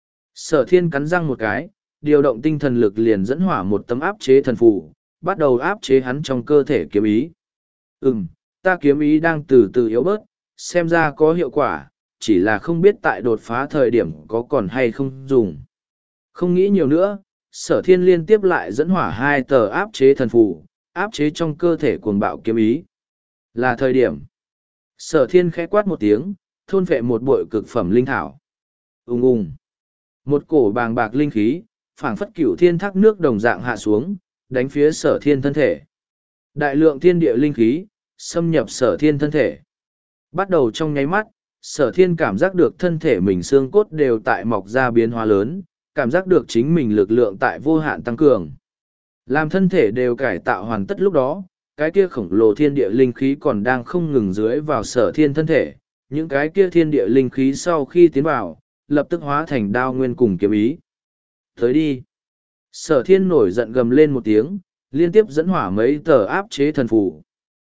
[SPEAKER 1] Sở thiên cắn răng một cái, điều động tinh thần lực liền dẫn hỏa một tấm áp chế thần phù, bắt đầu áp chế hắn trong cơ thể kiếm ý. Ừm, ta kiếm ý đang từ từ yếu bớt, xem ra có hiệu quả, chỉ là không biết tại đột phá thời điểm có còn hay không dùng. Không nghĩ nhiều nữa, Sở Thiên liên tiếp lại dẫn hỏa hai tờ áp chế thần phù, áp chế trong cơ thể cuồng bạo kiếm ý. Là thời điểm. Sở Thiên khẽ quát một tiếng, thôn vệ một bội cực phẩm linh thảo. Ùng ùng. Một cổ bàng bạc linh khí, phảng phất cửu thiên thác nước đồng dạng hạ xuống, đánh phía Sở Thiên thân thể. Đại lượng thiên địa linh khí, xâm nhập Sở Thiên thân thể. Bắt đầu trong nháy mắt, Sở Thiên cảm giác được thân thể mình xương cốt đều tại mọc ra biến hóa lớn, cảm giác được chính mình lực lượng tại vô hạn tăng cường. Làm thân thể đều cải tạo hoàn tất lúc đó, cái kia khổng lồ thiên địa linh khí còn đang không ngừng dưới vào Sở Thiên thân thể. Những cái kia thiên địa linh khí sau khi tiến vào, lập tức hóa thành đao nguyên cùng kiếm ý. Tới đi. Sở Thiên nổi giận gầm lên một tiếng, liên tiếp dẫn hỏa mấy tờ áp chế thần phù.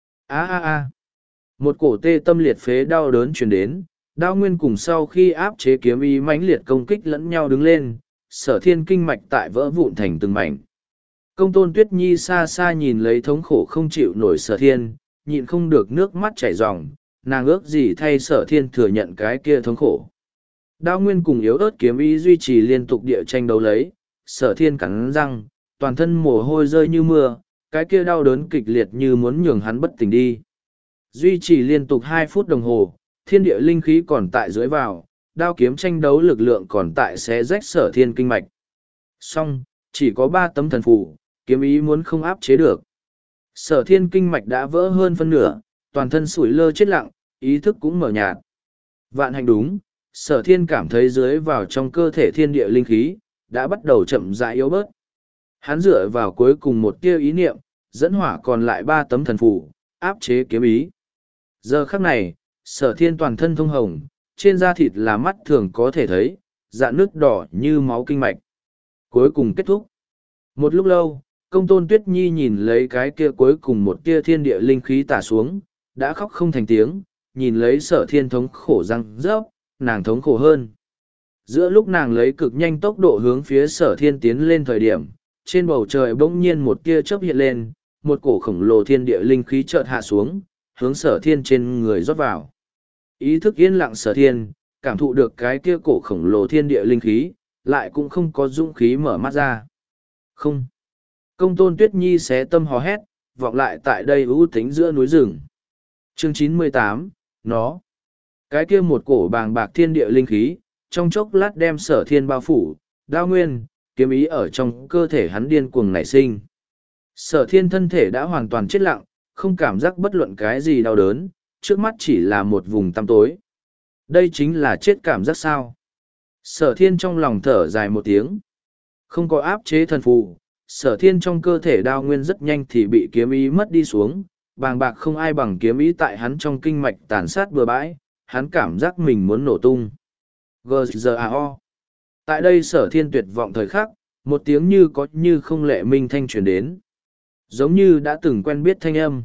[SPEAKER 1] A a a. Một cổ tê tâm liệt phế đau đớn truyền đến, đao nguyên cùng sau khi áp chế kiếm ý mãnh liệt công kích lẫn nhau đứng lên, Sở Thiên kinh mạch tại vỡ vụn thành từng mảnh. Công tôn Tuyết Nhi xa xa nhìn lấy thống khổ không chịu nổi Sở Thiên, nhịn không được nước mắt chảy ròng, nàng ước gì thay Sở Thiên thừa nhận cái kia thống khổ. Đao nguyên cùng yếu ớt kiếm ý duy trì liên tục địa tranh đấu lấy, Sở Thiên cắn răng, toàn thân mồ hôi rơi như mưa, cái kia đau đớn kịch liệt như muốn nhường hắn bất tỉnh đi. Duy trì liên tục hai phút đồng hồ, thiên địa linh khí còn tại dưới vào, đao kiếm tranh đấu lực lượng còn tại xé rách Sở Thiên kinh mạch. Song, chỉ có ba tấm thần phù, kiếm ý muốn không áp chế được. Sở Thiên kinh mạch đã vỡ hơn phân nửa, toàn thân sủi lơ chết lặng, ý thức cũng mở nhạt. Vạn hạnh đúng, Sở Thiên cảm thấy dưới vào trong cơ thể thiên địa linh khí, đã bắt đầu chậm rãi yếu bớt. Hắn dựa vào cuối cùng một tia ý niệm, dẫn hỏa còn lại ba tấm thần phù, áp chế kiếm ý. Giờ khắc này, Sở Thiên toàn thân thông hồng, trên da thịt là mắt thường có thể thấy, dạ nước đỏ như máu kinh mạch. Cuối cùng kết thúc. Một lúc lâu, công tôn Tuyết Nhi nhìn lấy cái kia cuối cùng một tia thiên địa linh khí tả xuống, đã khóc không thành tiếng, nhìn lấy Sở Thiên thống khổ răng rớp, nàng thống khổ hơn. Giữa lúc nàng lấy cực nhanh tốc độ hướng phía Sở Thiên tiến lên thời điểm, trên bầu trời bỗng nhiên một tia chớp hiện lên, một cổ khổng lồ thiên địa linh khí chợt hạ xuống, hướng Sở Thiên trên người rót vào. Ý thức yên lặng Sở Thiên, cảm thụ được cái kia cổ khổng lồ thiên địa linh khí, lại cũng không có dũng khí mở mắt ra. Không. Công tôn Tuyết Nhi xé tâm hò hét, vọng lại tại đây ưu tính giữa núi rừng. Chương chín mươi tám, nó. Cái kia một cổ bàng bạc thiên địa linh khí, trong chốc lát đem Sở Thiên bao phủ, đao nguyên, kiếm ý ở trong cơ thể hắn điên cuồng nảy sinh. Sở Thiên thân thể đã hoàn toàn chết lặng, không cảm giác bất luận cái gì đau đớn, trước mắt chỉ là một vùng tăm tối. Đây chính là chết cảm giác sao? Sở Thiên trong lòng thở dài một tiếng. Không có áp chế thần phù, Sở Thiên trong cơ thể đao nguyên rất nhanh thì bị kiếm ý mất đi xuống, bàng bạc không ai bằng kiếm ý tại hắn trong kinh mạch tàn sát bừa bãi, hắn cảm giác mình muốn nổ tung. giê giê a o. Tại đây Sở Thiên tuyệt vọng thời khắc, một tiếng như có như không lệ minh thanh truyền đến. Giống như đã từng quen biết thanh âm.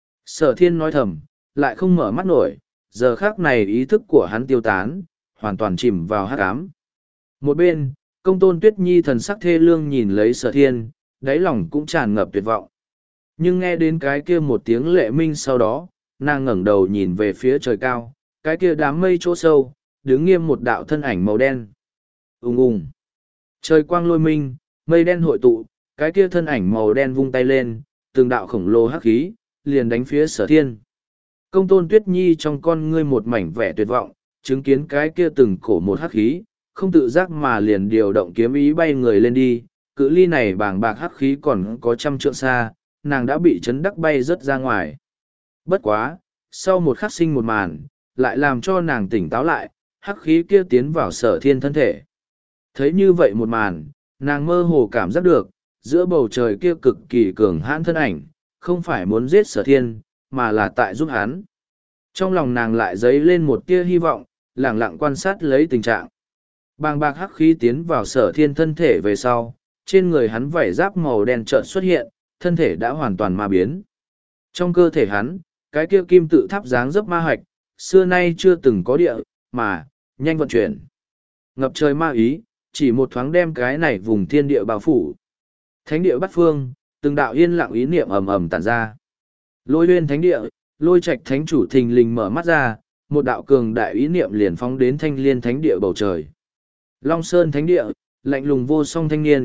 [SPEAKER 1] Sở Thiên nói thầm, lại không mở mắt nổi, giờ khắc này ý thức của hắn tiêu tán, hoàn toàn chìm vào hắc ám. Một bên, công tôn Tuyết Nhi thần sắc thê lương nhìn lấy Sở Thiên, đáy lòng cũng tràn ngập tuyệt vọng. Nhưng nghe đến cái kia một tiếng lệ minh sau đó, nàng ngẩng đầu nhìn về phía trời cao, cái kia đám mây chỗ sâu, đứng nghiêm một đạo thân ảnh màu đen. Ùng ùng. Trời quang lôi minh, mây đen hội tụ, cái kia thân ảnh màu đen vung tay lên, từng đạo khổng lồ hắc khí, liền đánh phía Sở Thiên. Công tôn Tuyết Nhi trong con ngươi một mảnh vẻ tuyệt vọng, chứng kiến cái kia từng cổ một hắc khí, không tự giác mà liền điều động kiếm ý bay người lên đi, cự ly này bàng bạc hắc khí còn có trăm trượng xa, nàng đã bị chấn đắc bay rớt ra ngoài. Bất quá, sau một khắc sinh một màn, lại làm cho nàng tỉnh táo lại, hắc khí kia tiến vào Sở Thiên thân thể. Thấy như vậy một màn, nàng mơ hồ cảm giác được, giữa bầu trời kia cực kỳ cường hãn thân ảnh, không phải muốn giết Sở Thiên, mà là tại giúp hắn. Trong lòng nàng lại dấy lên một tia hy vọng, lẳng lặng quan sát lấy tình trạng. Bàng bạc hắc khí tiến vào Sở Thiên thân thể về sau, trên người hắn vảy giáp màu đen chợt xuất hiện, thân thể đã hoàn toàn ma biến. Trong cơ thể hắn, cái kia kim tự tháp dáng dấp ma hạch, xưa nay chưa từng có địa, mà, nhanh vận chuyển. Ngập trời ma ý, chỉ một thoáng đem cái này vùng thiên địa bao phủ. Thánh địa bắt phương, từng đạo yên lặng ý niệm ầm ầm tản ra. Lôi Uyên thánh địa, Lôi Trạch thánh chủ thình lình mở mắt ra, một đạo cường đại ý niệm liền phóng đến Thanh Liên thánh địa bầu trời. Long Sơn thánh địa, lạnh lùng vô song thanh niên,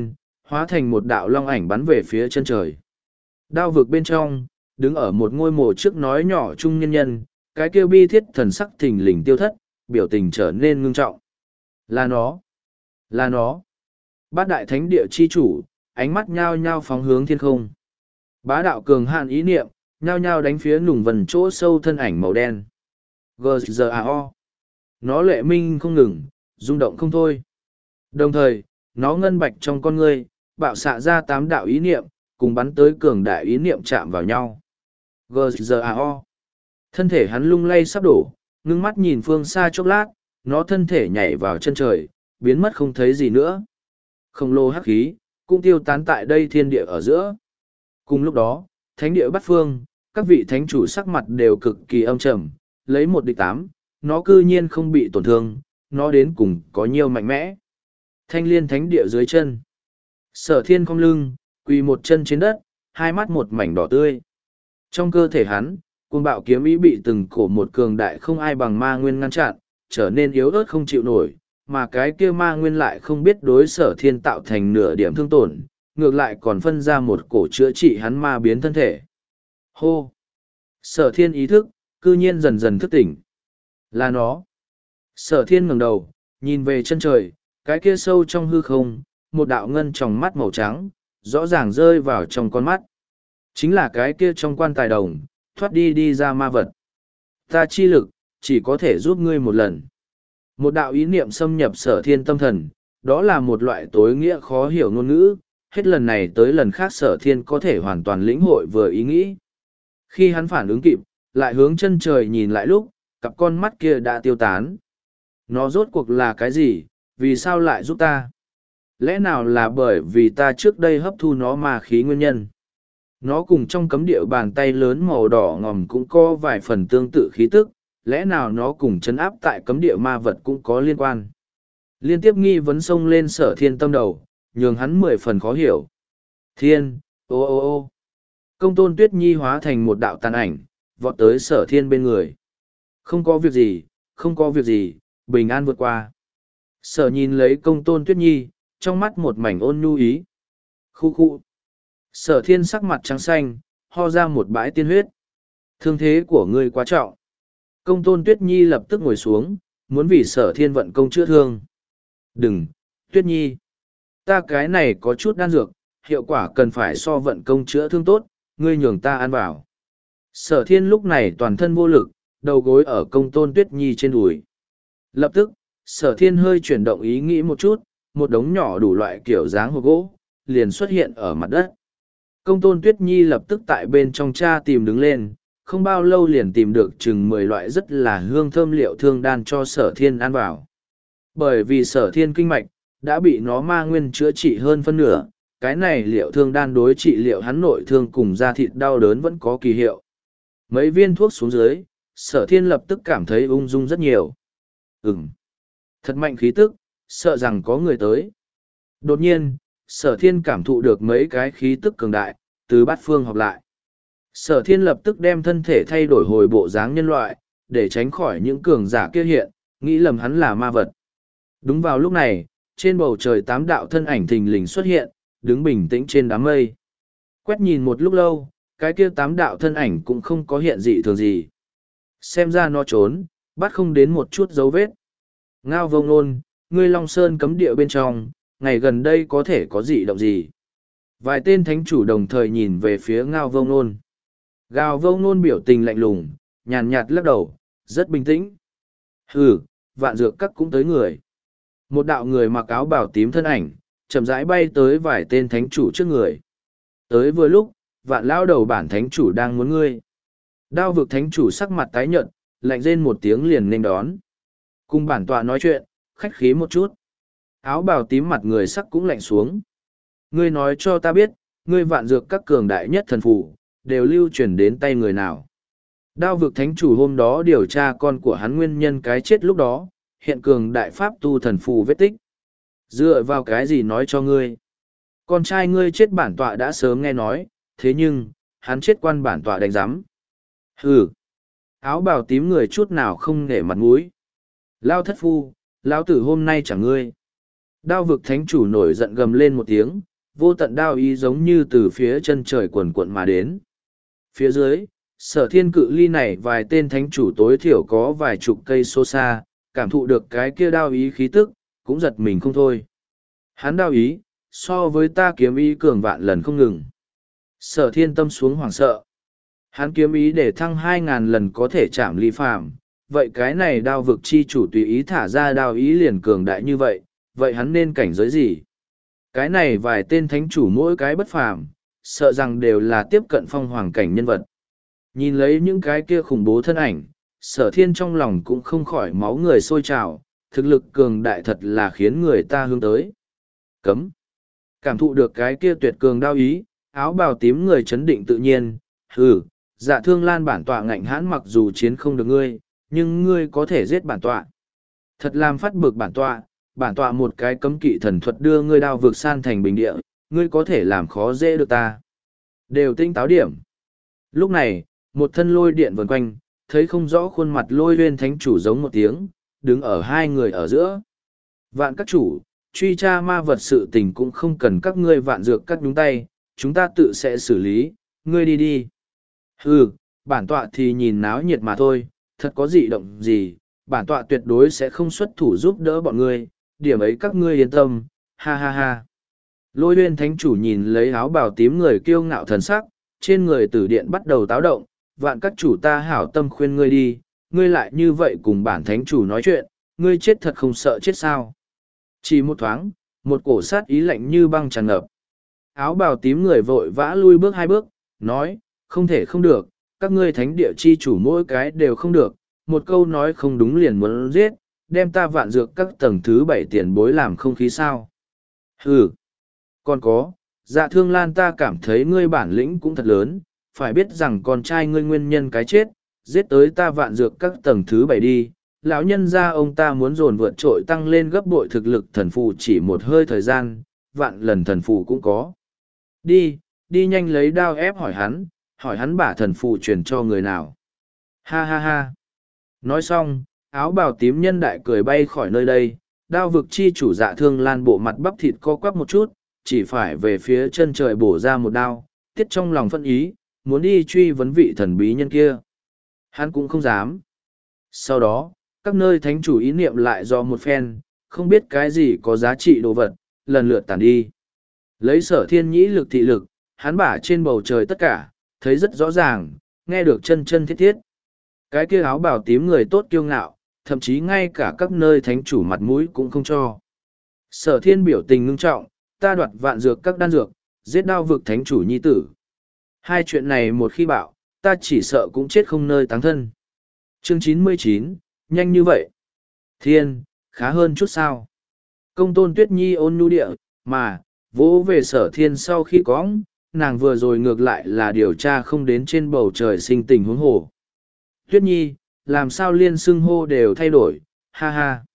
[SPEAKER 1] hóa thành một đạo long ảnh bắn về phía chân trời. Đao vực bên trong, đứng ở một ngôi mộ trước nói nhỏ trung nhân nhân, cái kêu bi thiết thần sắc thình lình tiêu thất, biểu tình trở nên ngưng trọng. Là nó! Là nó! Bát đại thánh địa chi chủ, ánh mắt nhao nhao phóng hướng thiên không. Bá đạo cường hạn ý niệm, nhao nhao đánh phía nùng vần chỗ sâu thân ảnh màu đen. giê giê a o. Nó lệ minh không ngừng, rung động không thôi. Đồng thời, nó ngân bạch trong con ngươi, bạo xạ ra tám đạo ý niệm, cùng bắn tới cường đại ý niệm chạm vào nhau. giê giê a o. Thân thể hắn lung lay sắp đổ, ngưng mắt nhìn phương xa chốc lát, nó thân thể nhảy vào chân trời, biến mất không thấy gì nữa. Khổng lồ hắc khí, cũng tiêu tán tại đây thiên địa ở giữa. Cùng lúc đó, thánh địa bắt phương, các vị thánh chủ sắc mặt đều cực kỳ âm trầm, lấy một địch tám, nó cư nhiên không bị tổn thương, nó đến cùng có nhiều mạnh mẽ. Thanh liên thánh địa dưới chân. Sở thiên cong lưng, quỳ một chân trên đất, hai mắt một mảnh đỏ tươi. Trong cơ thể hắn, cuồng bạo kiếm ý bị từng cổ một cường đại không ai bằng ma nguyên ngăn chặn, trở nên yếu ớt không chịu nổi, mà cái kia ma nguyên lại không biết đối sở thiên tạo thành nửa điểm thương tổn, ngược lại còn phân ra một cổ chữa trị hắn ma biến thân thể. Hô! Sở thiên ý thức, cư nhiên dần dần thức tỉnh. Là nó. Sở thiên ngẩng đầu, nhìn về chân trời, cái kia sâu trong hư không, một đạo ngân tròng mắt màu trắng, rõ ràng rơi vào trong con mắt. Chính là cái kia trong quan tài đồng, thoát đi đi ra ma vật. Ta chi lực, chỉ có thể giúp ngươi một lần. Một đạo ý niệm xâm nhập sở thiên tâm thần, đó là một loại tối nghĩa khó hiểu ngôn ngữ, hết lần này tới lần khác sở thiên có thể hoàn toàn lĩnh hội vừa ý nghĩ. Khi hắn phản ứng kịp, lại hướng chân trời nhìn lại lúc, cặp con mắt kia đã tiêu tán. Nó rốt cuộc là cái gì, vì sao lại giúp ta? Lẽ nào là bởi vì ta trước đây hấp thu nó mà khí nguyên nhân? Nó cùng trong cấm địa bàn tay lớn màu đỏ ngòm cũng có vài phần tương tự khí tức, lẽ nào nó cùng chấn áp tại cấm địa ma vật cũng có liên quan? Liên tiếp nghi vấn xông lên sở thiên tâm đầu, nhường hắn mười phần khó hiểu. Thiên, ô ô ô. Công tôn Tuyết Nhi hóa thành một đạo tàn ảnh, vọt tới sở thiên bên người. Không có việc gì, không có việc gì, bình an vượt qua. Sở nhìn lấy công tôn Tuyết Nhi, trong mắt một mảnh ôn nhu ý. Khu khu. Sở thiên sắc mặt trắng xanh, ho ra một bãi tiên huyết. Thương thế của ngươi quá trọng. Công tôn Tuyết Nhi lập tức ngồi xuống, muốn vì sở thiên vận công chữa thương. Đừng, Tuyết Nhi. Ta cái này có chút đan dược, hiệu quả cần phải so vận công chữa thương tốt, ngươi nhường ta ăn vào. Sở thiên lúc này toàn thân vô lực, đầu gối ở công tôn Tuyết Nhi trên đùi. Lập tức, sở thiên hơi chuyển động ý nghĩ một chút, một đống nhỏ đủ loại kiểu dáng hộp gỗ, liền xuất hiện ở mặt đất. Công tôn Tuyết Nhi lập tức tại bên trong cha tìm đứng lên, không bao lâu liền tìm được chừng mười loại rất là hương thơm liệu thương đan cho sở thiên ăn vào. Bởi vì sở thiên kinh mạch, đã bị nó ma nguyên chữa trị hơn phân nửa, cái này liệu thương đan đối trị liệu hắn nội thương cùng da thịt đau đớn vẫn có kỳ hiệu. Mấy viên thuốc xuống dưới, sở thiên lập tức cảm thấy ung dung rất nhiều. Ừm, thật mạnh khí tức, sợ rằng có người tới. Đột nhiên, sở thiên cảm thụ được mấy cái khí tức cường đại, từ bát phương họp lại. Sở thiên lập tức đem thân thể thay đổi hồi bộ dáng nhân loại, để tránh khỏi những cường giả kia hiện, nghĩ lầm hắn là ma vật. Đúng vào lúc này, trên bầu trời tám đạo thân ảnh thình lình xuất hiện, đứng bình tĩnh trên đám mây. Quét nhìn một lúc lâu, cái kia tám đạo thân ảnh cũng không có hiện dị thường gì. Xem ra nó trốn, bắt không đến một chút dấu vết. Ngao Vô Ngôn, ngươi Long Sơn cấm địa bên trong, ngày gần đây có thể có dị động gì? Vài tên thánh chủ đồng thời nhìn về phía Ngao Vô Ngôn. Ngao Vô Ngôn biểu tình lạnh lùng, nhàn nhạt lắc đầu, rất bình tĩnh. Hừ, vạn dược các cũng tới người. Một đạo người mặc áo bào tím thân ảnh, chậm rãi bay tới vài tên thánh chủ trước người. Tới vừa lúc, vạn lão đầu bản thánh chủ đang muốn ngươi. Đao vực thánh chủ sắc mặt tái nhợt, lạnh rên một tiếng liền nên đón. Cùng bản tọa nói chuyện, khách khí một chút. Áo bào tím mặt người sắc cũng lạnh xuống. Ngươi nói cho ta biết, ngươi vạn dược các cường đại nhất thần phù, đều lưu truyền đến tay người nào. Đao vực thánh chủ hôm đó điều tra con của hắn nguyên nhân cái chết lúc đó, hiện cường đại pháp tu thần phù vết tích. Dựa vào cái gì nói cho ngươi? Con trai ngươi chết bản tọa đã sớm nghe nói, thế nhưng, hắn chết quan bản tọa đánh giám. Hừ! Áo bào tím người chút nào không nể mặt mũi. Lao thất phu, lão tử hôm nay chẳng ngươi. Đao vực thánh chủ nổi giận gầm lên một tiếng, vô tận đao ý giống như từ phía chân trời quần quận mà đến. Phía dưới, sở thiên cự ly này vài tên thánh chủ tối thiểu có vài chục cây số xa, cảm thụ được cái kia đao ý khí tức, cũng giật mình không thôi. Hắn đao ý, so với ta kiếm ý cường vạn lần không ngừng. Sở thiên tâm xuống hoảng sợ. Hắn kiếm ý để thăng hai ngàn lần có thể chạm ly phàm, vậy cái này đao vực chi chủ tùy ý thả ra đao ý liền cường đại như vậy, vậy hắn nên cảnh giới gì? Cái này vài tên thánh chủ mỗi cái bất phàm, sợ rằng đều là tiếp cận phong hoàng cảnh nhân vật. Nhìn lấy những cái kia khủng bố thân ảnh, sở thiên trong lòng cũng không khỏi máu người sôi trào, thực lực cường đại thật là khiến người ta hướng tới. Cấm. Cảm thụ được cái kia tuyệt cường đao ý, áo bào tím người chấn định tự nhiên, hừ, dạ thương lan bản tọa ngạnh hãn mặc dù chiến không được ngươi, nhưng ngươi có thể giết bản tọa. Thật làm phát bực bản tọa, bản tọa một cái cấm kỵ thần thuật đưa ngươi đao vực san thành bình địa, ngươi có thể làm khó dễ được ta. Đều tinh táo điểm. Lúc này, một thân lôi điện vần quanh, thấy không rõ khuôn mặt lôi huyên thánh chủ giống một tiếng, đứng ở hai người ở giữa. Vạn các chủ, truy tra ma vật sự tình cũng không cần các ngươi vạn dược cắt nhúng tay, chúng ta tự sẽ xử lý, ngươi đi đi. Ừ, bản tọa thì nhìn náo nhiệt mà thôi, thật có dị động gì, bản tọa tuyệt đối sẽ không xuất thủ giúp đỡ bọn ngươi, điểm ấy các ngươi yên tâm, ha ha ha. Lôi huyên thánh chủ nhìn lấy áo bào tím người kiêu ngạo thần sắc, trên người tử điện bắt đầu táo động, vạn các chủ ta hảo tâm khuyên ngươi đi, ngươi lại như vậy cùng bản thánh chủ nói chuyện, ngươi chết thật không sợ chết sao. Chỉ một thoáng, một cổ sát ý lạnh như băng tràn ngập. Áo bào tím người vội vã lui bước hai bước, nói, không thể không được, các ngươi thánh địa chi chủ mỗi cái đều không được, một câu nói không đúng liền muốn giết, đem ta vạn dược các tầng thứ bảy tiền bối làm không khí sao. Hừ, còn có, dạ thương lan ta cảm thấy ngươi bản lĩnh cũng thật lớn, phải biết rằng con trai ngươi nguyên nhân cái chết, giết tới ta vạn dược các tầng thứ bảy đi. Lão nhân gia ông ta muốn dồn vượt trội tăng lên gấp bội thực lực thần phù chỉ một hơi thời gian, vạn lần thần phù cũng có. Đi, đi nhanh lấy đao ép hỏi hắn, hỏi hắn bả thần phù truyền cho người nào. Ha ha ha. Nói xong, áo bào tím nhân đại cười bay khỏi nơi đây, đao vực chi chủ dạ thương lan bộ mặt bắp thịt co quắp một chút, chỉ phải về phía chân trời bổ ra một đao, tiết trong lòng phân ý, muốn đi truy vấn vị thần bí nhân kia. Hắn cũng không dám. Sau đó, các nơi thánh chủ ý niệm lại do một phen, không biết cái gì có giá trị đồ vật, lần lượt tản đi. Lấy sở thiên nhĩ lực thị lực, hắn bả trên bầu trời tất cả, thấy rất rõ ràng, nghe được chân chân thiết thiết. Cái kia áo bào tím người tốt kiêu ngạo, thậm chí ngay cả các nơi thánh chủ mặt mũi cũng không cho. Sở thiên biểu tình ngưng trọng, ta đoạt vạn dược các đan dược, giết đao vực thánh chủ nhi tử. Hai chuyện này một khi bạo, ta chỉ sợ cũng chết không nơi táng thân. Chương chín mươi chín, nhanh như vậy. Thiên, khá hơn chút sao. Công tôn tuyết nhi ôn nhu địa, mà, vỗ về sở thiên sau khi có, nàng vừa rồi ngược lại là điều tra không đến trên bầu trời sinh tình huống hồ. Tuyết nhi, làm sao liên xưng hô đều thay đổi, ha ha.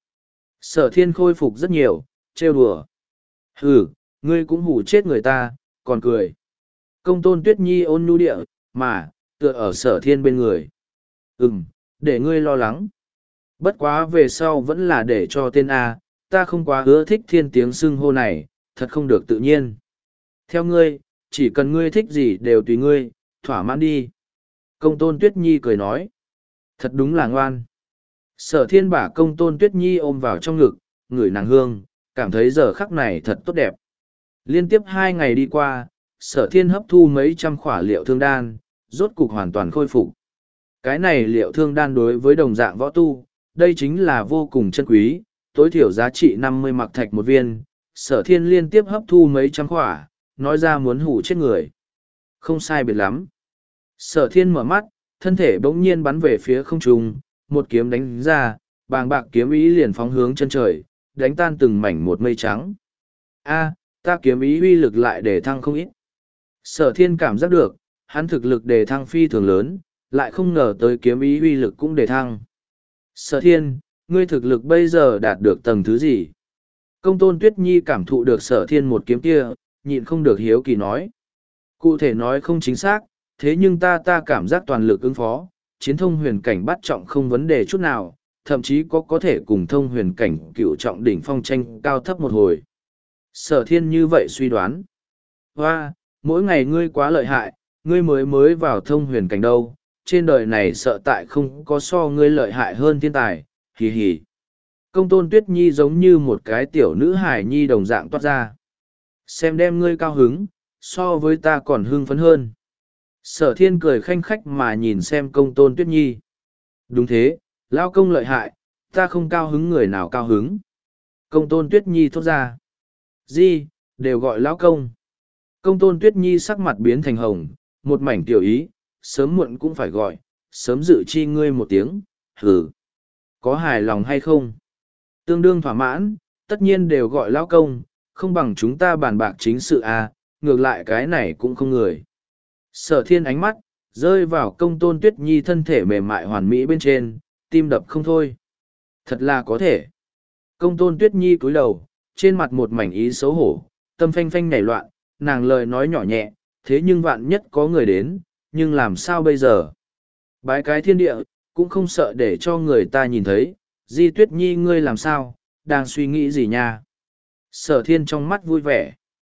[SPEAKER 1] Sở thiên khôi phục rất nhiều, trêu đùa. Hừ, ngươi cũng hù chết người ta, còn cười. Công tôn tuyết nhi ôn nhu địa, mà, tựa ở sở thiên bên người. Ừm, để ngươi lo lắng. Bất quá về sau vẫn là để cho tên A, ta không quá ưa thích thiên tiếng xưng hô này, thật không được tự nhiên. Theo ngươi, chỉ cần ngươi thích gì đều tùy ngươi, thỏa mãn đi. Công tôn tuyết nhi cười nói. Thật đúng là ngoan. Sở thiên bả công tôn tuyết nhi ôm vào trong ngực, ngửi nàng hương, cảm thấy giờ khắc này thật tốt đẹp. Liên tiếp hai ngày đi qua, sở thiên hấp thu mấy trăm khỏa liệu thương đan, rốt cục hoàn toàn khôi phục. Cái này liệu thương đan đối với đồng dạng võ tu, đây chính là vô cùng chân quý, tối thiểu giá trị năm mươi mặc thạch một viên, sở thiên liên tiếp hấp thu mấy trăm khỏa, nói ra muốn hủ chết người. Không sai biệt lắm. Sở thiên mở mắt, thân thể bỗng nhiên bắn về phía không trung, một kiếm đánh ra, bàng bạc kiếm ý liền phóng hướng chân trời, đánh tan từng mảnh một mây trắng. A, ta kiếm ý uy lực lại để thăng không ít. Sở thiên cảm giác được, hắn thực lực đề thăng phi thường lớn, lại không ngờ tới kiếm ý uy lực cũng đề thăng. Sở thiên, ngươi thực lực bây giờ đạt được tầng thứ gì? Công tôn tuyết nhi cảm thụ được sở thiên một kiếm kia, nhịn không được hiếu kỳ nói. Cụ thể nói không chính xác, thế nhưng ta ta cảm giác toàn lực ứng phó, chiến thông huyền cảnh bắt trọng không vấn đề chút nào, thậm chí có có thể cùng thông huyền cảnh cựu trọng đỉnh phong tranh cao thấp một hồi. Sở thiên như vậy suy đoán. Hoa, mỗi ngày ngươi quá lợi hại, ngươi mới mới vào thông huyền cảnh đâu, trên đời này sợ tại không có so ngươi lợi hại hơn thiên tài, hì hì. Công tôn Tuyết Nhi giống như một cái tiểu nữ hải nhi đồng dạng toát ra. Xem đem ngươi cao hứng, so với ta còn hưng phấn hơn. Sở thiên cười khanh khách mà nhìn xem công tôn Tuyết Nhi. Đúng thế, lao công lợi hại, ta không cao hứng người nào cao hứng. Công tôn Tuyết Nhi thốt ra. Di, đều gọi lão công. Công tôn Tuyết Nhi sắc mặt biến thành hồng, một mảnh tiểu ý, sớm muộn cũng phải gọi, sớm dự chi ngươi một tiếng, hừ. Có hài lòng hay không? Tương đương thỏa mãn, tất nhiên đều gọi lão công, không bằng chúng ta bàn bạc chính sự à, ngược lại cái này cũng không người. Sở thiên ánh mắt, rơi vào công tôn Tuyết Nhi thân thể mềm mại hoàn mỹ bên trên, tim đập không thôi. Thật là có thể. Công tôn Tuyết Nhi cúi đầu, trên mặt một mảnh ý xấu hổ, tâm phanh phanh nảy loạn, nàng lời nói nhỏ nhẹ, thế nhưng vạn nhất có người đến, nhưng làm sao bây giờ? Bái cái thiên địa, cũng không sợ để cho người ta nhìn thấy, Di Tuyết Nhi ngươi làm sao, đang suy nghĩ gì nha? Sở thiên trong mắt vui vẻ.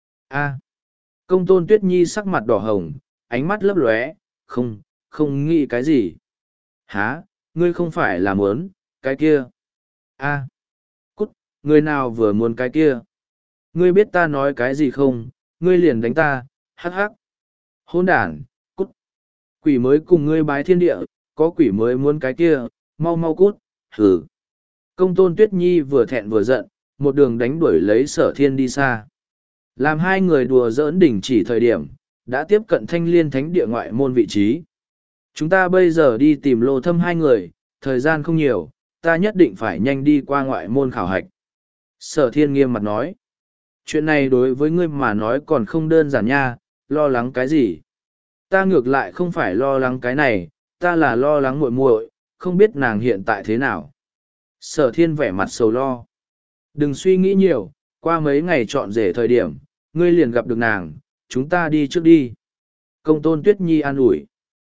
[SPEAKER 1] A. Công tôn Tuyết Nhi sắc mặt đỏ hồng, ánh mắt lấp lóe, không, không nghĩ cái gì. Hả, ngươi không phải là muốn, cái kia. A. Cút, người nào vừa muốn cái kia? Ngươi biết ta nói cái gì không, ngươi liền đánh ta, hắc hắc. Hôn đản, cút. Quỷ mới cùng ngươi bái thiên địa, có quỷ mới muốn cái kia, mau mau cút, hừ. Công tôn Tuyết Nhi vừa thẹn vừa giận, một đường đánh đuổi lấy sở thiên đi xa. Làm hai người đùa giỡn đỉnh chỉ thời điểm, đã tiếp cận thanh liên thánh địa ngoại môn vị trí. Chúng ta bây giờ đi tìm Lô Thâm hai người, thời gian không nhiều, ta nhất định phải nhanh đi qua ngoại môn khảo hạch. Sở thiên nghiêm mặt nói. Chuyện này đối với ngươi mà nói còn không đơn giản nha, lo lắng cái gì? Ta ngược lại không phải lo lắng cái này, ta là lo lắng muội muội, không biết nàng hiện tại thế nào. Sở thiên vẻ mặt sầu lo. Đừng suy nghĩ nhiều, qua mấy ngày chọn rể thời điểm, ngươi liền gặp được nàng, chúng ta đi trước đi. Công tôn Tuyết Nhi an ủi.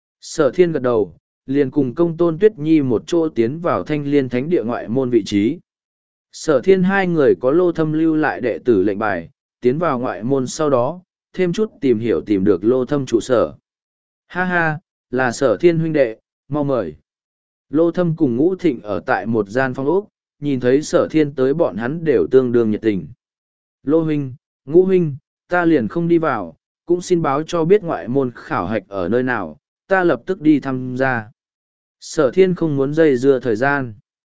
[SPEAKER 1] Sở thiên gật đầu, liền cùng công tôn Tuyết Nhi một chỗ tiến vào thanh liên thánh địa ngoại môn vị trí. Sở thiên hai người có Lô Thâm lưu lại đệ tử lệnh bài, tiến vào ngoại môn sau đó, thêm chút tìm hiểu tìm được Lô Thâm trụ sở. Ha ha, là sở thiên huynh đệ, mau mời. Lô Thâm cùng Ngũ Thịnh ở tại một gian phòng ốc, nhìn thấy sở thiên tới bọn hắn đều tương đương nhiệt tình. Lô huynh, Ngũ huynh, ta liền không đi vào, cũng xin báo cho biết ngoại môn khảo hạch ở nơi nào, ta lập tức đi tham gia. Sở thiên không muốn dây dưa thời gian.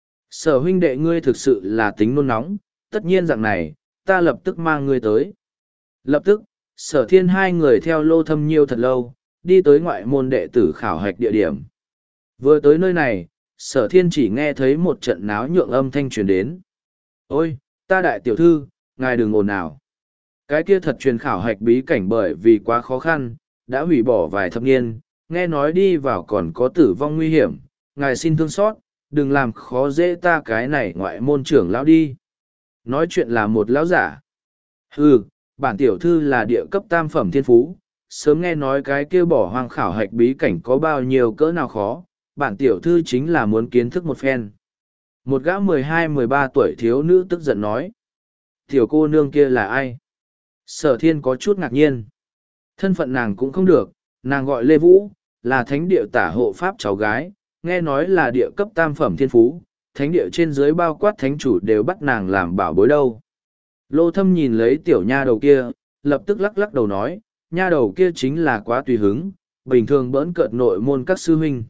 [SPEAKER 1] Sở huynh đệ ngươi thực sự là tính nôn nóng, tất nhiên dạng này, ta lập tức mang ngươi tới. Lập tức, sở thiên hai người theo Lô Thâm nhiều thật lâu, đi tới ngoại môn đệ tử khảo hạch địa điểm. Vừa tới nơi này, sở thiên chỉ nghe thấy một trận náo nhượng âm thanh truyền đến. Ôi, ta đại tiểu thư, ngài đừng ồn nào. Cái kia thật truyền khảo hạch bí cảnh bởi vì quá khó khăn, đã hủy bỏ vài thập niên, nghe nói đi vào còn có tử vong nguy hiểm, ngài xin thương xót, đừng làm khó dễ ta cái này ngoại môn trưởng lão đi. Nói chuyện là một lão giả. Hừ, bản tiểu thư là địa cấp tam phẩm thiên phú, sớm nghe nói cái kia bỏ hoang khảo hạch bí cảnh có bao nhiêu cỡ nào khó, bản tiểu thư chính là muốn kiến thức một phen. Một gã mười hai mười ba tuổi thiếu nữ tức giận nói. Tiểu cô nương kia là ai? Sở thiên có chút ngạc nhiên. Thân phận nàng cũng không được, nàng gọi Lê Vũ, là thánh địa tả hộ pháp cháu gái, nghe nói là địa cấp tam phẩm thiên phú, thánh địa trên dưới bao quát thánh chủ đều bắt nàng làm bảo bối đâu. Lô Thâm nhìn lấy tiểu nha đầu kia, lập tức lắc lắc đầu nói, nha đầu kia chính là quá tùy hứng, bình thường bỡn cợt nội môn các sư huynh.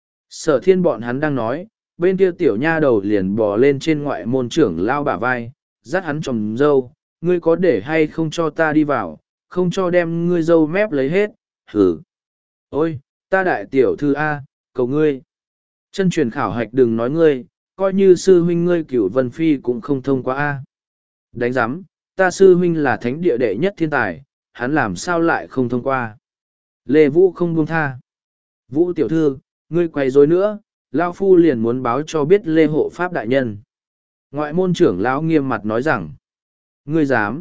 [SPEAKER 1] Sở thiên bọn hắn đang nói, bên kia tiểu nha đầu liền bò lên trên ngoại môn trưởng lao bả vai, dắt hắn trồng dâu, ngươi có để hay không cho ta đi vào, không cho đem ngươi dâu mép lấy hết, hử. Ôi, ta đại tiểu thư A, cầu ngươi. Chân truyền khảo hạch đừng nói ngươi, coi như sư huynh ngươi cửu vân phi cũng không thông qua A. Đánh giám, ta sư huynh là thánh địa đệ nhất thiên tài, hắn làm sao lại không thông qua. Lê Vũ không buông tha. Vũ tiểu thư, ngươi quay rối nữa, Lao Phu liền muốn báo cho biết Lê Hộ Pháp Đại Nhân. Ngoại môn trưởng lão nghiêm mặt nói rằng, ngươi dám.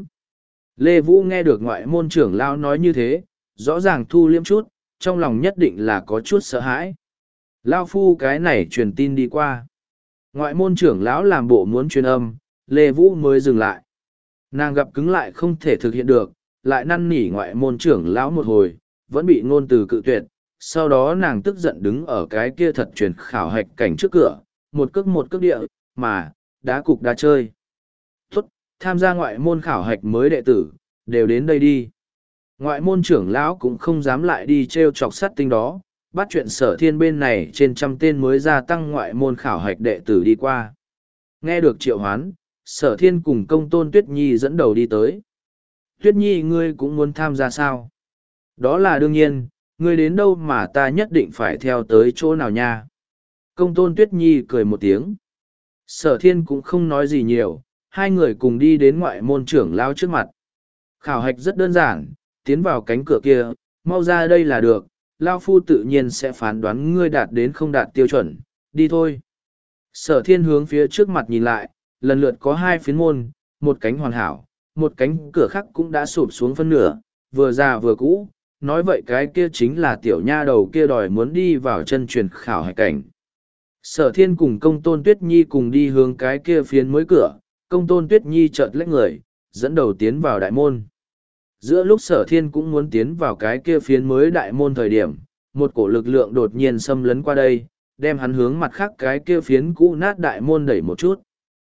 [SPEAKER 1] Lê Vũ nghe được ngoại môn trưởng lão nói như thế, rõ ràng thu liêm chút, trong lòng nhất định là có chút sợ hãi. Lao Phu cái này truyền tin đi qua. Ngoại môn trưởng lão làm bộ muốn truyền âm, Lê Vũ mới dừng lại. Nàng gặp cứng lại không thể thực hiện được, lại năn nỉ ngoại môn trưởng lão một hồi, vẫn bị ngôn từ cự tuyệt. Sau đó nàng tức giận đứng ở cái kia thật truyền khảo hạch cảnh trước cửa, một cước một cước địa, mà, đá cục đá chơi. Tốt, tham gia ngoại môn khảo hạch mới đệ tử, đều đến đây đi. Ngoại môn trưởng lão cũng không dám lại đi treo chọc sát tinh đó, bắt chuyện sở thiên bên này trên trăm tên mới gia tăng ngoại môn khảo hạch đệ tử đi qua. Nghe được triệu hoán, sở thiên cùng công tôn Tuyết Nhi dẫn đầu đi tới. Tuyết Nhi ngươi cũng muốn tham gia sao? Đó là đương nhiên, ngươi đến đâu mà ta nhất định phải theo tới chỗ nào nha? Công tôn Tuyết Nhi cười một tiếng. Sở thiên cũng không nói gì nhiều, hai người cùng đi đến ngoại môn trưởng lão trước mặt. Khảo hạch rất đơn giản, tiến vào cánh cửa kia, mau ra đây là được, Lao Phu tự nhiên sẽ phán đoán ngươi đạt đến không đạt tiêu chuẩn, đi thôi. Sở thiên hướng phía trước mặt nhìn lại, lần lượt có hai phiến môn, một cánh hoàn hảo, một cánh cửa khác cũng đã sụp xuống phân nửa, vừa già vừa cũ, nói vậy cái kia chính là tiểu nha đầu kia đòi muốn đi vào chân truyền khảo hạch cảnh. Sở thiên cùng công tôn Tuyết Nhi cùng đi hướng cái kia phiến mới cửa, công tôn Tuyết Nhi chợt lách người, dẫn đầu tiến vào đại môn. Giữa lúc sở thiên cũng muốn tiến vào cái kia phiến mới đại môn thời điểm, một cổ lực lượng đột nhiên xâm lấn qua đây, đem hắn hướng mặt khác cái kia phiến cũ nát đại môn đẩy một chút.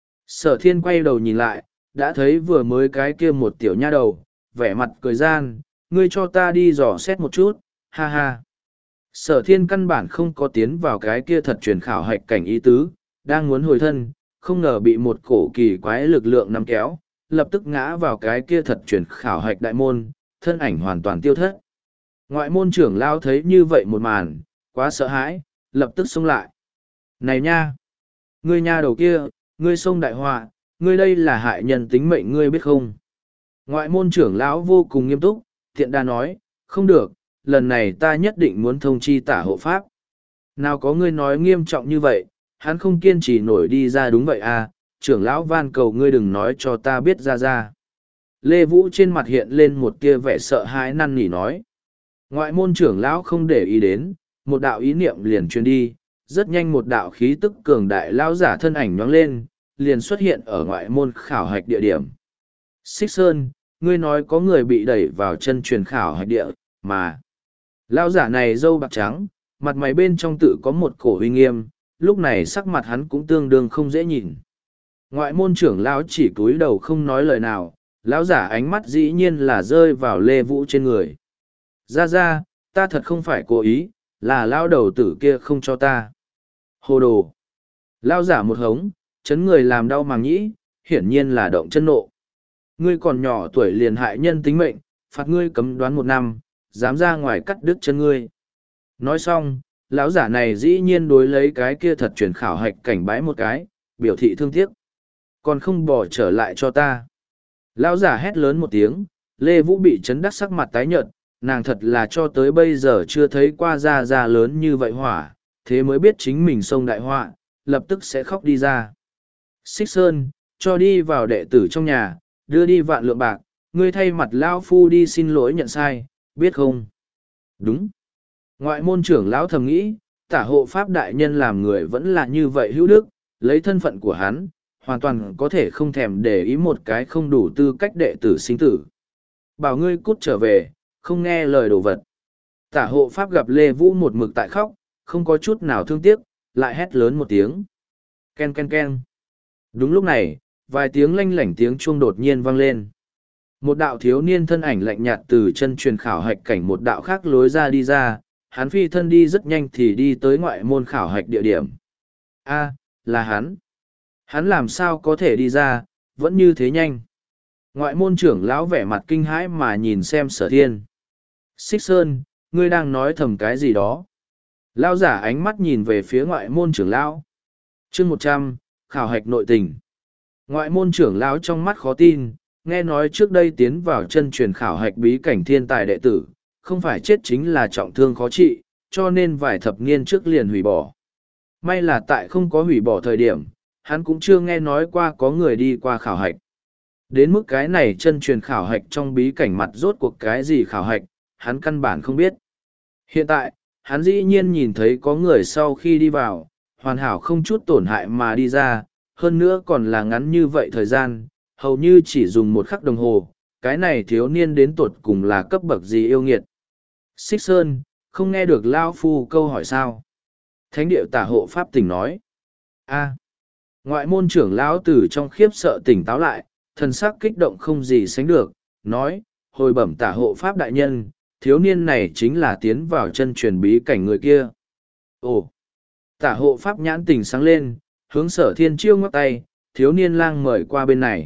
[SPEAKER 1] Sở thiên quay đầu nhìn lại, đã thấy vừa mới cái kia một tiểu nha đầu, vẻ mặt cười gian, ngươi cho ta đi dò xét một chút, ha ha. Sở thiên căn bản không có tiến vào cái kia thật truyền khảo hạch cảnh ý tứ, đang muốn hồi thân, không ngờ bị một cổ kỳ quái lực lượng nắm kéo, lập tức ngã vào cái kia thật truyền khảo hạch đại môn, thân ảnh hoàn toàn tiêu thất. Ngoại môn trưởng lao thấy như vậy một màn, quá sợ hãi, lập tức xông lại. Này nha! Ngươi nha đầu kia, ngươi xông đại họa, ngươi đây là hại nhân tính mệnh ngươi biết không? Ngoại môn trưởng lão vô cùng nghiêm túc, thiện đa nói, không được, lần này ta nhất định muốn thông chi tả hộ pháp. Nào có ngươi nói nghiêm trọng như vậy, hắn không kiên trì nổi đi ra đúng vậy à, trưởng lão van cầu ngươi đừng nói cho ta biết ra ra. Lê Vũ trên mặt hiện lên một tia vẻ sợ hãi năn nỉ nói. Ngoại môn trưởng lão không để ý đến, một đạo ý niệm liền truyền đi, rất nhanh một đạo khí tức cường đại lão giả thân ảnh nhoáng lên, liền xuất hiện ở ngoại môn khảo hạch địa điểm. Xích Sơn, ngươi nói có người bị đẩy vào chân truyền khảo hạch địa, mà. Lão giả này râu bạc trắng, mặt mày bên trong tự có một cổ uy nghiêm, lúc này sắc mặt hắn cũng tương đương không dễ nhìn. Ngoại môn trưởng lão chỉ cúi đầu không nói lời nào, lão giả ánh mắt dĩ nhiên là rơi vào Lê Vũ trên người. Ra ra, ta thật không phải cố ý, là lão đầu tử kia không cho ta. Hồ đồ. Lão giả một hống, chấn người làm đau màng nhĩ, hiển nhiên là động chân nộ. Ngươi còn nhỏ tuổi liền hại nhân tính mệnh, phạt ngươi cấm đoán một năm, dám ra ngoài cắt đứt chân ngươi. Nói xong, lão giả này dĩ nhiên đối lấy cái kia thật truyền khảo hạch cảnh bái một cái, biểu thị thương tiếc. Còn không bỏ trở lại cho ta. Lão giả hét lớn một tiếng, Lê Vũ bị chấn đắc sắc mặt tái nhợt, nàng thật là cho tới bây giờ chưa thấy qua ra ra lớn như vậy hỏa, thế mới biết chính mình sông đại họa, lập tức sẽ khóc đi ra. Xích Sơn, cho đi vào đệ tử trong nhà, đưa đi vạn lượng bạc, ngươi thay mặt lão phu đi xin lỗi nhận sai, biết không? Đúng. Ngoại môn trưởng lão thầm nghĩ, tả hộ pháp đại nhân làm người vẫn là như vậy hữu đức, lấy thân phận của hắn, hoàn toàn có thể không thèm để ý một cái không đủ tư cách đệ tử sinh tử. Bảo ngươi cút trở về, không nghe lời đồ vật. Tả hộ pháp gặp Lê Vũ một mực tại khóc, không có chút nào thương tiếc, lại hét lớn một tiếng. Ken ken ken. Đúng lúc này, vài tiếng lanh lảnh tiếng chuông đột nhiên vang lên. Một đạo thiếu niên thân ảnh lạnh nhạt từ chân truyền khảo hạch cảnh một đạo khác lối ra đi ra, hắn phi thân đi rất nhanh thì đi tới ngoại môn khảo hạch địa điểm. A, là hắn. Hắn làm sao có thể đi ra, vẫn như thế nhanh. Ngoại môn trưởng lão vẻ mặt kinh hãi mà nhìn xem Sở Thiên. Xích Sơn, ngươi đang nói thầm cái gì đó. Lão giả ánh mắt nhìn về phía ngoại môn trưởng lão. Chương một trăm, khảo hạch nội tình. Ngoại môn trưởng lão trong mắt khó tin, nghe nói trước đây tiến vào chân truyền khảo hạch bí cảnh thiên tài đệ tử, không phải chết chính là trọng thương khó trị, cho nên vài thập niên trước liền hủy bỏ. May là tại không có hủy bỏ thời điểm, hắn cũng chưa nghe nói qua có người đi qua khảo hạch. Đến mức cái này chân truyền khảo hạch trong bí cảnh mặt rốt cuộc cái gì khảo hạch, hắn căn bản không biết. Hiện tại, hắn dĩ nhiên nhìn thấy có người sau khi đi vào, hoàn hảo không chút tổn hại mà đi ra, hơn nữa còn là ngắn như vậy thời gian, hầu như chỉ dùng một khắc đồng hồ, cái này thiếu niên đến tột cùng là cấp bậc gì yêu nghiệt. Xích Sơn, không nghe được Lao Phu câu hỏi sao? Thánh điệu tả hộ pháp tỉnh nói. A. Ngoại môn trưởng lão từ trong khiếp sợ tỉnh táo lại, thần sắc kích động không gì sánh được, nói, hồi bẩm tả hộ pháp đại nhân, thiếu niên này chính là tiến vào chân truyền bí cảnh người kia. Ồ! Tả hộ pháp nhãn tình sáng lên, hướng sở thiên chiêu ngoắc tay, thiếu niên lang mời qua bên này.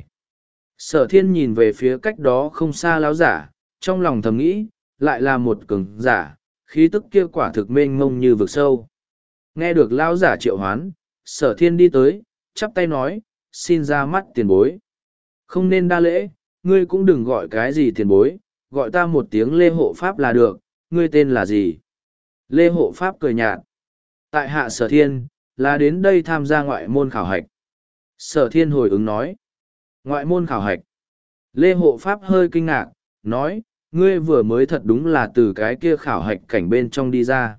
[SPEAKER 1] Sở thiên nhìn về phía cách đó không xa lão giả, trong lòng thầm nghĩ, lại là một cường giả, khí tức kia quả thực mênh mông như vực sâu. Nghe được lão giả triệu hoán, sở thiên đi tới, chắp tay nói, xin ra mắt tiền bối. Không nên đa lễ, ngươi cũng đừng gọi cái gì tiền bối, gọi ta một tiếng Lê Hộ Pháp là được, ngươi tên là gì? Lê Hộ Pháp cười nhạt. Tại hạ sở thiên, là đến đây tham gia ngoại môn khảo hạch. Sở thiên hồi ứng nói. Ngoại môn khảo hạch. Lê Hộ Pháp hơi kinh ngạc, nói, ngươi vừa mới thật đúng là từ cái kia khảo hạch cảnh bên trong đi ra.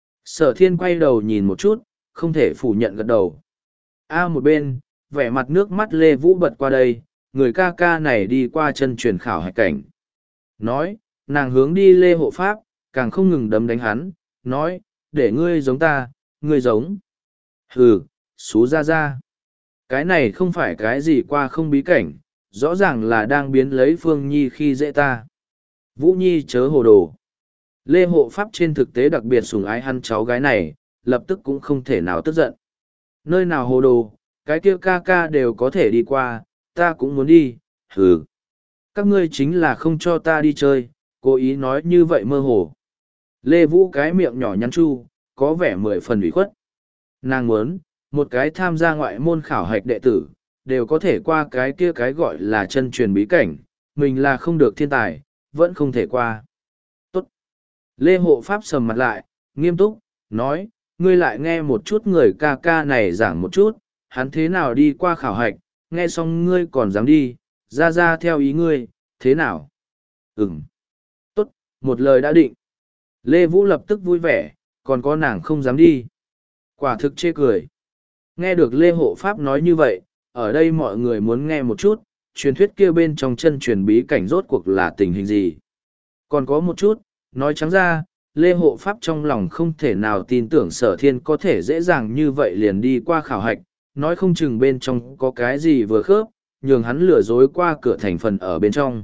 [SPEAKER 1] Sở thiên quay đầu nhìn một chút, không thể phủ nhận gật đầu. A một bên, vẻ mặt nước mắt Lê Vũ bật qua đây, người ca ca này đi qua chân truyền khảo hạch cảnh. Nói, nàng hướng đi Lê Hộ Pháp, càng không ngừng đấm đánh hắn, nói, để ngươi giống ta, ngươi giống. Hừ, xú ra ra. Cái này không phải cái gì qua không bí cảnh, rõ ràng là đang biến lấy Phương Nhi khi dễ ta. Vũ Nhi chớ hồ đồ. Lê Hộ Pháp trên thực tế đặc biệt sủng ái hắn cháu gái này, lập tức cũng không thể nào tức giận. Nơi nào hồ đồ, cái kia ca ca đều có thể đi qua, ta cũng muốn đi, hừ. Các ngươi chính là không cho ta đi chơi, cố ý nói như vậy mơ hồ. Lê Vũ cái miệng nhỏ nhắn chu, có vẻ mười phần ủy khuất. Nàng muốn, một cái tham gia ngoại môn khảo hạch đệ tử, đều có thể qua cái kia cái gọi là chân truyền bí cảnh, mình là không được thiên tài, vẫn không thể qua. Tốt. Lê Hộ Pháp sầm mặt lại, nghiêm túc, nói, ngươi lại nghe một chút người ca ca này giảng một chút, hắn thế nào đi qua khảo hạch, nghe xong ngươi còn dám đi, ra ra theo ý ngươi, thế nào? Ừm. Tốt, một lời đã định. Lê Vũ lập tức vui vẻ, còn có nàng không dám đi. Quả thực chê cười. Nghe được Lê Hộ Pháp nói như vậy, ở đây mọi người muốn nghe một chút, truyền thuyết kia bên trong chân truyền bí cảnh rốt cuộc là tình hình gì. Còn có một chút, nói trắng ra, Lê Hộ Pháp trong lòng không thể nào tin tưởng Sở Thiên có thể dễ dàng như vậy liền đi qua khảo hạch, nói không chừng bên trong có cái gì vừa khớp, nhường hắn lừa dối qua cửa thành phần ở bên trong.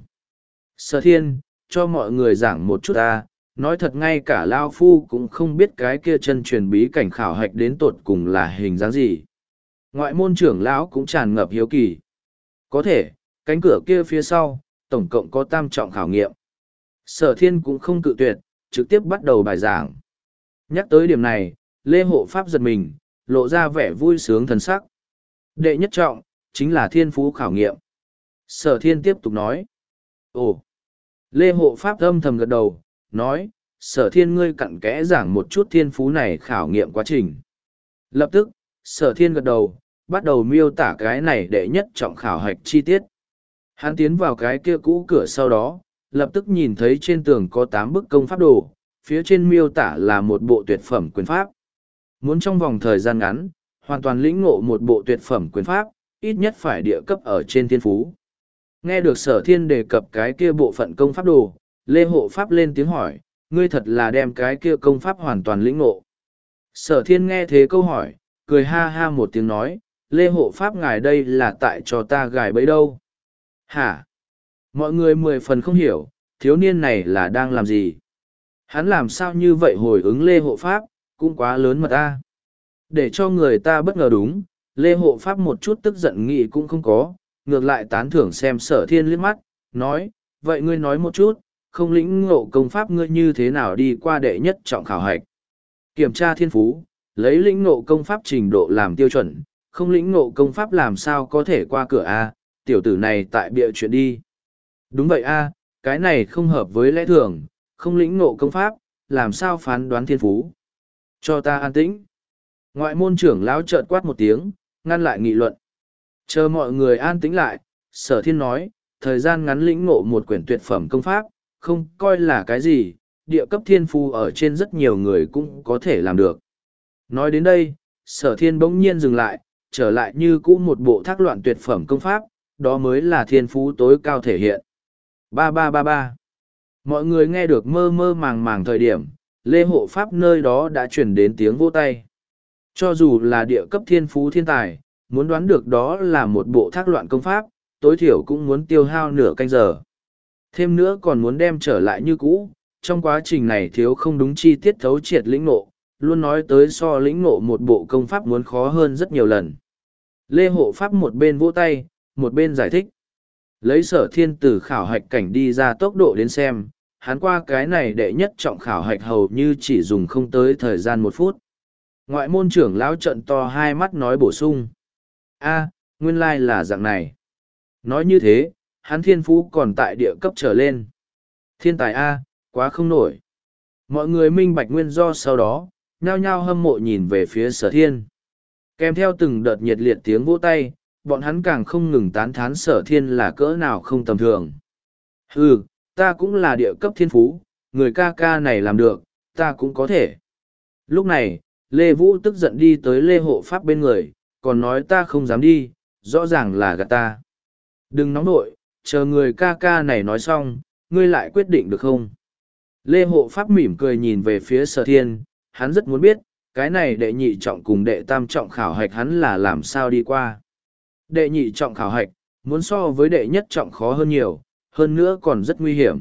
[SPEAKER 1] Sở Thiên, cho mọi người giảng một chút ta, nói thật ngay cả Lao Phu cũng không biết cái kia chân truyền bí cảnh khảo hạch đến tột cùng là hình dáng gì. Ngoại môn trưởng lão cũng tràn ngập hiếu kỳ. Có thể, cánh cửa kia phía sau, tổng cộng có tam trọng khảo nghiệm. Sở Thiên cũng không cự tuyệt, trực tiếp bắt đầu bài giảng. Nhắc tới điểm này, Lê Hộ Pháp giật mình, lộ ra vẻ vui sướng thần sắc. Đệ nhất trọng, chính là thiên phú khảo nghiệm. Sở Thiên tiếp tục nói. Ồ! Lê Hộ Pháp âm thầm gật đầu, nói, Sở Thiên ngươi cặn kẽ giảng một chút thiên phú này khảo nghiệm quá trình. Lập tức, Sở Thiên gật đầu, bắt đầu miêu tả cái này đệ nhất trọng khảo hạch chi tiết. Hắn tiến vào cái kia cũ cửa sau đó, lập tức nhìn thấy trên tường có tám bức công pháp đồ, phía trên miêu tả là một bộ tuyệt phẩm quyền pháp. Muốn trong vòng thời gian ngắn, hoàn toàn lĩnh ngộ một bộ tuyệt phẩm quyền pháp, ít nhất phải địa cấp ở trên thiên phú. Nghe được Sở Thiên đề cập cái kia bộ phận công pháp đồ, Lê Hộ Pháp lên tiếng hỏi, ngươi thật là đem cái kia công pháp hoàn toàn lĩnh ngộ. Sở Thiên nghe thế câu hỏi, cười ha ha một tiếng nói, Lê Hộ Pháp ngài đây là tại cho ta gài bẫy đâu. Hả? Mọi người mười phần không hiểu, thiếu niên này là đang làm gì? Hắn làm sao như vậy hồi ứng Lê Hộ Pháp, cũng quá lớn mà ta. Để cho người ta bất ngờ đúng, Lê Hộ Pháp một chút tức giận nghị cũng không có, ngược lại tán thưởng xem Sở Thiên liếc mắt, nói, vậy ngươi nói một chút, không lĩnh ngộ công pháp ngươi như thế nào đi qua đệ nhất trọng khảo hạch. Kiểm tra thiên phú, lấy lĩnh ngộ công pháp trình độ làm tiêu chuẩn, không lĩnh ngộ công pháp làm sao có thể qua cửa A, tiểu tử này tại bịa chuyện đi. Đúng vậy A, cái này không hợp với lẽ thường, không lĩnh ngộ công pháp, làm sao phán đoán thiên phú. Cho ta an tĩnh. Ngoại môn trưởng lão chợt quát một tiếng, ngăn lại nghị luận. Chờ mọi người an tĩnh lại, Sở Thiên nói, thời gian ngắn lĩnh ngộ một quyển tuyệt phẩm công pháp, không coi là cái gì, địa cấp thiên phú ở trên rất nhiều người cũng có thể làm được. Nói đến đây, Sở Thiên bỗng nhiên dừng lại, trở lại như cũ một bộ thác loạn tuyệt phẩm công pháp, đó mới là thiên phú tối cao thể hiện. Ba ba ba ba. Mọi người nghe được mơ mơ màng màng thời điểm, Lê Hộ Pháp nơi đó đã chuyển đến tiếng vỗ tay. Cho dù là địa cấp thiên phú thiên tài, muốn đoán được đó là một bộ thác loạn công pháp, tối thiểu cũng muốn tiêu hao nửa canh giờ. Thêm nữa còn muốn đem trở lại như cũ, trong quá trình này thiếu không đúng chi tiết thấu triệt lĩnh ngộ, luôn nói tới so lĩnh ngộ một bộ công pháp muốn khó hơn rất nhiều lần. Lê Hộ Pháp một bên vỗ tay, một bên giải thích. Lấy Sở Thiên từ khảo hạch cảnh đi ra tốc độ đến xem, hắn qua cái này đệ nhất trọng khảo hạch hầu như chỉ dùng không tới thời gian một phút. Ngoại môn trưởng lão trận to hai mắt nói bổ sung. A, nguyên lai là dạng này. Nói như thế, hắn thiên phú còn tại địa cấp trở lên. Thiên tài A, quá không nổi. Mọi người minh bạch nguyên do sau đó, nhao nhao hâm mộ nhìn về phía Sở Thiên. Kèm theo từng đợt nhiệt liệt tiếng vỗ tay, bọn hắn càng không ngừng tán thán Sở Thiên là cỡ nào không tầm thường. Ừ, ta cũng là địa cấp thiên phú, người ca ca này làm được, ta cũng có thể. Lúc này, Lê Vũ tức giận đi tới Lê Hộ Pháp bên người, còn nói ta không dám đi, rõ ràng là gạt ta. Đừng nóng nội, chờ người ca ca này nói xong, ngươi lại quyết định được không? Lê Hộ Pháp mỉm cười nhìn về phía Sở Thiên, hắn rất muốn biết, cái này đệ nhị trọng cùng đệ tam trọng khảo hạch hắn là làm sao đi qua. Đệ nhị trọng khảo hạch, muốn so với đệ nhất trọng khó hơn nhiều, hơn nữa còn rất nguy hiểm.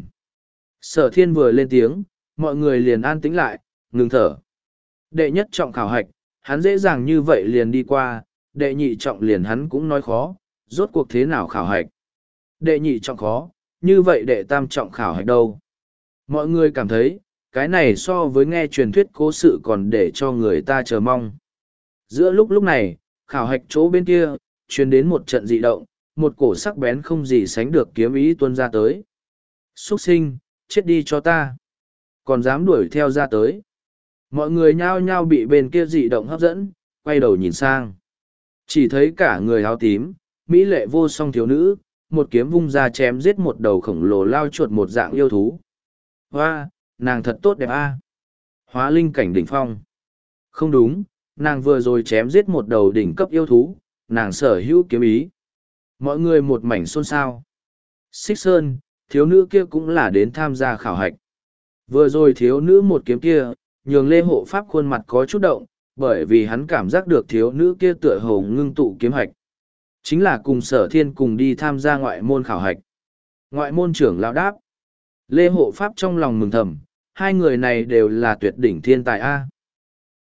[SPEAKER 1] Sở Thiên vừa lên tiếng, mọi người liền an tĩnh lại, ngừng thở. Đệ nhất trọng khảo hạch, hắn dễ dàng như vậy liền đi qua, đệ nhị trọng liền hắn cũng nói khó, rốt cuộc thế nào khảo hạch. Đệ nhị trọng khó, như vậy đệ tam trọng khảo hạch đâu? Mọi người cảm thấy, cái này so với nghe truyền thuyết cố sự còn để cho người ta chờ mong. Giữa lúc lúc này, khảo hạch chỗ bên kia, truyền đến một trận dị động, một cổ sắc bén không gì sánh được kiếm ý tuôn ra tới. Xuất sinh, chết đi cho ta. Còn dám đuổi theo ra tới. Mọi người nhao nhao bị bên kia dị động hấp dẫn, quay đầu nhìn sang. Chỉ thấy cả người áo tím, mỹ lệ vô song thiếu nữ, một kiếm vung ra chém giết một đầu khổng lồ lao chuột một dạng yêu thú. Hoa, nàng thật tốt đẹp a. Hóa linh cảnh đỉnh phong. Không đúng, nàng vừa rồi chém giết một đầu đỉnh cấp yêu thú, nàng sở hữu kiếm ý. Mọi người một mảnh xôn xao. Xích Sơn, thiếu nữ kia cũng là đến tham gia khảo hạch. Vừa rồi thiếu nữ một kiếm kia, nhường Lê Hộ Pháp khuôn mặt có chút động, bởi vì hắn cảm giác được thiếu nữ kia tựa hồ ngưng tụ kiếm hạch. Chính là cùng Sở Thiên cùng đi tham gia ngoại môn khảo hạch. Ngoại môn trưởng lão đáp. Lê Hộ Pháp trong lòng mừng thầm, hai người này đều là tuyệt đỉnh thiên tài A.